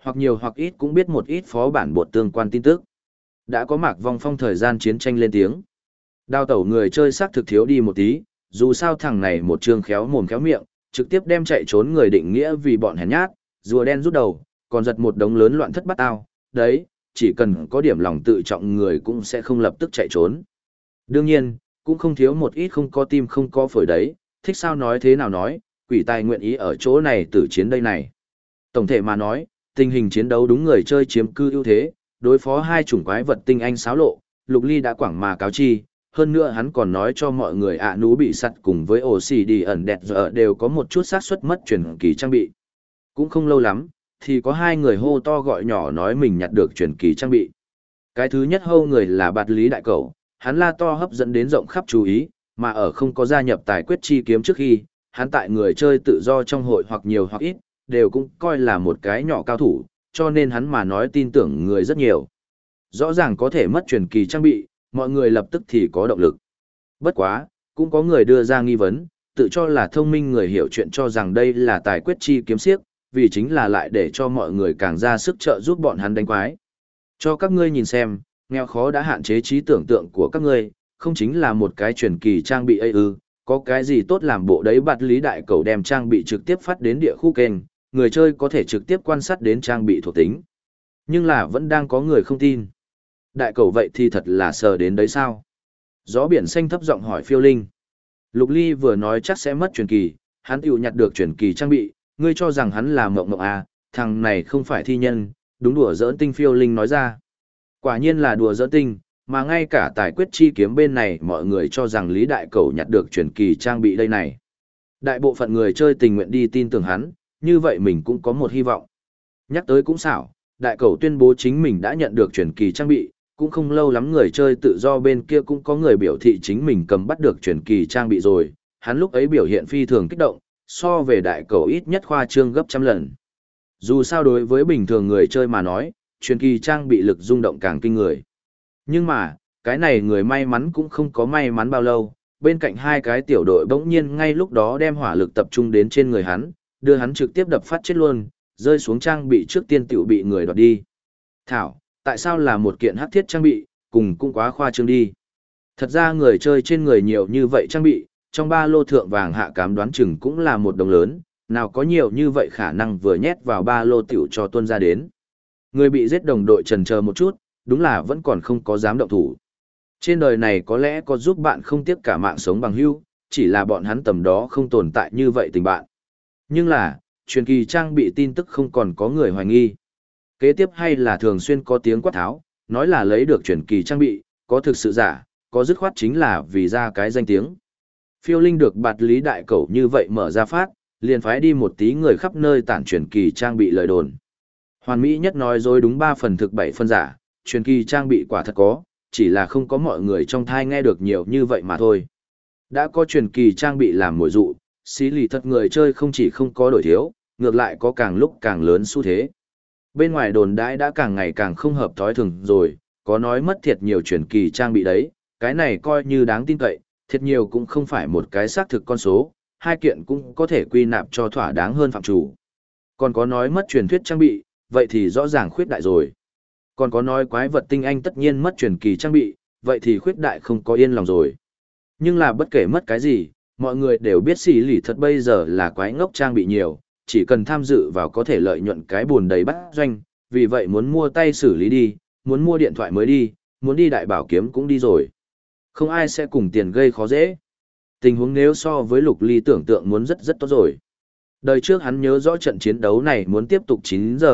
hoặc nhiều hoặc ít cũng biết một ít phó bản bột tương quan tin tức. Đã có Mạc Vong Phong thời gian chiến tranh lên tiếng. Đào tẩu người chơi xác thực thiếu đi một tí, dù sao thằng này một chương khéo mồm khéo miệng, trực tiếp đem chạy trốn người định nghĩa vì bọn hèn nhát, rùa đen rút đầu, còn giật một đống lớn loạn thất bát ao, đấy, chỉ cần có điểm lòng tự trọng người cũng sẽ không lập tức chạy trốn. Đương nhiên, cũng không thiếu một ít không có tim không có phổi đấy, thích sao nói thế nào nói, quỷ tài nguyện ý ở chỗ này tử chiến đây này. Tổng thể mà nói, tình hình chiến đấu đúng người chơi chiếm cư ưu thế, đối phó hai chủng quái vật tinh anh xáo lộ, Lục Ly đã quảng mà cáo chi, hơn nữa hắn còn nói cho mọi người nú bị sặt cùng với ổ xì đi ẩn đẹp giờ đều có một chút xác suất mất truyền kỳ trang bị. Cũng không lâu lắm, thì có hai người hô to gọi nhỏ nói mình nhặt được truyền kỳ trang bị. Cái thứ nhất hô người là Bạt Lý Đại Cẩu, hắn la to hấp dẫn đến rộng khắp chú ý, mà ở không có gia nhập tài quyết chi kiếm trước khi, hắn tại người chơi tự do trong hội hoặc nhiều hoặc ít, đều cũng coi là một cái nhỏ cao thủ, cho nên hắn mà nói tin tưởng người rất nhiều. Rõ ràng có thể mất truyền kỳ trang bị, mọi người lập tức thì có động lực. Bất quá, cũng có người đưa ra nghi vấn, tự cho là thông minh người hiểu chuyện cho rằng đây là tài quyết chi kiếm siếc, vì chính là lại để cho mọi người càng ra sức trợ giúp bọn hắn đánh quái. Cho các ngươi nhìn xem, nghèo khó đã hạn chế trí tưởng tượng của các ngươi, không chính là một cái truyền kỳ trang bị ấy ư, có cái gì tốt làm bộ đấy. Bạt Lý Đại Cẩu đem trang bị trực tiếp phát đến địa khu kênh, người chơi có thể trực tiếp quan sát đến trang bị thuộc tính. Nhưng là vẫn đang có người không tin. Đại Cẩu vậy thì thật là sờ đến đấy sao? Gió biển xanh thấp giọng hỏi Phiêu Linh. Lục Ly vừa nói chắc sẽ mất truyền kỳ, hắn tiểu nhặt được truyền kỳ trang bị, ngươi cho rằng hắn là mộng mộng à, thằng này không phải thi nhân, đúng đùa giỡn tinh. Phiêu Linh nói ra. Quả nhiên là đùa giỡn tinh, mà ngay cả tài quyết chi kiếm bên này mọi người cho rằng Lý Đại Cẩu nhặt được truyền kỳ trang bị đây này. Đại bộ phận người chơi tình nguyện đi tin tưởng hắn, như vậy mình cũng có một hy vọng. Nhắc tới cũng xảo, Đại Cẩu tuyên bố chính mình đã nhận được truyền kỳ trang bị, cũng không lâu lắm người chơi tự do bên kia cũng có người biểu thị chính mình cầm bắt được truyền kỳ trang bị rồi, hắn lúc ấy biểu hiện phi thường kích động, so về Đại Cẩu ít nhất khoa trương gấp trăm lần. Dù sao đối với bình thường người chơi mà nói, truyền kỳ trang bị lực rung động càng kinh người. Nhưng mà, cái này người may mắn cũng không có may mắn bao lâu, bên cạnh hai cái tiểu đội bỗng nhiên ngay lúc đó đem hỏa lực tập trung đến trên người hắn, đưa hắn trực tiếp đập phát chết luôn, rơi xuống trang bị trước tiên tiểu bị người đoạt đi. Thảo, tại sao là một kiện hắc thiết trang bị, cùng cũng quá khoa trương đi. Thật ra người chơi trên người nhiều như vậy trang bị, trong ba lô thượng vàng hạ cám đoán chừng cũng là một đồng lớn, nào có nhiều như vậy khả năng vừa nhét vào ba lô tiểu cho tuân ra đến. Người bị giết đồng đội chần chờ một chút, đúng là vẫn còn không có dám động thủ. Trên đời này có lẽ có giúp bạn không tiếc cả mạng sống bằng hữu, chỉ là bọn hắn tầm đó không tồn tại như vậy tình bạn. Nhưng là, truyền kỳ trang bị tin tức không còn có người hoài nghi. Kế tiếp hay là thường xuyên có tiếng quát tháo, nói là lấy được truyền kỳ trang bị, có thực sự giả, có dứt khoát chính là vì ra cái danh tiếng. Phiêu Linh được Bạt Lý Đại Cẩu như vậy mở ra phát, liền phái đi một tí người khắp nơi tản truyền kỳ trang bị lời đồn. Hoàn Mỹ nhất nói dối đúng 3 phần thực 7 phần giả, truyền kỳ trang bị quả thật có, chỉ là không có mọi người trong thai nghe được nhiều như vậy mà thôi. Đã có truyền kỳ trang bị làm mồi dụ, xí lì thật người chơi không chỉ không có đổi thiếu, ngược lại có càng lúc càng lớn xu thế. Bên ngoài đồn đãi đã càng ngày càng không hợp thói thường rồi, có nói mất thiệt nhiều truyền kỳ trang bị đấy, cái này coi như đáng tin cậy, thiệt nhiều cũng không phải một cái xác thực con số, hai kiện cũng có thể quy nạp cho thỏa đáng hơn phạm chủ. Còn có nói mất truyền thuyết trang bị, vậy thì rõ ràng khuyết đại rồi. Còn có nói quái vật tinh anh tất nhiên mất truyền kỳ trang bị, vậy thì khuyết đại không có yên lòng rồi. Nhưng là bất kể mất cái gì, mọi người đều biết xỉ lì thật bây giờ là quái ngốc trang bị nhiều, chỉ cần tham dự vào có thể lợi nhuận cái buồn đầy bát doanh, vì vậy muốn mua tay xử lý đi, muốn mua điện thoại mới đi, muốn đi đại bảo kiếm cũng đi rồi. Không ai sẽ cùng tiền gây khó dễ. Tình huống nếu so với Lục Ly tưởng tượng muốn rất rất tốt rồi. Đời trước hắn nhớ rõ trận chiến đấu này muốn tiếp tục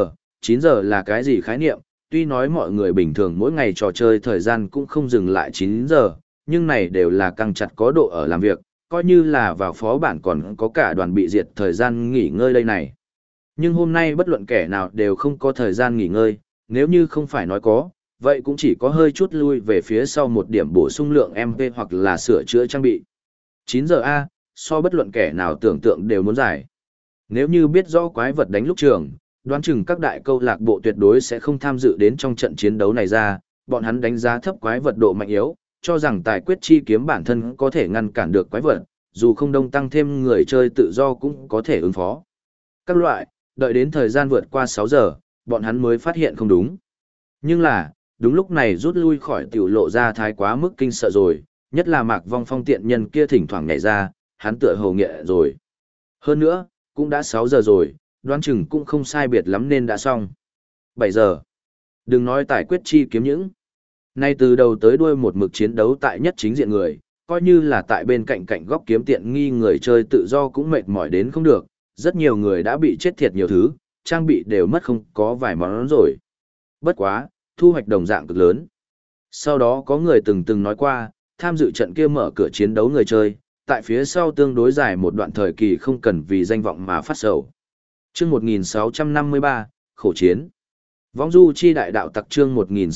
9 giờ là cái gì khái niệm, tuy nói mọi người bình thường mỗi ngày trò chơi thời gian cũng không dừng lại 9 giờ, nhưng này đều là căng chặt có độ ở làm việc, coi như là vào phó bản còn có cả đoàn bị diệt thời gian nghỉ ngơi đây này. Nhưng hôm nay bất luận kẻ nào đều không có thời gian nghỉ ngơi, nếu như không phải nói có, vậy cũng chỉ có hơi chút lui về phía sau một điểm bổ sung lượng MP hoặc là sửa chữa trang bị. 9 giờ A, so bất luận kẻ nào tưởng tượng đều muốn giải. Nếu như biết rõ quái vật đánh lúc trường, đoán chừng các đại câu lạc bộ tuyệt đối sẽ không tham dự đến trong trận chiến đấu này ra, bọn hắn đánh giá thấp quái vật độ mạnh yếu, cho rằng tài quyết chi kiếm bản thân có thể ngăn cản được quái vật, dù không đông tăng thêm người chơi tự do cũng có thể ứng phó. Các loại, đợi đến thời gian vượt qua 6 giờ, bọn hắn mới phát hiện không đúng. Nhưng là, đúng lúc này rút lui khỏi tiểu lộ ra thái quá mức kinh sợ rồi, nhất là Mạc Vong Phong tiện nhân kia thỉnh thoảng nhảy ra, hắn tựa hồ nghệ rồi. Hơn nữa, cũng đã 6 giờ rồi, đoán chừng cũng không sai biệt lắm nên đã xong. 7 giờ. Đừng nói tài quyết chi kiếm những. Nay từ đầu tới đuôi một mực chiến đấu tại nhất chính diện người, coi như là tại bên cạnh cạnh góc kiếm tiện nghi người chơi tự do cũng mệt mỏi đến không được, rất nhiều người đã bị chết thiệt nhiều thứ, trang bị đều mất không có vài món rồi. Bất quá, thu hoạch đồng dạng cực lớn. Sau đó có người từng nói qua, tham dự trận kia mở cửa chiến đấu người chơi, tại phía sau tương đối dài một đoạn thời kỳ không cần vì danh vọng mà phát sầu. Chương 1653, khổ chiến. Vong du chi đại đạo tặc chương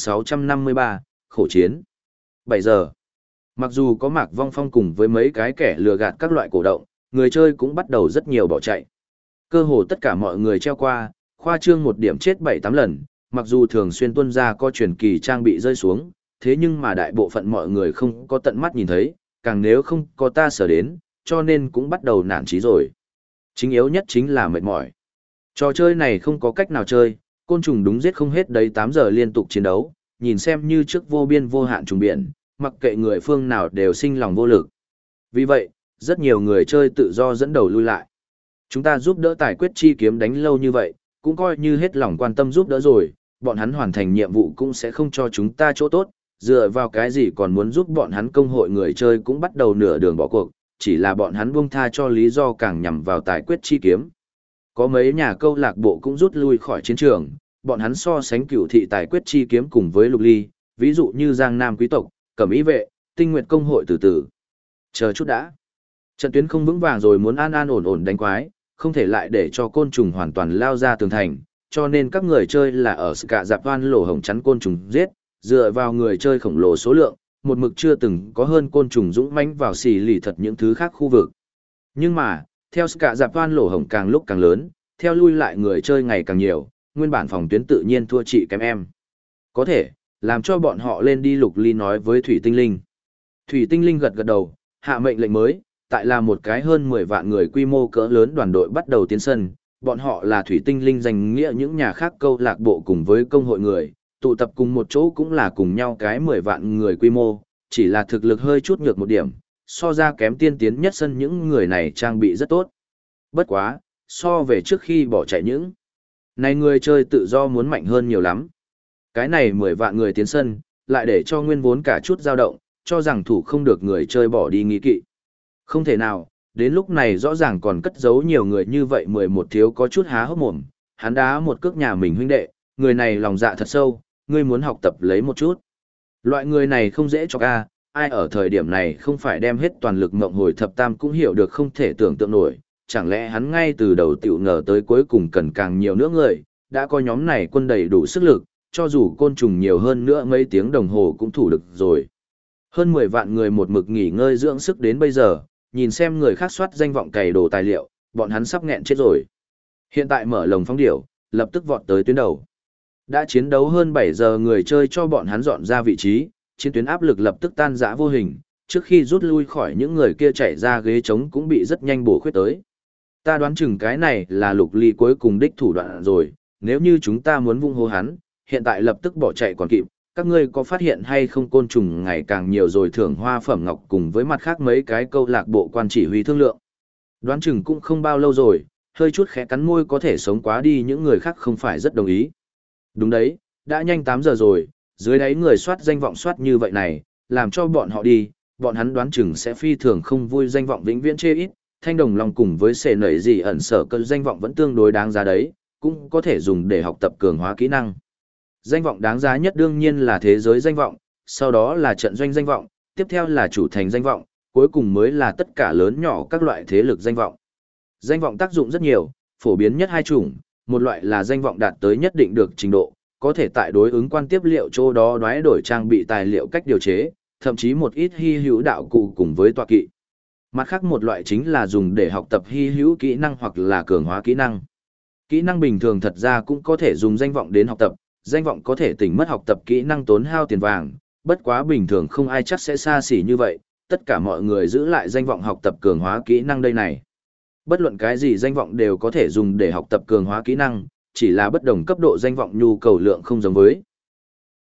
1653, khổ chiến. 7 giờ. Mặc dù có Mạc Vong Phong cùng với mấy cái kẻ lừa gạt các loại cổ động, người chơi cũng bắt đầu rất nhiều bỏ chạy. Cơ hồ tất cả mọi người treo qua, khoa trương một điểm chết 7-8 lần, mặc dù thường xuyên tuân ra có truyền kỳ trang bị rơi xuống, thế nhưng mà đại bộ phận mọi người không có tận mắt nhìn thấy, càng nếu không có ta sở đến, cho nên cũng bắt đầu nản chí rồi. Chính yếu nhất chính là mệt mỏi. Trò chơi này không có cách nào chơi, côn trùng đúng giết không hết đấy 8 giờ liên tục chiến đấu, nhìn xem như trước vô biên vô hạn trùng biển, mặc kệ người phương nào đều sinh lòng vô lực. Vì vậy, rất nhiều người chơi tự do dẫn đầu lui lại. Chúng ta giúp đỡ tài quyết chi kiếm đánh lâu như vậy, cũng coi như hết lòng quan tâm giúp đỡ rồi, bọn hắn hoàn thành nhiệm vụ cũng sẽ không cho chúng ta chỗ tốt, dựa vào cái gì còn muốn giúp bọn hắn công hội người chơi cũng bắt đầu nửa đường bỏ cuộc, chỉ là bọn hắn buông tha cho lý do càng nhằm vào tài quyết chi kiếm. Có mấy nhà câu lạc bộ cũng rút lui khỏi chiến trường, bọn hắn so sánh cửu thị tài quyết chi kiếm cùng với lục ly, ví dụ như Giang Nam quý tộc, Cẩm Ý vệ, Tinh Nguyệt công hội từ từ. Chờ chút đã. Trận tuyến không vững vàng rồi muốn an an ổn ổn đánh quái, không thể lại để cho côn trùng hoàn toàn lao ra tường thành, cho nên các người chơi là ở cả dạp van lỗ hổng chắn côn trùng giết, dựa vào người chơi khổng lồ số lượng, một mực chưa từng có hơn côn trùng dũng mãnh vào xì lì thật những thứ khác khu vực. Nhưng mà, theo cả dạp van lỗ hổng càng lúc càng lớn, theo lui lại người chơi ngày càng nhiều, nguyên bản phòng tuyến tự nhiên thua chị kém em. Có thể, làm cho bọn họ lên đi lục ly nói với Thủy Tinh Linh. Thủy Tinh Linh gật gật đầu, hạ mệnh lệnh mới, tại là một cái hơn 10 vạn người quy mô cỡ lớn đoàn đội bắt đầu tiến sân, bọn họ là Thủy Tinh Linh danh nghĩa những nhà khác câu lạc bộ cùng với công hội người, tụ tập cùng một chỗ cũng là cùng nhau cái 10 vạn người quy mô, chỉ là thực lực hơi chút nhược một điểm, so ra kém tiên tiến nhất sân những người này trang bị rất tốt. Bất quá, so về trước khi bỏ chạy những này người chơi tự do muốn mạnh hơn nhiều lắm. Cái này 10 vạn người tiến sân, lại để cho nguyên vốn cả chút dao động, cho rằng thủ không được người chơi bỏ đi nghi kỵ. Không thể nào, đến lúc này rõ ràng còn cất giấu nhiều người như vậy 11 thiếu có chút há hốc mồm, hắn đá một cước nhà mình huynh đệ, người này lòng dạ thật sâu, ngươi muốn học tập lấy một chút. Loại người này không dễ cho ca, ai ở thời điểm này không phải đem hết toàn lực mộng hồi thập tam cũng hiểu được không thể tưởng tượng nổi, chẳng lẽ hắn ngay từ đầu tiểu ngờ tới cuối cùng cần càng nhiều nữa người, đã có nhóm này quân đầy đủ sức lực, cho dù côn trùng nhiều hơn nữa mấy tiếng đồng hồ cũng thủ được rồi. Hơn 10 vạn người một mực nghỉ ngơi dưỡng sức đến bây giờ, nhìn xem người khác soát danh vọng cày đồ tài liệu, bọn hắn sắp nghẹn chết rồi. Hiện tại mở lồng phóng điểu, lập tức vọt tới tuyến đầu. Đã chiến đấu hơn 7 giờ người chơi cho bọn hắn dọn ra vị trí, chiến tuyến áp lực lập tức tan rã vô hình, trước khi rút lui khỏi những người kia chạy ra ghế trống cũng bị rất nhanh bổ khuyết tới. Ta đoán chừng cái này là lục ly cuối cùng đích thủ đoạn rồi, nếu như chúng ta muốn vung hô hắn, hiện tại lập tức bỏ chạy còn kịp. Các ngươi có phát hiện hay không côn trùng ngày càng nhiều rồi thưởng hoa phẩm ngọc cùng với mặt khác mấy cái câu lạc bộ quan chỉ huy thương lượng. Đoán chừng cũng không bao lâu rồi, hơi chút khẽ cắn môi có thể sống quá đi những người khác không phải rất đồng ý. Đúng đấy, đã nhanh 8 giờ rồi, dưới đáy người soát danh vọng soát như vậy này, làm cho bọn họ đi, bọn hắn đoán chừng sẽ phi thường không vui danh vọng vĩnh viễn chê ít, thanh đồng lòng cùng với sề nảy gì ẩn sở cơn danh vọng vẫn tương đối đáng giá đấy, cũng có thể dùng để học tập cường hóa kỹ năng. Danh vọng đáng giá nhất đương nhiên là thế giới danh vọng, sau đó là trận doanh danh vọng, tiếp theo là chủ thành danh vọng, cuối cùng mới là tất cả lớn nhỏ các loại thế lực danh vọng. Danh vọng tác dụng rất nhiều, phổ biến nhất hai chủng, một loại là danh vọng đạt tới nhất định được trình độ, có thể tại đối ứng quan tiếp liệu chỗ đó đoái đổi trang bị tài liệu cách điều chế, thậm chí một ít hy hữu đạo cụ cùng với tọa kỵ. Mặt khác một loại chính là dùng để học tập hy hữu kỹ năng hoặc là cường hóa kỹ năng. Kỹ năng bình thường thật ra cũng có thể dùng danh vọng đến học tập, danh vọng có thể tỉnh mất học tập kỹ năng tốn hao tiền vàng, bất quá bình thường không ai chắc sẽ xa xỉ như vậy, tất cả mọi người giữ lại danh vọng học tập cường hóa kỹ năng đây này. Bất luận cái gì danh vọng đều có thể dùng để học tập cường hóa kỹ năng, chỉ là bất đồng cấp độ danh vọng nhu cầu lượng không giống với.